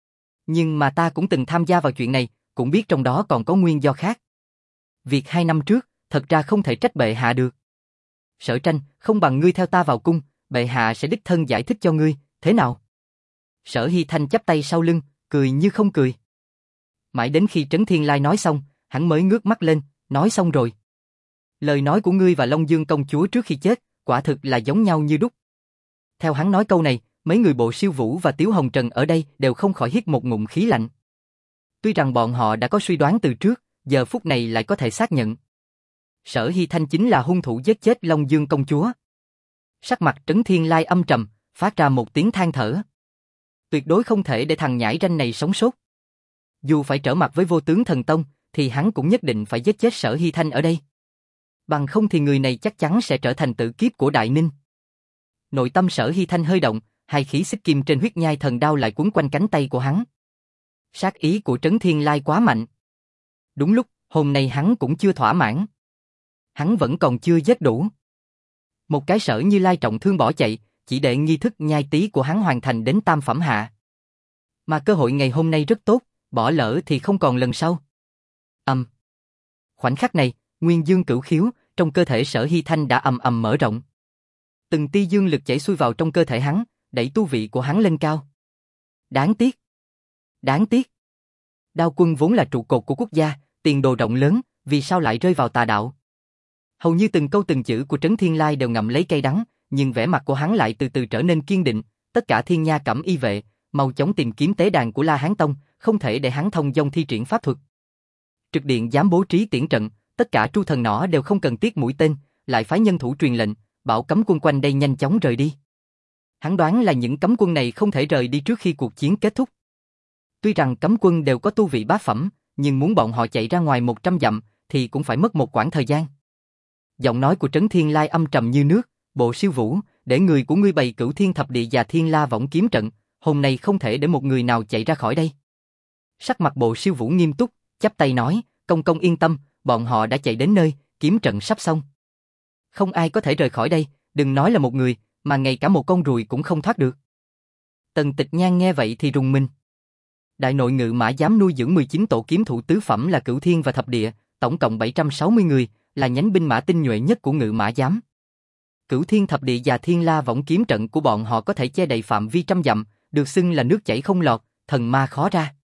Nhưng mà ta cũng từng tham gia vào chuyện này, cũng biết trong đó còn có nguyên do khác. Việc hai năm trước, thật ra không thể trách bệ hạ được. Sở Tranh, không bằng ngươi theo ta vào cung, bệ hạ sẽ đích thân giải thích cho ngươi, thế nào? Sở Hy Thanh chắp tay sau lưng, cười như không cười. Mãi đến khi Trấn Thiên Lai nói xong, hắn mới ngước mắt lên, nói xong rồi. Lời nói của ngươi và Long Dương công chúa trước khi chết, quả thực là giống nhau như đúc. Theo hắn nói câu này, mấy người Bộ Siêu Vũ và Tiếu Hồng Trần ở đây đều không khỏi hít một ngụm khí lạnh. Tuy rằng bọn họ đã có suy đoán từ trước, giờ phút này lại có thể xác nhận. Sở Hy Thanh chính là hung thủ giết chết Long Dương công chúa. Sắc mặt Trấn Thiên Lai âm trầm, phát ra một tiếng than thở. Tuyệt đối không thể để thằng nhãi ranh này sống sót. Dù phải trở mặt với Vô Tướng Thần Tông, thì hắn cũng nhất định phải giết chết Sở Hy Thanh ở đây. Bằng không thì người này chắc chắn sẽ trở thành tử kiếp của Đại Ninh. Nội tâm Sở Hy Thanh hơi động, hai khí xích kim trên huyết nhai thần đao lại quấn quanh cánh tay của hắn. Sát ý của Trấn Thiên Lai quá mạnh. Đúng lúc, hôm nay hắn cũng chưa thỏa mãn. Hắn vẫn còn chưa giết đủ. Một cái Sở Như Lai trọng thương bỏ chạy, chỉ để nghi thức nhai tí của hắn hoàn thành đến tam phẩm hạ. Mà cơ hội ngày hôm nay rất tốt, bỏ lỡ thì không còn lần sau. Ầm. Um. Khoảnh khắc này, Nguyên Dương Cửu Khiếu trong cơ thể Sở Hy Thanh đã ầm ầm mở rộng. Từng tia dương lực chảy xuôi vào trong cơ thể hắn, đẩy tu vị của hắn lên cao. Đáng tiếc. Đáng tiếc. Đao quân vốn là trụ cột của quốc gia, tiền đồ rộng lớn, vì sao lại rơi vào tà đạo? Hầu như từng câu từng chữ của Trấn Thiên Lai đều ngậm lấy cay đắng, nhưng vẻ mặt của hắn lại từ từ trở nên kiên định. Tất cả thiên nha cẩm y vệ, mau chóng tìm kiếm tế đàn của La Hán Tông, không thể để hắn thông dong thi triển pháp thuật. Trực điện dám bố trí tiễn trận, tất cả tru thần nỏ đều không cần tiếc mũi tên, lại phái nhân thủ truyền lệnh, bảo cấm quân quanh đây nhanh chóng rời đi. Hắn đoán là những cấm quân này không thể rời đi trước khi cuộc chiến kết thúc. Tuy rằng cấm quân đều có tu vị bá phẩm, nhưng muốn bọn họ chạy ra ngoài một trăm dặm thì cũng phải mất một quãng thời gian. Giọng nói của Trấn Thiên Lai âm trầm như nước, Bộ Siêu Vũ, để người của ngươi bày Cửu Thiên Thập Địa và Thiên La Võng kiếm trận, hôm nay không thể để một người nào chạy ra khỏi đây. Sắc mặt Bộ Siêu Vũ nghiêm túc, chắp tay nói, công công yên tâm, bọn họ đã chạy đến nơi, kiếm trận sắp xong. Không ai có thể rời khỏi đây, đừng nói là một người, mà ngay cả một con ruồi cũng không thoát được. Tần Tịch Nhan nghe vậy thì rùng mình. Đại nội ngự mã dám nuôi dưỡng mười chín tổ kiếm thủ tứ phẩm là Cửu Thiên và Thập Địa, tổng cộng bảy trăm sáu mươi người, là nhánh binh mã tinh nhuệ nhất của ngự mã giám. Cửu Thiên Thập Địa và Thiên La Võng kiếm trận của bọn họ có thể che đậy phạm vi trăm dặm, được xưng là nước chảy không lọt, thần ma khó ra.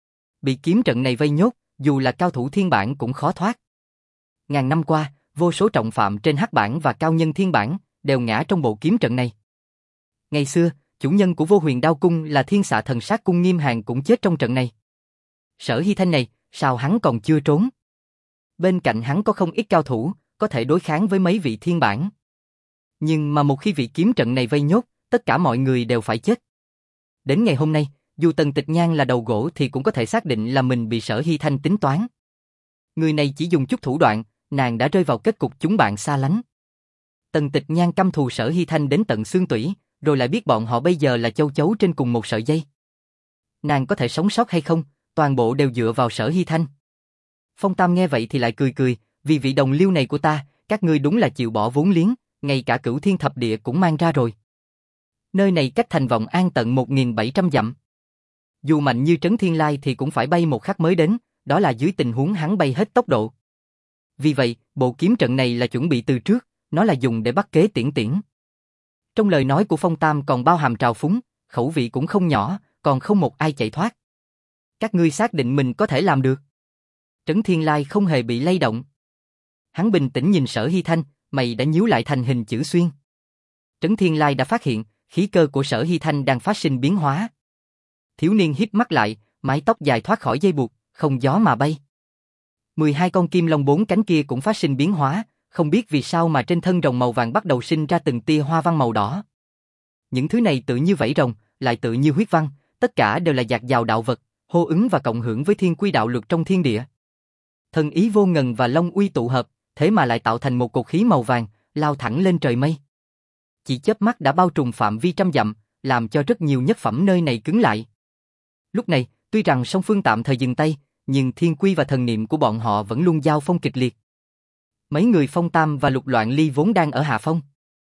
Bị kiếm trận này vây nhốt, dù là cao thủ thiên bản cũng khó thoát. Ngàn năm qua, vô số trọng phạm trên hắc bản và cao nhân thiên bản đều ngã trong bộ kiếm trận này. Ngày xưa, chủ nhân của Vô Huyền Đao Cung là Thiên Xạ Thần Sát Cung Nghiêm Hàn cũng chết trong trận này. Sở Hy Thanh này, sao hắn còn chưa trốn? Bên cạnh hắn có không ít cao thủ, có thể đối kháng với mấy vị thiên bản. Nhưng mà một khi vị kiếm trận này vây nhốt, tất cả mọi người đều phải chết. Đến ngày hôm nay, dù Tần Tịch Nhan là đầu gỗ thì cũng có thể xác định là mình bị Sở Hy Thanh tính toán. Người này chỉ dùng chút thủ đoạn, nàng đã rơi vào kết cục chúng bạn xa lánh. Tần Tịch Nhan căm thù Sở Hy Thanh đến tận xương tủy, rồi lại biết bọn họ bây giờ là châu chấu trên cùng một sợi dây. Nàng có thể sống sót hay không, toàn bộ đều dựa vào Sở Hy Thanh. Phong Tam nghe vậy thì lại cười cười, vì vị đồng liêu này của ta, các ngươi đúng là chịu bỏ vốn liếng, ngay cả Cửu Thiên Thập Địa cũng mang ra rồi. Nơi này cách thành Vọng An tận một nghìn bảy trăm dặm. Dù mạnh như Trấn Thiên Lai thì cũng phải bay một khắc mới đến, đó là dưới tình huống hắn bay hết tốc độ. Vì vậy, bộ kiếm trận này là chuẩn bị từ trước, nó là dùng để bắt kế tiễn tiễn. Trong lời nói của Phong Tam còn bao hàm trào phúng, khẩu vị cũng không nhỏ, còn không một ai chạy thoát. Các ngươi xác định mình có thể làm được. Trấn Thiên Lai không hề bị lay động. Hắn bình tĩnh nhìn Sở Hy Thanh, mày đã nhíu lại thành hình chữ xuyên. Trấn Thiên Lai đã phát hiện, khí cơ của Sở Hy Thanh đang phát sinh biến hóa. Thiếu niên híp mắt lại, mái tóc dài thoát khỏi dây buộc, không gió mà bay. mười hai con kim long bốn cánh kia cũng phát sinh biến hóa, không biết vì sao mà trên thân rồng màu vàng bắt đầu sinh ra từng tia hoa văn màu đỏ. Những thứ này tự như vảy rồng, lại tự như huyết văn, tất cả đều là dạt dào đạo vật, hô ứng và cộng hưởng với thiên quy đạo luật trong thiên địa. Thần ý vô ngần và long uy tụ hợp, thế mà lại tạo thành một cột khí màu vàng, lao thẳng lên trời mây. Chỉ chớp mắt đã bao trùm phạm vi trăm dặm, làm cho rất nhiều nhất phẩm nơi này cứng lại. Lúc này, tuy rằng song phương tạm thời dừng tay, nhưng thiên quy và thần niệm của bọn họ vẫn luôn giao phong kịch liệt. Mấy người Phong Tam và Lục Loạn Ly vốn đang ở hạ phong.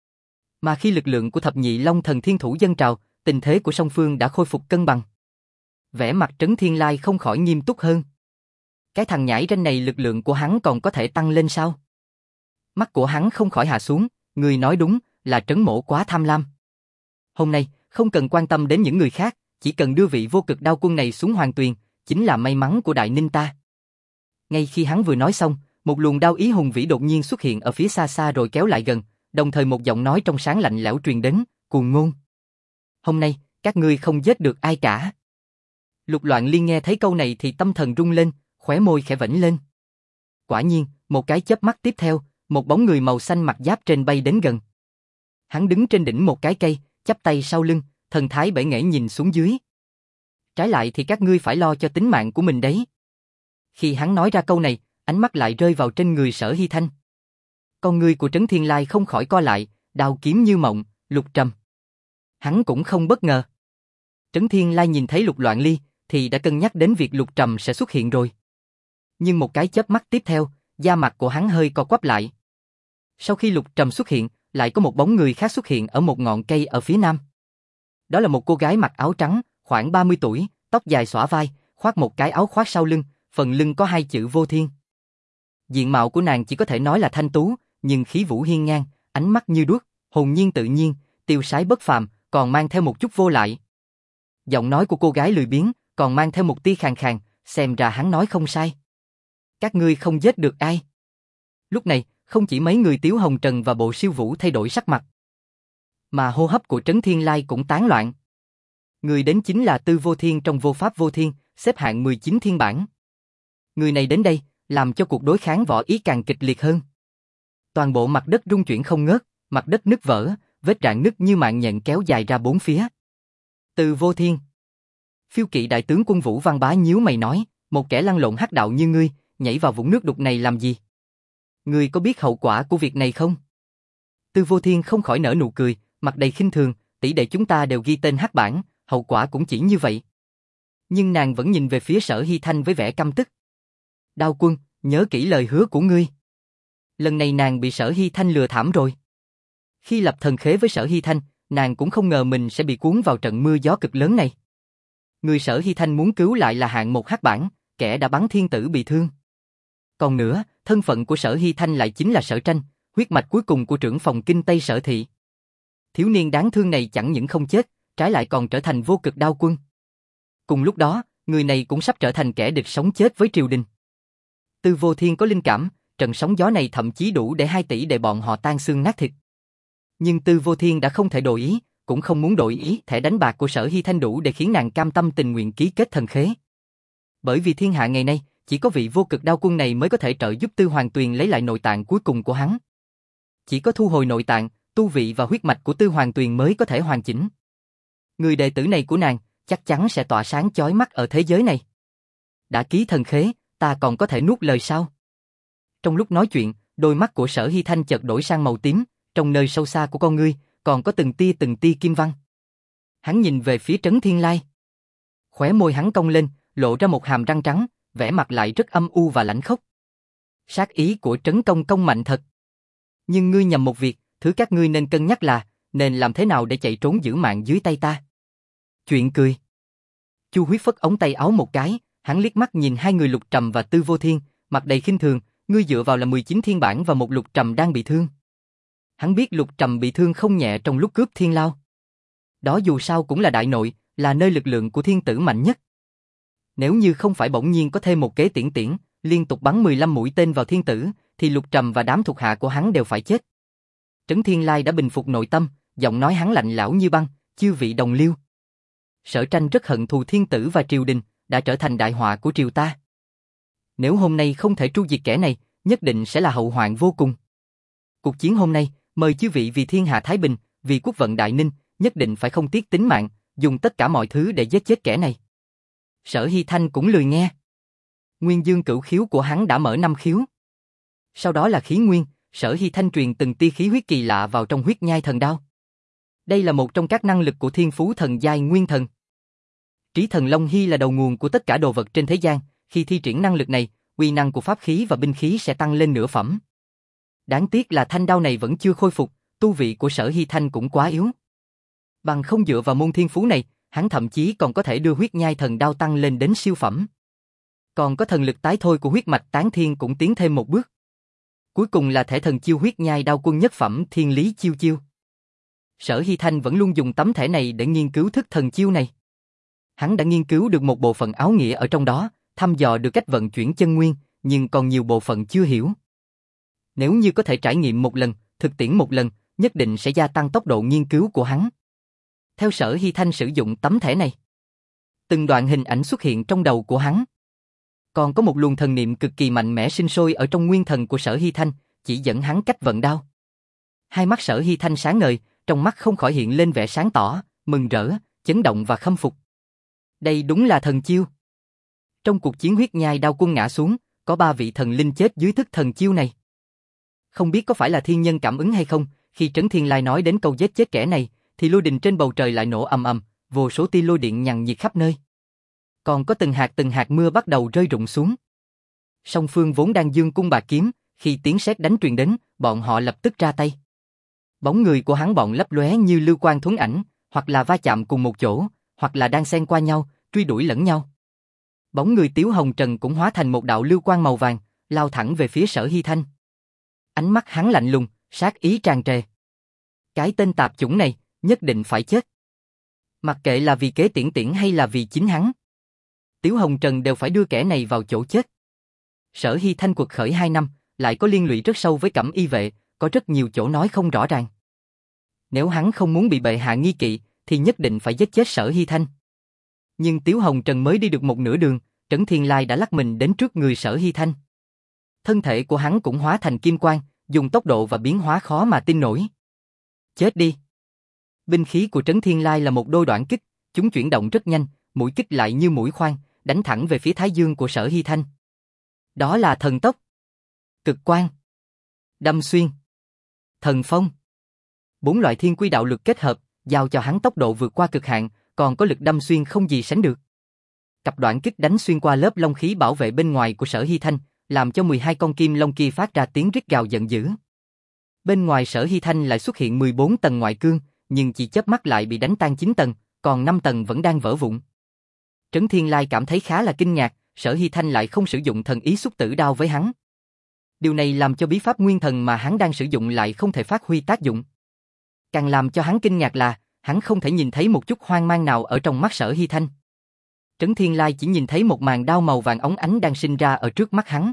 Mà khi lực lượng của thập nhị long thần thiên thủ dâng trào, tình thế của song phương đã khôi phục cân bằng. Vẻ mặt Trấn Thiên Lai không khỏi nghiêm túc hơn. Cái thằng nhãi ranh này lực lượng của hắn còn có thể tăng lên sao? Mắt của hắn không khỏi hạ xuống, người nói đúng, là Trấn Mỗ quá tham lam. Hôm nay, không cần quan tâm đến những người khác, chỉ cần đưa vị vô cực đao quân này xuống hoàng tuyền, chính là may mắn của Đại Ninh ta. Ngay khi hắn vừa nói xong, một luồng đao ý hùng vĩ đột nhiên xuất hiện ở phía xa xa rồi kéo lại gần, đồng thời một giọng nói trong sáng lạnh lẽo truyền đến, cuồng ngôn. Hôm nay, các ngươi không giết được ai cả. Lục Loạn Liên nghe thấy câu này thì tâm thần rung lên, khóe môi khẽ vểnh lên. Quả nhiên, một cái chớp mắt tiếp theo, một bóng người màu xanh mặc giáp trên bay đến gần. Hắn đứng trên đỉnh một cái cây, chắp tay sau lưng, thần thái bể nghễ nhìn xuống dưới. Trái lại thì các ngươi phải lo cho tính mạng của mình đấy. Khi hắn nói ra câu này, ánh mắt lại rơi vào trên người Sở Hy Thanh. Con ngươi của Trấn Thiên Lai không khỏi co lại, đao kiếm như mộng, Lục Trầm. Hắn cũng không bất ngờ. Trấn Thiên Lai nhìn thấy Lục Loạn Ly, thì đã cân nhắc đến việc Lục Trầm sẽ xuất hiện rồi. Nhưng một cái chớp mắt tiếp theo, da mặt của hắn hơi co quắp lại. Sau khi Lục Trầm xuất hiện, lại có một bóng người khác xuất hiện ở một ngọn cây ở phía nam. Đó là một cô gái mặc áo trắng, khoảng ba mươi tuổi, tóc dài xõa vai, khoác một cái áo khoác sau lưng, phần lưng có hai chữ Vô Thiên. Diện mạo của nàng chỉ có thể nói là thanh tú, nhưng khí vũ hiên ngang, ánh mắt như đuốc, hồn nhiên tự nhiên, tiêu sái bất phàm, còn mang theo một chút vô lại. Giọng nói của cô gái lười biếng, còn mang theo một tia khàn khàn, xem ra hắn nói không sai. Các ngươi không giết được ai. Lúc này, không chỉ mấy người Tiếu Hồng Trần và Bộ Siêu Vũ thay đổi sắc mặt, mà hô hấp của Trấn Thiên Lai cũng tán loạn. Người đến chính là Tư Vô Thiên trong Vô Pháp Vô Thiên, xếp hạng mười chín thiên bản. Người này đến đây, làm cho cuộc đối kháng võ ý càng kịch liệt hơn. Toàn bộ mặt đất rung chuyển không ngớt, mặt đất nứt vỡ, vết rạn nứt như mạng nhện kéo dài ra bốn phía. Tư Vô Thiên. Phiêu kỵ đại tướng quân Vũ Văn Bá nhíu mày nói, một kẻ lăn lộn hắc đạo như ngươi, nhảy vào vũng nước đục này làm gì? Ngươi có biết hậu quả của việc này không? Tư Vô Thiên không khỏi nở nụ cười, mặt đầy khinh thường, tỷ đệ chúng ta đều ghi tên hắc bảng, hậu quả cũng chỉ như vậy. Nhưng nàng vẫn nhìn về phía Sở Hy Thanh với vẻ căm tức. Đao quân, nhớ kỹ lời hứa của ngươi. Lần này nàng bị Sở Hy Thanh lừa thảm rồi. Khi lập thần khế với Sở Hy Thanh, nàng cũng không ngờ mình sẽ bị cuốn vào trận mưa gió cực lớn này. Người Sở Hy Thanh muốn cứu lại là hạng một hắc bảng, kẻ đã bắn thiên tử bị thương. Còn nữa, thân phận của Sở Hy Thanh lại chính là Sở Tranh, huyết mạch cuối cùng của trưởng phòng kinh Tây Sở Thị. Thiếu niên đáng thương này chẳng những không chết, trái lại còn trở thành vô cực đao quân. Cùng lúc đó, người này cũng sắp trở thành kẻ địch sống chết với triều đình. Tư Vô Thiên có linh cảm, trận sóng gió này thậm chí đủ để hai tỷ đệ bọn họ tan xương nát thịt. Nhưng Tư Vô Thiên đã không thể đổi ý, cũng không muốn đổi ý, thẻ đánh bạc của Sở Hy Thanh đủ để khiến nàng cam tâm tình nguyện ký kết thần khế. Bởi vì thiên hạ ngày nay, chỉ có vị vô cực đao quân này mới có thể trợ giúp Tư Hoàng Tuyền lấy lại nội tạng cuối cùng của hắn. Chỉ có thu hồi nội tạng, tu vị và huyết mạch của Tư Hoàng Tuyền mới có thể hoàn chỉnh. Người đệ tử này của nàng, chắc chắn sẽ tỏa sáng chói mắt ở thế giới này. Đã ký thần khế, ta còn có thể nuốt lời sao? Trong lúc nói chuyện, đôi mắt của Sở Hy Thanh chợt đổi sang màu tím, trong nơi sâu xa của con ngươi, còn có từng tia từng tia kim văn. Hắn nhìn về phía Trấn Thiên Lai. Khóe môi hắn cong lên, lộ ra một hàm răng trắng, vẻ mặt lại rất âm u và lãnh khốc. Sát ý của Trấn Công Công mạnh thật. Nhưng ngươi nhầm một việc, thứ các ngươi nên cân nhắc là, nên làm thế nào để chạy trốn giữ mạng dưới tay ta. Chuyện cười. Chu Huyết phất ống tay áo một cái, hắn liếc mắt nhìn hai người Lục Trầm và Tư Vô Thiên, mặt đầy khinh thường, ngươi dựa vào là mười chín thiên bản và một Lục Trầm đang bị thương. Hắn biết Lục Trầm bị thương không nhẹ trong lúc cướp thiên lao. Đó dù sao cũng là đại nội, là nơi lực lượng của thiên tử mạnh nhất. Nếu như không phải bỗng nhiên có thêm một kế tiễn tiễn, liên tục bắn mười lăm mũi tên vào thiên tử, thì Lục Trầm và đám thuộc hạ của hắn đều phải chết. Trấn Thiên Lai đã bình phục nội tâm, giọng nói hắn lạnh lẽo như băng, chư vị đồng liêu. Sở Tranh rất hận thù thiên tử và triều đình, đã trở thành đại họa của triều ta. Nếu hôm nay không thể tru diệt kẻ này, nhất định sẽ là hậu hoạn vô cùng. Cuộc chiến hôm nay, mời chư vị vì thiên hạ thái bình, vì quốc vận đại ninh, nhất định phải không tiếc tính mạng, dùng tất cả mọi thứ để giết chết kẻ này. Sở Hy Thanh cũng lười nghe. Nguyên dương cửu khiếu của hắn đã mở năm khiếu. Sau đó là khí nguyên, Sở Hy Thanh truyền từng tia khí huyết kỳ lạ vào trong huyết nhai thần đao. Đây là một trong các năng lực của thiên phú thần giai nguyên thần. Trí thần Long Hy là đầu nguồn của tất cả đồ vật trên thế gian, khi thi triển năng lực này, uy năng của pháp khí và binh khí sẽ tăng lên nửa phẩm. Đáng tiếc là thanh đao này vẫn chưa khôi phục, tu vị của Sở Hy Thanh cũng quá yếu. Bằng không dựa vào môn thiên phú này, hắn thậm chí còn có thể đưa huyết nhai thần đao tăng lên đến siêu phẩm. Còn có thần lực tái thôi của huyết mạch tán thiên cũng tiến thêm một bước. Cuối cùng là thể thần chiêu huyết nhai đao quân nhất phẩm thiên lý chiêu chiêu. Sở Hy Thanh vẫn luôn dùng tấm thẻ này để nghiên cứu thức thần chiêu này. Hắn đã nghiên cứu được một bộ phận áo nghĩa ở trong đó, thăm dò được cách vận chuyển chân nguyên, nhưng còn nhiều bộ phận chưa hiểu. Nếu như có thể trải nghiệm một lần, thực tiễn một lần, nhất định sẽ gia tăng tốc độ nghiên cứu của hắn. Theo Sở Hy Thanh sử dụng tấm thẻ này, từng đoạn hình ảnh xuất hiện trong đầu của hắn. Còn có một luồng thần niệm cực kỳ mạnh mẽ sinh sôi ở trong nguyên thần của Sở Hy Thanh, chỉ dẫn hắn cách vận đao. Hai mắt Sở Hy Thanh sáng ngời, trong mắt không khỏi hiện lên vẻ sáng tỏ, mừng rỡ, chấn động và khâm phục. Đây đúng là thần chiêu. Trong cuộc chiến huyết nhai đao quân ngã xuống, có ba vị thần linh chết dưới thức thần chiêu này. Không biết có phải là thiên nhân cảm ứng hay không, khi Trấn Thiên Lai nói đến câu giết chết kẻ này, thì lôi đình trên bầu trời lại nổ ầm ầm, vô số tia lôi điện nhằng nhịt khắp nơi. Còn có từng hạt từng hạt mưa bắt đầu rơi rụng xuống. Song phương vốn đang giương cung bạt kiếm, khi tiếng sét đánh truyền đến, bọn họ lập tức ra tay. Bóng người của hắn bọn lấp lóe như lưu quang thuấn ảnh, hoặc là va chạm cùng một chỗ, hoặc là đang xen qua nhau, truy đuổi lẫn nhau. Bóng người Tiếu Hồng Trần cũng hóa thành một đạo lưu quang màu vàng, lao thẳng về phía Sở Hy Thanh. Ánh mắt hắn lạnh lùng, sát ý tràn trề. Cái tên tạp chủng này, nhất định phải chết. Mặc kệ là vì Kế Tiễn Tiễn hay là vì chính hắn, Tiếu Hồng Trần đều phải đưa kẻ này vào chỗ chết. Sở Hy Thanh quật khởi hai năm, lại có liên lụy rất sâu với Cẩm Y vệ, có rất nhiều chỗ nói không rõ ràng. Nếu hắn không muốn bị bệ hạ nghi kỵ, thì nhất định phải giết chết Sở Hy Thanh. Nhưng Tiếu Hồng Trần mới đi được một nửa đường, Trấn Thiên Lai đã lắc mình đến trước người Sở Hy Thanh. Thân thể của hắn cũng hóa thành kim quang, dùng tốc độ và biến hóa khó mà tin nổi. Chết đi! Binh khí của Trấn Thiên Lai là một đôi đoạn kích, chúng chuyển động rất nhanh, mũi kích lại như mũi khoan, đánh thẳng về phía thái dương của Sở Hy Thanh. Đó là thần tốc, cực quang, đâm xuyên, thần phong. Bốn loại thiên quy đạo lực kết hợp, giao cho hắn tốc độ vượt qua cực hạn, còn có lực đâm xuyên không gì sánh được. Cặp đoạn kích đánh xuyên qua lớp long khí bảo vệ bên ngoài của Sở Hy Thanh, làm cho mười hai con kim long kia phát ra tiếng rít gào giận dữ. Bên ngoài Sở Hy Thanh lại xuất hiện mười bốn tầng ngoại cương, nhưng chỉ chớp mắt lại bị đánh tan chín tầng, còn năm tầng vẫn đang vỡ vụn. Trấn Thiên Lai cảm thấy khá là kinh ngạc, Sở Hy Thanh lại không sử dụng thần ý xúc tử đao với hắn. Điều này làm cho bí pháp nguyên thần mà hắn đang sử dụng lại không thể phát huy tác dụng. Càng làm cho hắn kinh ngạc là, hắn không thể nhìn thấy một chút hoang mang nào ở trong mắt Sở Hy Thanh. Trấn Thiên Lai chỉ nhìn thấy một màn đao màu vàng óng ánh đang sinh ra ở trước mắt hắn.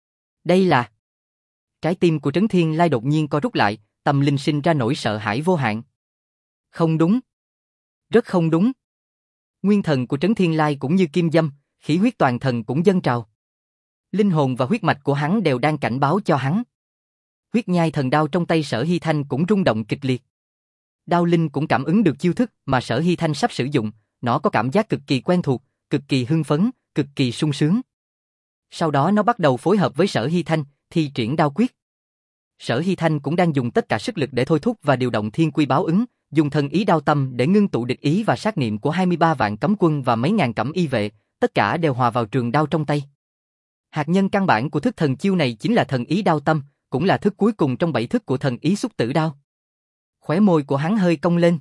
Đây là... Trái tim của Trấn Thiên Lai đột nhiên co rút lại, tâm linh sinh ra nỗi sợ hãi vô hạn. Không đúng. Rất không đúng. Nguyên thần của Trấn Thiên Lai cũng như kim dâm, khí huyết toàn thần cũng dâng trào. Linh hồn và huyết mạch của hắn đều đang cảnh báo cho hắn. Huyết nhai thần đao trong tay Sở Hy Thanh cũng rung động kịch liệt. Đao linh cũng cảm ứng được chiêu thức mà Sở Hy Thanh sắp sử dụng, nó có cảm giác cực kỳ quen thuộc, cực kỳ hưng phấn, cực kỳ sung sướng. Sau đó nó bắt đầu phối hợp với Sở Hy Thanh, thi triển đao quyết. Sở Hy Thanh cũng đang dùng tất cả sức lực để thôi thúc và điều động thiên quy báo ứng, dùng thần ý đao tâm để ngưng tụ địch ý và sát niệm của hai mươi ba vạn cấm quân và mấy ngàn cẩm y vệ, tất cả đều hòa vào trường đao trong tay. Hạt nhân căn bản của thức thần chiêu này chính là thần ý đao tâm, cũng là thức cuối cùng trong bảy thức của thần ý xúc tử đao. Khóe môi của hắn hơi cong lên.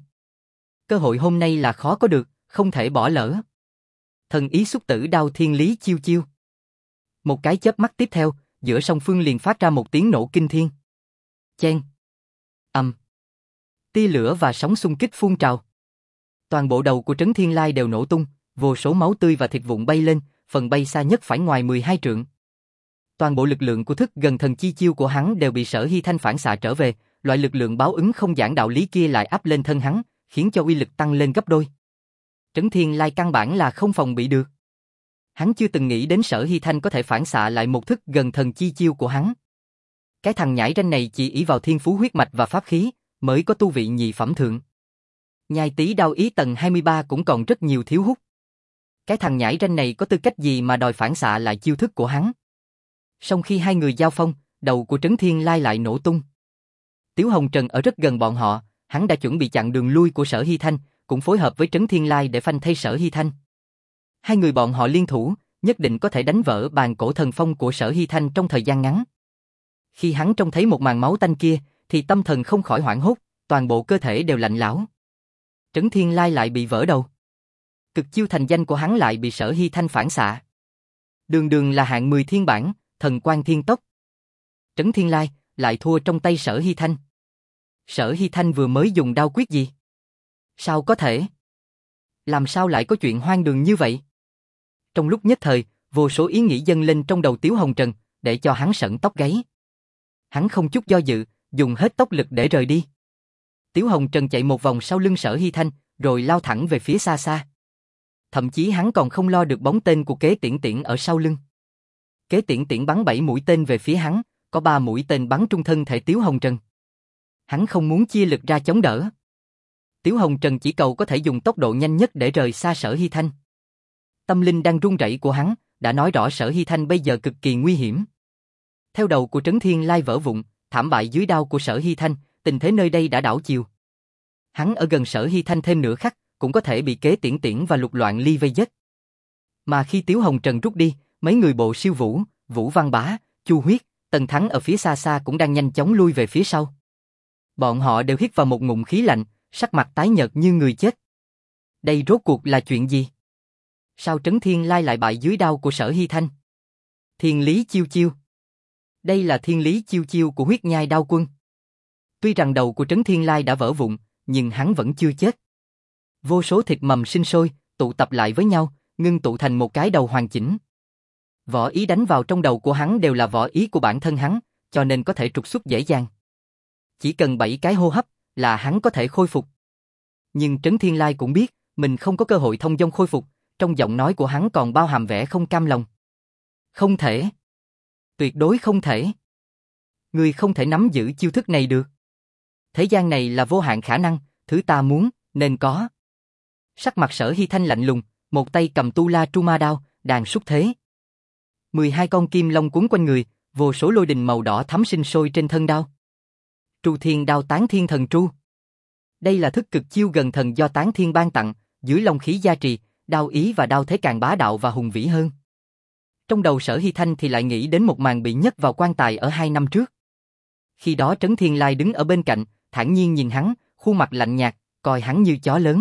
Cơ hội hôm nay là khó có được, không thể bỏ lỡ. Thần ý xúc tử đao thiên lý chiêu chiêu. Một cái chớp mắt tiếp theo, giữa song phương liền phát ra một tiếng nổ kinh thiên. Chen. Ầm. Tia lửa và sóng xung kích phun trào. Toàn bộ đầu của Trấn Thiên Lai đều nổ tung, vô số máu tươi và thịt vụn bay lên, phần bay xa nhất phải ngoài mười hai trượng. Toàn bộ lực lượng của thức gần thần chi chiêu của hắn đều bị Sở Hy Thanh phản xạ trở về, loại lực lượng báo ứng không giảng đạo lý kia lại áp lên thân hắn, khiến cho uy lực tăng lên gấp đôi. Trấn Thiên Lai căn bản là không phòng bị được. Hắn chưa từng nghĩ đến Sở Hy Thanh có thể phản xạ lại một thức gần thần chi chiêu của hắn. Cái thằng nhãi ranh này chỉ ỷ vào thiên phú huyết mạch và pháp khí, mới có tu vị nhị phẩm thượng. Nhai tí đao ý tầng hai mươi ba cũng còn rất nhiều thiếu hút. Cái thằng nhãi ranh này có tư cách gì mà đòi phản xạ lại chiêu thức của hắn? Song khi hai người giao phong, đầu của Trấn Thiên Lai lại nổ tung. Tiếu Hồng Trần ở rất gần bọn họ, hắn đã chuẩn bị chặn đường lui của Sở Hy Thanh, cũng phối hợp với Trấn Thiên Lai để phanh thay Sở Hy Thanh. Hai người bọn họ liên thủ, nhất định có thể đánh vỡ bàn cổ thần phong của Sở Hy Thanh trong thời gian ngắn. Khi hắn trông thấy một màn máu tanh kia, thì tâm thần không khỏi hoảng hốt, toàn bộ cơ thể đều lạnh lẽo. Trấn Thiên Lai lại bị vỡ đầu. Cực chiêu thành danh của hắn lại bị Sở Hy Thanh phản xạ. Đường đường là hạng mười thiên bản, thần quang thiên tốc. Trấn Thiên Lai lại thua trong tay Sở Hy Thanh. Sở Hy Thanh vừa mới dùng đao quyết gì? Sao có thể? Làm sao lại có chuyện hoang đường như vậy? Trong lúc nhất thời, vô số ý nghĩ dâng lên trong đầu Tiếu Hồng Trần, để cho hắn sởn tóc gáy. Hắn không chút do dự, dùng hết tốc lực để rời đi. Tiếu Hồng Trần chạy một vòng sau lưng Sở Hy Thanh, rồi lao thẳng về phía xa xa. Thậm chí hắn còn không lo được bóng tên của Kế Tiễn Tiễn ở sau lưng. Kế Tiễn Tiễn bắn bảy mũi tên về phía hắn, có ba mũi tên bắn trúng thân thể Tiếu Hồng Trần. Hắn không muốn chia lực ra chống đỡ. Tiếu Hồng Trần chỉ cầu có thể dùng tốc độ nhanh nhất để rời xa Sở Hy Thanh. Tâm linh đang run rẩy của hắn đã nói rõ Sở Hy Thanh bây giờ cực kỳ nguy hiểm. Theo đầu của Trấn Thiên Lai vỡ vụn, thảm bại dưới đao của Sở Hy Thanh, tình thế nơi đây đã đảo chiều. Hắn ở gần Sở Hy Thanh thêm nửa khắc, cũng có thể bị Kế Tiễn Tiễn và Lục Loạn Ly vây giết. Mà khi Tiếu Hồng Trần rút đi, mấy người bộ siêu vũ, Vũ Văn Bá, Chu Huyết, Tần Thắng ở phía xa xa cũng đang nhanh chóng lui về phía sau. Bọn họ đều hít vào một ngụm khí lạnh, sắc mặt tái nhợt như người chết. Đây rốt cuộc là chuyện gì? Sao Trấn Thiên Lai lại bại dưới đao của Sở Hy Thanh? Thiên Lý Chiêu Chiêu. Đây là Thiên Lý Chiêu Chiêu của Huyết Nhai Đao Quân. Tuy rằng đầu của Trấn Thiên Lai đã vỡ vụn, nhưng hắn vẫn chưa chết. Vô số thịt mầm sinh sôi, tụ tập lại với nhau, ngưng tụ thành một cái đầu hoàn chỉnh. Võ ý đánh vào trong đầu của hắn đều là võ ý của bản thân hắn, cho nên có thể trục xuất dễ dàng. Chỉ cần bảy cái hô hấp là hắn có thể khôi phục. Nhưng Trấn Thiên Lai cũng biết, mình không có cơ hội thông dong khôi phục, trong giọng nói của hắn còn bao hàm vẻ không cam lòng. Không thể. Tuyệt đối không thể. Ngươi không thể nắm giữ chiêu thức này được. Thế gian này là vô hạn khả năng, thứ ta muốn, nên có. Sắc mặt Sở Hy Thanh lạnh lùng, một tay cầm tu la tru ma đao, đàn xúc thế. mười hai con kim long cuốn quanh người, vô số lôi đình màu đỏ thắm sinh sôi trên thân đao. Tru Thiên Đao Tán Thiên Thần Tru. Đây là thức cực chiêu gần thần do Tán Thiên ban tặng, dưới long khí gia trì, đao ý và đao thế càng bá đạo và hùng vĩ hơn. Trong đầu Sở Hy Thanh thì lại nghĩ đến một màn bị nhấc vào quan tài ở hai năm trước. Khi đó Trấn Thiên Lai đứng ở bên cạnh, thản nhiên nhìn hắn, khuôn mặt lạnh nhạt, coi hắn như chó lớn.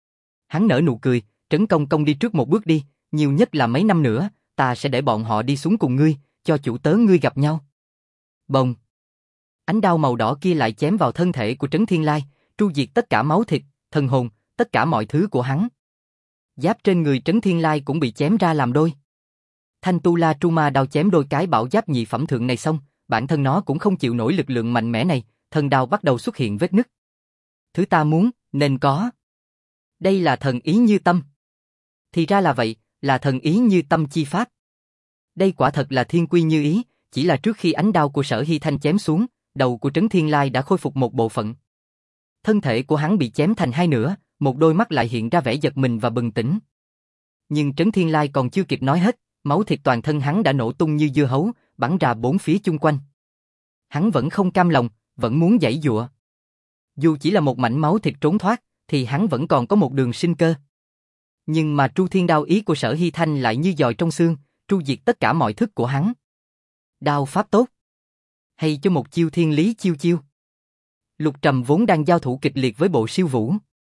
Hắn nở nụ cười, Trấn Công Công đi trước một bước đi, nhiều nhất là mấy năm nữa, ta sẽ để bọn họ đi xuống cùng ngươi, cho chủ tớ ngươi gặp nhau. Bồng. Ánh đao màu đỏ kia lại chém vào thân thể của Trấn Thiên Lai, tru diệt tất cả máu thịt, thần hồn, tất cả mọi thứ của hắn. Giáp trên người Trấn Thiên Lai cũng bị chém ra làm đôi. Thanh tu la tru ma đao chém đôi cái bảo giáp nhị phẩm thượng này xong, bản thân nó cũng không chịu nổi lực lượng mạnh mẽ này, thân đao bắt đầu xuất hiện vết nứt. Thứ ta muốn, nên có. Đây là thần ý như tâm. Thì ra là vậy, là thần ý như tâm chi pháp. Đây quả thật là thiên quy như ý, chỉ là trước khi ánh đao của Sở Hy Thanh chém xuống, đầu của Trấn Thiên Lai đã khôi phục một bộ phận. Thân thể của hắn bị chém thành hai nửa, một đôi mắt lại hiện ra vẻ giật mình và bừng tỉnh. Nhưng Trấn Thiên Lai còn chưa kịp nói hết, máu thịt toàn thân hắn đã nổ tung như dưa hấu, bắn ra bốn phía chung quanh. Hắn vẫn không cam lòng, vẫn muốn giãy giụa. Dù chỉ là một mảnh máu thịt trốn thoát, thì hắn vẫn còn có một đường sinh cơ. Nhưng mà Tru Thiên Đao ý của Sở Hy Thanh lại như dòi trong xương, tru diệt tất cả mọi thức của hắn. Đao pháp tốt. Hay cho một chiêu Thiên Lý Chiêu Chiêu. Lục Trầm vốn đang giao thủ kịch liệt với Bộ Siêu Vũ.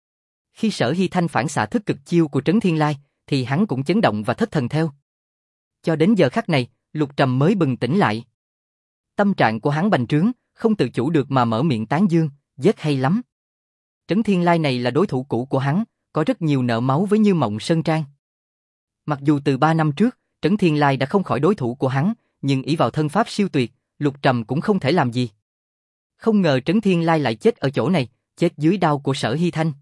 Khi Sở Hy Thanh phản xạ thức cực chiêu của Trấn Thiên Lai, thì hắn cũng chấn động và thất thần theo. Cho đến giờ khắc này, Lục Trầm mới bừng tỉnh lại. Tâm trạng của hắn bành trướng, không tự chủ được mà mở miệng tán dương, rất hay lắm. Trấn Thiên Lai này là đối thủ cũ của hắn, có rất nhiều nợ máu với Như Mộng Sơn Trang. Mặc dù từ ba năm trước, Trấn Thiên Lai đã không khỏi đối thủ của hắn, nhưng ỷ vào thân pháp siêu tuyệt, Lục Trầm cũng không thể làm gì. Không ngờ Trấn Thiên Lai lại chết ở chỗ này, chết dưới đao của Sở Hy Thanh.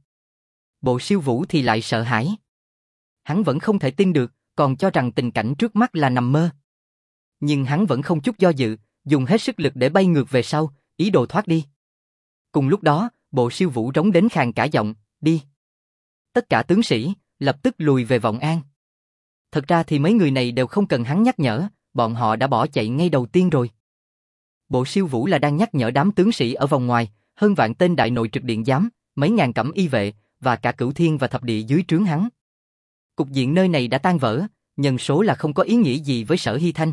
Bộ Siêu Vũ thì lại sợ hãi. Hắn vẫn không thể tin được, còn cho rằng tình cảnh trước mắt là nằm mơ. Nhưng hắn vẫn không chút do dự, dùng hết sức lực để bay ngược về sau, ý đồ thoát đi. Cùng lúc đó, Bộ Siêu Vũ rống đến khàn cả giọng, đi. Tất cả tướng sĩ, lập tức lùi về Vọng An. Thật ra thì mấy người này đều không cần hắn nhắc nhở, bọn họ đã bỏ chạy ngay đầu tiên rồi. Bộ Siêu Vũ là đang nhắc nhở đám tướng sĩ ở vòng ngoài, hơn vạn tên đại nội trực điện giám, mấy ngàn cẩm y vệ, và cả cửu thiên và thập địa dưới trướng hắn. Cục diện nơi này đã tan vỡ, nhân số là không có ý nghĩa gì với Sở Hy Thanh.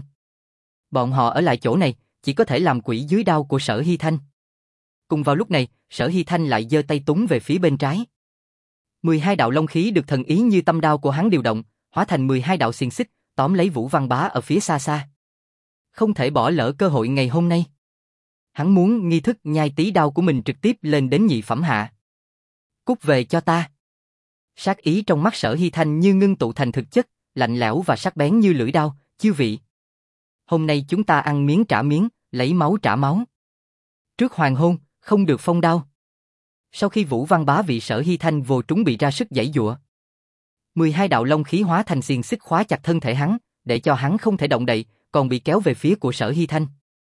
Bọn họ ở lại chỗ này, chỉ có thể làm quỷ dưới đao của Sở Hy Thanh. Cùng vào lúc này, Sở Hy Thanh lại giơ tay túng về phía bên trái. mười hai đạo long khí được thần ý như tâm đao của hắn điều động, hóa thành mười hai đạo xiềng xích, tóm lấy Vũ Văn Bá ở phía xa xa. Không thể bỏ lỡ cơ hội ngày hôm nay. Hắn muốn nghi thức nhai tí đao của mình trực tiếp lên đến nhị phẩm hạ. Cút về cho ta. Sát ý trong mắt Sở Hy Thanh như ngưng tụ thành thực chất, lạnh lẽo và sắc bén như lưỡi đao, chiêu vị. Hôm nay chúng ta ăn miếng trả miếng, lấy máu trả máu. Trước hoàng hôn, không được phong đao. Sau khi Vũ Văn Bá bị Sở Hy Thanh vô trúng bị ra sức giãy giụa, mười hai đạo long khí hóa thành xiềng xích khóa chặt thân thể hắn, để cho hắn không thể động đậy, còn bị kéo về phía của Sở Hy Thanh.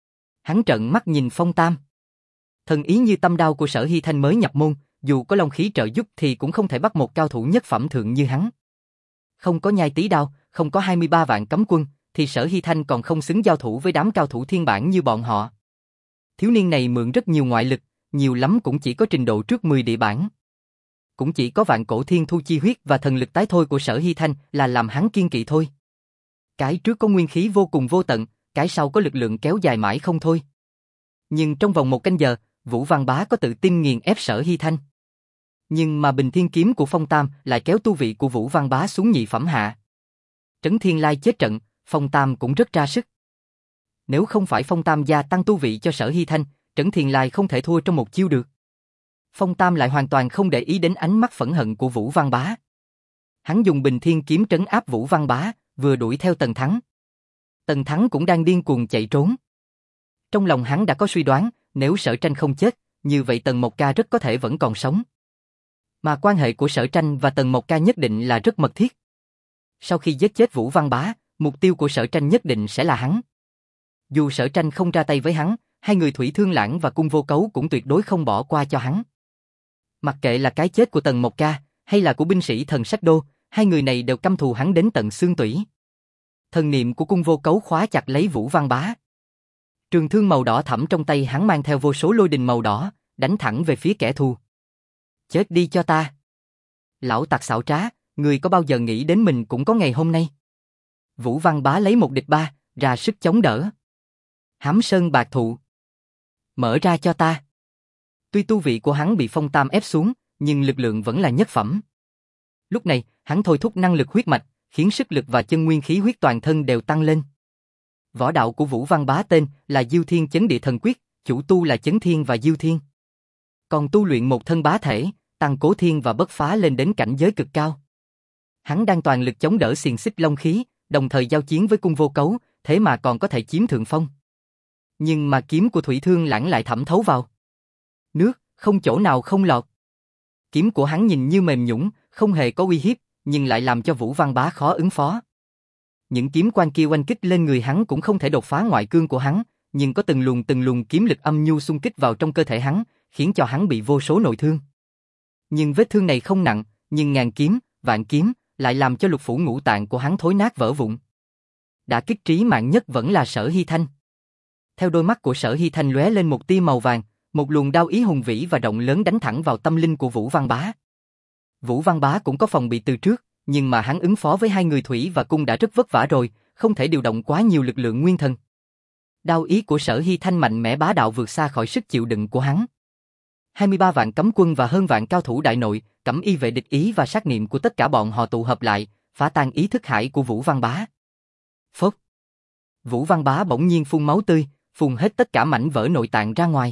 Hắn trợn mắt nhìn Phong Tam. Thần ý như tâm đao của Sở Hy Thanh mới nhập môn, dù có long khí trợ giúp thì cũng không thể bắt một cao thủ nhất phẩm thượng như hắn. Không có nhai tí đao, không có hai mươi ba vạn cấm quân, thì Sở Hy Thanh còn không xứng giao thủ với đám cao thủ thiên bản như bọn họ. Thiếu niên này mượn rất nhiều ngoại lực, nhiều lắm cũng chỉ có trình độ trước mười địa bản. Cũng chỉ có vạn cổ thiên thu chi huyết và thần lực tái thôi của Sở Hy Thanh là làm hắn kiên kỵ thôi. Cái trước có nguyên khí vô cùng vô tận, cái sau có lực lượng kéo dài mãi không thôi. Nhưng trong vòng một canh giờ, Vũ Văn Bá có tự tin nghiền ép Sở Hy Thanh. Nhưng mà Bình Thiên Kiếm của Phong Tam lại kéo tu vị của Vũ Văn Bá xuống nhị phẩm hạ. Trấn Thiên Lai chết trận, Phong Tam cũng rất ra sức. Nếu không phải Phong Tam gia tăng tu vị cho Sở Hy Thanh, Trấn Thiên Lai không thể thua trong một chiêu được. Phong Tam lại hoàn toàn không để ý đến ánh mắt phẫn hận của Vũ Văn Bá. Hắn dùng Bình Thiên Kiếm trấn áp Vũ Văn Bá, vừa đuổi theo Tần Thắng. Tần Thắng cũng đang điên cuồng chạy trốn. Trong lòng hắn đã có suy đoán, nếu Sở Tranh không chết, như vậy Tần Mộc Ca rất có thể vẫn còn sống. Mà quan hệ của Sở Tranh và Tần Mộc Ca nhất định là rất mật thiết. Sau khi giết chết Vũ Văn Bá, mục tiêu của Sở Tranh nhất định sẽ là hắn. Dù Sở Tranh không ra tay với hắn, hai người Thủy Thương Lãng và Cung Vô Cấu cũng tuyệt đối không bỏ qua cho hắn. Mặc kệ là cái chết của Tần Mộc Ca, hay là của binh sĩ Thần Sách Đô, hai người này đều căm thù hắn đến tận xương tủy. Thần niệm của Cung Vô Cấu khóa chặt lấy Vũ Văn Bá. Trường thương màu đỏ thẫm trong tay hắn mang theo vô số lôi đình màu đỏ, đánh thẳng về phía kẻ thù. Chết đi cho ta! Lão tặc xảo trá, người có bao giờ nghĩ đến mình cũng có ngày hôm nay? Vũ Văn Bá lấy một địch ba, ra sức chống đỡ. Hám Sơn Bạc Thụ! Mở ra cho ta! Tuy tu vị của hắn bị Phong Tam ép xuống, nhưng lực lượng vẫn là nhất phẩm. Lúc này, hắn thôi thúc năng lực huyết mạch, khiến sức lực và chân nguyên khí huyết toàn thân đều tăng lên. Võ đạo của Vũ Văn Bá tên là Diêu Thiên Chấn Địa Thần Quyết, chủ tu là Chấn Thiên và Diêu Thiên. Còn tu luyện một thân bá thể, tăng Cố Thiên và Bất Phá lên đến cảnh giới cực cao. Hắn đang toàn lực chống đỡ xiềng xích long khí, đồng thời giao chiến với Cung Vô Cấu, thế mà còn có thể chiếm thượng phong. Nhưng mà kiếm của Thủy Thương Lãng lại thẩm thấu vào. Nước, không chỗ nào không lọt. Kiếm của hắn nhìn như mềm nhũn, không hề có uy hiếp, nhưng lại làm cho Vũ Văn Bá khó ứng phó. Những kiếm quang kia oanh kích lên người hắn cũng không thể đột phá ngoại cương của hắn, nhưng có từng luồng từng luồng kiếm lực âm nhu xung kích vào trong cơ thể hắn, khiến cho hắn bị vô số nội thương. Nhưng vết thương này không nặng, nhưng ngàn kiếm, vạn kiếm, lại làm cho lục phủ ngũ tạng của hắn thối nát vỡ vụn. Đả kích trí mạng nhất vẫn là Sở Hy Thanh. Theo đôi mắt của Sở Hy Thanh lóe lên một tia màu vàng, một luồng đao ý hùng vĩ và rộng lớn đánh thẳng vào tâm linh của Vũ Văn Bá. Vũ Văn Bá cũng có phòng bị từ trước, nhưng mà hắn ứng phó với hai người Thủy và Cung đã rất vất vả rồi, không thể điều động quá nhiều lực lượng nguyên thần. Đao ý của Sở Hy Thanh mạnh mẽ bá đạo vượt xa khỏi sức chịu đựng của hắn. hai mươi ba vạn cấm quân và hơn vạn cao thủ đại nội, cẩm y vệ địch ý và sát niệm của tất cả bọn họ tụ hợp lại, phá tan ý thức hải của Vũ Văn Bá. Phốc! Vũ Văn Bá bỗng nhiên phun máu tươi, phun hết tất cả mảnh vỡ nội tạng ra ngoài.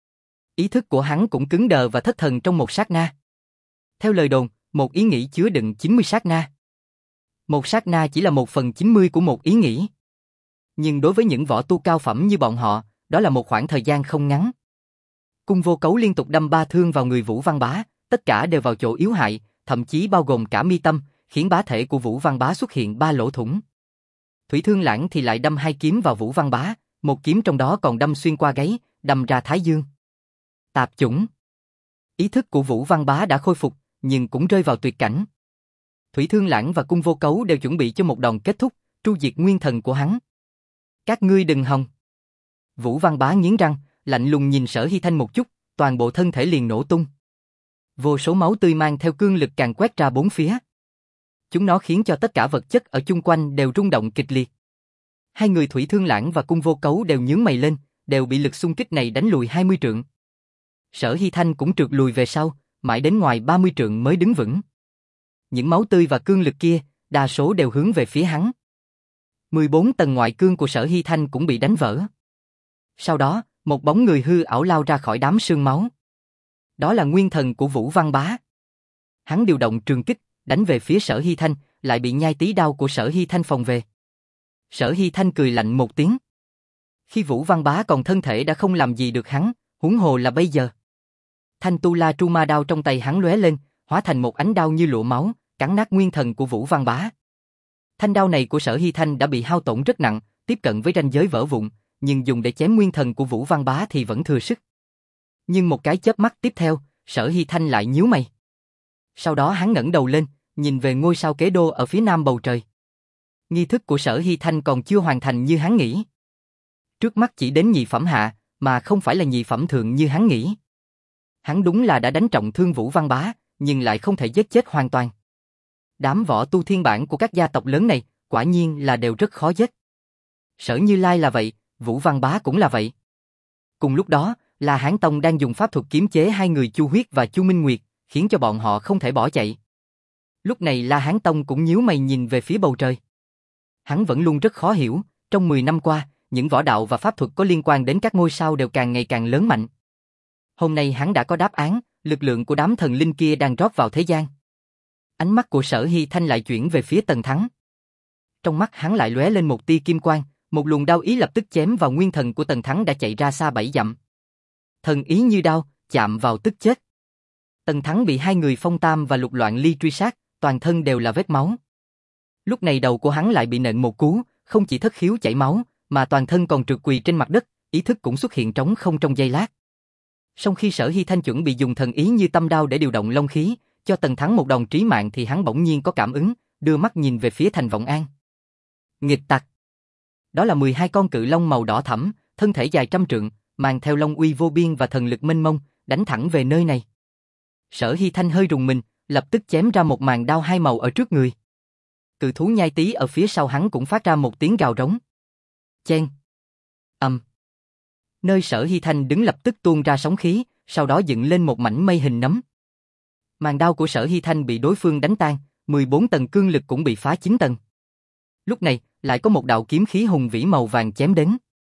Ý thức của hắn cũng cứng đờ và thất thần trong một sát na. Theo lời đồn, một ý nghĩ chứa đựng chín mươi sát na. Một sát na chỉ là một phần chín mươi của một ý nghĩ. Nhưng đối với những võ tu cao phẩm như bọn họ, đó là một khoảng thời gian không ngắn. Cung Vô Cấu liên tục đâm ba thương vào người Vũ Văn Bá, tất cả đều vào chỗ yếu hại, thậm chí bao gồm cả mi tâm, khiến bá thể của Vũ Văn Bá xuất hiện ba lỗ thủng. Thủy Thương Lãng thì lại đâm hai kiếm vào Vũ Văn Bá, một kiếm trong đó còn đâm xuyên qua gáy, đâm ra thái dương. Tạp chủng. Ý thức của Vũ Văn Bá đã khôi phục, nhưng cũng rơi vào tuyệt cảnh. Thủy Thương Lãng và Cung Vô Cấu đều chuẩn bị cho một đòn kết thúc, tru diệt nguyên thần của hắn. Các ngươi đừng hòng. Vũ Văn Bá nghiến răng, lạnh lùng nhìn Sở Hy Thanh một chút, toàn bộ thân thể liền nổ tung. Vô số máu tươi mang theo cương lực càng quét ra bốn phía. Chúng nó khiến cho tất cả vật chất ở chung quanh đều rung động kịch liệt. Hai người Thủy Thương Lãng và Cung Vô Cấu đều nhướng mày lên, đều bị lực xung kích này đánh lùi hai mươi trượng. Sở Hy Thanh cũng trượt lùi về sau, mãi đến ngoài ba mươi trượng mới đứng vững. Những máu tươi và cương lực kia, đa số đều hướng về phía hắn. mười bốn tầng ngoại cương của Sở Hy Thanh cũng bị đánh vỡ. Sau đó, một bóng người hư ảo lao ra khỏi đám sương máu. Đó là nguyên thần của Vũ Văn Bá. Hắn điều động trường kích, đánh về phía Sở Hy Thanh, lại bị nhai tí đao của Sở Hy Thanh phòng về. Sở Hy Thanh cười lạnh một tiếng. Khi Vũ Văn Bá còn thân thể đã không làm gì được hắn, huống hồ là bây giờ. Thanh tu la tru ma đao trong tay hắn lóe lên, hóa thành một ánh đao như lụa máu, cắn nát nguyên thần của Vũ Văn Bá. Thanh đao này của Sở Hy Thanh đã bị hao tổn rất nặng, tiếp cận với ranh giới vỡ vụn, nhưng dùng để chém nguyên thần của Vũ Văn Bá thì vẫn thừa sức. Nhưng một cái chớp mắt tiếp theo, Sở Hy Thanh lại nhíu mày. Sau đó hắn ngẩng đầu lên, nhìn về ngôi sao kế đô ở phía nam bầu trời. Nghi thức của Sở Hy Thanh còn chưa hoàn thành như hắn nghĩ. Trước mắt chỉ đến nhị phẩm hạ, mà không phải là nhị phẩm thượng như hắn nghĩ. Hắn đúng là đã đánh trọng thương Vũ Văn Bá, nhưng lại không thể giết chết hoàn toàn. Đám võ tu thiên bản của các gia tộc lớn này, quả nhiên là đều rất khó giết. Sở Như Lai là vậy, Vũ Văn Bá cũng là vậy. Cùng lúc đó, La Hán Tông đang dùng pháp thuật kiếm chế hai người Chu Huyết và Chu Minh Nguyệt, khiến cho bọn họ không thể bỏ chạy. Lúc này La Hán Tông cũng nhíu mày nhìn về phía bầu trời. Hắn vẫn luôn rất khó hiểu, trong mười năm qua, những võ đạo và pháp thuật có liên quan đến các ngôi sao đều càng ngày càng lớn mạnh. Hôm nay hắn đã có đáp án, lực lượng của đám thần linh kia đang rót vào thế gian. Ánh mắt của Sở Hy Thanh lại chuyển về phía Tần Thắng. Trong mắt hắn lại lóe lên một tia kim quang, một luồng đao ý lập tức chém vào nguyên thần của Tần Thắng đã chạy ra xa bảy dặm. Thần ý như đao, chạm vào tức chết. Tần Thắng bị hai người Phong Tam và Lục Loạn Ly truy sát, toàn thân đều là vết máu. Lúc này đầu của hắn lại bị nện một cú, không chỉ thất khiếu chảy máu, mà toàn thân còn trượt quỳ trên mặt đất, ý thức cũng xuất hiện trống không trong giây lát. Song khi Sở Hy Thanh chuẩn bị dùng thần ý như tâm đao để điều động long khí, cho Tần Thắng một đòn trí mạng thì hắn bỗng nhiên có cảm ứng, đưa mắt nhìn về phía thành Vọng An. Nghịch tặc. Đó là mười hai con cự long màu đỏ thẫm, thân thể dài trăm trượng, mang theo long uy vô biên và thần lực mênh mông, đánh thẳng về nơi này. Sở Hy Thanh hơi rùng mình, lập tức chém ra một màn đao hai màu ở trước người. Cự thú nhai tí ở phía sau hắn cũng phát ra một tiếng gào rống. Chen. Ầm. Nơi Sở Hy Thanh đứng lập tức tuôn ra sóng khí, sau đó dựng lên một mảnh mây hình nấm. Màn đao của Sở Hy Thanh bị đối phương đánh tan, mười bốn tầng cương lực cũng bị phá chín tầng. Lúc này, lại có một đạo kiếm khí hùng vĩ màu vàng chém đến.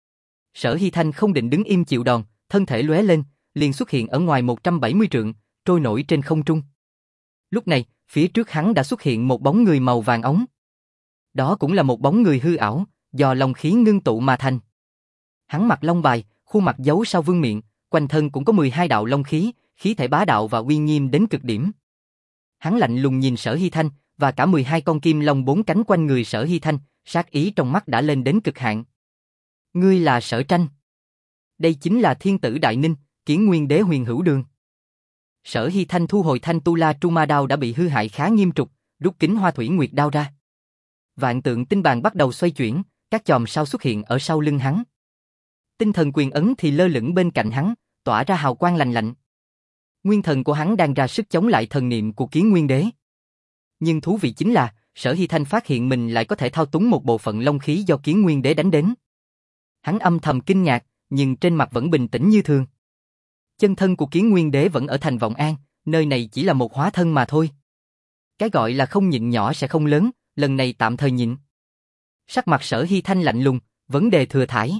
Sở Hy Thanh không định đứng im chịu đòn, thân thể lóe lên, liền xuất hiện ở ngoài một trăm bảy mươi trượng, trôi nổi trên không trung. Lúc này, phía trước hắn đã xuất hiện một bóng người màu vàng óng. Đó cũng là một bóng người hư ảo, do long khí ngưng tụ mà thành. Hắn mặc long bài, khuôn mặt giấu sau vương miệng, quanh thân cũng có mười hai đạo long khí, khí thể bá đạo và uy nghiêm đến cực điểm. Hắn lạnh lùng nhìn Sở Hy Thanh, và cả mười hai con kim long bốn cánh quanh người Sở Hy Thanh, sát ý trong mắt đã lên đến cực hạn. Ngươi là Sở Tranh. Đây chính là thiên tử Đại Ninh, Kiến Nguyên Đế Huyền Hữu Đường. Sở Hy Thanh thu hồi thanh tu la tru ma đao đã bị hư hại khá nghiêm trọng, rút kính hoa thủy nguyệt đao ra. Vạn tượng tinh bàn bắt đầu xoay chuyển, các chòm sao xuất hiện ở sau lưng hắn. Tinh thần quyền ấn thì lơ lửng bên cạnh hắn, tỏa ra hào quang lạnh lạnh. Nguyên thần của hắn đang ra sức chống lại thần niệm của Kiến Nguyên Đế. Nhưng thú vị chính là, Sở Hy Thanh phát hiện mình lại có thể thao túng một bộ phận long khí do Kiến Nguyên Đế đánh đến. Hắn âm thầm kinh ngạc, nhưng trên mặt vẫn bình tĩnh như thường. Chân thân của Kiến Nguyên Đế vẫn ở thành Vọng An, nơi này chỉ là một hóa thân mà thôi. Cái gọi là không nhịn nhỏ sẽ không lớn, lần này tạm thời nhịn. Sắc mặt Sở Hy Thanh lạnh lùng, vấn đề thừa thãi.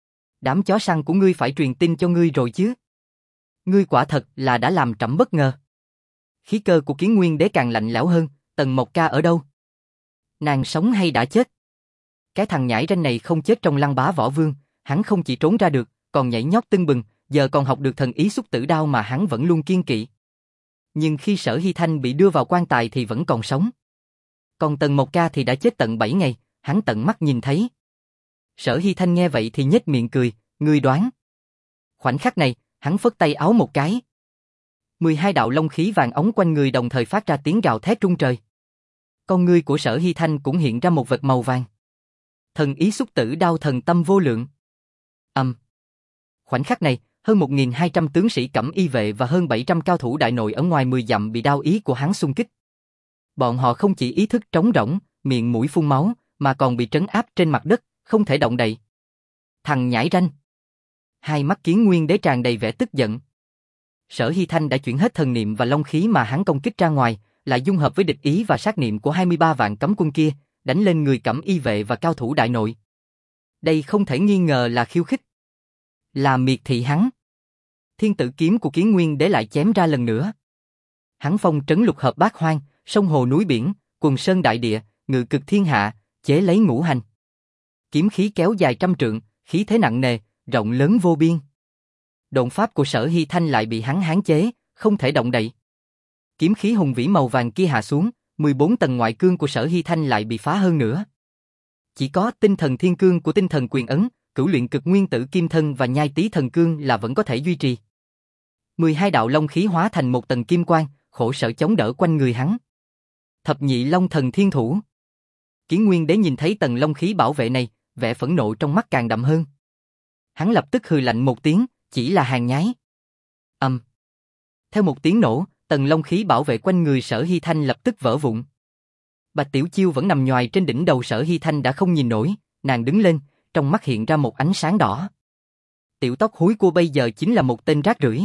Đám chó săn của ngươi phải truyền tin cho ngươi rồi chứ. Ngươi quả thật là đã làm trẫm bất ngờ. Khí cơ của Kiến Nguyên Đế càng lạnh lẽo hơn, Tần Mộc Ca ở đâu? Nàng sống hay đã chết? Cái thằng nhãi ranh này không chết trong Lăng Bá Võ Vương, hắn không chỉ trốn ra được, còn nhảy nhót tưng bừng, giờ còn học được thần ý xúc tử đao mà hắn vẫn luôn kiêng kỵ. Nhưng khi Sở Hy Thanh bị đưa vào quan tài thì vẫn còn sống. Còn Tần Mộc Ca thì đã chết tận bảy ngày, hắn tận mắt nhìn thấy. Sở Hy Thanh nghe vậy thì nhếch miệng cười, ngươi đoán. Khoảnh khắc này, hắn phất tay áo một cái. mười hai đạo long khí vàng óng quanh người đồng thời phát ra tiếng gào thét rung trời. Con ngươi của Sở Hy Thanh cũng hiện ra một vệt màu vàng. Thần ý xúc tử đao thần tâm vô lượng. Ầm. Um. Khoảnh khắc này, hơn một nghìn hai trăm tướng sĩ cẩm y vệ và hơn bảy trăm cao thủ đại nội ở ngoài mười dặm bị đao ý của hắn xung kích. Bọn họ không chỉ ý thức trống rỗng, miệng mũi phun máu, mà còn bị trấn áp trên mặt đất, không thể động đậy. Thằng nhãi ranh. Hai mắt Kiến Nguyên Đế tràn đầy vẻ tức giận. Sở Hy Thanh đã chuyển hết thần niệm và long khí mà hắn công kích ra ngoài, lại dung hợp với địch ý và sát niệm của hai mươi ba vạn cấm quân kia, đánh lên người cẩm y vệ và cao thủ đại nội. Đây không thể nghi ngờ là khiêu khích. Là miệt thị hắn. Thiên tử kiếm của Kiến Nguyên Đế lại chém ra lần nữa. Hắn phong trấn lục hợp bát hoang, sông hồ núi biển, quần sơn đại địa, ngự cực thiên hạ, chế lấy ngũ hành. Kiếm khí kéo dài trăm trượng, khí thế nặng nề, rộng lớn vô biên. Độn pháp của Sở Hy Thanh lại bị hắn hán chế, không thể động đậy. Kiếm khí hùng vĩ màu vàng kia hạ xuống, mười bốn tầng ngoại cương của Sở Hy Thanh lại bị phá hơn nữa. Chỉ có tinh thần thiên cương của tinh thần quyền ấn, cửu luyện cực nguyên tử kim thân và nhai tí thần cương là vẫn có thể duy trì. mười hai đạo long khí hóa thành một tầng kim quang, khổ sở chống đỡ quanh người hắn. Thập nhị long thần thiên thủ. Kiến Nguyên Đế nhìn thấy tầng long khí bảo vệ này, vẻ phẫn nộ trong mắt càng đậm hơn. Hắn lập tức hừ lạnh một tiếng, chỉ là hàng nhái. Ầm. Um. Theo một tiếng nổ, tầng long khí bảo vệ quanh người Sở Hy Thanh lập tức vỡ vụn. Bạch Tiểu Chiêu vẫn nằm nhoài trên đỉnh đầu Sở Hy Thanh đã không nhìn nổi, nàng đứng lên, trong mắt hiện ra một ánh sáng đỏ. Tiểu tóc húi cua bây giờ chính là một tên rác rưởi.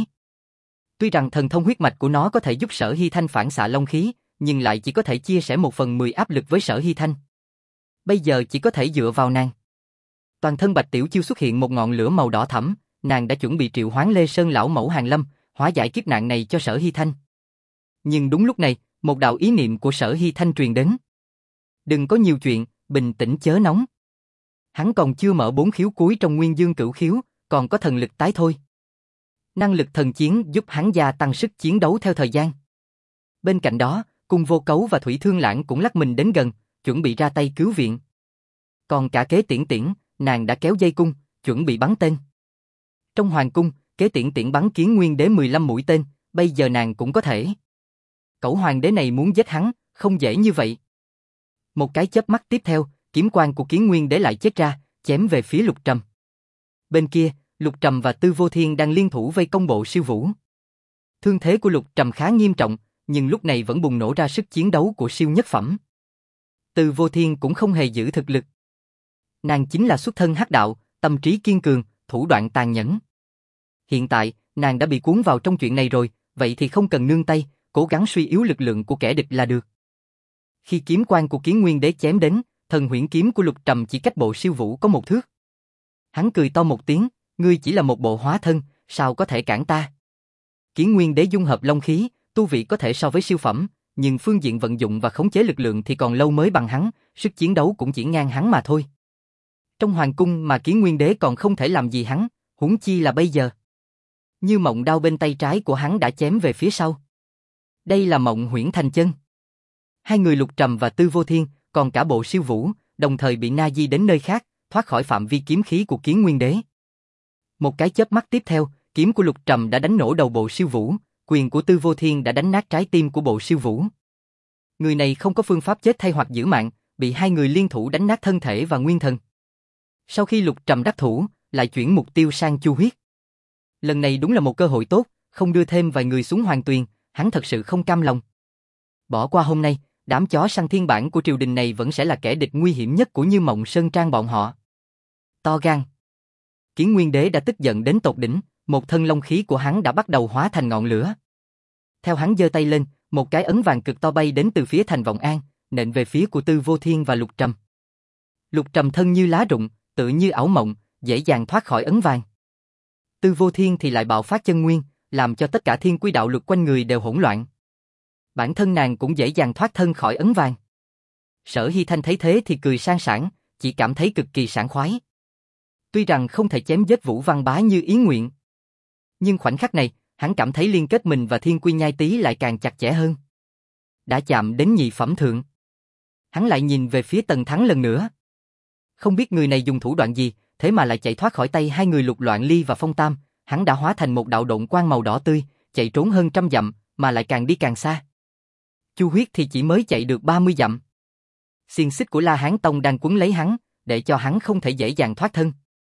Tuy rằng thần thông huyết mạch của nó có thể giúp Sở Hy Thanh phản xạ long khí, nhưng lại chỉ có thể chia sẻ một phần mười áp lực với Sở Hy Thanh. Bây giờ chỉ có thể dựa vào nàng. Toàn thân Bạch Tiểu Chiêu xuất hiện một ngọn lửa màu đỏ thẫm, nàng đã chuẩn bị triệu hoán Lê Sơn lão mẫu hàng lâm, hóa giải kiếp nạn này cho Sở Hy Thanh. Nhưng đúng lúc này, một đạo ý niệm của Sở Hy Thanh truyền đến. Đừng có nhiều chuyện, bình tĩnh chớ nóng. Hắn còn chưa mở bốn khiếu cuối trong Nguyên Dương Cửu Khiếu, còn có thần lực tái thôi. Năng lực thần chiến giúp hắn gia tăng sức chiến đấu theo thời gian. Bên cạnh đó, Cung Vô Cấu và Thủy Thương Lãng cũng lắc mình đến gần, chuẩn bị ra tay cứu viện. Còn cả Kế Tiễn Tiễn, nàng đã kéo dây cung, chuẩn bị bắn tên. Trong hoàng cung, Kế Tiễn Tiễn bắn Kiến Nguyên Đế mười lăm mũi tên, bây giờ nàng cũng có thể. Cẩu hoàng đế này muốn giết hắn, không dễ như vậy. Một cái chớp mắt tiếp theo, kiếm quang của Kiến Nguyên Đế lại chết ra, chém về phía Lục Trầm. Bên kia, Lục Trầm và Tư Vô Thiên đang liên thủ vây công Bộ Siêu Vũ. Thương thế của Lục Trầm khá nghiêm trọng, nhưng lúc này vẫn bùng nổ ra sức chiến đấu của siêu nhất phẩm. Tư Vô Thiên cũng không hề giữ thực lực. Nàng chính là xuất thân hắc đạo, tâm trí kiên cường, thủ đoạn tàn nhẫn. Hiện tại, nàng đã bị cuốn vào trong chuyện này rồi, vậy thì không cần nương tay, cố gắng suy yếu lực lượng của kẻ địch là được. Khi kiếm quang của Kiến Nguyên Đế chém đến, thần huyễn kiếm của Lục Trầm chỉ cách Bộ Siêu Vũ có một thước. Hắn cười to một tiếng, ngươi chỉ là một bộ hóa thân, sao có thể cản ta? Kiến Nguyên Đế dung hợp long khí, tu vị có thể so với siêu phẩm, nhưng phương diện vận dụng và khống chế lực lượng thì còn lâu mới bằng hắn, sức chiến đấu cũng chỉ ngang hắn mà thôi. Trong hoàng cung mà Kiến Nguyên Đế còn không thể làm gì hắn, huống chi là bây giờ. Như Mộng đao bên tay trái của hắn đã chém về phía sau. Đây là Mộng Huyễn Thành Chân. Hai người Lục Trầm và Tư Vô Thiên, còn cả Bộ Siêu Vũ, đồng thời bị na di đến nơi khác, thoát khỏi phạm vi kiếm khí của Kiến Nguyên Đế. Một cái chớp mắt tiếp theo, kiếm của Lục Trầm đã đánh nổ đầu Bộ Siêu Vũ, quyền của Tư Vô Thiên đã đánh nát trái tim của Bộ Siêu Vũ. Người này không có phương pháp chết thay hoặc giữ mạng, bị hai người liên thủ đánh nát thân thể và nguyên thần. Sau khi Lục Trầm đắc thủ, lại chuyển mục tiêu sang Chu Huyết. Lần này đúng là một cơ hội tốt, không đưa thêm vài người xuống hoàng tuyền, hắn thật sự không cam lòng. Bỏ qua hôm nay, đám chó săn thiên bản của triều đình này vẫn sẽ là kẻ địch nguy hiểm nhất của Như Mộng Sơn Trang bọn họ. To gan. Kiến Nguyên Đế đã tức giận đến tột đỉnh, một thân long khí của hắn đã bắt đầu hóa thành ngọn lửa. Theo hắn giơ tay lên, một cái ấn vàng cực to bay đến từ phía thành Vọng An, nện về phía của Tư Vô Thiên và Lục Trầm. Lục Trầm thân như lá rụng, tự như ảo mộng, dễ dàng thoát khỏi ấn vàng. Tư Vô Thiên thì lại bạo phát chân nguyên, làm cho tất cả thiên quy đạo luật quanh người đều hỗn loạn. Bản thân nàng cũng dễ dàng thoát thân khỏi ấn vàng. Sở Hy Thanh thấy thế thì cười sang sảng, chỉ cảm thấy cực kỳ sảng khoái. Tuy rằng không thể chém giết Vũ Văn Bá như ý nguyện, nhưng khoảnh khắc này, hắn cảm thấy liên kết mình và Thiên Quy Nhai Tý lại càng chặt chẽ hơn. Đã chạm đến nhị phẩm thượng. Hắn lại nhìn về phía Tần Thắng lần nữa. Không biết người này dùng thủ đoạn gì, thế mà lại chạy thoát khỏi tay hai người Lục Loạn Ly và Phong Tam, hắn đã hóa thành một đạo độn quang màu đỏ tươi, chạy trốn hơn trăm dặm, mà lại càng đi càng xa. Chu Huyết thì chỉ mới chạy được ba mươi dặm. Xiềng xích của La Hán Tông đang quấn lấy hắn, để cho hắn không thể dễ dàng thoát thân.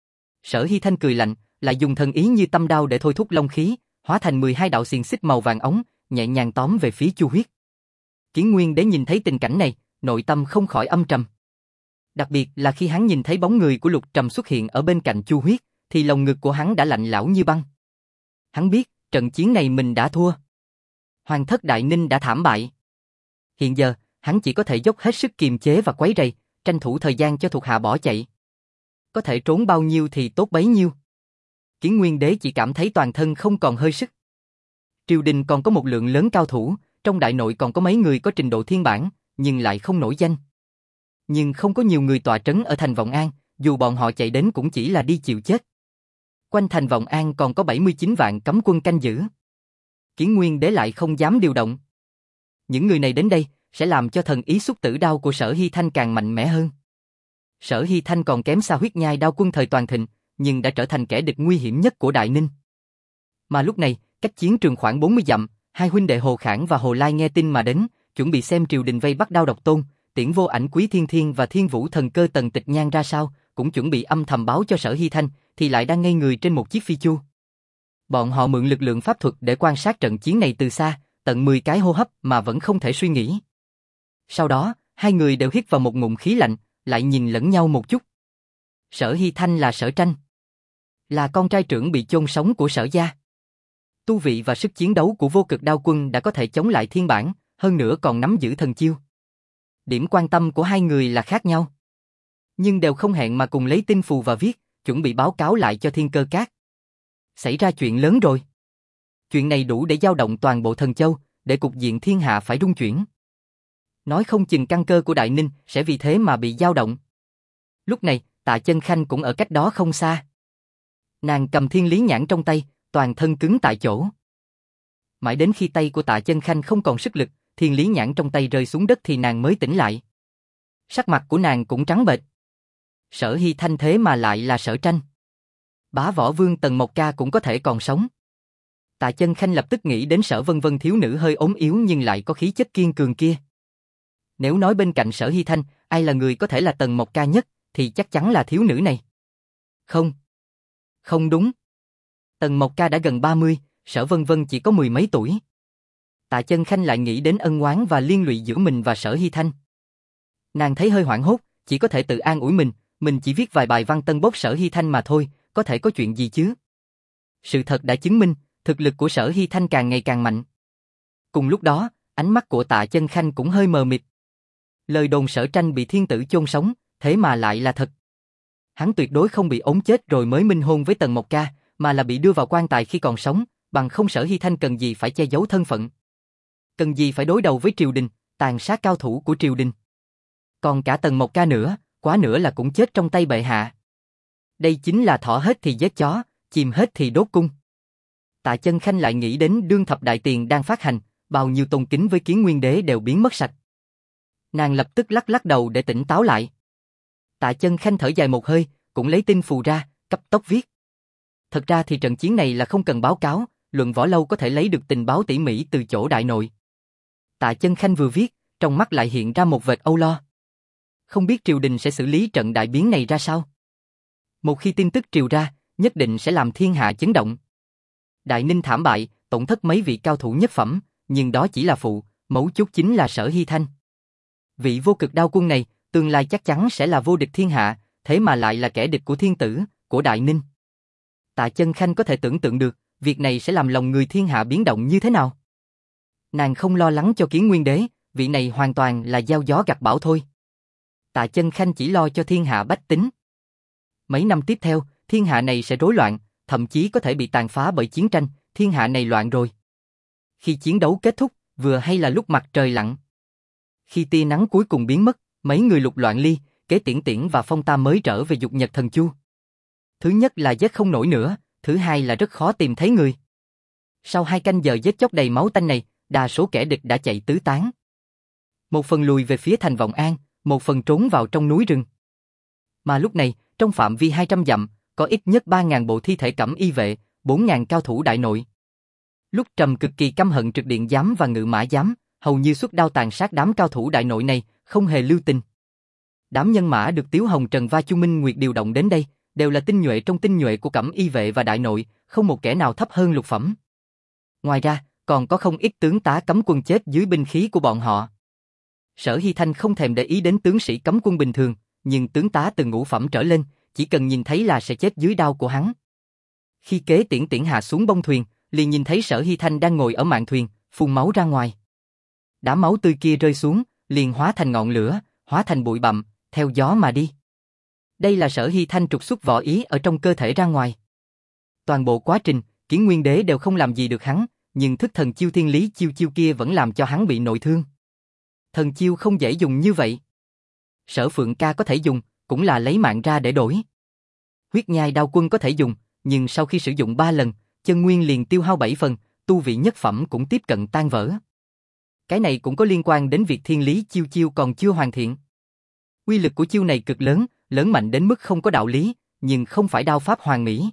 Sở Hy Thanh cười lạnh, lại dùng thần ý như tâm đao để thôi thúc long khí, hóa thành mười hai đạo xiềng xích màu vàng ống, nhẹ nhàng tóm về phía Chu Huyết. Kiến Nguyên Đế nhìn thấy tình cảnh này, nội tâm không khỏi âm trầm. Đặc biệt là khi hắn nhìn thấy bóng người của Lục Trầm xuất hiện ở bên cạnh Chu Huyết, thì lòng ngực của hắn đã lạnh lẽo như băng. Hắn biết, trận chiến này mình đã thua. Hoàng thất Đại Ninh đã thảm bại. Hiện giờ, hắn chỉ có thể dốc hết sức kiềm chế và quấy rầy, tranh thủ thời gian cho thuộc hạ bỏ chạy. Có thể trốn bao nhiêu thì tốt bấy nhiêu. Kiến Nguyên Đế chỉ cảm thấy toàn thân không còn hơi sức. Triều đình còn có một lượng lớn cao thủ, trong đại nội còn có mấy người có trình độ thiên bản, nhưng lại không nổi danh. Nhưng không có nhiều người tọa trấn ở thành Vọng An, dù bọn họ chạy đến cũng chỉ là đi chịu chết. Quanh thành Vọng An còn có bảy mươi chín vạn cấm quân canh giữ. Kiến Nguyên Đế lại không dám điều động. Những người này đến đây, sẽ làm cho thần ý xúc tử đao của Sở Hy Thanh càng mạnh mẽ hơn. Sở Hy Thanh còn kém xa huyết nhai đao quân thời toàn thịnh, nhưng đã trở thành kẻ địch nguy hiểm nhất của Đại Ninh. Mà lúc này, cách chiến trường khoảng bốn mươi dặm, hai huynh đệ Hồ Khảng và Hồ Lai nghe tin mà đến, chuẩn bị xem triều đình vây bắt Đao Độc Tôn, Tiễn Vô Ảnh Quý Thiên Thiên và Thiên Vũ Thần Cơ Tần Tịch Nhan ra sao, cũng chuẩn bị âm thầm báo cho Sở Hy Thanh, thì lại đang ngây người trên một chiếc phi chu. Bọn họ mượn lực lượng pháp thuật để quan sát trận chiến này từ xa, tận mười cái hô hấp mà vẫn không thể suy nghĩ. Sau đó, hai người đều hít vào một ngụm khí lạnh, lại nhìn lẫn nhau một chút. Sở Hy Thanh là Sở Tranh, là con trai trưởng bị chôn sống của Sở gia. Tu vị và sức chiến đấu của Vô Cực Đao Quân đã có thể chống lại thiên bản, hơn nữa còn nắm giữ thần chiêu. Điểm quan tâm của hai người là khác nhau, nhưng đều không hẹn mà cùng lấy tinh phù và viết, chuẩn bị báo cáo lại cho Thiên Cơ Các. Xảy ra chuyện lớn rồi. Chuyện này đủ để dao động toàn bộ Thần Châu, để cục diện thiên hạ phải rung chuyển. Nói không chừng căn cơ của Đại Ninh sẽ vì thế mà bị dao động. Lúc này, Tạ Chân Khanh cũng ở cách đó không xa. Nàng cầm thiên lý nhãn trong tay, toàn thân cứng tại chỗ. Mãi đến khi tay của Tạ Chân Khanh không còn sức lực, thiên lý nhãn trong tay rơi xuống đất thì nàng mới tỉnh lại. Sắc mặt của nàng cũng trắng bệch. Sở Hy Thanh thế mà lại là Sở Tranh. Bá Võ Vương Tần Mộc Ca cũng có thể còn sống. Tạ Chân Khanh lập tức nghĩ đến Sở Vân Vân thiếu nữ hơi ốm yếu nhưng lại có khí chất kiên cường kia. Nếu nói bên cạnh Sở Hy Thanh, ai là người có thể là Tần Mộc Ca nhất, thì chắc chắn là thiếu nữ này. Không. Không đúng. Tần Mộc Ca đã gần ba mươi, Sở Vân Vân chỉ có mười mấy tuổi. Tạ Chân Khanh lại nghĩ đến ân oán và liên lụy giữa mình và Sở Hy Thanh. Nàng thấy hơi hoảng hốt, chỉ có thể tự an ủi mình, mình chỉ viết vài bài văn tân bốc Sở Hy Thanh mà thôi, có thể có chuyện gì chứ. Sự thật đã chứng minh, thực lực của Sở Hy Thanh càng ngày càng mạnh. Cùng lúc đó, ánh mắt của Tạ Chân Khanh cũng hơi mờ mịt. Lời đồn Sở Tranh bị thiên tử chôn sống, thế mà lại là thật. Hắn tuyệt đối không bị ốm chết rồi mới minh hôn với Tần Mộc Ca, mà là bị đưa vào quan tài khi còn sống, bằng không Sở Hy Thanh cần gì phải che giấu thân phận. Cần gì phải đối đầu với triều đình, tàn sát cao thủ của triều đình. Còn cả Tần Mộc Ca nữa, quá nữa là cũng chết trong tay bệ hạ. Đây chính là thỏ hết thì giết chó, chìm hết thì đốt cung. Tạ Chân Khanh lại nghĩ đến đương thập đại tiền đang phát hành, bao nhiêu tôn kính với Kiến Nguyên Đế đều biến mất sạch. Nàng lập tức lắc lắc đầu để tỉnh táo lại. Tạ Chân Khanh thở dài một hơi, cũng lấy tinh phù ra, cấp tốc viết. Thật ra thì trận chiến này là không cần báo cáo, luận võ lâu có thể lấy được tình báo tỉ mỉ từ chỗ đại nội. Tạ Chân Khanh vừa viết, trong mắt lại hiện ra một vệt âu lo. Không biết triều đình sẽ xử lý trận đại biến này ra sao? Một khi tin tức triều ra, nhất định sẽ làm thiên hạ chấn động. Đại Ninh thảm bại, tổn thất mấy vị cao thủ nhất phẩm, nhưng đó chỉ là phụ, mấu chốt chính là Sở Hy Thanh. Vị Vô Cực Đao Quân này, tương lai chắc chắn sẽ là vô địch thiên hạ, thế mà lại là kẻ địch của thiên tử, của Đại Ninh. Tạ Chân Khanh có thể tưởng tượng được, việc này sẽ làm lòng người thiên hạ biến động như thế nào. Nàng không lo lắng cho Kiến Nguyên Đế, vị này hoàn toàn là gieo gió gặt bão thôi. Tạ Chân Khanh chỉ lo cho thiên hạ bách tính. Mấy năm tiếp theo, thiên hạ này sẽ rối loạn, thậm chí có thể bị tàn phá bởi chiến tranh, thiên hạ này loạn rồi. Khi chiến đấu kết thúc, vừa hay là lúc mặt trời lặn. Khi tia nắng cuối cùng biến mất, mấy người Lục Loạn Ly, Kế Tiễn Tiễn và Phong Tam mới trở về Dục Nhật Thần Chu. Thứ nhất là giết không nổi nữa, thứ hai là rất khó tìm thấy người. Sau hai canh giờ giết chóc đầy máu tanh này, đa số kẻ địch đã chạy tứ tán. Một phần lùi về phía thành Vọng An, một phần trốn vào trong núi rừng. Mà lúc này, trong phạm vi hai trăm dặm, có ít nhất ba nghìn bộ thi thể cẩm y vệ, bốn nghìn cao thủ đại nội. Lúc Trầm cực kỳ căm hận Trực Điện Giám và Ngự Mã Giám, hầu như xuất đao tàn sát đám cao thủ đại nội này, không hề lưu tình. Đám nhân mã được Tiếu Hồng Trần và Chu Minh Nguyệt điều động đến đây, đều là tinh nhuệ trong tinh nhuệ của cẩm y vệ và đại nội, không một kẻ nào thấp hơn lục phẩm. Ngoài ra, còn có không ít tướng tá cấm quân chết dưới binh khí của bọn họ. Sở Hy Thanh không thèm để ý đến tướng sĩ cấm quân bình thường, nhưng tướng tá từ ngũ phẩm trở lên, chỉ cần nhìn thấy là sẽ chết dưới đao của hắn. Khi Kế Tiễn Tiễn hạ xuống bông thuyền, liền nhìn thấy Sở Hy Thanh đang ngồi ở mạn thuyền, phun máu ra ngoài. Đám máu tươi kia rơi xuống, liền hóa thành ngọn lửa, hóa thành bụi bặm, theo gió mà đi. Đây là Sở Hy Thanh trục xuất võ ý ở trong cơ thể ra ngoài. Toàn bộ quá trình, Kiến Nguyên Đế đều không làm gì được hắn, nhưng thức thần chiêu thiên lý chiêu chiêu kia vẫn làm cho hắn bị nội thương. Thần chiêu không dễ dùng như vậy. Sở Phượng Ca có thể dùng, cũng là lấy mạng ra để đổi. Huyết Nhai Đao Quân có thể dùng, nhưng sau khi sử dụng ba lần, chân nguyên liền tiêu hao bảy phần, tu vị nhất phẩm cũng tiếp cận tan vỡ. Cái này cũng có liên quan đến việc thiên lý chiêu chiêu còn chưa hoàn thiện. Uy lực của chiêu này cực lớn, lớn mạnh đến mức không có đạo lý, nhưng không phải đao pháp hoàn mỹ.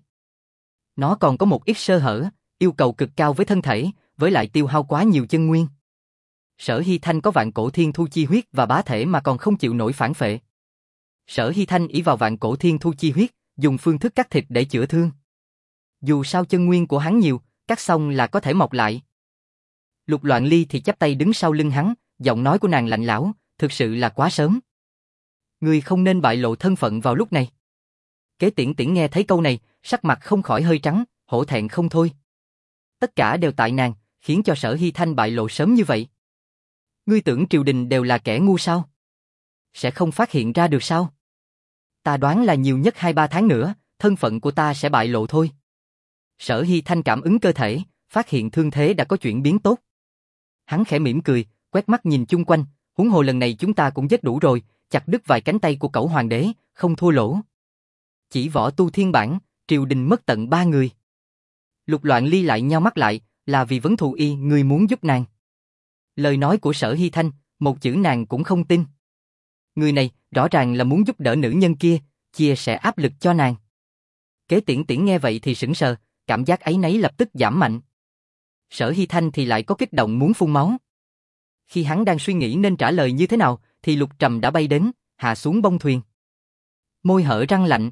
Nó còn có một ít sơ hở, yêu cầu cực cao với thân thể, với lại tiêu hao quá nhiều chân nguyên. Sở Hy Thanh có vạn cổ thiên thu chi huyết và bá thể mà còn không chịu nổi phản phệ. Sở Hy Thanh ỷ vào vạn cổ thiên thu chi huyết, dùng phương thức cắt thịt để chữa thương. Dù sao chân nguyên của hắn nhiều, cắt xong là có thể mọc lại. Lục Loạn Ly thì chắp tay đứng sau lưng hắn, giọng nói của nàng lạnh lẽo, thực sự là quá sớm. Ngươi không nên bại lộ thân phận vào lúc này. Kế Tiễn Tiễn nghe thấy câu này, sắc mặt không khỏi hơi trắng, hổ thẹn không thôi. Tất cả đều tại nàng, khiến cho Sở Hy Thanh bại lộ sớm như vậy. Ngươi tưởng triều đình đều là kẻ ngu sao? Sẽ không phát hiện ra được sao? Ta đoán là nhiều nhất hai ba tháng nữa, thân phận của ta sẽ bại lộ thôi. Sở Hy Thanh cảm ứng cơ thể, phát hiện thương thế đã có chuyển biến tốt. Hắn khẽ mỉm cười, quét mắt nhìn chung quanh, huống hồ lần này chúng ta cũng giết đủ rồi, chặt đứt vài cánh tay của cẩu hoàng đế, không thua lỗ. Chỉ võ tu thiên bản, triều đình mất tận ba người. Lục Loạn Ly lại nheo mắt lại, là vì vấn thù y người muốn giúp nàng. Lời nói của Sở Hy Thanh, một chữ nàng cũng không tin. Người này rõ ràng là muốn giúp đỡ nữ nhân kia, chia sẻ áp lực cho nàng. Kế Tiễn Tiễn nghe vậy thì sững sờ, cảm giác áy náy lập tức giảm mạnh. Sở Hy Thanh thì lại có kích động muốn phun máu. Khi hắn đang suy nghĩ nên trả lời như thế nào, thì Lục Trầm đã bay đến, hạ xuống bông thuyền. Môi hở răng lạnh.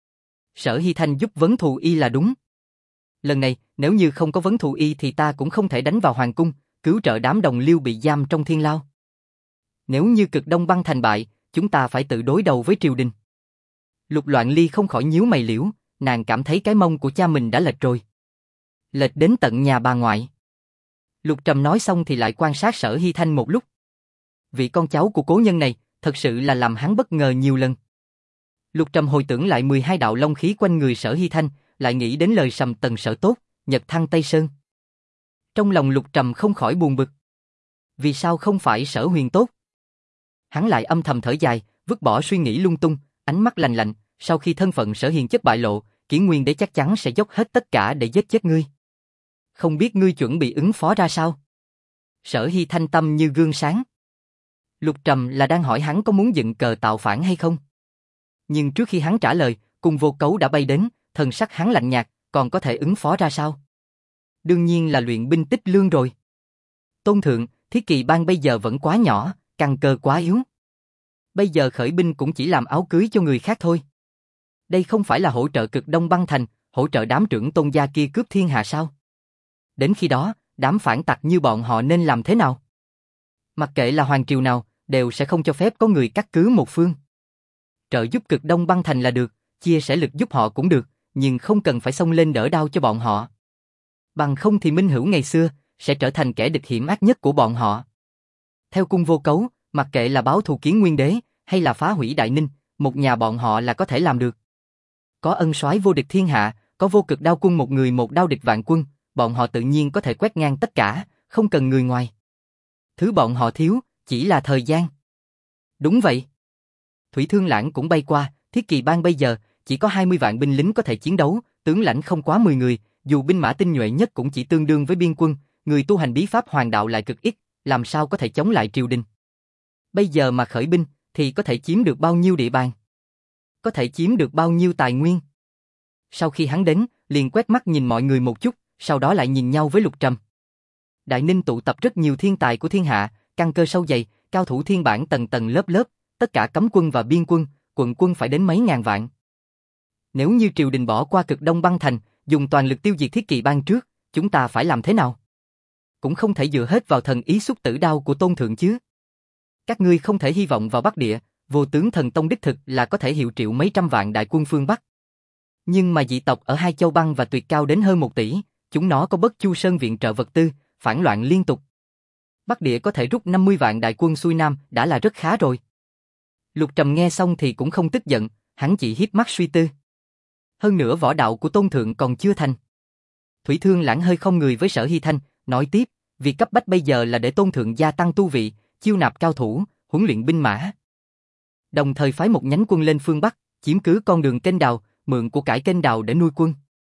Sở Hy Thanh giúp vấn thù y là đúng. Lần này, nếu như không có vấn thù y thì ta cũng không thể đánh vào hoàng cung, cứu trợ đám đồng liêu bị giam trong thiên lao. Nếu như Cực Đông băng thành bại, chúng ta phải tự đối đầu với triều đình. Lục Loạn Ly không khỏi nhíu mày liễu, nàng cảm thấy cái mông của cha mình đã lệch rồi. Lệch đến tận nhà bà ngoại. Lục Trầm nói xong thì lại quan sát Sở Hy Thanh một lúc. Vị con cháu của cố nhân này, thật sự là làm hắn bất ngờ nhiều lần. Lục Trầm hồi tưởng lại mười hai đạo long khí quanh người Sở Hy Thanh, lại nghĩ đến lời Sầm Tần Sở Tốt, Nhật Thăng Tây Sơn. Trong lòng Lục Trầm không khỏi buồn bực. Vì sao không phải Sở Huyền Tốt? Hắn lại âm thầm thở dài, vứt bỏ suy nghĩ lung tung, ánh mắt lạnh lạnh, sau khi thân phận Sở Hiền chất bại lộ, Kiển Nguyên Đế chắc chắn sẽ dốc hết tất cả để giết chết ngươi. Không biết ngươi chuẩn bị ứng phó ra sao? Sở Hy Thanh tâm như gương sáng. Lục Trầm là đang hỏi hắn có muốn dựng cờ tạo phản hay không? Nhưng trước khi hắn trả lời, Cung Vô Cấu đã bay đến, thần sắc hắn lạnh nhạt, còn có thể ứng phó ra sao? Đương nhiên là luyện binh tích lương rồi. Tôn thượng, Thiết Kỳ Bang bây giờ vẫn quá nhỏ, căn cơ quá yếu. Bây giờ khởi binh cũng chỉ làm áo cưới cho người khác thôi. Đây không phải là hỗ trợ Cực Đông băng thành, hỗ trợ đám trưởng tôn gia kia cướp thiên hạ sao? Đến khi đó, đám phản tặc như bọn họ nên làm thế nào? Mặc kệ là hoàng triều nào, đều sẽ không cho phép có người cắt cứ một phương. Trợ giúp Cực Đông băng thành là được, chia sẻ lực giúp họ cũng được, nhưng không cần phải xông lên đỡ đau cho bọn họ. Bằng không thì Minh Hữu ngày xưa sẽ trở thành kẻ địch hiểm ác nhất của bọn họ. Theo Cung Vô Cấu, mặc kệ là báo thù Kiến Nguyên Đế hay là phá hủy Đại Ninh, một nhà bọn họ là có thể làm được. Có ân soái vô địch thiên hạ, có Vô Cực Đao Quân một người một đao địch vạn quân, bọn họ tự nhiên có thể quét ngang tất cả, không cần người ngoài. Thứ bọn họ thiếu chỉ là thời gian. Đúng vậy. Thủy Thương Lãng cũng bay qua, Thiết Kỳ Bang bây giờ chỉ có hai mươi vạn binh lính có thể chiến đấu, tướng lãnh không quá mười người, dù binh mã tinh nhuệ nhất cũng chỉ tương đương với biên quân, người tu hành bí pháp hoàng đạo lại cực ít, làm sao có thể chống lại triều đình. Bây giờ mà khởi binh thì có thể chiếm được bao nhiêu địa bàn? Có thể chiếm được bao nhiêu tài nguyên? Sau khi hắn đến, liền quét mắt nhìn mọi người một chút, sau đó lại nhìn nhau với Lục Trầm. Đại Ninh tụ tập rất nhiều thiên tài của thiên hạ, căn cơ sâu dày, cao thủ thiên bản tầng tầng lớp lớp, tất cả cấm quân và biên quân, quận quân phải đến mấy ngàn vạn. Nếu như triều đình bỏ qua Cực Đông băng thành, dùng toàn lực tiêu diệt Thiết Kỳ Bang trước, chúng ta phải làm thế nào? Cũng không thể dựa hết vào thần ý xúc tử đao của Tôn thượng chứ. Các ngươi không thể hy vọng vào Bắc Địa, Vô Tướng Thần Tông đích thực là có thể hiệu triệu mấy trăm vạn đại quân phương Bắc. Nhưng mà dị tộc ở hai châu băng và tuyệt cao đến hơn một tỷ, chúng nó có Bất Chu Sơn viện trợ vật tư, phản loạn liên tục. Bắc Địa có thể rút năm mươi vạn đại quân xuôi Nam đã là rất khá rồi. Lục Trầm nghe xong thì cũng không tức giận, hắn chỉ híp mắt suy tư. Hơn nữa võ đạo của Tôn thượng còn chưa thành. Thủy Thương Lãng hơi không người với Sở Hy Thanh, nói tiếp, việc cấp bách bây giờ là để Tôn thượng gia tăng tu vị, chiêu nạp cao thủ, huấn luyện binh mã. Đồng thời phái một nhánh quân lên phương Bắc, chiếm cứ con đường kênh đào, mượn của cải kênh đào để nuôi quân.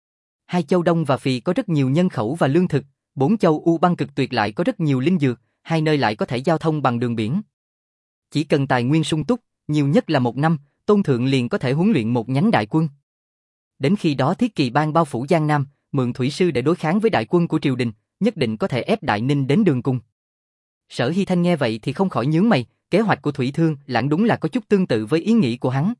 Hai châu Đông và Phì có rất nhiều nhân khẩu và lương thực, bốn châu U băng cực tuyệt lại có rất nhiều linh dược, hai nơi lại có thể giao thông bằng đường biển. Chỉ cần tài nguyên sung túc, nhiều nhất là một năm, Tôn thượng liền có thể huấn luyện một nhánh đại quân. Đến khi đó Thiết Kỳ Bang bao phủ Giang Nam, mượn thủy sư để đối kháng với đại quân của triều đình, nhất định có thể ép Đại Ninh đến đường cùng. Sở Hy Thanh nghe vậy thì không khỏi nhướng mày, kế hoạch của Thủy Thương Lãng đúng là có chút tương tự với ý nghĩ của hắn.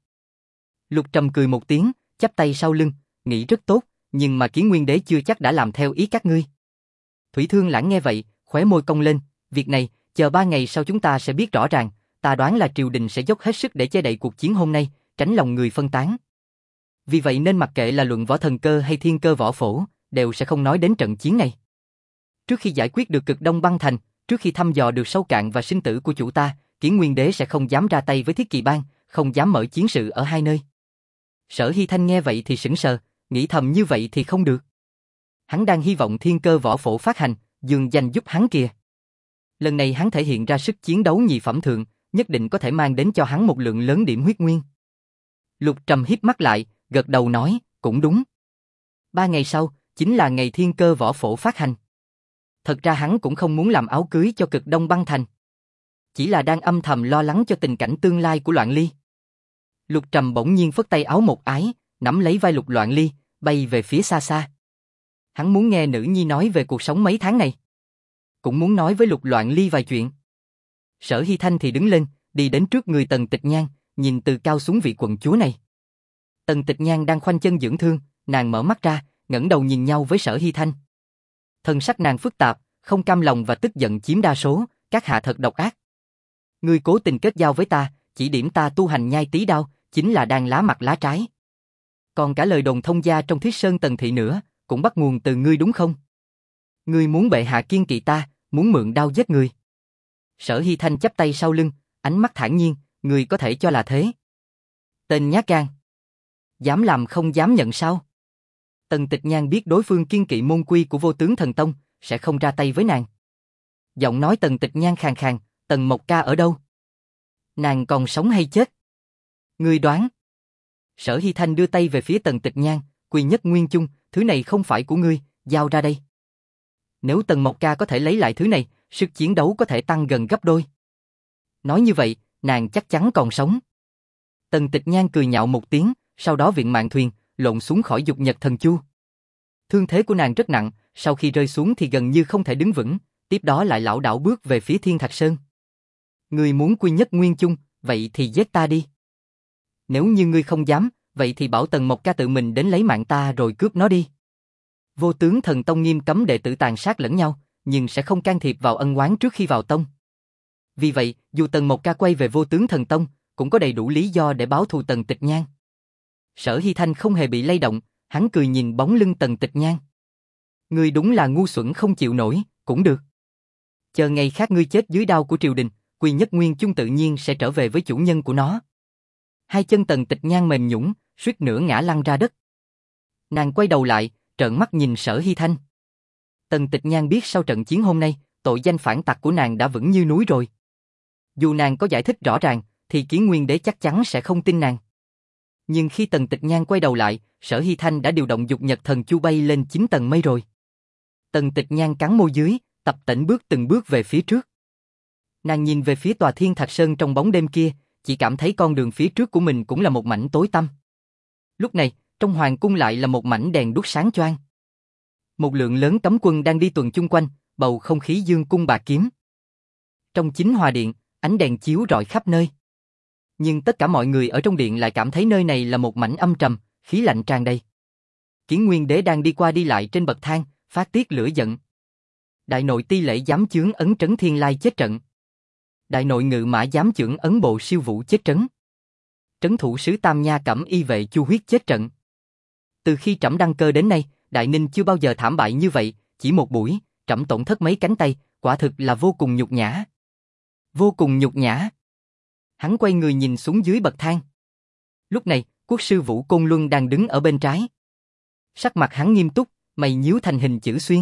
Lục Trầm cười một tiếng, chắp tay sau lưng, nghĩ rất tốt, nhưng mà Kiến Nguyên Đế chưa chắc đã làm theo ý các ngươi. Thủy Thương Lãng nghe vậy, khóe môi cong lên, việc này, chờ ba ngày sau chúng ta sẽ biết rõ ràng, ta đoán là triều đình sẽ dốc hết sức để che đậy cuộc chiến hôm nay, tránh lòng người phân tán. Vì vậy nên mặc kệ là luận võ thần cơ hay thiên cơ võ phổ, đều sẽ không nói đến trận chiến này. Trước khi giải quyết được Cực Đông băng thành, trước khi thăm dò được sâu cạn và sinh tử của chủ ta, Kiến Nguyên Đế sẽ không dám ra tay với Thiết Kỵ Bang, không dám mở chiến sự ở hai nơi. Sở Hy Thanh nghe vậy thì sững sờ, nghĩ thầm như vậy thì không được. Hắn đang hy vọng thiên cơ võ phổ phát hành, dương danh giúp hắn kìa. Lần này hắn thể hiện ra sức chiến đấu nhị phẩm thượng, nhất định có thể mang đến cho hắn một lượng lớn điểm huyết nguyên. Lục Trầm híp mắt lại, gật đầu nói, cũng đúng. Ba ngày sau, chính là ngày thiên cơ võ phổ phát hành. Thật ra hắn cũng không muốn làm áo cưới cho Cực Đông băng thành. Chỉ là đang âm thầm lo lắng cho tình cảnh tương lai của Loạn Ly. Lục Trầm bỗng nhiên phất tay áo một ái, nắm lấy vai Lục Loạn Ly, bay về phía xa xa. Hắn muốn nghe nữ nhi nói về cuộc sống mấy tháng này. Cũng muốn nói với Lục Loạn Ly vài chuyện. Sở Hy Thanh thì đứng lên, đi đến trước người Tần Tịch Nhan, nhìn từ cao xuống vị quận chúa này. Tần Tịch Nhan đang khoanh chân dưỡng thương, nàng mở mắt ra, ngẩng đầu nhìn nhau với Sở Hy Thanh. Thân sắc nàng phức tạp, không cam lòng và tức giận chiếm đa số, các hạ thật độc ác. Ngươi cố tình kết giao với ta, chỉ điểm ta tu hành nhai tí đao, chính là đang lá mặt lá trái. Còn cả lời đồn thông gia trong Thiết Sơn Tần thị nữa, cũng bắt nguồn từ ngươi đúng không? Ngươi muốn bệ hạ kiên kỵ ta, muốn mượn đao giết người. Sở Hy Thanh chắp tay sau lưng, ánh mắt thản nhiên, ngươi có thể cho là thế. Tên nhát gan. Dám làm không dám nhận sao? Tần Tịch Nhan biết đối phương kiên kỵ môn quy của Vô Tướng Thần Tông, sẽ không ra tay với nàng. Giọng nói Tần Tịch Nhan khàn khàn, Tần Mộc Ca ở đâu? Nàng còn sống hay chết? Ngươi đoán. Sở Hy Thanh đưa tay về phía Tần Tịch Nhan, Quy Nhất Nguyên Chung, thứ này không phải của ngươi, giao ra đây. Nếu Tần Mộc Ca có thể lấy lại thứ này, sức chiến đấu có thể tăng gần gấp đôi. Nói như vậy, nàng chắc chắn còn sống. Tần Tịch Nhan cười nhạo một tiếng, sau đó viện mạng thuyền, lộn xuống khỏi Dục Nhật Thần Chu. Thương thế của nàng rất nặng, sau khi rơi xuống thì gần như không thể đứng vững, tiếp đó lại lảo đảo bước về phía Thiên Thạch Sơn. Ngươi muốn Quy Nhất Nguyên Chung, vậy thì giết ta đi. Nếu như ngươi không dám, vậy thì bảo Tần Mộc Ca tự mình đến lấy mạng ta rồi cướp nó đi. Vô Tướng Thần Tông nghiêm cấm đệ tử tàn sát lẫn nhau, nhưng sẽ không can thiệp vào ân oán trước khi vào tông. Vì vậy, dù Tần Mộc Ca quay về Vô Tướng Thần Tông, cũng có đầy đủ lý do để báo thù Tần Tịch Nhan. Sở Hy Thanh không hề bị lay động, hắn cười nhìn bóng lưng Tần Tịch Nhan. Ngươi đúng là ngu xuẩn không chịu nổi, cũng được. Chờ ngày khác ngươi chết dưới đao của triều đình, Quy Nhất Nguyên Chung tự nhiên sẽ trở về với chủ nhân của nó. Hai chân Tần Tịch Nhan mềm nhũn, suýt nữa ngã lăn ra đất. Nàng quay đầu lại, trợn mắt nhìn Sở Hy Thanh. Tần Tịch Nhan biết sau trận chiến hôm nay, tội danh phản tặc của nàng đã vững như núi rồi. Dù nàng có giải thích rõ ràng, thì Kiến Nguyên Đế chắc chắn sẽ không tin nàng. Nhưng khi Tần Tịch Nhan quay đầu lại, Sở Hy Thanh đã điều động Dục Nhật Thần Chu bay lên chín tầng mây rồi. Tần Tịch Nhan cắn môi dưới, tập tễnh bước từng bước về phía trước. Nàng nhìn về phía tòa Thiên Thạch Sơn trong bóng đêm kia, chỉ cảm thấy con đường phía trước của mình cũng là một mảnh tối tăm. Lúc này, trong hoàng cung lại là một mảnh đèn đuốc sáng choang. Một lượng lớn cấm quân đang đi tuần chung quanh, bầu không khí dương cung bạc kiếm. Trong chính hòa điện, ánh đèn chiếu rọi khắp nơi. Nhưng tất cả mọi người ở trong điện lại cảm thấy nơi này là một mảnh âm trầm, khí lạnh tràn đầy. Kiến Nguyên Đế đang đi qua đi lại trên bậc thang, phát tiết lửa giận. Đại nội ti lễ giám chướng ấn trấn Thiên Lai chết trận. Đại nội ngự mã giám chưởng ấn bộ siêu vũ chết trấn. Trấn thủ sứ Tam Nha Cẩm y vệ Chu Huyết chết trận. Từ khi trẫm đăng cơ đến nay, Đại Ninh chưa bao giờ thảm bại như vậy, chỉ một buổi, trẫm tổn thất mấy cánh tay, quả thực là vô cùng nhục nhã. Vô cùng nhục nhã. Hắn quay người nhìn xuống dưới bậc thang. Lúc này, quốc sư Vũ Côn Luân đang đứng ở bên trái. Sắc mặt hắn nghiêm túc, mày nhíu thành hình chữ xuyên.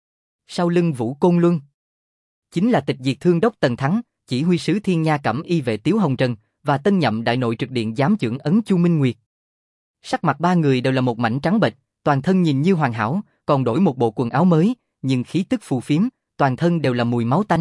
Sau lưng Vũ Côn Luân chính là Tịch Diệt Thương đốc Tần Thắng, chỉ huy sứ Thiên Nha Cẩm y vệ Tiếu Hồng Trần và tân nhậm đại nội trực điện giám chưởng ấn Chu Minh Nguyệt. Sắc mặt ba người đều là một mảnh trắng bệch, toàn thân nhìn như hoàn hảo, còn đổi một bộ quần áo mới, nhưng khí tức phù phiếm, toàn thân đều là mùi máu tanh.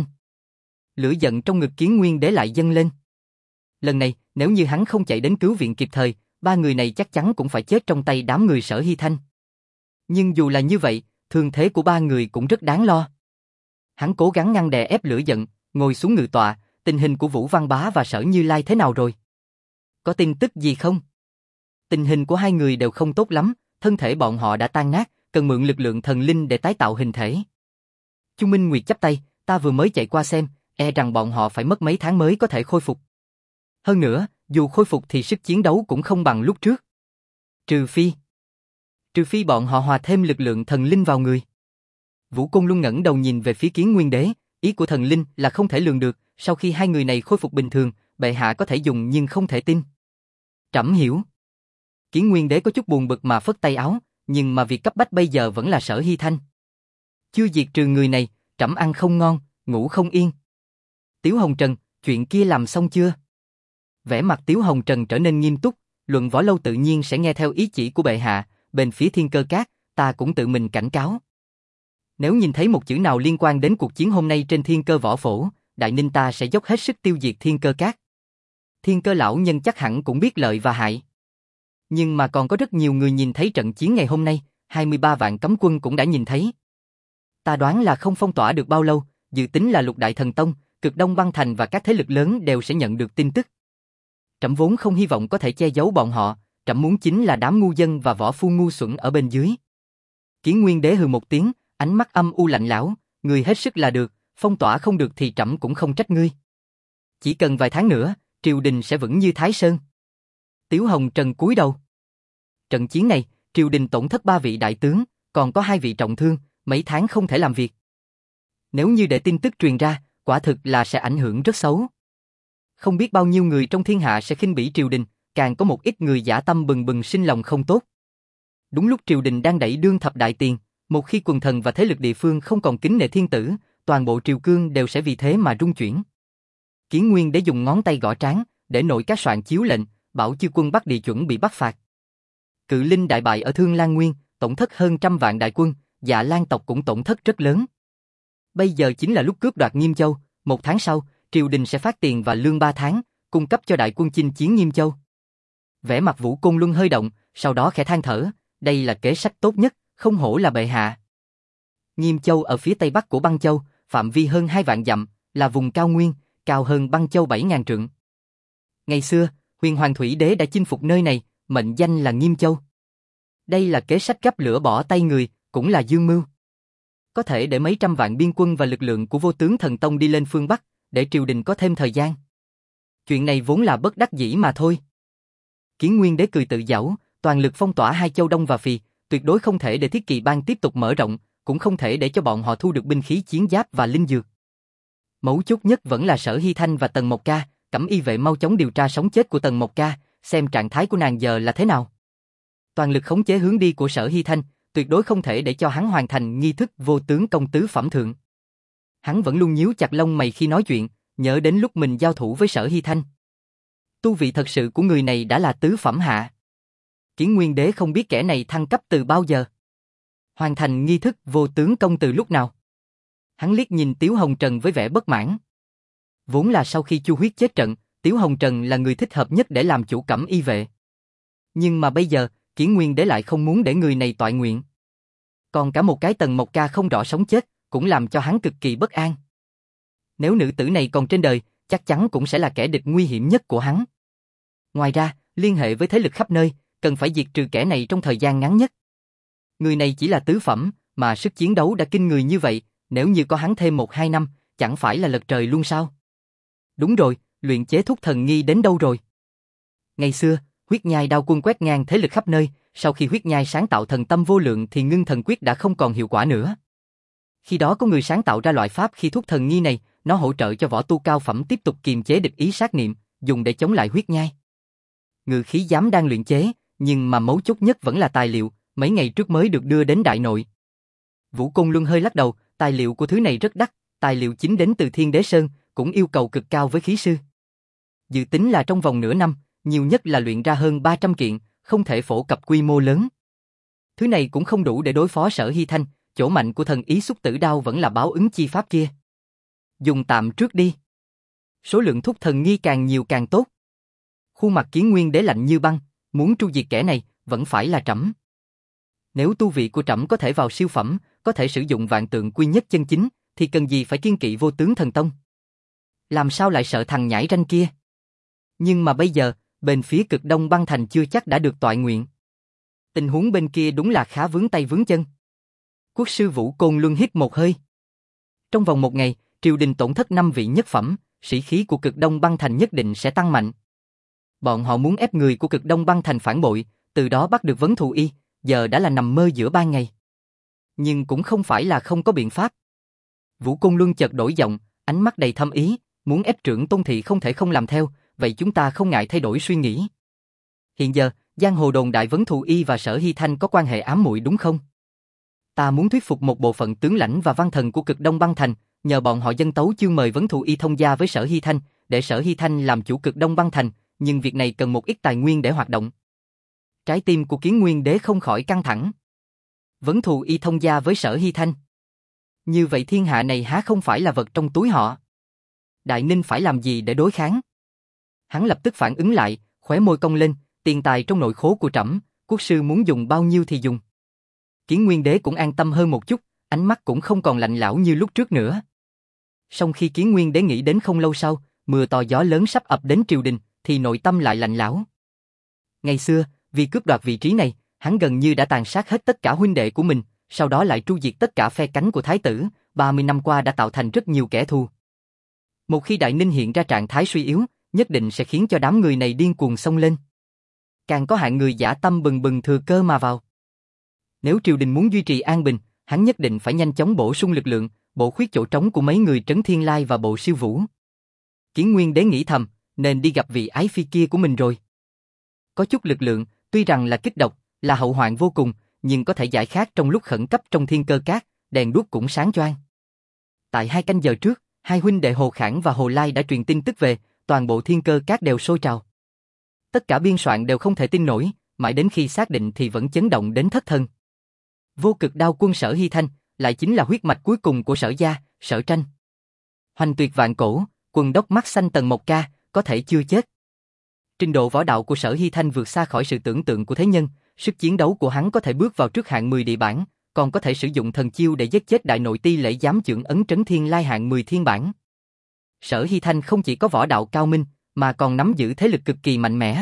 Lửa giận trong ngực Kiến Nguyên Đế lại dâng lên. Lần này, nếu như hắn không chạy đến cứu viện kịp thời, ba người này chắc chắn cũng phải chết trong tay đám người Sở Hy Thanh. Nhưng dù là như vậy, thương thế của ba người cũng rất đáng lo. Hắn cố gắng ngăn đè ép lửa giận, ngồi xuống ngự tọa, tình hình của Vũ Văn Bá và Sở Như Lai thế nào rồi? Có tin tức gì không? Tình hình của hai người đều không tốt lắm, thân thể bọn họ đã tan nát, cần mượn lực lượng thần linh để tái tạo hình thể. Chu Minh Nguyệt chắp tay, ta vừa mới chạy qua xem, e rằng bọn họ phải mất mấy tháng mới có thể khôi phục. Hơn nữa, dù khôi phục thì sức chiến đấu cũng không bằng lúc trước. Trừ phi... Trừ phi bọn họ hòa thêm lực lượng thần linh vào người. Vũ Côn Luân ngẩng đầu nhìn về phía Kiến Nguyên Đế, ý của thần linh là không thể lường được, sau khi hai người này khôi phục bình thường, bệ hạ có thể dùng nhưng không thể tin. Trẫm hiểu. Kiến Nguyên Đế có chút buồn bực mà phất tay áo, nhưng mà việc cấp bách bây giờ vẫn là Sở Hy Thanh. Chưa diệt trừ người này, trẫm ăn không ngon, ngủ không yên. Tiếu Hồng Trần, chuyện kia làm xong chưa? Vẻ mặt Tiếu Hồng Trần trở nên nghiêm túc, Luận Võ Lâu tự nhiên sẽ nghe theo ý chỉ của bệ hạ, bên phía Thiên Cơ Các, ta cũng tự mình cảnh cáo. Nếu nhìn thấy một chữ nào liên quan đến cuộc chiến hôm nay trên Thiên Cơ Võ Phổ, Đại Ninh ta sẽ dốc hết sức tiêu diệt Thiên Cơ Các. Thiên Cơ lão nhân chắc hẳn cũng biết lợi và hại. Nhưng mà còn có rất nhiều người nhìn thấy trận chiến ngày hôm nay, hai mươi ba vạn cấm quân cũng đã nhìn thấy. Ta đoán là không phong tỏa được bao lâu, dự tính là Lục Đại Thần Tông, Cực Đông Băng Thành và các thế lực lớn đều sẽ nhận được tin tức. Trẫm vốn không hy vọng có thể che giấu bọn họ, trẫm muốn chính là đám ngu dân và võ phu ngu xuẩn ở bên dưới. Kiến Nguyên Đế hừ một tiếng, ánh mắt âm u lạnh lẽo, người hết sức là được, phong tỏa không được thì trẫm cũng không trách ngươi. Chỉ cần vài tháng nữa, triều đình sẽ vững như Thái Sơn. Tiếu Hồng Trần cúi đầu. Trận chiến này, triều đình tổn thất ba vị đại tướng, còn có hai vị trọng thương, mấy tháng không thể làm việc. Nếu như để tin tức truyền ra, quả thực là sẽ ảnh hưởng rất xấu. Không biết bao nhiêu người trong thiên hạ sẽ khinh bỉ triều đình, càng có một ít người dã tâm bừng bừng sinh lòng không tốt. Đúng lúc triều đình đang đẩy đương thập đại tiền, một khi quần thần và thế lực địa phương không còn kính nể thiên tử, toàn bộ triều cương đều sẽ vì thế mà rung chuyển. Kiến Nguyên Đế dùng ngón tay gõ trán, để nội các soạn chiếu lệnh, bảo chư quân Bắc Địa chuẩn bị bắt phạt. Cự Linh đại bại ở Thương Lan Nguyên, tổn thất hơn trăm vạn đại quân, Dạ Lan tộc cũng tổn thất rất lớn. Bây giờ chính là lúc cướp đoạt Nghiêm Châu, một tháng sau, triều đình sẽ phát tiền và lương ba tháng, cung cấp cho đại quân chinh chiến Nghiêm Châu. Vẻ mặt Vũ Côn Luân hơi động, sau đó khẽ than thở, đây là kế sách tốt nhất, không hổ là bệ hạ. Nghiêm Châu ở phía tây bắc của Băng Châu, phạm vi hơn hai vạn dặm, là vùng cao nguyên, cao hơn Băng Châu bảy ngàn trượng. Ngày xưa, Huyền Hoàng Thủy Đế đã chinh phục nơi này, mệnh danh là Nghiêm Châu. Đây là kế sách gấp lửa bỏ tay người, cũng là dương mưu. Có thể để mấy trăm vạn biên quân và lực lượng của Vô Tướng Thần Tông đi lên phương Bắc, để triều đình có thêm thời gian. Chuyện này vốn là bất đắc dĩ mà thôi. Kiến Nguyên Đế cười tự giễu, toàn lực phong tỏa hai châu Đông và Phì, tuyệt đối không thể để Thiết Kỵ Bang tiếp tục mở rộng, cũng không thể để cho bọn họ thu được binh khí chiến giáp và linh dược. Mấu chốt nhất vẫn là Sở Hy Thanh và Tần Mộc Ca, Cẩm Y vệ mau chóng điều tra sống chết của Tần Mộc Ca, xem trạng thái của nàng giờ là thế nào. Toàn lực khống chế hướng đi của Sở Hy Thanh, tuyệt đối không thể để cho hắn hoàn thành nghi thức vô tướng công tứ phẩm thượng. Hắn vẫn luôn nhíu chặt lông mày khi nói chuyện, nhớ đến lúc mình giao thủ với Sở Hy Thanh. Tu vị thật sự của người này đã là tứ phẩm hạ. Kiến Nguyên Đế không biết kẻ này thăng cấp từ bao giờ. Hoàn thành nghi thức vô tướng công từ lúc nào. Hắn liếc nhìn Tiếu Hồng Trần với vẻ bất mãn. Vốn là sau khi Chu Huyết chết trận, Tiếu Hồng Trần là người thích hợp nhất để làm chủ Cẩm Y vệ. Nhưng mà bây giờ, Kiến Nguyên Đế lại không muốn để người này toại nguyện. Còn cả một cái Tần Mộc Ca không rõ sống chết, cũng làm cho hắn cực kỳ bất an. Nếu nữ tử này còn trên đời, chắc chắn cũng sẽ là kẻ địch nguy hiểm nhất của hắn. Ngoài ra, liên hệ với thế lực khắp nơi, cần phải diệt trừ kẻ này trong thời gian ngắn nhất. Người này chỉ là tứ phẩm, mà sức chiến đấu đã kinh người như vậy, nếu như có hắn thêm một hai năm, chẳng phải là lật trời luôn sao? Đúng rồi, luyện chế thuốc thần nghi đến đâu rồi? Ngày xưa, Huyết Nhai đao quân quét ngang thế lực khắp nơi, sau khi Huyết Nhai sáng tạo thần tâm vô lượng thì ngưng thần quyết đã không còn hiệu quả nữa. Khi đó có người sáng tạo ra loại pháp khi thuốc thần nghi này, nó hỗ trợ cho võ tu cao phẩm tiếp tục kiềm chế địch ý sát niệm, dùng để chống lại Huyết Nhai. Ngự khí giám đang luyện chế, nhưng mà mấu chốt nhất vẫn là tài liệu, mấy ngày trước mới được đưa đến Đại Nội. Vũ Côn Luân hơi lắc đầu, tài liệu của thứ này rất đắt, tài liệu chính đến từ Thiên Đế Sơn, cũng yêu cầu cực cao với khí sư. Dự tính là trong vòng nửa năm, nhiều nhất là luyện ra hơn ba trăm kiện, không thể phổ cập quy mô lớn. Thứ này cũng không đủ để đối phó Sở Hy Thanh, chỗ mạnh của thần ý xúc tử đao vẫn là báo ứng chi pháp kia. Dùng tạm trước đi. Số lượng thuốc thần nghi càng nhiều càng tốt. Khuôn mặt Kiến Nguyên Đế lạnh như băng, muốn tru diệt kẻ này, vẫn phải là trẫm. Nếu tu vị của trẫm có thể vào siêu phẩm, có thể sử dụng vạn tượng quy nhất chân chính, thì cần gì phải kiên kỵ Vô Tướng Thần Tông? Làm sao lại sợ thằng nhãi ranh kia? Nhưng mà bây giờ, bên phía Cực Đông Băng Thành chưa chắc đã được toại nguyện. Tình huống bên kia đúng là khá vướng tay vướng chân. Quốc sư Vũ Côn Luân hít một hơi. Trong vòng một ngày, triều đình tổn thất năm vị nhất phẩm, sĩ khí của Cực Đông Băng Thành nhất định sẽ tăng mạnh. Bọn họ muốn ép người của Cực Đông Băng Thành phản bội, từ đó bắt được Vấn Thù Y, giờ đã là nằm mơ giữa ban ngày. Nhưng cũng không phải là không có biện pháp. Vũ Côn Luân chợt đổi giọng, ánh mắt đầy thâm ý, muốn ép trưởng Tôn thị không thể không làm theo, vậy chúng ta không ngại thay đổi suy nghĩ. Hiện giờ, giang hồ đồn đại Vấn Thù Y và Sở Hy Thanh có quan hệ ám muội đúng không? Ta muốn thuyết phục một bộ phận tướng lãnh và văn thần của Cực Đông Băng Thành, nhờ bọn họ dân tấu chương mời Vấn Thù Y thông gia với Sở Hy Thanh, để Sở Hy Thanh làm chủ Cực Đông Băng Thành, nhưng việc này cần một ít tài nguyên để hoạt động. Trái tim của Kiến Nguyên Đế không khỏi căng thẳng. Vấn Thù Y thông gia với Sở Hy Thanh. Như vậy thiên hạ này há không phải là vật trong túi họ? Đại Ninh phải làm gì để đối kháng? Hắn lập tức phản ứng lại, khóe môi cong lên, tiền tài trong nội khố của trẫm, quốc sư muốn dùng bao nhiêu thì dùng. Kiến Nguyên Đế cũng an tâm hơn một chút, ánh mắt cũng không còn lạnh lẽo như lúc trước nữa. Song khi Kiến Nguyên Đế nghĩ đến không lâu sau, mưa to gió lớn sắp ập đến triều đình, thì nội tâm lại lạnh lẽo. Ngày xưa, vì cướp đoạt vị trí này, hắn gần như đã tàn sát hết tất cả huynh đệ của mình, sau đó lại tru diệt tất cả phe cánh của thái tử, ba mươi năm qua đã tạo thành rất nhiều kẻ thù. Một khi Đại Ninh hiện ra trạng thái suy yếu, nhất định sẽ khiến cho đám người này điên cuồng xông lên. Càng có hạng người dã tâm bừng bừng thừa cơ mà vào. Nếu triều đình muốn duy trì an bình, hắn nhất định phải nhanh chóng bổ sung lực lượng, bổ khuyết chỗ trống của mấy người Trấn Thiên Lai và Bộ Siêu Vũ. Kiến Nguyên Đế nghĩ thầm, nên đi gặp vị ái phi kia của mình rồi. Có chút lực lượng, tuy rằng là kích độc, là hậu hoạn vô cùng, nhưng có thể giải khát trong lúc khẩn cấp trong Thiên Cơ Các, đèn đuốc cũng sáng choang. Tại hai canh giờ trước, hai huynh đệ Hồ Khảng và Hồ Lai đã truyền tin tức về, toàn bộ Thiên Cơ Các đều sôi trào. Tất cả biên soạn đều không thể tin nổi, mãi đến khi xác định thì vẫn chấn động đến thất thần. Vô Cực Đao quân Sở Hy Thanh, lại chính là huyết mạch cuối cùng của Sở gia, Sở Tranh. Hoành tuyệt vạn cổ, quần đốc mắt xanh Tần Mộc Ca, có thể chưa chết. Trình độ võ đạo của Sở Hy Thanh vượt xa khỏi sự tưởng tượng của thế nhân, sức chiến đấu của hắn có thể bước vào trước hạng mười địa bản, còn có thể sử dụng thần chiêu để giết chết đại nội ti lễ giám chưởng ấn Trấn Thiên Lai hạng mười thiên bản. Sở Hy Thanh không chỉ có võ đạo cao minh, mà còn nắm giữ thế lực cực kỳ mạnh mẽ.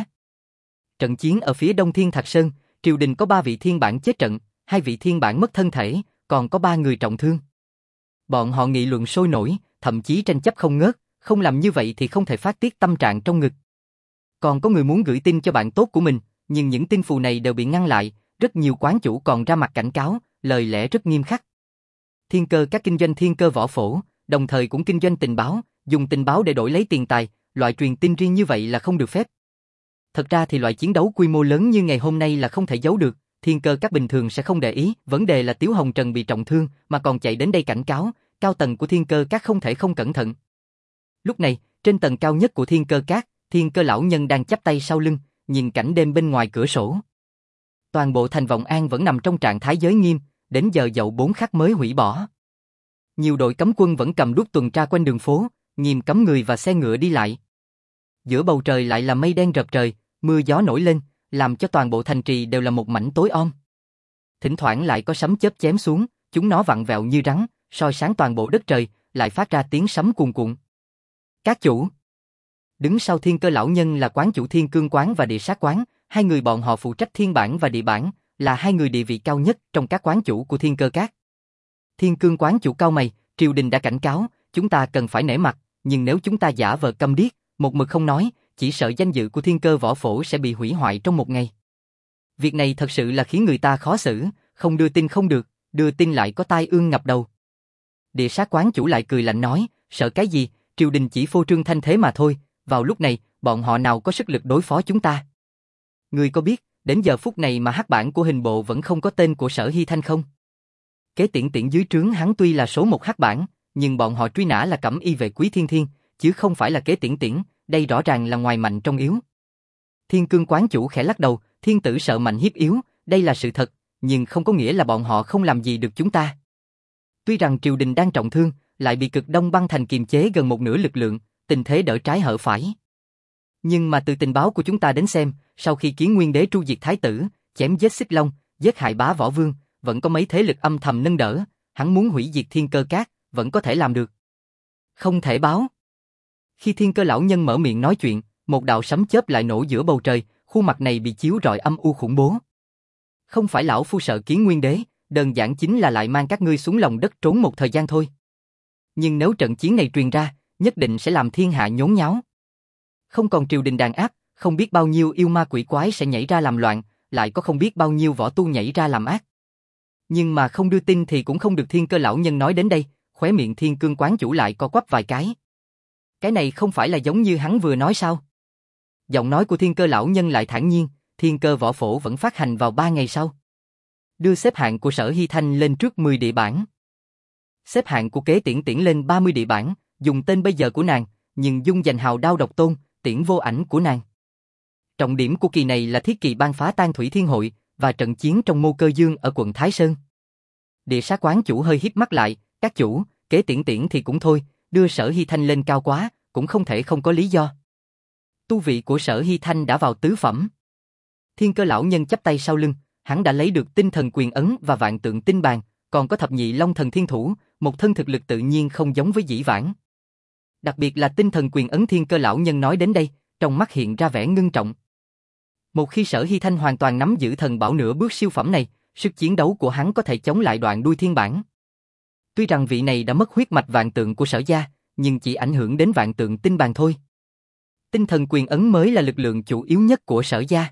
Trận chiến ở phía đông Thiên Thạch Sơn, triều đình có ba vị thiên bản chết trận, hai vị thiên bản mất thân thể, còn có ba người trọng thương. Bọn họ nghị luận sôi nổi, thậm chí tranh chấp không ngớt, không làm như vậy thì không thể phát tiết tâm trạng trong ngực. Còn có người muốn gửi tin cho bạn tốt của mình, nhưng những tin phù này đều bị ngăn lại, rất nhiều quán chủ còn ra mặt cảnh cáo, lời lẽ rất nghiêm khắc. Thiên Cơ Các kinh doanh thiên cơ võ phổ, đồng thời cũng kinh doanh tình báo, dùng tình báo để đổi lấy tiền tài, loại truyền tin riêng như vậy là không được phép. Thật ra thì loại chiến đấu quy mô lớn như ngày hôm nay là không thể giấu được, Thiên Cơ Các bình thường sẽ không để ý, vấn đề là Tiếu Hồng Trần bị trọng thương mà còn chạy đến đây cảnh cáo, cao tầng của Thiên Cơ Các không thể không cẩn thận. Lúc này, trên tầng cao nhất của Thiên Cơ Các, Thiên Cơ lão nhân đang chắp tay sau lưng, nhìn cảnh đêm bên ngoài cửa sổ. Toàn bộ thành Vọng An vẫn nằm trong trạng thái giới nghiêm, đến giờ dậu bốn khắc mới hủy bỏ. Nhiều đội cấm quân vẫn cầm đuốc tuần tra quanh đường phố, nghiêm cấm người và xe ngựa đi lại. Giữa bầu trời lại là mây đen rợp trời, mưa gió nổi lên, làm cho toàn bộ thành trì đều là một mảnh tối om. Thỉnh thoảng lại có sấm chớp chém xuống, chúng nó vặn vẹo như rắn, soi sáng toàn bộ đất trời, lại phát ra tiếng sấm cuồn cuộn. Các chủ. Đứng sau Thiên Cơ lão nhân là quán chủ Thiên Cương quán và Địa Sát quán, hai người bọn họ phụ trách thiên bản và địa bản, là hai người địa vị cao nhất trong các quán chủ của Thiên Cơ Các. Thiên Cương quán chủ cao mày, triều đình đã cảnh cáo, chúng ta cần phải nể mặt, nhưng nếu chúng ta giả vờ câm điếc, một mực không nói, chỉ sợ danh dự của Thiên Cơ võ phổ sẽ bị hủy hoại trong một ngày. Việc này thật sự là khiến người ta khó xử, không đưa tin không được, đưa tin lại có tai ương ngập đầu. Địa Sát quán chủ lại cười lạnh nói, sợ cái gì, triều đình chỉ phô trương thanh thế mà thôi, vào lúc này, bọn họ nào có sức lực đối phó chúng ta. Ngươi có biết, đến giờ phút này mà hắc bản của hình bộ vẫn không có tên của Sở Hy Thanh không? Kế Tiễn Tiễn dưới trướng hắn tuy là số một hắc bản, nhưng bọn họ truy nã là Cẩm Y vệ Quý Thiên Thiên, chứ không phải là Kế Tiễn Tiễn, đây rõ ràng là ngoài mạnh trong yếu. Thiên Cương quán chủ khẽ lắc đầu, thiên tử sợ mạnh hiếp yếu, đây là sự thật, nhưng không có nghĩa là bọn họ không làm gì được chúng ta. Tuy rằng triều đình đang trọng thương, lại bị Cực Đông Băng Thành kiềm chế gần một nửa lực lượng, tình thế đỡ trái hở phải. Nhưng mà từ tình báo của chúng ta đến xem, sau khi Kiến Nguyên Đế tru diệt thái tử, chém giết Xích Long, giết hại Bá Võ Vương, vẫn có mấy thế lực âm thầm nâng đỡ, hắn muốn hủy diệt Thiên Cơ Các, vẫn có thể làm được. Không thể báo. Khi Thiên Cơ lão nhân mở miệng nói chuyện, một đạo sấm chớp lại nổ giữa bầu trời, khuôn mặt này bị chiếu rọi âm u khủng bố. Không phải lão phu sợ Kiến Nguyên Đế, đơn giản chính là lại mang các ngươi xuống lòng đất trốn một thời gian thôi. Nhưng nếu trận chiến này truyền ra, nhất định sẽ làm thiên hạ nhốn nháo. Không còn triều đình đàn áp, không biết bao nhiêu yêu ma quỷ quái sẽ nhảy ra làm loạn, lại có không biết bao nhiêu võ tu nhảy ra làm ác. Nhưng mà không đưa tin thì cũng không được. Thiên Cơ lão nhân nói đến đây, khóe miệng Thiên Cương quán chủ lại co quắp vài cái. Cái này không phải là giống như hắn vừa nói sao? Giọng nói của Thiên Cơ lão nhân lại thản nhiên, Thiên Cơ võ phổ vẫn phát hành vào ba ngày sau. Đưa xếp hạng của Sở Hy Thanh lên trước mười địa bảng. Xếp hạng của Kế Tiễn Tiễn lên ba mươi địa bảng, dùng tên bây giờ của nàng, nhưng dung dành hào đao độc tôn, Tiễn vô ảnh của nàng. Trọng điểm của kỳ này là thiết kỳ ban phá Tan Thủy Thiên Hội và trận chiến trong Mô Cơ Dương ở quận Thái Sơn. Địa sát quán chủ hơi híp mắt lại, các chủ, Kế Tiễn Tiễn thì cũng thôi, đưa Sở Hy Thanh lên cao quá, cũng không thể không có lý do. Tu vị của Sở Hy Thanh đã vào tứ phẩm. Thiên Cơ lão nhân chắp tay sau lưng, hắn đã lấy được tinh thần quyền ấn và vạn tượng tinh bàn, còn có thập nhị long thần thiên thủ, một thân thực lực tự nhiên không giống với dĩ vãng. Đặc biệt là tinh thần quyền ấn. Thiên Cơ lão nhân nói đến đây, trong mắt hiện ra vẻ ngưng trọng. Một khi Sở Hy Thanh hoàn toàn nắm giữ thần bảo nửa bước siêu phẩm này, sức chiến đấu của hắn có thể chống lại đoạn đuôi thiên bản. Tuy rằng vị này đã mất huyết mạch vạn tượng của Sở gia, nhưng chỉ ảnh hưởng đến vạn tượng tinh bàn thôi. Tinh thần quyền ấn mới là lực lượng chủ yếu nhất của Sở gia.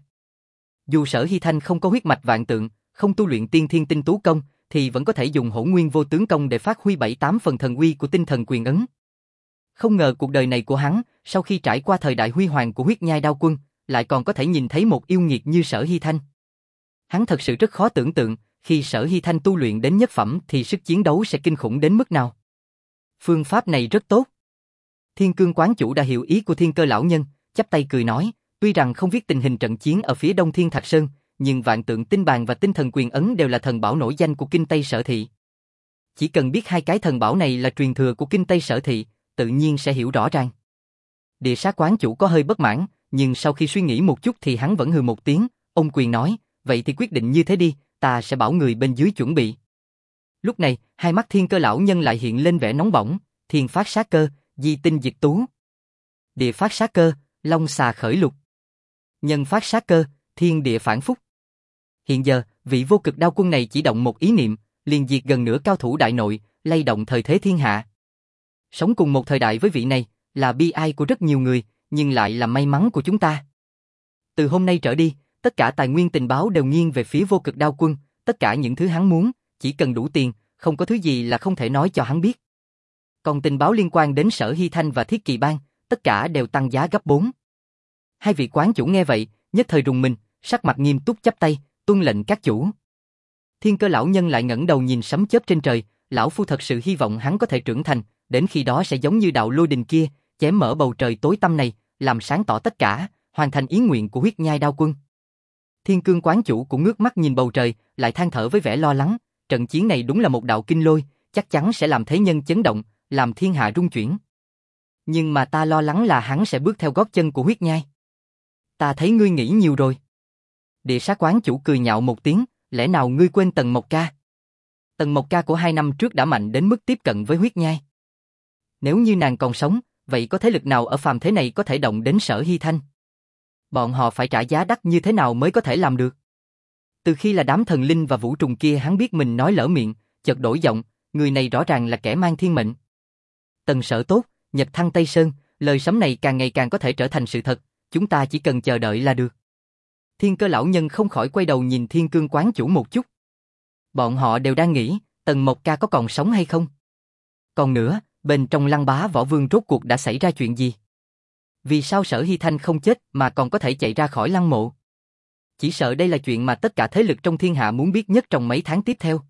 Dù Sở Hy Thanh không có huyết mạch vạn tượng, không tu luyện tiên thiên tinh tú công, thì vẫn có thể dùng hỗn nguyên vô tướng công để phát huy bảy tám phần thần uy của tinh thần quyền ấn. Không ngờ cuộc đời này của hắn, sau khi trải qua thời đại huy hoàng của huyết nhai đao quân, lại còn có thể nhìn thấy một yêu nghiệt như Sở Hy Thanh. Hắn thật sự rất khó tưởng tượng, khi Sở Hy Thanh tu luyện đến nhất phẩm thì sức chiến đấu sẽ kinh khủng đến mức nào. Phương pháp này rất tốt. Thiên Cương quán chủ đã hiểu ý của Thiên Cơ lão nhân, chắp tay cười nói, tuy rằng không biết tình hình trận chiến ở phía đông Thiên Thạch Sơn, nhưng vạn tượng tinh bàn và tinh thần quyền ấn đều là thần bảo nổi danh của Kinh Tây Sở Thị. Chỉ cần biết hai cái thần bảo này là truyền thừa của Kinh Tây Sở Thị, tự nhiên sẽ hiểu rõ ràng. Địa sát quán chủ có hơi bất mãn, nhưng sau khi suy nghĩ một chút thì hắn vẫn hừ một tiếng, ông quyền nói, vậy thì quyết định như thế đi, ta sẽ bảo người bên dưới chuẩn bị. Lúc này, hai mắt Thiên Cơ lão nhân lại hiện lên vẻ nóng bỏng, thiên phát sát cơ, di tinh diệt tú. Địa phát sát cơ, long xà khởi lục. Nhân phát sát cơ, thiên địa phản phúc. Hiện giờ, vị vô cực đao quân này chỉ động một ý niệm, liền diệt gần nửa cao thủ đại nội, lay động thời thế thiên hạ. Sống cùng một thời đại với vị này, là bi ai của rất nhiều người, nhưng lại là may mắn của chúng ta. Từ hôm nay trở đi, tất cả tài nguyên tình báo đều nghiêng về phía vô cực đao quân, tất cả những thứ hắn muốn, chỉ cần đủ tiền, không có thứ gì là không thể nói cho hắn biết. Còn tình báo liên quan đến Sở Hy Thanh và Thiết Kỳ Bang, tất cả đều tăng giá gấp bốn. Hai vị quán chủ nghe vậy, nhất thời rùng mình, sắc mặt nghiêm túc chắp tay, tuân lệnh các chủ. Thiên Cơ lão nhân lại ngẩng đầu nhìn sấm chớp trên trời, lão phu thật sự hy vọng hắn có thể trưởng thành, đến khi đó sẽ giống như đạo lôi đình kia, chém mở bầu trời tối tăm này, làm sáng tỏ tất cả, hoàn thành ý nguyện của huyết nhai đao quân. Thiên Cương quán chủ cũng ngước mắt nhìn bầu trời, lại than thở với vẻ lo lắng, trận chiến này đúng là một đạo kinh lôi, chắc chắn sẽ làm thế nhân chấn động, làm thiên hạ rung chuyển. Nhưng mà ta lo lắng là hắn sẽ bước theo gót chân của huyết nhai. Ta thấy ngươi nghĩ nhiều rồi. Địa sát quán chủ cười nhạo một tiếng, lẽ nào ngươi quên Tần Mộc Ca? Tần Mộc Ca của hai năm trước đã mạnh đến mức tiếp cận với huyết nhai. Nếu như nàng còn sống, vậy có thế lực nào ở phàm thế này có thể động đến Sở Hy Thanh? Bọn họ phải trả giá đắt như thế nào mới có thể làm được? Từ khi là đám thần linh và vũ trùng kia hắn biết mình nói lỡ miệng, chợt đổi giọng, người này rõ ràng là kẻ mang thiên mệnh. Tần Sở tốt, nhật thăng Tây Sơn, lời sấm này càng ngày càng có thể trở thành sự thật, chúng ta chỉ cần chờ đợi là được. Thiên Cơ lão nhân không khỏi quay đầu nhìn Thiên Cương quán chủ một chút. Bọn họ đều đang nghĩ, Tần Mộc Ca có còn sống hay không? Còn nữa, bên trong Lăng Bá Võ Vương rốt cuộc đã xảy ra chuyện gì? Vì sao Sở Hy Thanh không chết mà còn có thể chạy ra khỏi lăng mộ? Chỉ sợ đây là chuyện mà tất cả thế lực trong thiên hạ muốn biết nhất trong mấy tháng tiếp theo.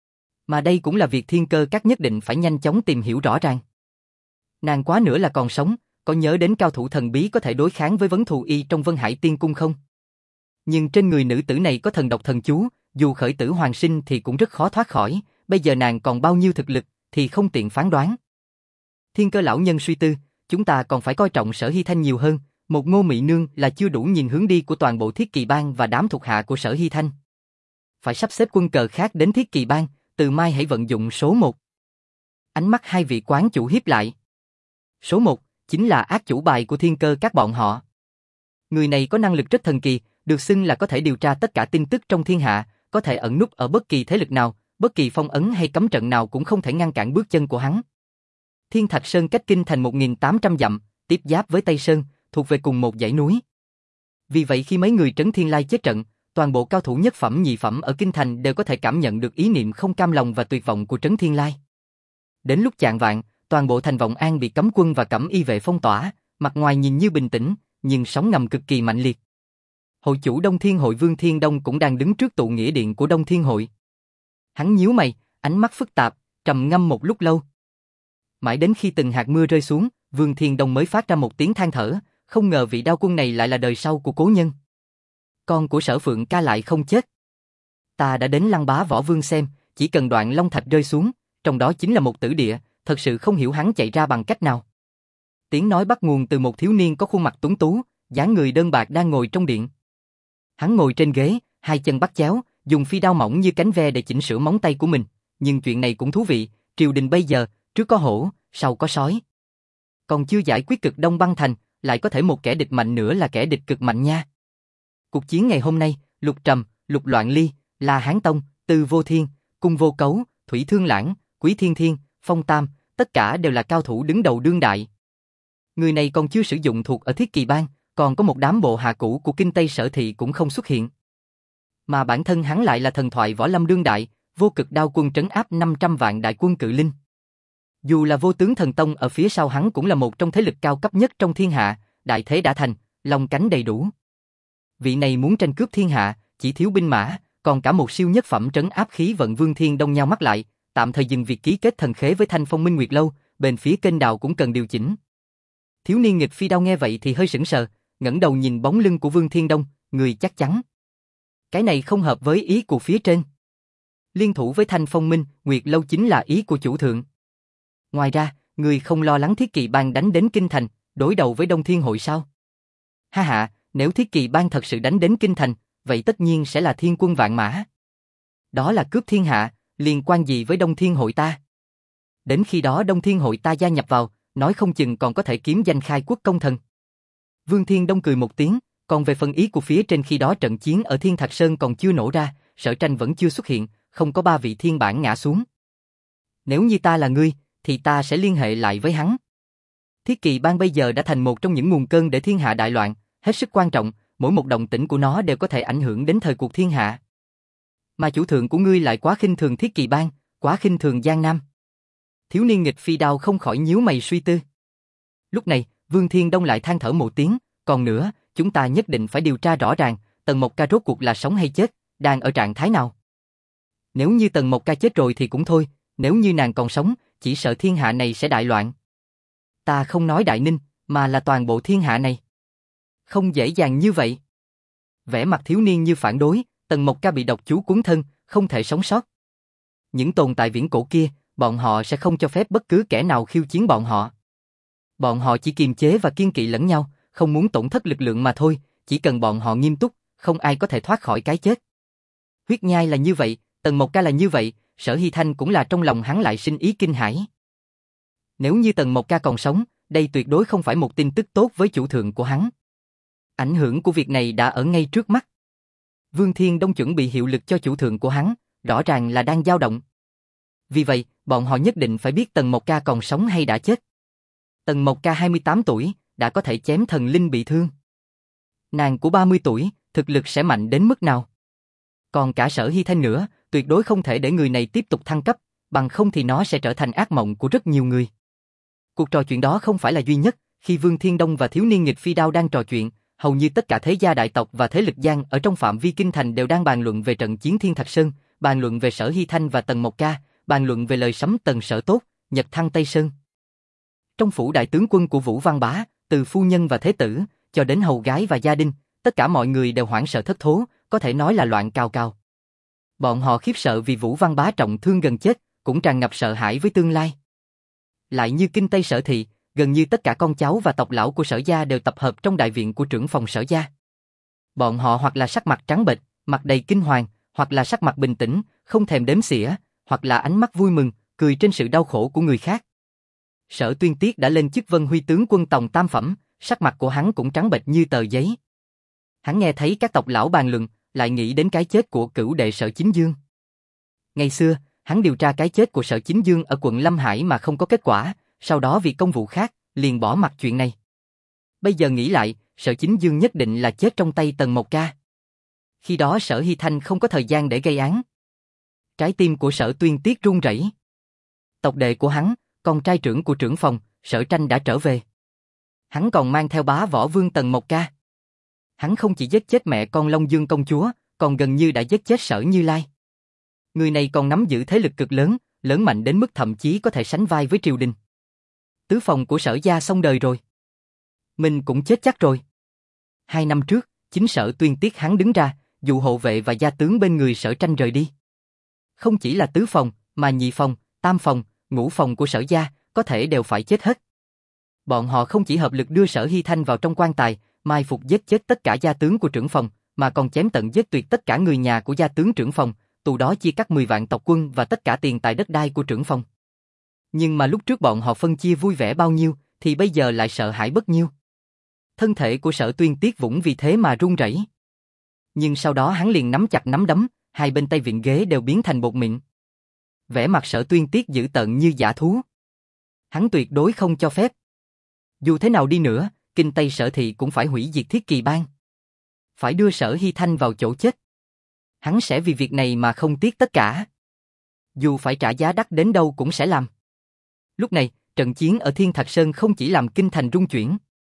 Mà đây cũng là việc Thiên Cơ các nhất định phải nhanh chóng tìm hiểu rõ ràng. Nàng quá nữa là còn sống, có nhớ đến cao thủ thần bí có thể đối kháng với Vấn Thù Y trong Vân Hải Tiên Cung không? Nhưng trên người nữ tử này có thần độc thần chú, dù khởi tử hoàng sinh thì cũng rất khó thoát khỏi, bây giờ nàng còn bao nhiêu thực lực thì không tiện phán đoán. Thiên Cơ lão nhân suy tư, chúng ta còn phải coi trọng Sở Hy Thanh nhiều hơn, một Ngô Mị Nương là chưa đủ nhìn hướng đi của toàn bộ Thiết Kỳ Bang và đám thuộc hạ của Sở Hy Thanh. Phải sắp xếp quân cờ khác đến Thiết Kỳ Bang, từ mai hãy vận dụng số một. Ánh mắt hai vị quán chủ hiếp lại. Số một chính là ác chủ bài của Thiên Cơ các bọn họ. Người này có năng lực rất thần kỳ, được xưng là có thể điều tra tất cả tin tức trong thiên hạ, có thể ẩn núp ở bất kỳ thế lực nào, bất kỳ phong ấn hay cấm trận nào cũng không thể ngăn cản bước chân của hắn. Thiên Thạch Sơn cách kinh thành một nghìn tám trăm dặm, tiếp giáp với Tây Sơn, thuộc về cùng một dãy núi. Vì vậy khi mấy người Trấn Thiên Lai chết trận, toàn bộ cao thủ nhất phẩm nhị phẩm ở kinh thành đều có thể cảm nhận được ý niệm không cam lòng và tuyệt vọng của Trấn Thiên Lai. Đến lúc chạng vạng, toàn bộ thành Vọng An bị cấm quân và cẩm y vệ phong tỏa, mặt ngoài nhìn như bình tĩnh, nhưng sóng ngầm cực kỳ mạnh liệt. Hội chủ Đông Thiên Hội Vương Thiên Đông cũng đang đứng trước tụ nghĩa điện của Đông Thiên Hội. Hắn nhíu mày, ánh mắt phức tạp, trầm ngâm một lúc lâu. Mãi đến khi từng hạt mưa rơi xuống, Vương Thiên Đông mới phát ra một tiếng than thở, không ngờ vị đao quân này lại là đời sau của cố nhân. Con của Sở Phượng ca lại không chết. Ta đã đến Lăng Bá Võ Vương xem, chỉ cần đoạn long thạch rơi xuống, trong đó chính là một tử địa, thật sự không hiểu hắn chạy ra bằng cách nào. Tiếng nói bắt nguồn từ một thiếu niên có khuôn mặt tuấn tú, dáng người đơn bạc đang ngồi trong điện. Hắn ngồi trên ghế, hai chân bắt chéo, dùng phi đao mỏng như cánh ve để chỉnh sửa móng tay của mình, nhưng chuyện này cũng thú vị, triều đình bây giờ, trước có hổ, sau có sói. Còn chưa giải quyết cực Đông băng thành, lại có thể một kẻ địch mạnh nữa là kẻ địch cực mạnh nha. Cuộc chiến ngày hôm nay, Lục Trầm, Lục Loạn Ly, La Hán Tông, Tư Vô Thiên, Cung Vô Cấu, Thủy Thương Lãng, Quý Thiên Thiên, Phong Tam, tất cả đều là cao thủ đứng đầu đương đại. Người này còn chưa sử dụng thuộc ở Thiết Kỳ Bang, còn có một đám bộ hạ cũ của Kinh Tây Sở Thị cũng không xuất hiện. Mà bản thân hắn lại là thần thoại võ lâm đương đại, vô cực đao quân trấn áp năm trăm vạn đại quân cự linh. Dù là Vô Tướng Thần Tông ở phía sau hắn cũng là một trong thế lực cao cấp nhất trong thiên hạ, đại thế đã thành, long cánh đầy đủ. Vị này muốn tranh cướp thiên hạ, chỉ thiếu binh mã, còn cả một siêu nhất phẩm trấn áp khí vận. Vương Thiên Đông nhao mắt lại, tạm thời dừng việc ký kết thần khế với Thanh Phong Minh Nguyệt Lâu, bên phía kênh đào cũng cần điều chỉnh. Thiếu niên nghịch phi đao nghe vậy thì hơi sững sờ, ngẩng đầu nhìn bóng lưng của Vương Thiên Đông, người chắc chắn. Cái này không hợp với ý của phía trên. Liên thủ với Thanh Phong Minh, Nguyệt Lâu chính là ý của chủ thượng. Ngoài ra, người không lo lắng Thiết Kỳ Bang đánh đến kinh thành, đối đầu với Đông Thiên Hội sao? Ha ha, nếu Thiết Kỳ Bang thật sự đánh đến kinh thành, vậy tất nhiên sẽ là thiên quân vạn mã. Đó là cướp thiên hạ, liên quan gì với Đông Thiên Hội ta? Đến khi đó Đông Thiên Hội ta gia nhập vào, nói không chừng còn có thể kiếm danh khai quốc công thần. Vương Thiên Đông cười một tiếng, còn về phần ý của phía trên khi đó trận chiến ở Thiên Thạch Sơn còn chưa nổ ra, Sở Tranh vẫn chưa xuất hiện, không có ba vị thiên bản ngã xuống. Nếu như ta là ngươi, thì ta sẽ liên hệ lại với hắn. Thiết Kỳ Bang bây giờ đã thành một trong những nguồn cơn để thiên hạ đại loạn, hết sức quan trọng, mỗi một động tĩnh của nó đều có thể ảnh hưởng đến thời cuộc thiên hạ. Mà chủ thượng của ngươi lại quá khinh thường Thiết Kỳ Bang, quá khinh thường Giang Nam. Thiếu niên nghịch phi đao không khỏi nhíu mày suy tư. Lúc này, Vương Thiên Đông lại than thở một tiếng, còn nữa, chúng ta nhất định phải điều tra rõ ràng, Tần Mộc Ca rốt cuộc là sống hay chết, đang ở trạng thái nào. Nếu như Tần Mộc Ca chết rồi thì cũng thôi, nếu như nàng còn sống, chỉ sợ thiên hạ này sẽ đại loạn. Ta không nói Đại Ninh, mà là toàn bộ thiên hạ này. Không dễ dàng như vậy. Vẻ mặt thiếu niên như phản đối, Tần Mộc Ca bị độc chú cuốn thân, không thể sống sót. Những tồn tại viễn cổ kia, bọn họ sẽ không cho phép bất cứ kẻ nào khiêu chiến bọn họ. Bọn họ chỉ kiềm chế và kiên kỵ lẫn nhau, không muốn tổn thất lực lượng mà thôi, chỉ cần bọn họ nghiêm túc, không ai có thể thoát khỏi cái chết. Huyết Nhai là như vậy, Tần Mộc Ca là như vậy, Sở Hy Thanh cũng là trong lòng hắn lại sinh ý kinh hãi. Nếu như Tần Mộc Ca còn sống, đây tuyệt đối không phải một tin tức tốt với chủ thượng của hắn. Ảnh hưởng của việc này đã ở ngay trước mắt. Vương Thiên Đông chuẩn bị hiệu lực cho chủ thượng của hắn, rõ ràng là đang dao động. Vì vậy, bọn họ nhất định phải biết Tần Mộc Ca còn sống hay đã chết. Tần Mộc Ca hai mươi tám tuổi, đã có thể chém thần linh bị thương. Nàng của ba mươi tuổi, thực lực sẽ mạnh đến mức nào? Còn cả Sở Hy Thanh nữa, tuyệt đối không thể để người này tiếp tục thăng cấp, bằng không thì nó sẽ trở thành ác mộng của rất nhiều người. Cuộc trò chuyện đó không phải là duy nhất, khi Vương Thiên Đông và thiếu niên nghịch phi đao đang trò chuyện, hầu như tất cả thế gia đại tộc và thế lực Giang ở trong phạm vi kinh thành đều đang bàn luận về trận chiến Thiên Thạch Sơn, bàn luận về Sở Hy Thanh và Tần Mộc Ca, bàn luận về lời sấm Tần Sở Tốt, Nhật Thăng Tây Sơn. Trong phủ đại tướng quân của Vũ Văn Bá, từ phu nhân và thế tử, cho đến hầu gái và gia đình, tất cả mọi người đều hoảng sợ thất thố, có thể nói là loạn cào cào. Bọn họ khiếp sợ vì Vũ Văn Bá trọng thương gần chết, cũng tràn ngập sợ hãi với tương lai. Lại như Kinh Tây Sở Thị, gần như tất cả con cháu và tộc lão của Sở gia đều tập hợp trong đại viện của trưởng phòng Sở gia. Bọn họ hoặc là sắc mặt trắng bệch, mặt đầy kinh hoàng, hoặc là sắc mặt bình tĩnh, không thèm đếm xỉa, hoặc là ánh mắt vui mừng, cười trên sự đau khổ của người khác. Sở Tuyên Tiết đã lên chức Vân Huy tướng quân tòng tam phẩm, sắc mặt của hắn cũng trắng bệch như tờ giấy. Hắn nghe thấy các tộc lão bàn luận, lại nghĩ đến cái chết của cửu đệ Sở Chính Dương. Ngày xưa, hắn điều tra cái chết của Sở Chính Dương ở quận Lâm Hải mà không có kết quả, sau đó vì công vụ khác, liền bỏ mặc chuyện này. Bây giờ nghĩ lại, Sở Chính Dương nhất định là chết trong tay Tần Mộc Ca. Khi đó Sở Hy Thanh không có thời gian để gây án. Trái tim của Sở Tuyên Tiết run rẩy. Tộc đệ của hắn, con trai trưởng của trưởng phòng, Sở Tranh đã trở về. Hắn còn mang theo bá võ vương Tần Mộc Ca. Hắn không chỉ giết chết mẹ con Long Dương công chúa, còn gần như đã giết chết Sở Như Lai. Người này còn nắm giữ thế lực cực lớn, lớn mạnh đến mức thậm chí có thể sánh vai với triều đình. Tứ phòng của Sở gia xong đời rồi. Mình cũng chết chắc rồi. Hai năm trước, chính Sở Tuyên Tiết hắn đứng ra, dụ hộ vệ và gia tướng bên người Sở Tranh rời đi. Không chỉ là tứ phòng, mà nhị phòng, tam phòng, ngũ phòng của Sở gia, có thể đều phải chết hết. Bọn họ không chỉ hợp lực đưa Sở Hy Thanh vào trong quan tài, mai phục giết chết tất cả gia tướng của trưởng phòng, mà còn chém tận giết tuyệt tất cả người nhà của gia tướng trưởng phòng, từ đó chia cắt mười vạn tộc quân và tất cả tiền tài đất đai của trưởng phòng. Nhưng mà lúc trước bọn họ phân chia vui vẻ bao nhiêu, thì bây giờ lại sợ hãi bất nhiêu. Thân thể của Sở Tuyên Tiết Vũng vì thế mà run rẩy. Nhưng sau đó hắn liền nắm chặt nắm đấm, hai bên tay vịn ghế đều biến thành bột mịn. Vẻ mặt Sở Tuyên Tiết dữ tợn như dã thú. Hắn tuyệt đối không cho phép. Dù thế nào đi nữa, kinh Tây Sở thị cũng phải hủy diệt Thiết Kỳ Bang. Phải đưa Sở Hy Thanh vào chỗ chết. Hắn sẽ vì việc này mà không tiếc tất cả. Dù phải trả giá đắt đến đâu cũng sẽ làm. Lúc này, trận chiến ở Thiên Thạch Sơn không chỉ làm kinh thành rung chuyển.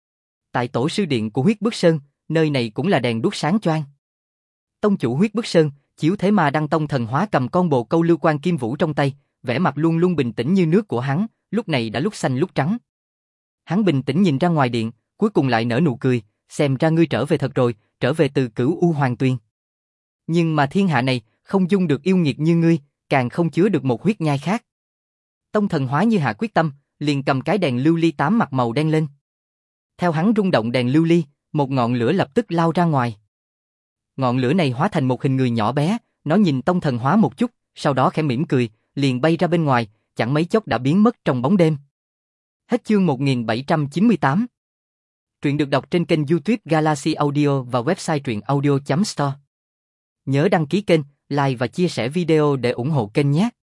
Tại tổ sư điện của Huyết Bức Sơn, nơi này cũng là đèn đuốc sáng choang. Tông chủ Huyết Bức Sơn, Chiếu Thế Ma Đăng Tông thần hóa cầm con bồ câu lưu quan kim vũ trong tay, vẻ mặt luôn luôn bình tĩnh như nước của hắn, lúc này đã lúc xanh lúc trắng. Hắn bình tĩnh nhìn ra ngoài điện, cuối cùng lại nở nụ cười, xem ra ngươi trở về thật rồi, trở về từ Cửu U Hoàng Tuyền. Nhưng mà thiên hạ này, không dung được yêu nghiệt như ngươi, càng không chứa được một huyết nhai khác. Tông thần hóa như hạ quyết tâm, liền cầm cái đèn lưu ly tám mặt màu đen lên. Theo hắn rung động đèn lưu ly, một ngọn lửa lập tức lao ra ngoài. Ngọn lửa này hóa thành một hình người nhỏ bé, nó nhìn tông thần hóa một chút, sau đó khẽ mỉm cười, liền bay ra bên ngoài, chẳng mấy chốc đã biến mất trong bóng đêm. Hết chương một nghìn bảy trăm chín mươi tám. Truyện được đọc trên kênh YouTube Galaxy Audio và website truyện audio chấm store. Nhớ đăng ký kênh, like và chia sẻ video để ủng hộ kênh nhé.